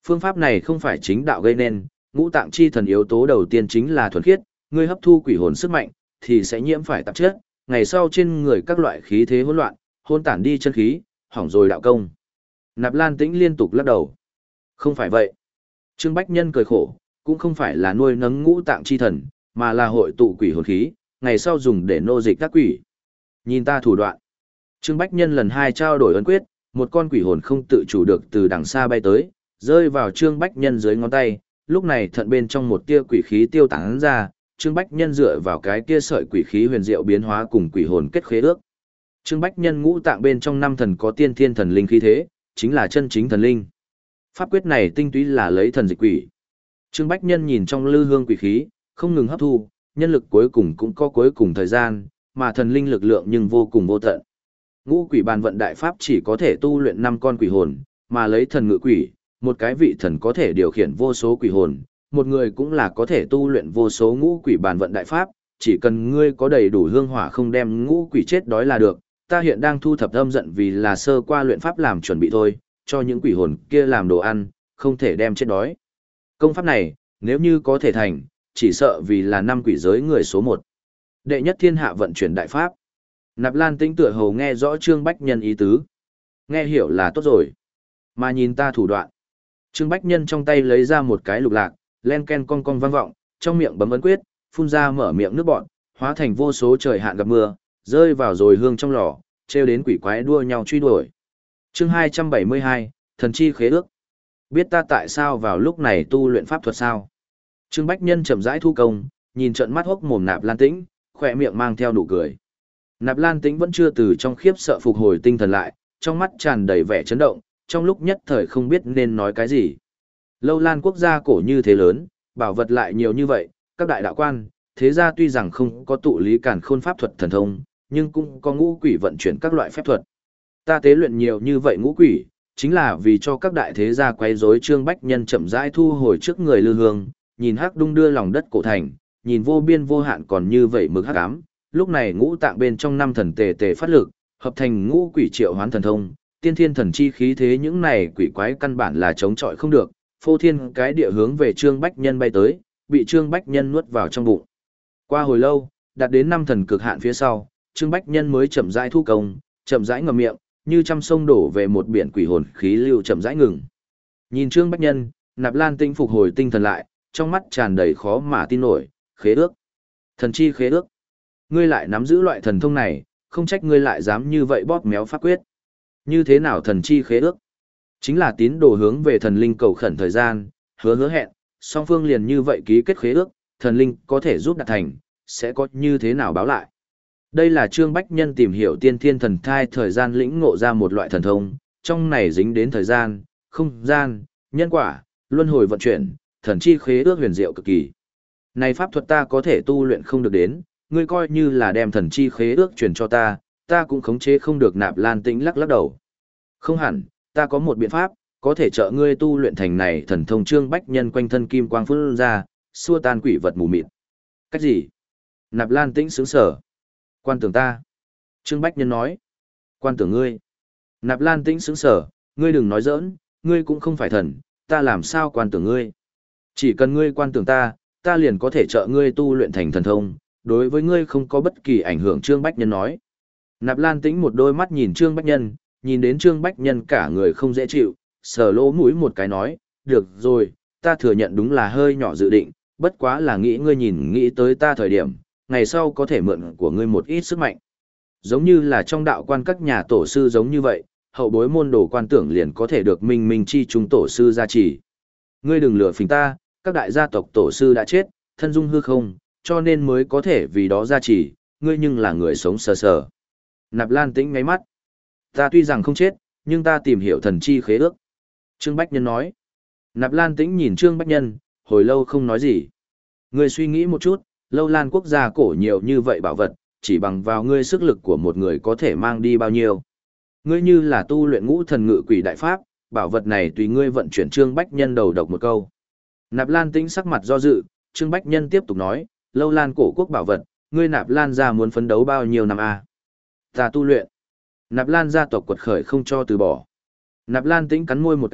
A: Phương pháp này không phải chính đạo gây nên, ngũ tạng chi thần yếu tố đầu tiên chính là thuần khiết, ngươi hấp thu quỷ hồn sức mạnh, thì sẽ nhiễm phải tạp chất, ngày sau trên người các loại khí thế hỗn loạn, hôn tản đi chân khí, hỏng rồi đạo công. Nạp Lan Tĩnh liên tục lắc đầu. Không phải vậy. Trương Bách Nhân cười khổ, cũng không phải là nuôi nấng ngũ tạng chi thần, mà là hội tụ quỷ hồn khí, ngày sau dùng để nô dịch các quỷ. Nhìn ta thủ đoạn. Trương Bách Nhân lần hai trao đổi ấn quyết, một con quỷ hồn không tự chủ được từ đằng xa bay tới, rơi vào Trương Bách Nhân dưới ngón tay, lúc này thận bên trong một tia quỷ khí tiêu tán ra, Trương Bách Nhân dựa vào cái kia sợi quỷ khí huyền diệu biến hóa cùng quỷ hồn kết khế ước. Trương Bách Nhân ngũ tạng bên trong năm thần có tiên thiên thần linh khí thế, chính là chân chính thần linh. Pháp quyết này tinh túy là lấy thần dịch quỷ. Trương Bách Nhân nhìn trong lư hương quỷ khí, không ngừng hấp thu, nhân lực cuối cùng cũng có cuối cùng thời gian, mà thần linh lực lượng nhưng vô cùng vô tận. Ngũ quỷ bàn vận đại pháp chỉ có thể tu luyện năm con quỷ hồn, mà lấy thần ngự quỷ, một cái vị thần có thể điều khiển vô số quỷ hồn, một người cũng là có thể tu luyện vô số ngũ quỷ bàn vận đại pháp, chỉ cần ngươi có đầy đủ hương hỏa không đem ngũ quỷ chết đói là được. Ta hiện đang thu thập âm giận vì là sơ qua luyện pháp làm chuẩn bị thôi, cho những quỷ hồn kia làm đồ ăn, không thể đem chết đói. Công pháp này, nếu như có thể thành, chỉ sợ vì là năm quỷ giới người số một. Đệ nhất thiên hạ vận chuyển đại pháp. Nạp Lan Tĩnh tựa hồ nghe rõ Trương Bách Nhân ý tứ. Nghe hiểu là tốt rồi. Mà nhìn ta thủ đoạn. Trương Bách Nhân trong tay lấy ra một cái lục lạc, len ken cong cong vang vọng, trong miệng bấm ấn quyết, phun ra mở miệng nước bọn, hóa thành vô số trời hạn gặp mưa, rơi vào rồi hương trong lò, treo đến quỷ quái đua nhau truy đuổi. Chương hai trăm bảy mươi hai, thần chi khế ước. Biết ta tại sao vào lúc này tu luyện pháp thuật sao? Trương Bách Nhân chậm rãi thu công, nhìn trận mắt hốc mồm Nạp Lan Tĩnh, khỏe miệng mang theo nụ cười. Nạp Lan Tĩnh vẫn chưa từ trong khiếp sợ phục hồi tinh thần lại, trong mắt tràn đầy vẻ chấn động, trong lúc nhất thời không biết nên nói cái gì. Lâu Lan quốc gia cổ như thế lớn, bảo vật lại nhiều như vậy, các đại đạo quan, thế gia tuy rằng không có tụ lý càn khôn pháp thuật thần thông, nhưng cũng có ngũ quỷ vận chuyển các loại phép thuật. Ta tế luyện nhiều như vậy ngũ quỷ, chính là vì cho các đại thế gia quấy rối. Trương Bách Nhân chậm rãi thu hồi trước người lư hương, nhìn hắc đung đưa lòng đất cổ thành, nhìn vô biên vô hạn còn như vậy mực hắc ám. Lúc này ngũ tạng bên trong năm thần tề tề phát lực, hợp thành ngũ quỷ triệu hoán thần thông, tiên thiên thần chi khí thế những này quỷ quái căn bản là chống chọi không được, phô thiên cái địa hướng về Trương Bách Nhân bay tới, bị Trương Bách Nhân nuốt vào trong bụng. Qua hồi lâu, đạt đến năm thần cực hạn phía sau, Trương Bách Nhân mới chậm rãi thu công, chậm rãi ngậm miệng, như trăm sông đổ về một biển quỷ hồn khí lưu chậm rãi ngừng. Nhìn Trương Bách Nhân, Nạp Lan Tĩnh phục hồi tinh thần lại, trong mắt tràn đầy khó mà tin nổi, khế ước. Thần chi khế ước. Ngươi lại nắm giữ loại thần thông này, không trách ngươi lại dám như vậy bóp méo pháp quyết. Như thế nào thần chi khế ước? Chính là tín đồ hướng về thần linh cầu khẩn thời gian, hứa hứa hẹn, song phương liền như vậy ký kết khế ước, thần linh có thể giúp đạt thành, sẽ có như thế nào báo lại. Đây là Trương Bách Nhân tìm hiểu tiên thiên thần thai thời gian lĩnh ngộ ra một loại thần thông, trong này dính đến thời gian, không gian, nhân quả, luân hồi vận chuyển, thần chi khế ước huyền diệu cực kỳ. Này pháp thuật ta có thể tu luyện không được đến, ngươi coi như là đem thần chi khế ước truyền cho ta, ta cũng khống chế không được. Nạp Lan Tĩnh lắc lắc đầu. Không hẳn, ta có một biện pháp, có thể trợ ngươi tu luyện thành này thần thông. Trương Bách Nhân quanh thân kim quang phun ra, xua tan quỷ vật mù mịt. Cách gì? Nạp Lan Tĩnh sững sờ. Quan tưởng ta. Trương Bách Nhân nói. Quan tưởng ngươi. Nạp Lan Tĩnh sững sờ, ngươi đừng nói giỡn, ngươi cũng không phải thần, ta làm sao quan tưởng ngươi. Chỉ cần ngươi quan tưởng ta, ta liền có thể trợ ngươi tu luyện thành thần thông, đối với ngươi không có bất kỳ ảnh hưởng. Trương Bách Nhân nói. Nạp Lan Tĩnh một đôi mắt nhìn Trương Bách Nhân, nhìn đến Trương Bách Nhân cả người không dễ chịu, sờ lỗ mũi một cái nói, được rồi, ta thừa nhận đúng là hơi nhỏ dự định, bất quá là nghĩ ngươi nhìn nghĩ tới ta thời điểm, ngày sau có thể mượn của ngươi một ít sức mạnh. Giống như là trong đạo quan các nhà tổ sư giống như vậy, hậu bối môn đồ quan tưởng liền có thể được minh minh chi chúng tổ sư gia trì. Ngươi đừng lừa phỉnh ta, các đại gia tộc tổ sư đã chết, thân dung hư không, cho nên mới có thể vì đó gia trì, ngươi nhưng là người sống sờ sờ. Nạp Lan Tĩnh ngáy mắt. Ta tuy rằng không chết, nhưng ta tìm hiểu thần chi khế ước. Trương Bách Nhân nói. Nạp Lan Tĩnh nhìn Trương Bách Nhân, hồi lâu không nói gì. Ngươi suy nghĩ một chút, Lâu Lan quốc gia cổ nhiều như vậy bảo vật, chỉ bằng vào ngươi sức lực của một người có thể mang đi bao nhiêu. Ngươi như là tu luyện ngũ thần ngự quỷ đại pháp, bảo vật này tùy ngươi vận chuyển. Trương Bách Nhân đầu độc một câu. Nạp Lan Tĩnh sắc mặt do dự, Trương Bách Nhân tiếp tục nói, Lâu Lan cổ quốc bảo vật, ngươi Nạp Lan gia muốn phấn đấu bao nhiêu năm a? À? Ta tu luyện. Nạp Lan gia tộc quật khởi không cho từ bỏ. Nạp Lan Tĩnh cắn môi một cái,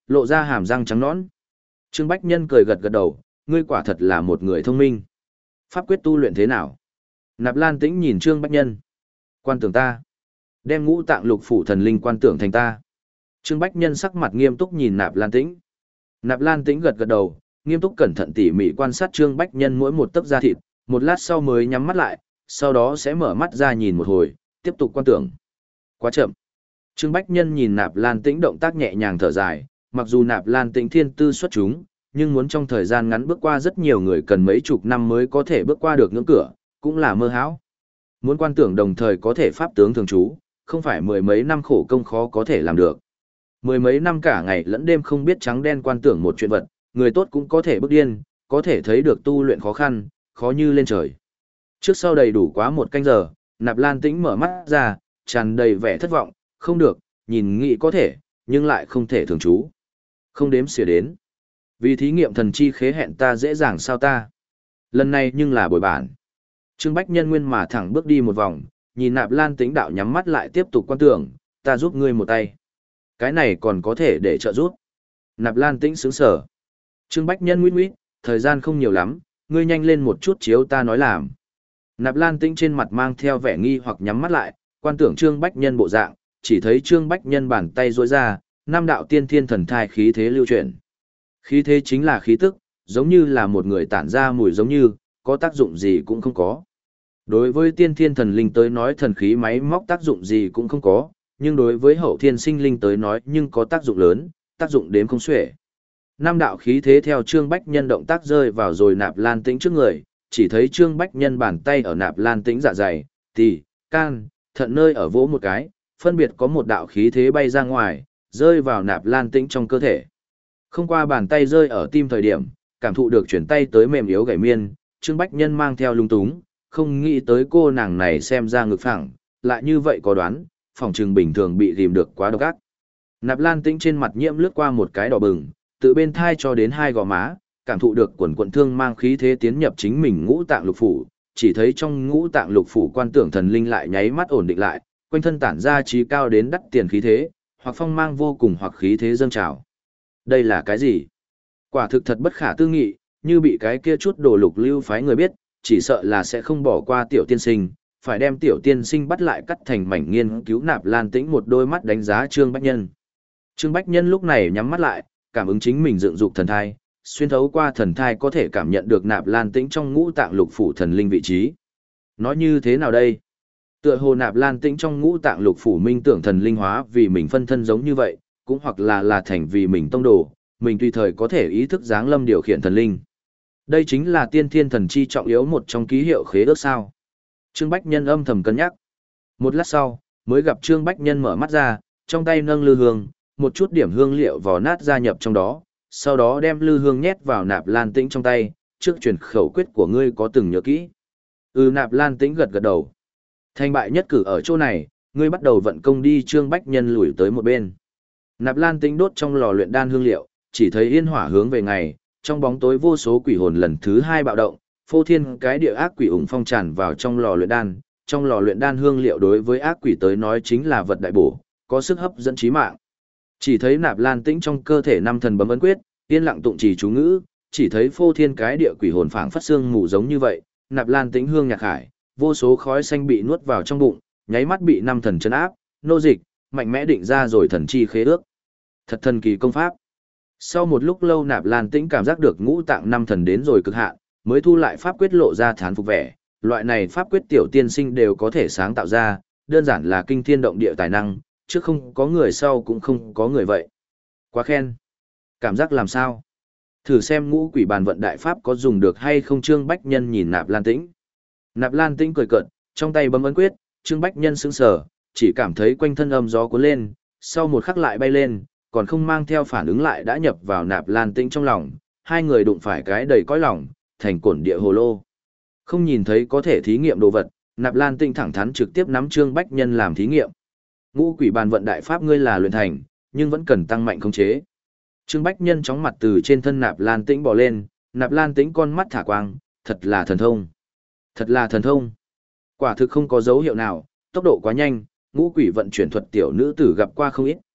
A: lộ ra hàm răng trắng nõn. Trương Bách Nhân cười gật gật đầu, ngươi quả thật là một người thông minh. Pháp quyết tu luyện thế nào? Nạp Lan Tĩnh nhìn Trương Bách Nhân. Quan tưởng ta. Đem ngũ tạng lục phủ thần linh quan tưởng thành ta. Trương Bách Nhân sắc mặt nghiêm túc nhìn Nạp Lan Tĩnh. Nạp Lan Tĩnh gật gật đầu, nghiêm túc cẩn thận tỉ mỉ quan sát Trương Bách Nhân mỗi một tấc da thịt, một lát sau mới nhắm mắt lại, sau đó sẽ mở mắt ra nhìn một hồi, tiếp tục quan tưởng. Quá chậm. Trương Bách Nhân nhìn Nạp Lan Tĩnh động tác nhẹ nhàng thở dài, mặc dù Nạp Lan Tĩnh thiên tư xuất chúng, nhưng muốn trong thời gian ngắn bước qua rất nhiều người cần mấy chục năm mới có thể bước qua được ngưỡng cửa, cũng là mơ hão. Muốn quan tưởng đồng thời có thể pháp tướng thường trú, không phải mười mấy năm khổ công khó có thể làm được. Mười mấy năm cả ngày lẫn đêm không biết trắng đen quan tưởng một chuyện vật, người tốt cũng có thể bước điên, có thể thấy được tu luyện khó khăn, khó như lên trời. Trước sau đầy đủ quá một canh giờ, Nạp Lan Tĩnh mở mắt ra, tràn đầy vẻ thất vọng, không được, nhìn nghĩ có thể, nhưng lại không thể thường trú. Không đếm xỉa đến. Vì thí nghiệm thần chi khế hẹn ta dễ dàng sao ta. Lần này nhưng là bồi bản. Trương Bách Nhân nguyên mà thẳng bước đi một vòng, nhìn Nạp Lan Tĩnh đạo nhắm mắt lại tiếp tục quan tưởng, ta giúp ngươi một tay. Cái này còn có thể để trợ giúp. Nạp Lan Tĩnh sướng sở. Trương Bách Nhân nguyết nguyết, thời gian không nhiều lắm, ngươi nhanh lên một chút chiếu ta nói làm. Nạp Lan Tĩnh trên mặt mang theo vẻ nghi hoặc nhắm mắt lại, quan tưởng Trương Bách Nhân bộ dạng, chỉ thấy Trương Bách Nhân bàn tay duỗi ra, năm đạo tiên thiên thần thai khí thế lưu chuyển. Khí thế chính là khí tức, giống như là một người tản ra mùi giống như, có tác dụng gì cũng không có. Đối với tiên thiên thần linh tới nói thần khí máy móc tác dụng gì cũng không có, nhưng đối với hậu thiên sinh linh tới nói nhưng có tác dụng lớn, tác dụng đếm không xuể. Năm đạo khí thế theo Trương Bách Nhân động tác rơi vào rồi Nạp Lan Tĩnh trước người, chỉ thấy Trương Bách Nhân bàn tay ở Nạp Lan Tĩnh dạ dày, tỳ, can, thận nơi ở vỗ một cái, phân biệt có một đạo khí thế bay ra ngoài, rơi vào Nạp Lan Tĩnh trong cơ thể. Không qua bàn tay rơi ở tim thời điểm, cảm thụ được chuyển tay tới mềm yếu gảy miên, Trương Bách Nhân mang theo lung túng, không nghĩ tới cô nàng này xem ra ngực phẳng, lại như vậy có đoán, phòng trừng bình thường bị ghim được quá độc ác. Nạp Lan Tĩnh trên mặt nhiễm lướt qua một cái đỏ bừng, từ bên thai cho đến hai gò má, cảm thụ được quần quần thương mang khí thế tiến nhập chính mình ngũ tạng lục phủ, chỉ thấy trong ngũ tạng lục phủ quan tưởng thần linh lại nháy mắt ổn định lại, quanh thân tản ra trí cao đến đắt tiền khí thế, hoặc phong mang vô cùng hoặc khí thế dâng trào. Đây là cái gì? Quả thực thật bất khả tư nghị, như bị cái kia chút đồ lục lưu phái người biết, chỉ sợ là sẽ không bỏ qua tiểu tiên sinh, phải đem tiểu tiên sinh bắt lại cắt thành mảnh nghiên cứu. Nạp Lan Tĩnh một đôi mắt đánh giá Trương Bách Nhân. Trương Bách Nhân lúc này nhắm mắt lại, cảm ứng chính mình dựng dục thần thai, xuyên thấu qua thần thai có thể cảm nhận được Nạp Lan Tĩnh trong ngũ tạng lục phủ thần linh vị trí. Nói như thế nào đây? Tựa hồ Nạp Lan Tĩnh trong ngũ tạng lục phủ minh tưởng thần linh hóa vì mình phân thân giống như vậy, cũng hoặc là là thành vì mình tông đồ, mình tùy thời có thể ý thức giáng lâm điều khiển thần linh. Đây chính là tiên thiên thần chi trọng yếu một trong ký hiệu khế ước sao. Trương Bách Nhân âm thầm cân nhắc. Một lát sau, mới gặp Trương Bách Nhân mở mắt ra, trong tay nâng lư hương, một chút điểm hương liệu vò nát gia nhập trong đó, sau đó đem lư hương nhét vào Nạp Lan Tĩnh trong tay, trước truyền khẩu quyết của ngươi có từng nhớ kỹ. Ừ. Nạp Lan Tĩnh gật gật đầu. Thành bại nhất cử ở chỗ này, ngươi bắt đầu vận công đi. Trương Bách Nhân lùi tới một bên. Nạp Lan Tĩnh đốt trong lò luyện đan hương liệu, chỉ thấy yên hỏa hướng về ngày, trong bóng tối vô số quỷ hồn lần thứ hai bạo động, phô thiên cái địa ác quỷ ủng phong tràn vào trong lò luyện đan. Trong lò luyện đan hương liệu đối với ác quỷ tới nói chính là vật đại bổ, có sức hấp dẫn chí mạng. Chỉ thấy Nạp Lan Tĩnh trong cơ thể năm thần bấm ấn quyết, yên lặng tụng trì chú ngữ, chỉ thấy phô thiên cái địa quỷ hồn phảng phất xương mù giống như vậy, Nạp Lan Tĩnh hương nhạc hải, vô số khói xanh bị nuốt vào trong bụng, nháy mắt bị năm thần trấn áp, nô dịch, mạnh mẽ định ra rồi thần chi khế ước. Thật thần kỳ công pháp. Sau một lúc lâu Nạp Lan Tĩnh cảm giác được ngũ tạng năm thần đến rồi cực hạn, mới thu lại pháp quyết lộ ra thán phục vẻ, loại này pháp quyết tiểu tiên sinh đều có thể sáng tạo ra, đơn giản là kinh thiên động địa tài năng, chứ không có người sau cũng không có người vậy. Quá khen. Cảm giác làm sao? Thử xem ngũ quỷ bàn vận đại pháp có dùng được hay không. Trương Bách Nhân nhìn Nạp Lan Tĩnh. Nạp Lan Tĩnh cười cợt, trong tay bấm ấn quyết, Trương Bách Nhân sững sờ, chỉ cảm thấy quanh thân âm gió cuốn lên, sau một khắc lại bay lên, còn không mang theo phản ứng lại đã nhập vào Nạp Lan Tĩnh trong lòng, hai người đụng phải cái đầy cõi lòng, thành cổn địa hồ lô. Không nhìn thấy có thể thí nghiệm đồ vật, Nạp Lan Tĩnh thẳng thắn trực tiếp nắm Trương Bách Nhân làm thí nghiệm. Ngũ quỷ bàn vận đại pháp ngươi là luyện thành, nhưng vẫn cần tăng mạnh khống chế. Trương Bách Nhân chóng mặt từ trên thân Nạp Lan Tĩnh bò lên, Nạp Lan Tĩnh con mắt thả quang, thật là thần thông. Thật là thần thông. Quả thực không có dấu hiệu nào, tốc độ quá nhanh, ngũ quỷ vận chuyển thuật tiểu nữ tử gặp qua không ít,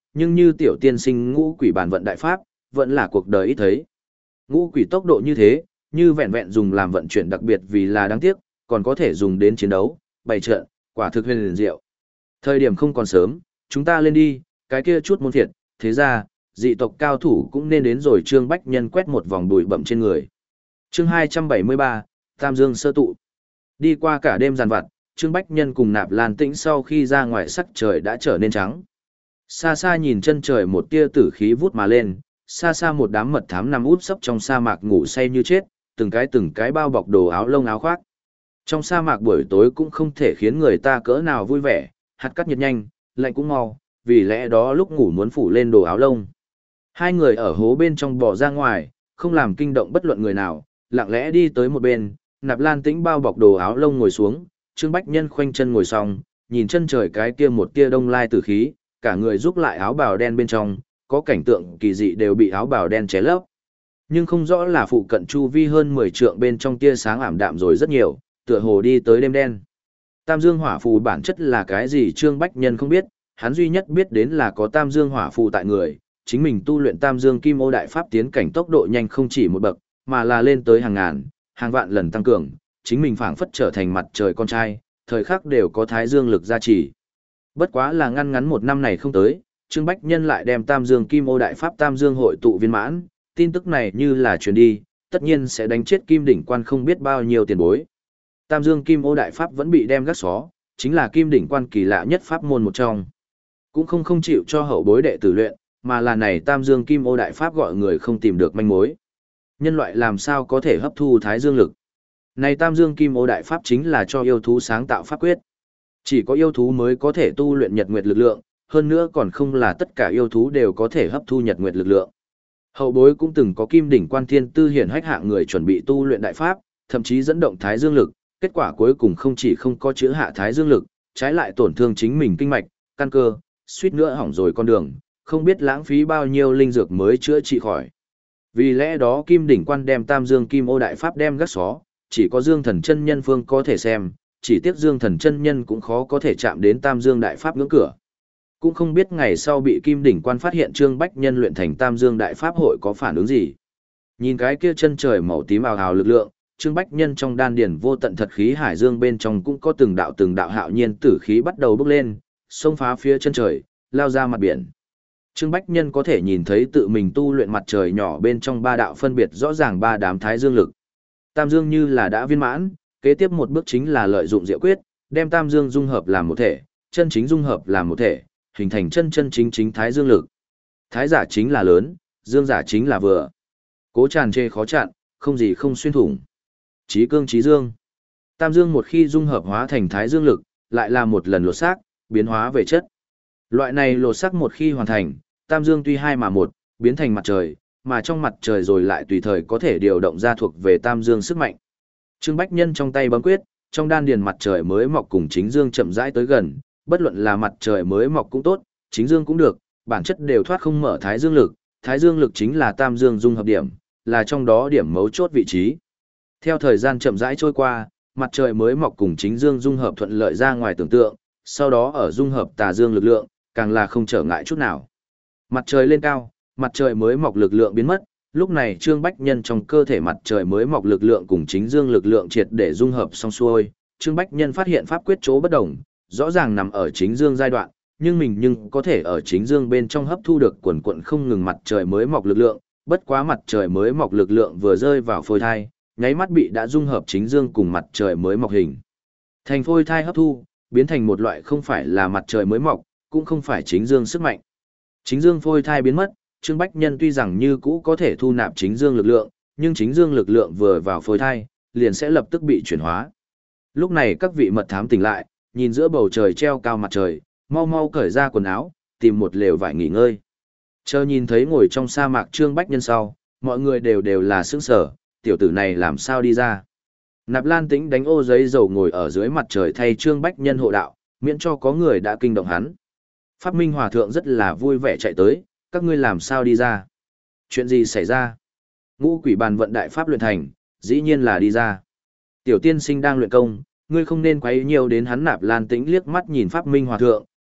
A: nhưng như tiểu tiên sinh ngũ quỷ bản vận đại pháp, vẫn là cuộc đời ít thấy. Ngũ quỷ tốc độ như thế, như vẹn vẹn dùng làm vận chuyển đặc biệt vì là đáng tiếc, còn có thể dùng đến chiến đấu, bày trận, quả thực huyền liền diệu. Thời điểm không còn sớm, chúng ta lên đi, cái kia chút môn thiệt, thế ra, dị tộc cao thủ cũng nên đến rồi. Trương Bách Nhân quét một vòng bụi bậm trên người. Chương hai trăm bảy mươi ba, Tam Dương sơ tụ. Đi qua cả đêm giàn vặt, Trương Bách Nhân cùng Nạp Lan Tĩnh sau khi ra ngoài sắc trời đã trở nên trắng. Xa xa nhìn chân trời một tia tử khí vút mà lên, xa xa một đám mật thám nằm úp sấp trong sa mạc ngủ say như chết, từng cái từng cái bao bọc đồ áo lông áo khoác. Trong sa mạc buổi tối cũng không thể khiến người ta cỡ nào vui vẻ, hạt cắt nhiệt nhanh, lạnh cũng mau, vì lẽ đó lúc ngủ muốn phủ lên đồ áo lông. Hai người ở hố bên trong bò ra ngoài, không làm kinh động bất luận người nào, lặng lẽ đi tới một bên, Nạp Lan Tĩnh bao bọc đồ áo lông ngồi xuống, Trương Bách Nhân khoanh chân ngồi xong, nhìn chân trời cái kia một tia đông lai tử khí, cả người giúp lại áo bào đen bên trong, có cảnh tượng kỳ dị đều bị áo bào đen ché lấp. Nhưng không rõ là phụ cận chu vi hơn mười trượng bên trong tia sáng ảm đạm rồi rất nhiều, tựa hồ đi tới đêm đen. Tam Dương Hỏa Phù bản chất là cái gì Trương Bách Nhân không biết, hắn duy nhất biết đến là có Tam Dương Hỏa Phù tại người, chính mình tu luyện Tam Dương Kim Ô Đại Pháp tiến cảnh tốc độ nhanh không chỉ một bậc, mà là lên tới hàng ngàn, hàng vạn lần tăng cường, chính mình phảng phất trở thành mặt trời con trai, thời khắc đều có Thái Dương lực gia trì. Bất quá là ngăn ngắn một năm này không tới, Trương Bách Nhân lại đem Tam Dương Kim Ô Đại Pháp Tam Dương hội tụ viên mãn, tin tức này như là truyền đi, tất nhiên sẽ đánh chết Kim Đỉnh Quan không biết bao nhiêu tiền bối. Tam Dương Kim Ô Đại Pháp vẫn bị đem gác xó, chính là Kim Đỉnh Quan kỳ lạ nhất pháp môn một trong. Cũng không không chịu cho hậu bối đệ tử luyện, mà là này Tam Dương Kim Ô Đại Pháp gọi người không tìm được manh mối. Nhân loại làm sao có thể hấp thu Thái Dương lực? Này Tam Dương Kim Ô Đại Pháp chính là cho yêu thú sáng tạo pháp quyết. Chỉ có yêu thú mới có thể tu luyện nhật nguyệt lực lượng, hơn nữa còn không là tất cả yêu thú đều có thể hấp thu nhật nguyệt lực lượng. Hậu bối cũng từng có Kim Đỉnh Quan thiên tư hiển hách hạng người chuẩn bị tu luyện đại pháp, thậm chí dẫn động Thái Dương lực, kết quả cuối cùng không chỉ không có chữa hạ Thái Dương lực, trái lại tổn thương chính mình kinh mạch, căn cơ, suýt nữa hỏng rồi con đường, không biết lãng phí bao nhiêu linh dược mới chữa trị khỏi. Vì lẽ đó Kim Đỉnh Quan đem Tam Dương Kim Ô Đại Pháp đem gác xó, chỉ có Dương Thần chân nhân phương có thể xem, chỉ tiếc Dương Thần chân nhân cũng khó có thể chạm đến Tam Dương Đại Pháp ngưỡng cửa. Cũng không biết ngày sau bị Kim Đỉnh Quan phát hiện Trương Bách Nhân luyện thành Tam Dương Đại Pháp hội có phản ứng gì. Nhìn cái kia chân trời màu tím ào ào lực lượng, Trương Bách Nhân trong đan điền vô tận thật khí hải dương bên trong cũng có từng đạo từng đạo hạo nhiên tử khí bắt đầu bốc lên, xông phá phía chân trời, lao ra mặt biển. Trương Bách Nhân có thể nhìn thấy tự mình tu luyện mặt trời nhỏ bên trong ba đạo phân biệt rõ ràng ba đám thái dương lực. Tam dương như là đã viên mãn, kế tiếp một bước chính là lợi dụng diệu quyết, đem tam dương dung hợp làm một thể, chân chính dung hợp làm một thể, hình thành chân chân chính chính thái dương lực. Thái giả chính là lớn, dương giả chính là vừa. Cố tràn trê khó chặn, không gì không xuyên thủng. Chí cương chí dương. Tam dương một khi dung hợp hóa thành thái dương lực, lại là một lần lột xác, biến hóa về chất. Loại này lột xác một khi hoàn thành, tam dương tuy hai mà một, biến thành mặt trời, mà trong mặt trời rồi lại tùy thời có thể điều động ra thuộc về tam dương sức mạnh. Trương Bách Nhân trong tay bấm quyết, trong đan điền mặt trời mới mọc cùng chính dương chậm rãi tới gần, bất luận là mặt trời mới mọc cũng tốt, chính dương cũng được, bản chất đều thoát không mở thái dương lực, thái dương lực chính là tam dương dung hợp điểm, là trong đó điểm mấu chốt vị trí. Theo thời gian chậm rãi trôi qua, mặt trời mới mọc cùng chính dương dung hợp thuận lợi ra ngoài tưởng tượng, sau đó ở dung hợp tà dương lực lượng, càng là không trở ngại chút nào. Mặt trời lên cao, mặt trời mới mọc lực lượng biến mất, lúc này Trương Bách Nhân trong cơ thể mặt trời mới mọc lực lượng cùng chính dương lực lượng triệt để dung hợp xong xuôi, Trương Bách Nhân phát hiện pháp quyết chỗ bất đồng, rõ ràng nằm ở chính dương giai đoạn, nhưng mình nhưng có thể ở chính dương bên trong hấp thu được quần quận không ngừng mặt trời mới mọc lực lượng, bất quá mặt trời mới mọc lực lượng vừa rơi vào phôi thai, nháy mắt bị đã dung hợp chính dương cùng mặt trời mới mọc hình. Thành phôi thai hấp thu, biến thành một loại không phải là mặt trời mới mọc, cũng không phải chính dương sức mạnh. Chính dương phôi thai biến mất, Trương Bách Nhân tuy rằng như cũ có thể thu nạp chính dương lực lượng, nhưng chính dương lực lượng vừa vào phôi thai, liền sẽ lập tức bị chuyển hóa. Lúc này các vị mật thám tỉnh lại, nhìn giữa bầu trời treo cao mặt trời, mau mau cởi ra quần áo, tìm một lều vải nghỉ ngơi. Chờ nhìn thấy ngồi trong sa mạc Trương Bách Nhân sau, mọi người đều đều là sững sờ, tiểu tử này làm sao đi ra. Nạp Lan Tĩnh đánh ô giấy dầu ngồi ở dưới mặt trời thay Trương Bách Nhân hộ đạo, miễn cho có người đã kinh động hắn. Pháp Minh Hòa Thượng rất là vui vẻ chạy tới, các ngươi làm sao đi ra? Chuyện gì xảy ra? Ngũ quỷ bàn vận đại pháp luyện thành, dĩ nhiên là đi ra. Tiểu tiên sinh đang luyện công, ngươi không nên quấy nhiều đến hắn. Nạp Lan Tĩnh liếc mắt nhìn Pháp Minh Hòa Thượng,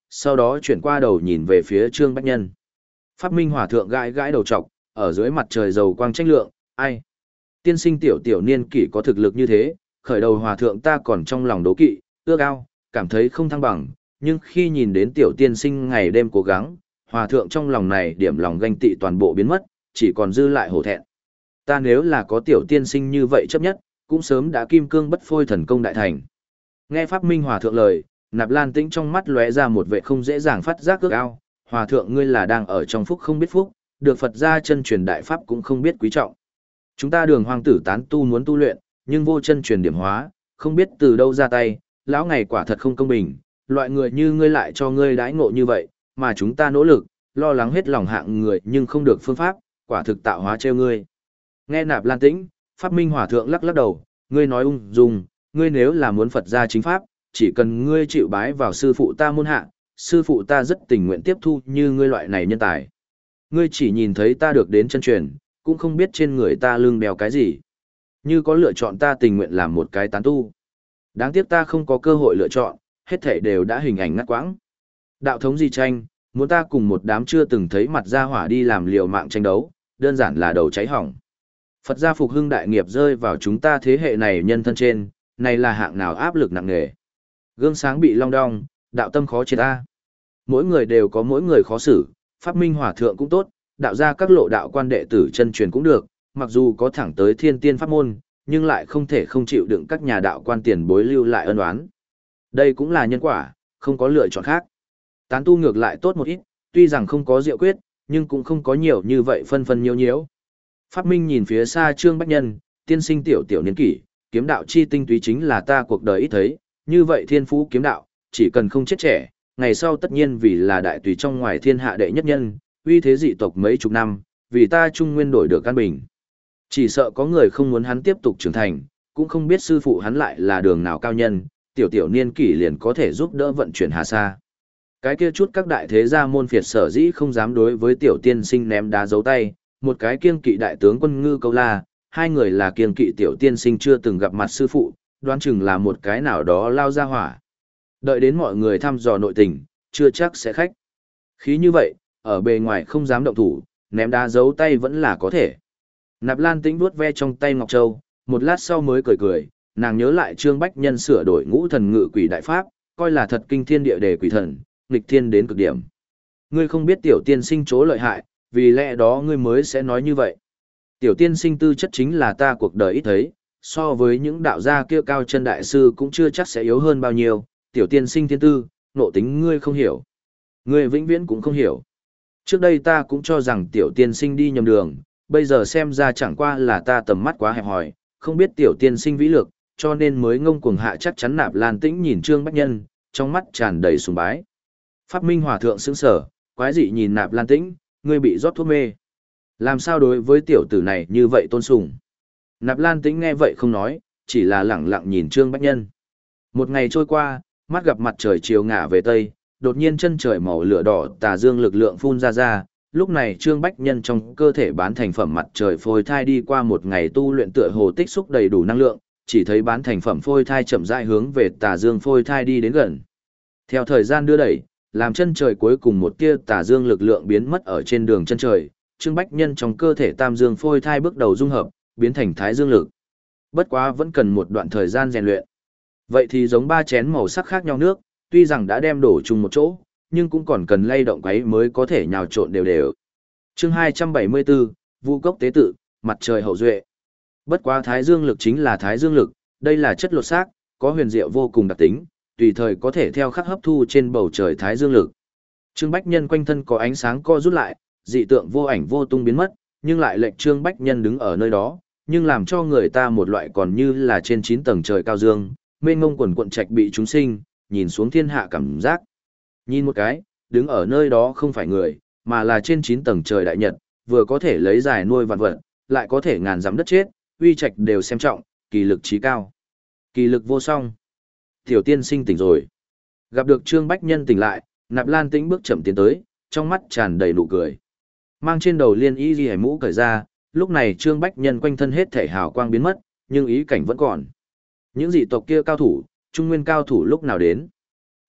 A: sau đó chuyển qua đầu nhìn về phía Trương Bách Nhân. Pháp Minh Hòa thượng gãi gãi đầu trọc, ở dưới mặt trời dầu quang tranh lượng, ai? Tiên sinh tiểu tiểu niên kỷ có thực lực như thế, khởi đầu hòa thượng ta còn trong lòng đố kỵ, ước ao, cảm thấy không thăng bằng, nhưng khi nhìn đến tiểu tiên sinh ngày đêm cố gắng, hòa thượng trong lòng này điểm lòng ganh tị toàn bộ biến mất, chỉ còn dư lại hổ thẹn. Ta nếu là có tiểu tiên sinh như vậy chấp nhất, cũng sớm đã kim cương bất phôi thần công đại thành. Nghe Pháp Minh Hòa thượng lời, Nạp Lan Tĩnh trong mắt lóe ra một vẻ không dễ dàng phát giác ước ao, hòa thượng ngươi là đang ở trong phúc không biết phúc, được Phật gia chân truyền đại pháp cũng không biết quý trọng. Chúng ta Đường Hoang tử tán tu muốn tu luyện, nhưng vô chân truyền điểm hóa, không biết từ đâu ra tay, lão ngày quả thật không công bình, loại người như ngươi lại cho ngươi đãi ngộ như vậy, mà chúng ta nỗ lực, lo lắng hết lòng hạng người nhưng không được phương pháp, quả thực tạo hóa trêu ngươi. Nghe Nạp Lan Tĩnh, Pháp Minh Hòa thượng lắc lắc đầu, ngươi nói ung dung, ngươi nếu là muốn Phật gia chính pháp, chỉ cần ngươi chịu bái vào sư phụ ta môn hạ, sư phụ ta rất tình nguyện tiếp thu như ngươi loại này nhân tài. Ngươi chỉ nhìn thấy ta được đến chân truyền, cũng không biết trên người ta lưng đeo cái gì. Như có lựa chọn ta tình nguyện làm một cái tán tu. Đáng tiếc ta không có cơ hội lựa chọn, hết thảy đều đã hình ảnh ngắt quãng. Đạo thống gì tranh, muốn ta cùng một đám chưa từng thấy mặt gia hỏa đi làm liều mạng tranh đấu, đơn giản là đầu cháy hỏng. Phật gia phục hưng đại nghiệp rơi vào chúng ta thế hệ này nhân thân trên, này là hạng nào áp lực nặng nề. Gương sáng bị long đong, đạo tâm khó triệt ta. Mỗi người đều có mỗi người khó xử, Pháp Minh Hòa thượng cũng tốt, đạo gia các lộ đạo quan đệ tử chân truyền cũng được, mặc dù có thẳng tới thiên tiên pháp môn, nhưng lại không thể không chịu đựng các nhà đạo quan tiền bối lưu lại ân oán. Đây cũng là nhân quả, không có lựa chọn khác. Tán tu ngược lại tốt một ít, tuy rằng không có diệu quyết, nhưng cũng không có nhiều như vậy phân phân nhiêu nhiễu. Pháp Minh nhìn phía xa Trương Bách Nhân, tiên sinh tiểu tiểu niên kỷ, kiếm đạo chi tinh túy chính là ta cuộc đời ít thấy, như vậy thiên phú kiếm đạo, chỉ cần không chết trẻ, ngày sau tất nhiên vì là đại tùy trong ngoài thiên hạ đệ nhất nhân, uy thế dị tộc mấy chục năm, vì ta trung nguyên đổi được căn bình. Chỉ sợ có người không muốn hắn tiếp tục trưởng thành, cũng không biết sư phụ hắn lại là đường nào cao nhân, tiểu tiểu niên kỷ liền có thể giúp đỡ vận chuyển hà sa. Cái kia chút các đại thế gia môn phiệt sở dĩ không dám đối với tiểu tiên sinh ném đá giấu tay, một cái kiêng kỵ đại tướng quân Ngư Câu La, hai người là kiêng kỵ tiểu tiên sinh chưa từng gặp mặt sư phụ, đoán chừng là một cái nào đó lao ra hỏa. Đợi đến mọi người thăm dò nội tình, chưa chắc sẽ khách. Khí như vậy, ở bề ngoài không dám động thủ, ném đá giấu tay vẫn là có thể. Nạp Lan Tĩnh vuốt ve trong tay Ngọc Châu, một lát sau mới cười cười, nàng nhớ lại Trương Bách Nhân sửa đổi ngũ thần ngự quỷ đại pháp, coi là thật kinh thiên địa đề quỷ thần, nghịch thiên đến cực điểm. Ngươi không biết tiểu tiên sinh chỗ lợi hại, vì lẽ đó ngươi mới sẽ nói như vậy. Tiểu tiên sinh tư chất chính là ta cuộc đời ít thấy, so với những đạo gia kia cao chân đại sư cũng chưa chắc sẽ yếu hơn bao nhiêu, tiểu tiên sinh thiên tư, nộ tính ngươi không hiểu. Ngươi vĩnh viễn cũng không hiểu. Trước đây ta cũng cho rằng tiểu tiên sinh đi nhầm đường, bây giờ xem ra chẳng qua là ta tầm mắt quá hẹp hòi, không biết tiểu tiên sinh vĩ lực, cho nên mới ngông cuồng hạ chắc chắn. Nạp Lan Tĩnh nhìn Trương Bách Nhân, trong mắt tràn đầy sùng bái. Pháp Minh Hòa thượng sững sờ, quái dị nhìn Nạp Lan Tĩnh, ngươi bị rót thuốc mê. Làm sao đối với tiểu tử này như vậy tôn sùng? Nạp Lan Tĩnh nghe vậy không nói, chỉ là lẳng lặng nhìn Trương Bách Nhân. Một ngày trôi qua, mắt gặp mặt trời chiều ngả về tây, đột nhiên chân trời màu lửa đỏ tà dương lực lượng phun ra ra, lúc này Trương Bách Nhân trong cơ thể bán thành phẩm mặt trời phôi thai đi qua một ngày tu luyện tựa hồ tích xúc đầy đủ năng lượng, chỉ thấy bán thành phẩm phôi thai chậm rãi hướng về tà dương phôi thai đi đến gần. Theo thời gian đưa đẩy, làm chân trời cuối cùng một tia tà dương lực lượng biến mất ở trên đường chân trời, Trương Bách Nhân trong cơ thể tam dương phôi thai bước đầu dung hợp, biến thành thái dương lực. Bất quá vẫn cần một đoạn thời gian rèn luyện. Vậy thì giống ba chén màu sắc khác nhau nước, tuy rằng đã đem đổ chung một chỗ, nhưng cũng còn cần lay động quấy mới có thể nhào trộn đều đều. Chương hai trăm bảy mươi bốn, Vu Cốc tế tự, mặt trời hậu duệ. Bất quá thái dương lực chính là thái dương lực, đây là chất lột xác, có huyền diệu vô cùng đặc tính, tùy thời có thể theo khắc hấp thu trên bầu trời thái dương lực. Trương Bách Nhân quanh thân có ánh sáng co rút lại, dị tượng vô ảnh vô tung biến mất, nhưng lại lệnh Trương Bách Nhân đứng ở nơi đó, nhưng làm cho người ta một loại còn như là trên chín tầng trời cao dương, mênh mông quần quận trạch bị chúng sinh, nhìn xuống thiên hạ cảm giác. Nhìn một cái, đứng ở nơi đó không phải người, mà là trên chín tầng trời đại nhật, vừa có thể lấy dài nuôi vạn vật, lại có thể ngàn dặm đất chết, uy trạch đều xem trọng, kỳ lực trí cao. Kỳ lực vô song. Tiểu tiên sinh tỉnh rồi. Gặp được Trương Bách Nhân tỉnh lại, Nạp Lan Tĩnh bước chậm tiến tới, trong mắt tràn đầy nụ cười. Mang trên đầu liên y ghi mũ cởi ra, lúc này Trương Bách Nhân quanh thân hết thể hào quang biến mất, nhưng ý cảnh vẫn còn. Những dị tộc kia cao thủ, trung nguyên cao thủ lúc nào đến?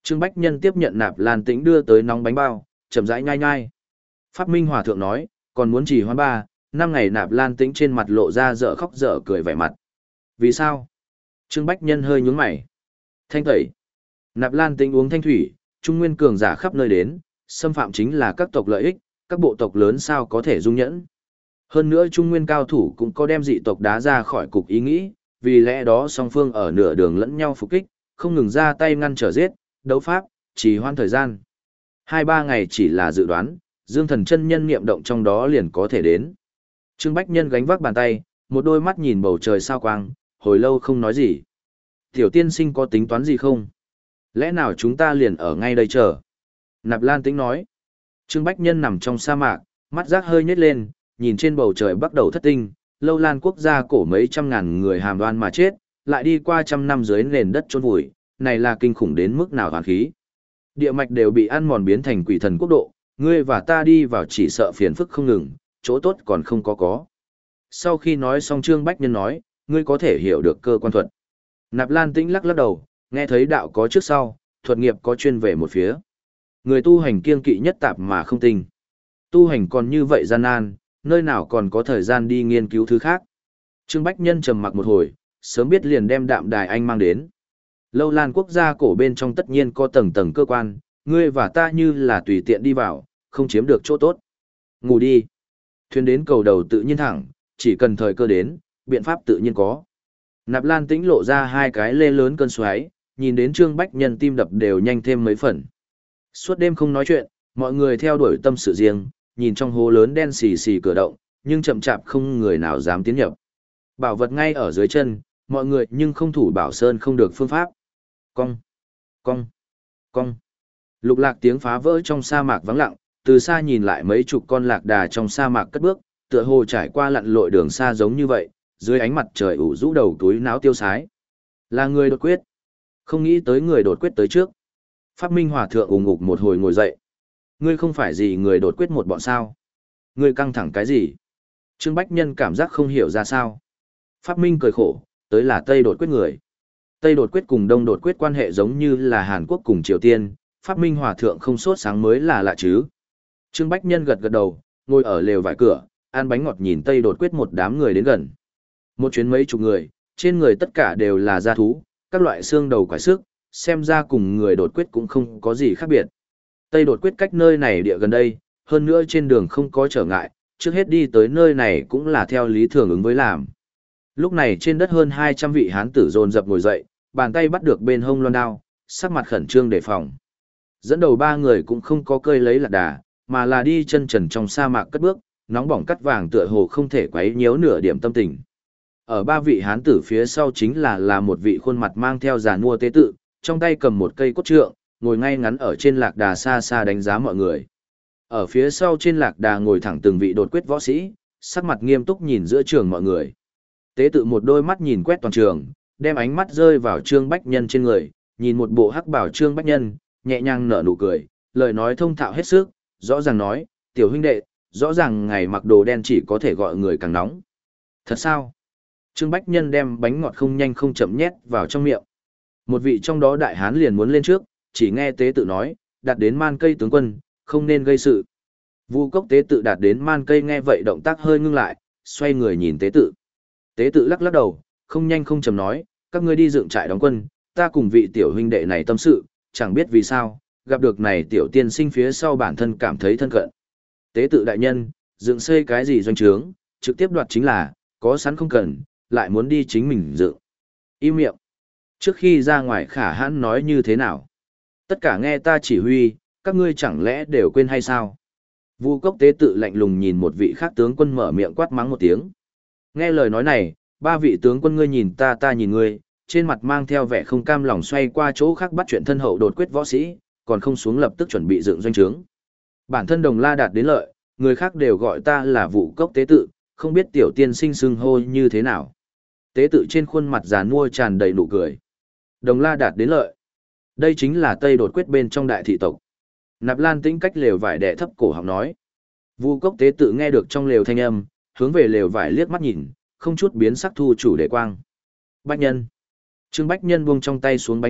A: Trương Bách Nhân tiếp nhận Nạp Lan Tĩnh đưa tới nóng bánh bao, chậm rãi nhai nhai. Pháp Minh Hòa thượng nói, còn muốn trì hoãn ba, năm ngày Nạp Lan Tĩnh trên mặt lộ ra dở khóc dở cười vẻ mặt. Vì sao? Trương Bách Nhân hơi nhướng mày. Thanh tẩy. Nạp Lan Tĩnh uống thanh thủy, trung nguyên cường giả khắp nơi đến, xâm phạm chính là các tộc lợi ích, các bộ tộc lớn sao có thể dung nhẫn. Hơn nữa trung nguyên cao thủ cũng có đem dị tộc đá ra khỏi cục ý nghĩ, vì lẽ đó song phương ở nửa đường lẫn nhau phục kích, không ngừng ra tay ngăn trở giết, đấu pháp, trì hoãn thời gian. Hai ba ngày chỉ là dự đoán, Dương Thần chân nhân niệm động trong đó liền có thể đến. Trương Bách Nhân gánh vác bàn tay, một đôi mắt nhìn bầu trời sao quang, hồi lâu không nói gì. Tiểu tiên sinh có tính toán gì không? Lẽ nào chúng ta liền ở ngay đây chờ? Nạp Lan Tĩnh nói. Trương Bách Nhân nằm trong sa mạc, mắt giác hơi nhếch lên, nhìn trên bầu trời bắt đầu thất tinh, lâu lan quốc gia cổ mấy trăm ngàn người hàm đoan mà chết, lại đi qua trăm năm dưới nền đất chôn vùi, này là kinh khủng đến mức nào hoàn khí. Địa mạch đều bị ăn mòn biến thành quỷ thần quốc độ, ngươi và ta đi vào chỉ sợ phiền phức không ngừng, chỗ tốt còn không có có. Sau khi nói xong Trương Bách Nhân nói, ngươi có thể hiểu được cơ quan thuật. Nạp Lan Tĩnh lắc lắc đầu, nghe thấy đạo có trước sau, thuật nghiệp có chuyên về một phía. Người tu hành kiêng kỵ nhất tạp mà không tinh. Tu hành còn như vậy gian nan, nơi nào còn có thời gian đi nghiên cứu thứ khác. Trương Bách Nhân trầm mặc một hồi, sớm biết liền đem Đạm Đài Anh mang đến. Lâu Lan quốc gia cổ bên trong tất nhiên có tầng tầng cơ quan, ngươi và ta như là tùy tiện đi vào, không chiếm được chỗ tốt. Ngủ đi. Thuyền đến cầu đầu tự nhiên thẳng, chỉ cần thời cơ đến, biện pháp tự nhiên có. Nạp Lan Tĩnh lộ ra hai cái lê lớn cơn xoáy, nhìn đến Trương Bách Nhân tim đập đều nhanh thêm mấy phần. Suốt đêm không nói chuyện, mọi người theo đuổi tâm sự riêng, nhìn trong hố lớn đen xì xì cửa động, nhưng chậm chạp không người nào dám tiến nhập. Bảo vật ngay ở dưới chân, mọi người nhưng không thủ bảo sơn không được phương pháp. Cong, cong, cong. Lục lạc tiếng phá vỡ trong sa mạc vắng lặng, từ xa nhìn lại mấy chục con lạc đà trong sa mạc cất bước, tựa hồ trải qua lặn lội đường xa giống như vậy, dưới ánh mặt trời ủ rũ đầu túi náo tiêu sái. Là người đột quyết. Không nghĩ tới người đột quyết tới trước. Pháp Minh Hòa thượng ủng ngục một hồi ngồi dậy. Ngươi không phải gì người đột quyết một bọn sao? Ngươi căng thẳng cái gì? Trương Bách Nhân cảm giác không hiểu ra sao. Pháp Minh cười khổ, tới là Tây đột quyết người. Tây đột quyết cùng Đông đột quyết quan hệ giống như là Hàn Quốc cùng Triều Tiên, Pháp Minh Hòa thượng không sốt sáng mới là lạ chứ. Trương Bách Nhân gật gật đầu, ngồi ở lều vải cửa, ăn bánh ngọt nhìn Tây đột quyết một đám người đến gần. Một chuyến mấy chục người, trên người tất cả đều là da thú, các loại xương đầu quải xước, xem ra cùng người đột quyết cũng không có gì khác biệt. Tây đột quyết cách nơi này địa gần đây, hơn nữa trên đường không có trở ngại, trước hết đi tới nơi này cũng là theo lý thường ứng với làm. Lúc này trên đất hơn hai trăm vị hán tử dồn dập ngồi dậy, bàn tay bắt được bên hông loan đao, sắc mặt khẩn trương đề phòng. Dẫn đầu ba người cũng không có cơi lấy lạc đà, mà là đi chân trần trong sa mạc cất bước, nóng bỏng cắt vàng tựa hồ không thể quấy nhiễu nửa điểm tâm tình. Ở ba vị hán tử phía sau chính là là một vị khuôn mặt mang theo giàn mua tế tự, trong tay cầm một cây cốt trượng, ngồi ngay ngắn ở trên lạc đà xa xa đánh giá mọi người. Ở phía sau trên lạc đà ngồi thẳng từng vị đột quyết võ sĩ, sắc mặt nghiêm túc nhìn giữa trường mọi người. Tế tự một đôi mắt nhìn quét toàn trường, đem ánh mắt rơi vào Trương Bách Nhân trên người, nhìn một bộ hắc bảo Trương Bách Nhân, nhẹ nhàng nở nụ cười, lời nói thông thạo hết sức, rõ ràng nói, tiểu huynh đệ, rõ ràng ngày mặc đồ đen chỉ có thể gọi người càng nóng. Thật sao? Trương Bách Nhân đem bánh ngọt không nhanh không chậm nhét vào trong miệng. Một vị trong đó đại hán liền muốn lên trước, chỉ nghe tế tự nói, đạt đến man cây tướng quân, không nên gây sự. Vu cốc tế tự đạt đến man cây nghe vậy động tác hơi ngưng lại, xoay người nhìn tế tự. Tế tự lắc lắc đầu, không nhanh không chậm nói, các ngươi đi dựng trại đóng quân, ta cùng vị tiểu huynh đệ này tâm sự, chẳng biết vì sao, gặp được này tiểu tiên sinh phía sau bản thân cảm thấy thân cận. Tế tự đại nhân, dựng xây cái gì doanh trướng, trực tiếp đoạt chính là, có sẵn không cần, lại muốn đi chính mình dựng. Im miệng. Trước khi ra ngoài khả hãn nói như thế nào? Tất cả nghe ta chỉ huy, các ngươi chẳng lẽ đều quên hay sao? Vu cốc tế tự lạnh lùng nhìn một vị khác tướng quân mở miệng quát mắng một tiếng. Nghe lời nói này, ba vị tướng quân ngươi nhìn ta ta nhìn ngươi, trên mặt mang theo vẻ không cam lòng xoay qua chỗ khác bắt chuyện thân hậu đột quyết võ sĩ, còn không xuống lập tức chuẩn bị dựng doanh trướng. Bản thân Đồng La đạt đến lợi, người khác đều gọi ta là Vu cốc tế tự, không biết tiểu tiên sinh xưng hô như thế nào. Tế tự trên khuôn mặt giàn mua tràn đầy nụ cười. Đồng La đạt đến lợi. Đây chính là Tây đột quyết bên trong đại thị tộc. Nạp Lan Tĩnh cách lều vải đè thấp cổ họng nói. Vu cốc tế tự nghe được trong lều thanh âm, hướng về lều vải liếc mắt nhìn, không chút biến sắc thu chủ đề quang. Bách Nhân. Trương Bách Nhân buông trong tay xuống bánh ngọt,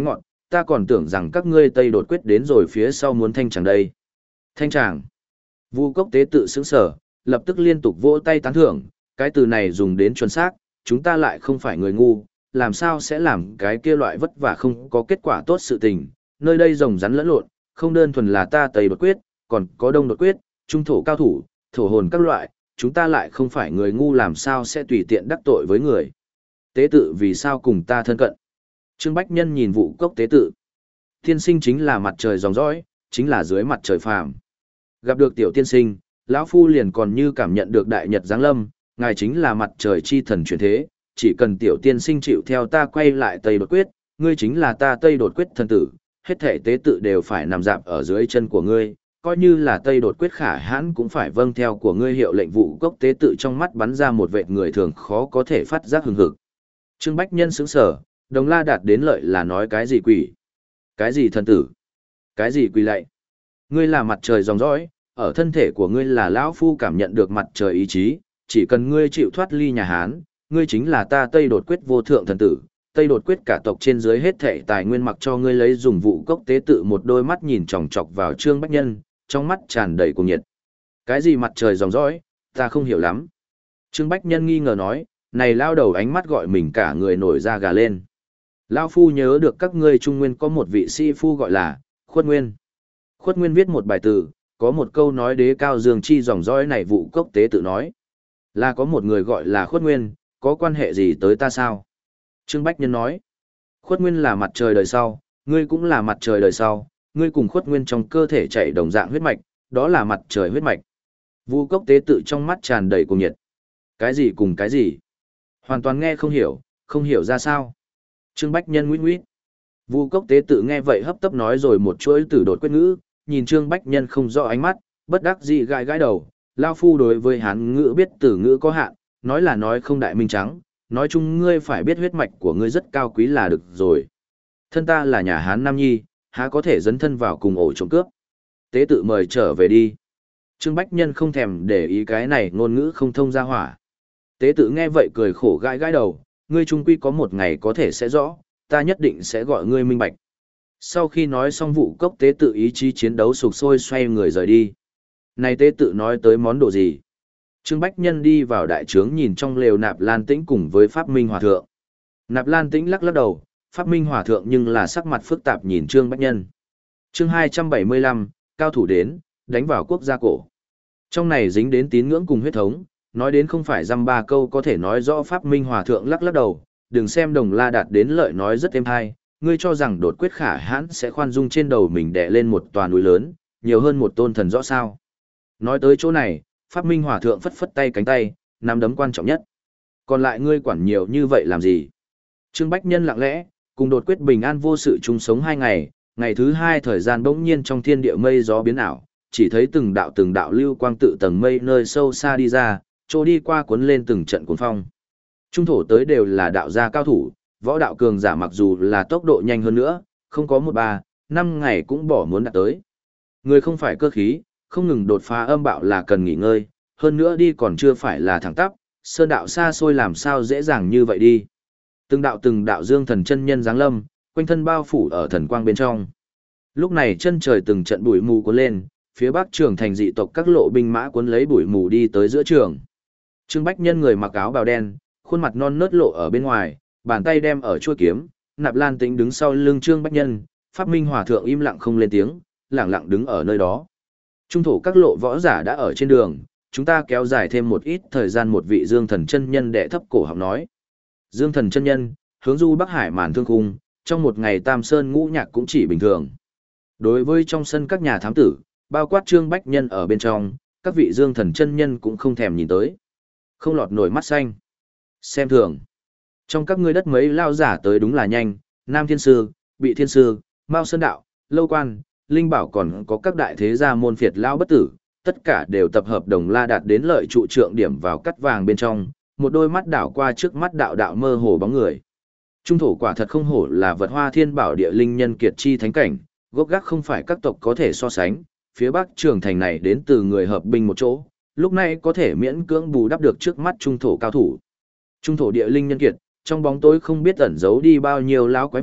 A: ta còn tưởng rằng các ngươi Tây đột quyết đến rồi phía sau muốn thanh tràng đây. Thanh tràng. Vu Cốc tế tự sững sở, lập tức liên tục vỗ tay tán thưởng, cái từ này dùng đến chuẩn xác, chúng ta lại không phải người ngu, làm sao sẽ làm cái kia loại vất vả không có kết quả tốt sự tình, nơi đây rồng rắn lẫn lộn, không đơn thuần là ta Tây đột quyết, còn có Đông đột quyết, trung thổ cao thủ, thổ hồn các loại, chúng ta lại không phải người ngu làm sao sẽ tùy tiện đắc tội với người. Tế tự vì sao cùng ta thân cận? Trương Bách Nhân nhìn Vu Cốc tế tự. Tiên sinh chính là mặt trời ròng rõi, chính là dưới mặt trời phàm. Gặp được tiểu tiên sinh, lão phu liền còn như cảm nhận được đại nhật giáng lâm, ngài chính là mặt trời chi thần chuyển thế, chỉ cần tiểu tiên sinh chịu theo ta quay lại Tây đột quyết, ngươi chính là ta Tây đột quyết thần tử, hết thể tế tự đều phải nằm dạp ở dưới chân của ngươi, coi như là Tây đột quyết khả hãn cũng phải vâng theo của ngươi hiệu lệnh. Vụ Cốc tế tự trong mắt bắn ra một vệt người thường khó có thể phát giác hừng hực. Trương Bách Nhân sững sờ, Đồng La Đạt đến lợi là nói cái gì quỷ? Cái gì thần tử? Cái gì quỷ lạy? Ngươi là mặt trời ròng rõi, ở thân thể của ngươi là lão phu cảm nhận được mặt trời ý chí, chỉ cần ngươi chịu thoát ly nhà Hán, ngươi chính là ta Tây đột quyết vô thượng thần tử. Tây đột quyết cả tộc trên dưới hết thảy tài nguyên mặc cho ngươi lấy. Dùng Vụ Cốc tế tự một đôi mắt nhìn chòng chọc vào Trương Bách Nhân, trong mắt tràn đầy cuồng nhiệt. Cái gì mặt trời ròng rõi, ta không hiểu lắm. Trương Bách Nhân nghi ngờ nói, này lao đầu ánh mắt gọi mình cả người nổi da gà lên. Lao phu nhớ được các ngươi Trung Nguyên có một vị sĩ phu gọi là Khuất Nguyên. Khuất Nguyên viết một bài từ, có một câu nói đế cao dương chi dòng dõi này. Vụ Cốc tế tự nói, là có một người gọi là Khuất Nguyên, có quan hệ gì tới ta sao? Trương Bách Nhân nói, Khuất Nguyên là mặt trời đời sau, ngươi cũng là mặt trời đời sau, ngươi cùng Khuất Nguyên trong cơ thể chạy đồng dạng huyết mạch, đó là mặt trời huyết mạch. Vu Cốc tế tự trong mắt tràn đầy cuồng nhiệt. Cái gì cùng cái gì? Hoàn toàn nghe không hiểu, không hiểu ra sao. Trương Bách Nhân nguyết nguyết. Vu Cốc tế tự nghe vậy hấp tấp nói rồi một chuỗi từ đột quyết ngữ, nhìn Trương Bách Nhân không rõ ánh mắt, bất đắc dĩ gãi gãi đầu. Lao phu đối với hán ngữ biết từ ngữ có hạn, nói là nói không đại minh trắng, nói chung ngươi phải biết huyết mạch của ngươi rất cao quý là được rồi. Thân ta là nhà Hán Nam Nhi, há có thể dấn thân vào cùng ổ trộm cướp. Tế tự mời trở về đi. Trương Bách Nhân không thèm để ý cái này ngôn ngữ không thông ra hỏa. Tế tự nghe vậy cười khổ gãi gãi đầu, ngươi trung quy có một ngày có thể sẽ rõ, ta nhất định sẽ gọi ngươi minh bạch. Sau khi nói xong, Vụ Cốc tế tự ý chí chiến đấu sục sôi xoay người rời đi. Này tế tự nói tới món đồ gì? Trương Bách Nhân đi vào đại trướng nhìn trong lều Nạp Lan Tĩnh cùng với Pháp Minh Hòa Thượng. Nạp Lan Tĩnh lắc lắc đầu, Pháp Minh Hòa Thượng nhưng là sắc mặt phức tạp nhìn Trương Bách Nhân. Chương hai trăm bảy mươi lăm, cao thủ đến, đánh vào quốc gia cổ. Trong này dính đến tín ngưỡng cùng huyết thống, nói đến không phải dăm ba câu có thể nói rõ. Pháp Minh Hòa Thượng lắc lắc đầu, đừng xem Đồng La Đạt đến lợi nói rất êm hay, ngươi cho rằng đột quyết khả hãn sẽ khoan dung trên đầu mình đè lên một tòa núi lớn, nhiều hơn một tôn thần rõ sao. Nói tới chỗ này, Pháp Minh Hòa Thượng phất phất tay cánh tay, nắm đấm quan trọng nhất. Còn lại ngươi quản nhiều như vậy làm gì? Trương Bách Nhân lặng lẽ, cùng đột quyết bình an vô sự chung sống hai ngày, ngày thứ hai thời gian bỗng nhiên trong thiên địa mây gió biến ảo, chỉ thấy từng đạo từng đạo lưu quang tự tầng mây nơi sâu xa đi ra, trôi đi qua cuốn lên từng trận cuốn phong. Trung thổ tới đều là đạo gia cao thủ, võ đạo cường giả mặc dù là tốc độ nhanh hơn nữa, không có một ba, năm ngày cũng bỏ muốn đạt tới. Người không phải cơ khí, không ngừng đột phá âm bạo là cần nghỉ ngơi, hơn nữa đi còn chưa phải là thẳng tắp, sơn đạo xa xôi làm sao dễ dàng như vậy đi. Từng đạo từng đạo dương thần chân nhân giáng lâm, quanh thân bao phủ ở thần quang bên trong. Lúc này chân trời từng trận bụi mù cuốn lên, phía bắc trường thành dị tộc các lộ binh mã cuốn lấy bụi mù đi tới giữa trường. Trương Bách Nhân người mặc áo bào đen, khuôn mặt non nớt lộ ở bên ngoài, bàn tay đem ở chuôi kiếm, Nạp Lan Tĩnh đứng sau lưng Trương Bách Nhân, Pháp Minh Hòa Thượng im lặng không lên tiếng, lặng lặng đứng ở nơi đó. Trung thổ các lộ võ giả đã ở trên đường, chúng ta kéo dài thêm một ít thời gian. Một vị Dương Thần chân nhân đệ thấp cổ họng nói. Dương Thần chân nhân, hướng du Bắc Hải màn thương khung, trong một ngày Tam Sơn ngũ nhạc cũng chỉ bình thường. Đối với trong sân các nhà thám tử, bao quát Trương Bách Nhân ở bên trong, các vị Dương Thần chân nhân cũng không thèm nhìn tới. Không lọt nổi mắt xanh. Xem thường. Trong các ngươi đất mấy lao giả tới đúng là nhanh, Nam Thiên Sư, Bị Thiên Sư, Mao Sơn Đạo, Lâu Quan, Linh Bảo còn có các đại thế gia môn phiệt lao bất tử, tất cả đều tập hợp Đồng La Đạt đến lợi trụ trượng điểm vào cắt vàng bên trong, một đôi mắt đảo qua trước mắt đạo đạo mơ hồ bóng người. Trung thổ quả thật không hổ là vật hoa thiên bảo địa linh nhân kiệt chi thánh cảnh, gốc gác không phải các tộc có thể so sánh, phía bắc trường thành này đến từ người hợp binh một chỗ, lúc này có thể miễn cưỡng bù đắp được trước mắt trung thổ cao thủ. Trung thổ địa linh nhân kiệt, trong bóng tối không biết ẩn giấu đi bao nhiêu lão quái vật,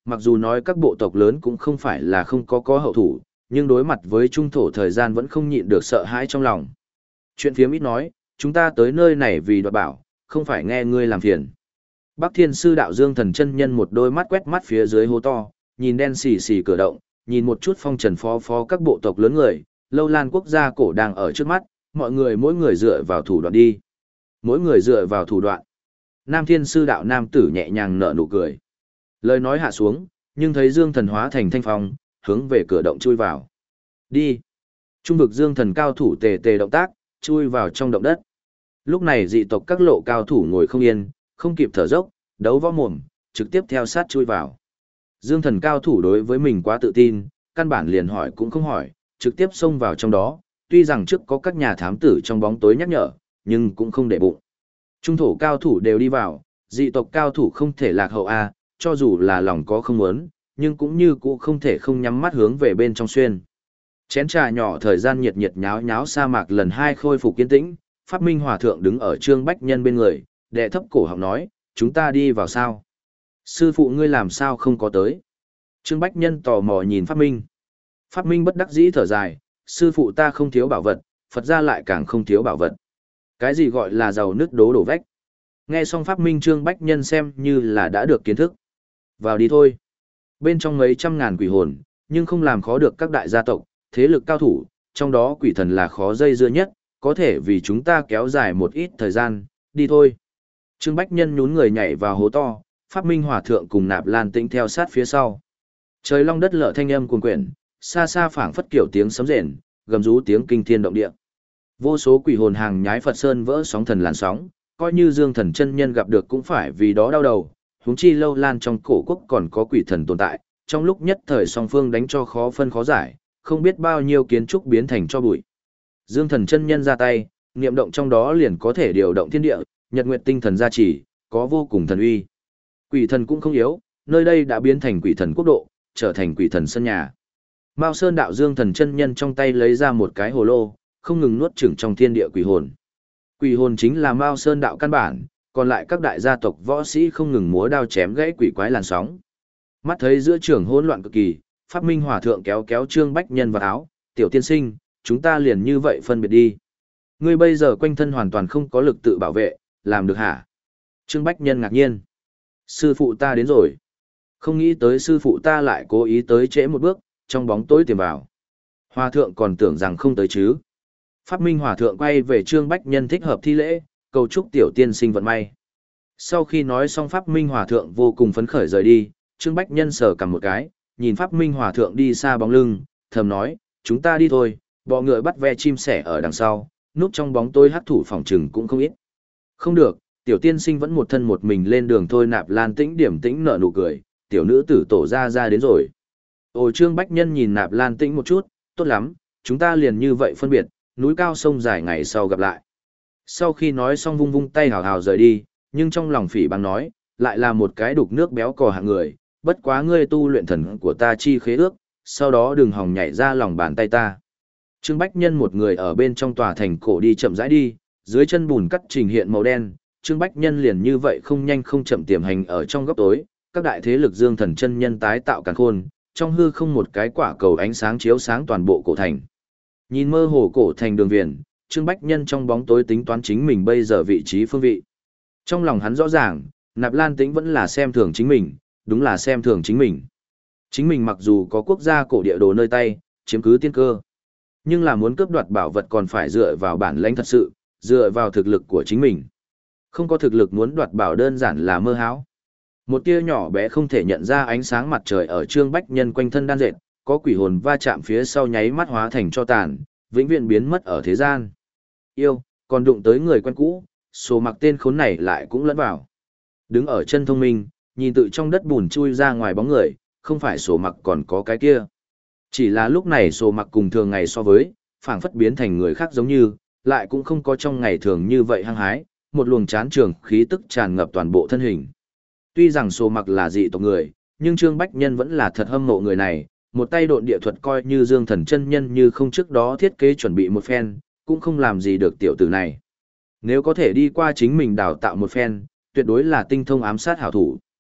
A: mặc dù nói các bộ tộc lớn cũng không phải là không có có hậu thủ, nhưng đối mặt với trung thổ thời gian vẫn không nhịn được sợ hãi trong lòng. Chuyện phiếm ít nói, chúng ta tới nơi này vì đoạt bảo, không phải nghe ngươi làm phiền. Bắc Thiên Sư đạo Dương Thần chân nhân một đôi mắt quét mắt phía dưới hố to, nhìn đen xì xì cửa động, nhìn một chút phong trần phó phó các bộ tộc lớn người, Lâu Lan quốc gia cổ đang ở trước mắt, mọi người mỗi người dựa vào thủ đoạn đi. Mỗi người dựa vào thủ đoạn. Nam Thiên Sư đạo nam tử nhẹ nhàng nở nụ cười. Lời nói hạ xuống, nhưng thấy Dương Thần hóa thành thanh phong, hướng về cửa động chui vào. Đi. Trung vực Dương Thần cao thủ tề tề động tác, chui vào trong động đất. Lúc này dị tộc các lộ cao thủ ngồi không yên, không kịp thở dốc, đấu võ mồm, trực tiếp theo sát chui vào. Dương Thần cao thủ đối với mình quá tự tin, căn bản liền hỏi cũng không hỏi, trực tiếp xông vào trong đó, tuy rằng trước có các nhà thám tử trong bóng tối nhắc nhở, nhưng cũng không để bụng. Trung thổ cao thủ đều đi vào, dị tộc cao thủ không thể lạc hậu a, cho dù là lòng có không muốn, nhưng cũng như cũng không thể không nhắm mắt hướng về bên trong xuyên. Chén trà nhỏ thời gian nhiệt nhiệt nháo nháo sa mạc lần hai khôi phục kiên tĩnh, Pháp Minh Hòa thượng đứng ở Trương Bách Nhân bên người, đệ thấp cổ họng nói, chúng ta đi vào sao? Sư phụ ngươi làm sao không có tới? Trương Bách Nhân tò mò nhìn Pháp Minh. Pháp Minh bất đắc dĩ thở dài, sư phụ ta không thiếu bảo vật, Phật gia lại càng không thiếu bảo vật. Cái gì gọi là giàu nước đố đổ vách? Nghe xong Pháp Minh Trương Bách Nhân xem như là đã được kiến thức. Vào đi thôi. Bên trong mấy trăm ngàn quỷ hồn, nhưng không làm khó được các đại gia tộc, thế lực cao thủ, trong đó quỷ thần là khó dây dưa nhất, có thể vì chúng ta kéo dài một ít thời gian, đi thôi. Trương Bách Nhân nhún người nhảy vào hố to, Pháp Minh Hòa thượng cùng Nạp Lan Tĩnh theo sát phía sau. Trời long đất lở thanh âm cuồn quyển, xa xa phảng phất kiểu tiếng sấm rền, gầm rú tiếng kinh thiên động địa. Vô số quỷ hồn hàng nhái Phật Sơn vỡ sóng thần làn sóng, coi như Dương Thần chân nhân gặp được cũng phải vì đó đau đầu, huống chi Lâu Lan trong cổ quốc còn có quỷ thần tồn tại, trong lúc nhất thời song phương đánh cho khó phân khó giải, không biết bao nhiêu kiến trúc biến thành cho bụi. Dương Thần chân nhân ra tay, niệm động trong đó liền có thể điều động thiên địa, nhật nguyệt tinh thần gia trì, có vô cùng thần uy. Quỷ thần cũng không yếu, nơi đây đã biến thành quỷ thần quốc độ, trở thành quỷ thần sân nhà. Mao Sơn đạo Dương Thần chân nhân trong tay lấy ra một cái hồ lô, không ngừng nuốt chửng trong thiên địa quỷ hồn. Quỷ hồn chính là Mao Sơn đạo căn bản, còn lại các đại gia tộc võ sĩ không ngừng múa đao chém gãy quỷ quái làn sóng. Mắt thấy giữa trường hỗn loạn cực kỳ, Pháp Minh Hòa thượng kéo kéo Trương Bách Nhân vào áo, "Tiểu tiên sinh, chúng ta liền như vậy phân biệt đi. Ngươi bây giờ quanh thân hoàn toàn không có lực tự bảo vệ, làm được hả?" Trương Bách Nhân ngạc nhiên. "Sư phụ ta đến rồi." Không nghĩ tới sư phụ ta lại cố ý tới trễ một bước, trong bóng tối tìm vào. Hòa thượng còn tưởng rằng không tới chứ. Pháp Minh Hòa thượng quay về Trương Bách Nhân thích hợp thi lễ, cầu chúc tiểu tiên sinh vận may. Sau khi nói xong Pháp Minh Hòa thượng vô cùng phấn khởi rời đi, Trương Bách Nhân sờ cầm một cái, nhìn Pháp Minh Hòa thượng đi xa bóng lưng, thầm nói, chúng ta đi thôi, bọ ngựa bắt ve chim sẻ ở đằng sau, núp trong bóng tối hắc thủ phòng trừng cũng không ít. Không được, tiểu tiên sinh vẫn một thân một mình lên đường thôi. Nạp Lan Tĩnh điểm tĩnh nở nụ cười, tiểu nữ tử tổ ra ra đến rồi. Ồ, Trương Bách Nhân nhìn Nạp Lan Tĩnh một chút, tốt lắm, chúng ta liền như vậy phân biệt, núi cao sông dài ngày sau gặp lại. Sau khi nói xong vung vung tay hào hào rời đi, nhưng trong lòng phỉ báng nói, lại là một cái đục nước béo cò hạng người, bất quá ngươi tu luyện thần của ta chi khế ước, sau đó đừng hòng nhảy ra lòng bàn tay ta. Trương Bách Nhân một người ở bên trong tòa thành cổ đi chậm rãi đi, dưới chân bùn cắt trình hiện màu đen, Trương Bách Nhân liền như vậy không nhanh không chậm tiềm hành ở trong góc tối, các đại thế lực Dương Thần chân nhân tái tạo càn khôn, trong hư không một cái quả cầu ánh sáng chiếu sáng toàn bộ cổ thành. Nhìn mơ hồ cổ thành đường viền, Trương Bách Nhân trong bóng tối tính toán chính mình bây giờ vị trí phương vị. Trong lòng hắn rõ ràng, Nạp Lan Tĩnh vẫn là xem thường chính mình, đúng là xem thường chính mình. Chính mình mặc dù có quốc gia cổ địa đồ nơi tay, chiếm cứ tiên cơ, nhưng là muốn cướp đoạt bảo vật còn phải dựa vào bản lãnh thật sự, dựa vào thực lực của chính mình. Không có thực lực muốn đoạt bảo đơn giản là mơ hão. Một tia nhỏ bé không thể nhận ra ánh sáng mặt trời ở Trương Bách Nhân quanh thân đan dệt, có quỷ hồn va chạm phía sau nháy mắt hóa thành cho tàn, vĩnh viễn biến mất ở thế gian. Yêu, còn đụng tới người quen cũ, số mặc tên khốn này lại cũng lẫn vào. Đứng ở chân thông minh, nhìn tự trong đất bùn chui ra ngoài bóng người, không phải số mặc còn có cái kia. Chỉ là lúc này số mặc cùng thường ngày so với, phảng phất biến thành người khác giống như, lại cũng không có trong ngày thường như vậy hăng hái, một luồng chán trường khí tức tràn ngập toàn bộ thân hình. Tuy rằng số mặc là dị tộc người, nhưng Trương Bách Nhân vẫn là thật hâm mộ người này, một tay độn địa thuật coi như Dương Thần chân nhân như không trước đó thiết kế chuẩn bị một phen, cũng không làm gì được tiểu tử này. Nếu có thể đi qua chính mình đào tạo một phen, tuyệt đối là tinh thông ám sát hảo thủ.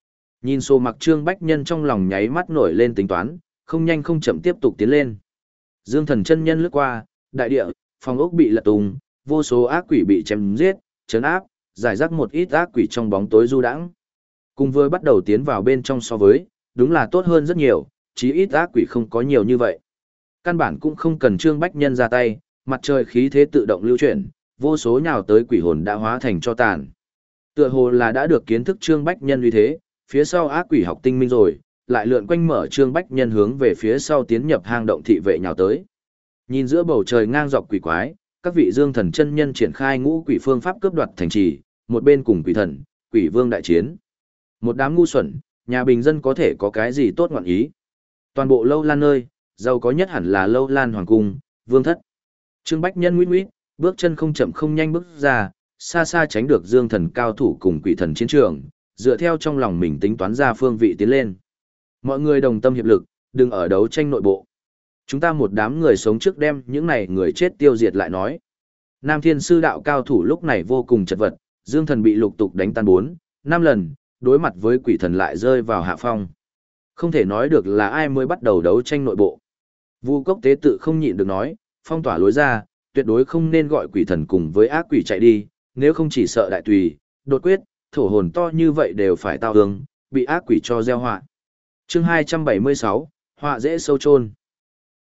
A: Nhìn số mặc Trương Bách Nhân trong lòng nháy mắt nổi lên tính toán, không nhanh không chậm tiếp tục tiến lên. Dương Thần chân nhân lướt qua, đại địa, phòng ốc bị lật tung, vô số ác quỷ bị chém giết, trấn áp, giải rác một ít ác quỷ trong bóng tối du đãng. Cùng với bắt đầu tiến vào bên trong so với, đúng là tốt hơn rất nhiều, chí ít ác quỷ không có nhiều như vậy. Căn bản cũng không cần Trương Bách Nhân ra tay, mặt trời khí thế tự động lưu chuyển, vô số nhào tới quỷ hồn đã hóa thành cho tàn. Tựa hồ là đã được kiến thức Trương Bách Nhân uy thế, phía sau ác quỷ học tinh minh rồi, lại lượn quanh mở Trương Bách Nhân hướng về phía sau tiến nhập hang động thị vệ nhào tới. Nhìn giữa bầu trời ngang dọc quỷ quái, các vị Dương Thần chân nhân triển khai ngũ quỷ phương pháp cướp đoạt thành trì, một bên cùng quỷ thần, quỷ vương đại chiến. Một đám ngu xuẩn, nhà bình dân có thể có cái gì tốt ngọn ý. Toàn bộ Lâu Lan nơi, giàu có nhất hẳn là Lâu Lan hoàng cung, vương thất. Trương Bách Nhân nguýt nguýt, bước chân không chậm không nhanh bước ra, xa xa tránh được Dương Thần cao thủ cùng quỷ thần chiến trường, dựa theo trong lòng mình tính toán ra phương vị tiến lên. Mọi người đồng tâm hiệp lực, đừng ở đấu tranh nội bộ. Chúng ta một đám người sống trước đem những này người chết tiêu diệt lại nói. Nam Thiên Sư đạo cao thủ lúc này vô cùng chật vật, Dương Thần bị lục tục đánh tan bốn, năm lần, đối mặt với quỷ thần lại rơi vào hạ phong. Không thể nói được là ai mới bắt đầu đấu tranh nội bộ. Vu Cốc Tế tự không nhịn được nói, phong tỏa lối ra, tuyệt đối không nên gọi quỷ thần cùng với ác quỷ chạy đi, nếu không chỉ sợ đại tùy, đột quyết, thổ hồn to như vậy đều phải tao hương, bị ác quỷ cho gieo họa. Chương hai trăm bảy mươi sáu, họa dễ sâu chôn.